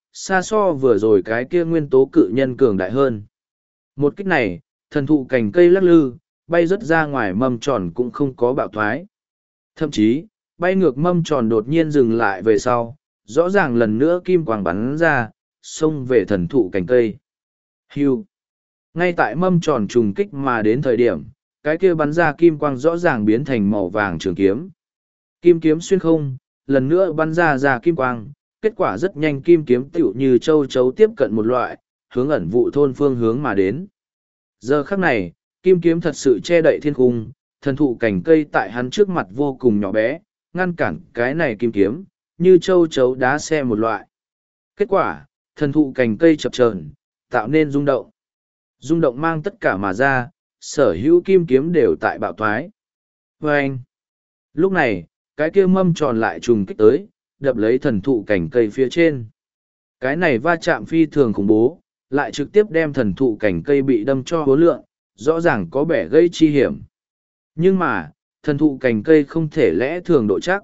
xa so vừa rồi cái kia nguyên tố cự nhân cường đại hơn. Một kích này, thần thụ cành cây lắc lư, bay rớt ra ngoài mâm tròn cũng không có bạo thoái. Thậm chí, bay ngược mâm tròn đột nhiên dừng lại về sau, rõ ràng lần nữa kim quang bắn ra, xông về thần thụ cành cây. Hưu. Ngay tại mâm tròn trùng kích mà đến thời điểm, cái kia bắn ra kim quang rõ ràng biến thành màu vàng trường kiếm. Kim kiếm xuyên không, lần nữa bắn ra kim quang, kết quả rất nhanh kim kiếm tựu như châu chấu tiếp cận một loại, hướng ẩn vụ thôn phương hướng mà đến. Giờ khắc này, kim kiếm thật sự che đậy thiên cung, thần thụ cành cây tại hắn trước mặt vô cùng nhỏ bé, ngăn cản cái này kim kiếm, như châu chấu đá xe một loại. Kết quả, thần thụ cành cây chập chờn, tạo nên rung động. Rung động mang tất cả mà ra, sở hữu kim kiếm đều tại bạo thoái. Và anh, lúc này, cái kia mâm tròn lại trùng kích tới, đập lấy thần thụ cành cây phía trên. Cái này va chạm phi thường khủng bố, lại trực tiếp đem thần thụ cành cây bị đâm cho hố lượng, rõ ràng có bẻ gây chi hiểm. Nhưng mà, thần thụ cành cây không thể lẽ thường độ chắc.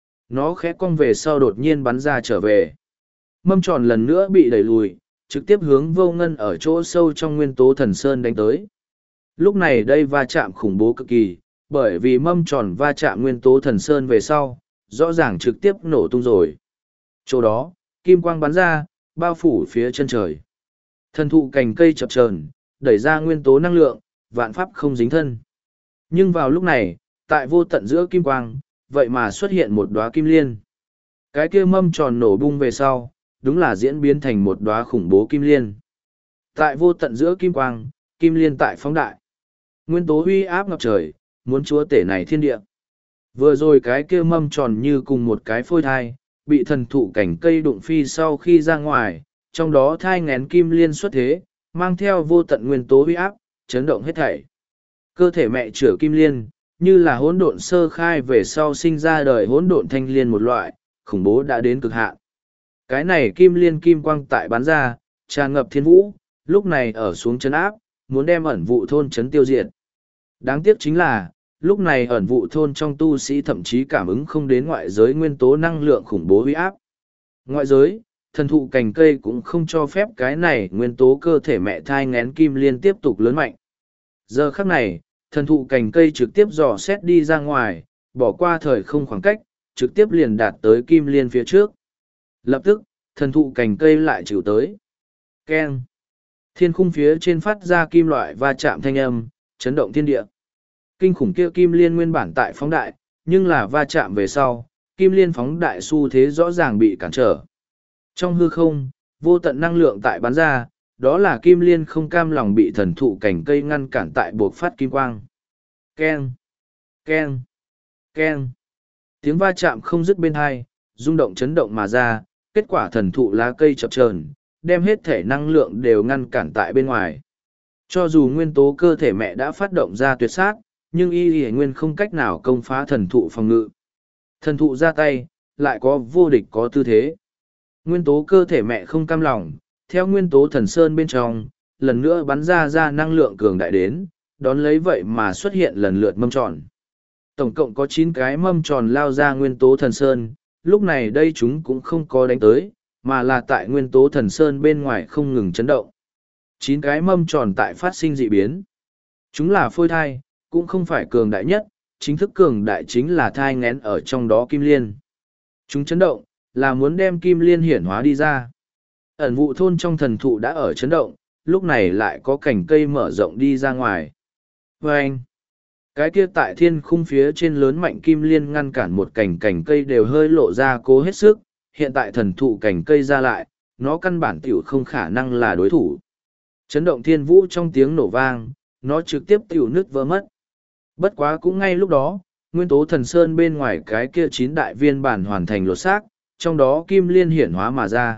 Nó khẽ cong về sau đột nhiên bắn ra trở về. Mâm tròn lần nữa bị đẩy lùi, trực tiếp hướng vô ngân ở chỗ sâu trong nguyên tố thần sơn đánh tới. Lúc này đây va chạm khủng bố cực kỳ, bởi vì mâm tròn va chạm nguyên tố thần sơn về sau, rõ ràng trực tiếp nổ tung rồi. Chỗ đó, kim quang bắn ra, bao phủ phía chân trời. Thần thụ cành cây chập chờn, đẩy ra nguyên tố năng lượng, vạn pháp không dính thân. Nhưng vào lúc này, tại vô tận giữa kim quang, vậy mà xuất hiện một đóa kim liên. Cái kia mâm tròn nổ bung về sau, đúng là diễn biến thành một đóa khủng bố kim liên. Tại vô tận giữa kim quang, kim liên tại phóng đại. Nguyên tố huy áp ngập trời, muốn chúa tể này thiên địa. Vừa rồi cái kia mâm tròn như cùng một cái phôi thai, bị thần thụ cảnh cây đụng phi sau khi ra ngoài, trong đó thai ngén kim liên xuất thế, mang theo vô tận nguyên tố huy áp, chấn động hết thảy. Cơ thể mẹ chửa kim liên, như là hỗn độn sơ khai về sau sinh ra đời hỗn độn thanh liên một loại, khủng bố đã đến cực hạn. Cái này kim liên kim quang tại bắn ra, tràn ngập thiên vũ, lúc này ở xuống chấn áp, muốn đem ẩn vụ thôn chấn tiêu diệt. Đáng tiếc chính là, lúc này ẩn vụ thôn trong tu sĩ thậm chí cảm ứng không đến ngoại giới nguyên tố năng lượng khủng bố uy áp. Ngoại giới, thần thụ cành cây cũng không cho phép cái này nguyên tố cơ thể mẹ thai ngén kim liên tiếp tục lớn mạnh. Giờ khắc này, thần thụ cành cây trực tiếp dò xét đi ra ngoài, bỏ qua thời không khoảng cách, trực tiếp liền đạt tới kim liên phía trước. Lập tức, thần thụ cành cây lại chịu tới. Keng. Thiên khung phía trên phát ra kim loại va chạm thanh âm, chấn động thiên địa. Kinh khủng kia kim liên nguyên bản tại phóng đại, nhưng là va chạm về sau, kim liên phóng đại xu thế rõ ràng bị cản trở. Trong hư không, vô tận năng lượng tại bắn ra, đó là kim liên không cam lòng bị thần thụ cành cây ngăn cản tại buộc phát kim quang. Keng, keng, keng. Tiếng va chạm không dứt bên hai, rung động chấn động mà ra, kết quả thần thụ lá cây chập chờn, đem hết thể năng lượng đều ngăn cản tại bên ngoài. Cho dù nguyên tố cơ thể mẹ đã phát động ra tuyệt sát, nhưng y nguyên không cách nào công phá thần thụ phòng ngự. Thần thụ ra tay, lại có vô địch có tư thế. Nguyên tố cơ thể mẹ không cam lòng, theo nguyên tố thần sơn bên trong, lần nữa bắn ra năng lượng cường đại đến, đón lấy vậy mà xuất hiện lần lượt mâm tròn. Tổng cộng có 9 cái mâm tròn lao ra nguyên tố thần sơn, lúc này đây chúng cũng không có đánh tới, mà là tại nguyên tố thần sơn bên ngoài không ngừng chấn động. 9 cái mâm tròn tại phát sinh dị biến. Chúng là phôi thai, cũng không phải cường đại nhất, chính thức cường đại chính là thai ngén ở trong đó kim liên. Chúng chấn động, là muốn đem kim liên hiển hóa đi ra. Ẩn vụ thôn trong thần thụ đã ở chấn động, lúc này lại có cành cây mở rộng đi ra ngoài. Và anh, cái kia tại thiên khung phía trên lớn mạnh kim liên ngăn cản một cành cây đều hơi lộ ra cố hết sức, hiện tại thần thụ cành cây ra lại, nó căn bản tiểu không khả năng là đối thủ. Chấn động thiên vũ trong tiếng nổ vang, nó trực tiếp tiểu nứt vỡ mất. Bất quá cũng ngay lúc đó, nguyên tố thần sơn bên ngoài cái kia 9 đại viên bản hoàn thành lột xác, trong đó kim liên hiển hóa mà ra.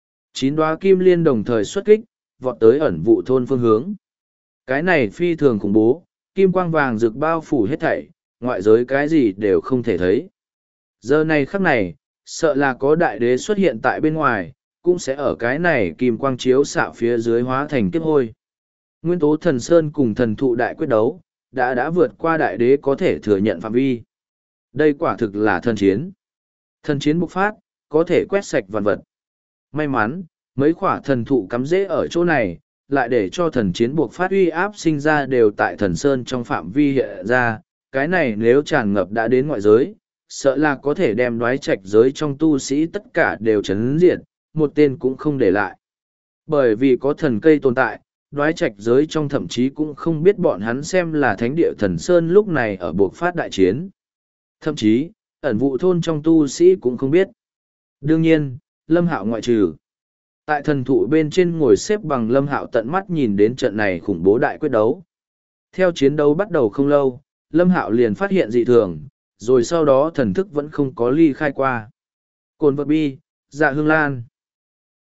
9 đóa kim liên đồng thời xuất kích, vọt tới ẩn vụ thôn phương hướng. Cái này phi thường khủng bố, kim quang vàng rực bao phủ hết thảy, ngoại giới cái gì đều không thể thấy. Giờ này khắc này, sợ là có đại đế xuất hiện tại bên ngoài, cũng sẽ ở cái này kim quang chiếu xạ phía dưới hóa thành kiếp hôi. Nguyên tố thần sơn cùng thần thụ đại quyết đấu, đã vượt qua đại đế có thể thừa nhận phạm vi. Đây quả thực là thần chiến. Thần chiến bộc phát, có thể quét sạch vạn vật. May mắn, Mấy khỏa thần thụ cắm rễ ở chỗ này, lại để cho thần chiến buộc phát uy áp sinh ra đều tại thần sơn trong phạm vi hiện ra, cái này nếu tràn ngập đã đến ngoại giới, sợ là có thể đem đoái trạch giới trong tu sĩ tất cả đều chấn diệt, một tên cũng không để lại. Bởi vì có thần cây tồn tại, đoái trạch giới trong thậm chí cũng không biết bọn hắn xem là thánh địa thần sơn lúc này ở buộc phát đại chiến. Thậm chí, ẩn vụ thôn trong tu sĩ cũng không biết. Đương nhiên, Lâm Hạo ngoại trừ. Tại thần thụ bên trên ngồi xếp bằng Lâm Hạo tận mắt nhìn đến trận này khủng bố đại quyết đấu. Theo chiến đấu bắt đầu không lâu, Lâm Hạo liền phát hiện dị thường, rồi sau đó thần thức vẫn không có ly khai qua. Cồn vật bi, dạ hương lan.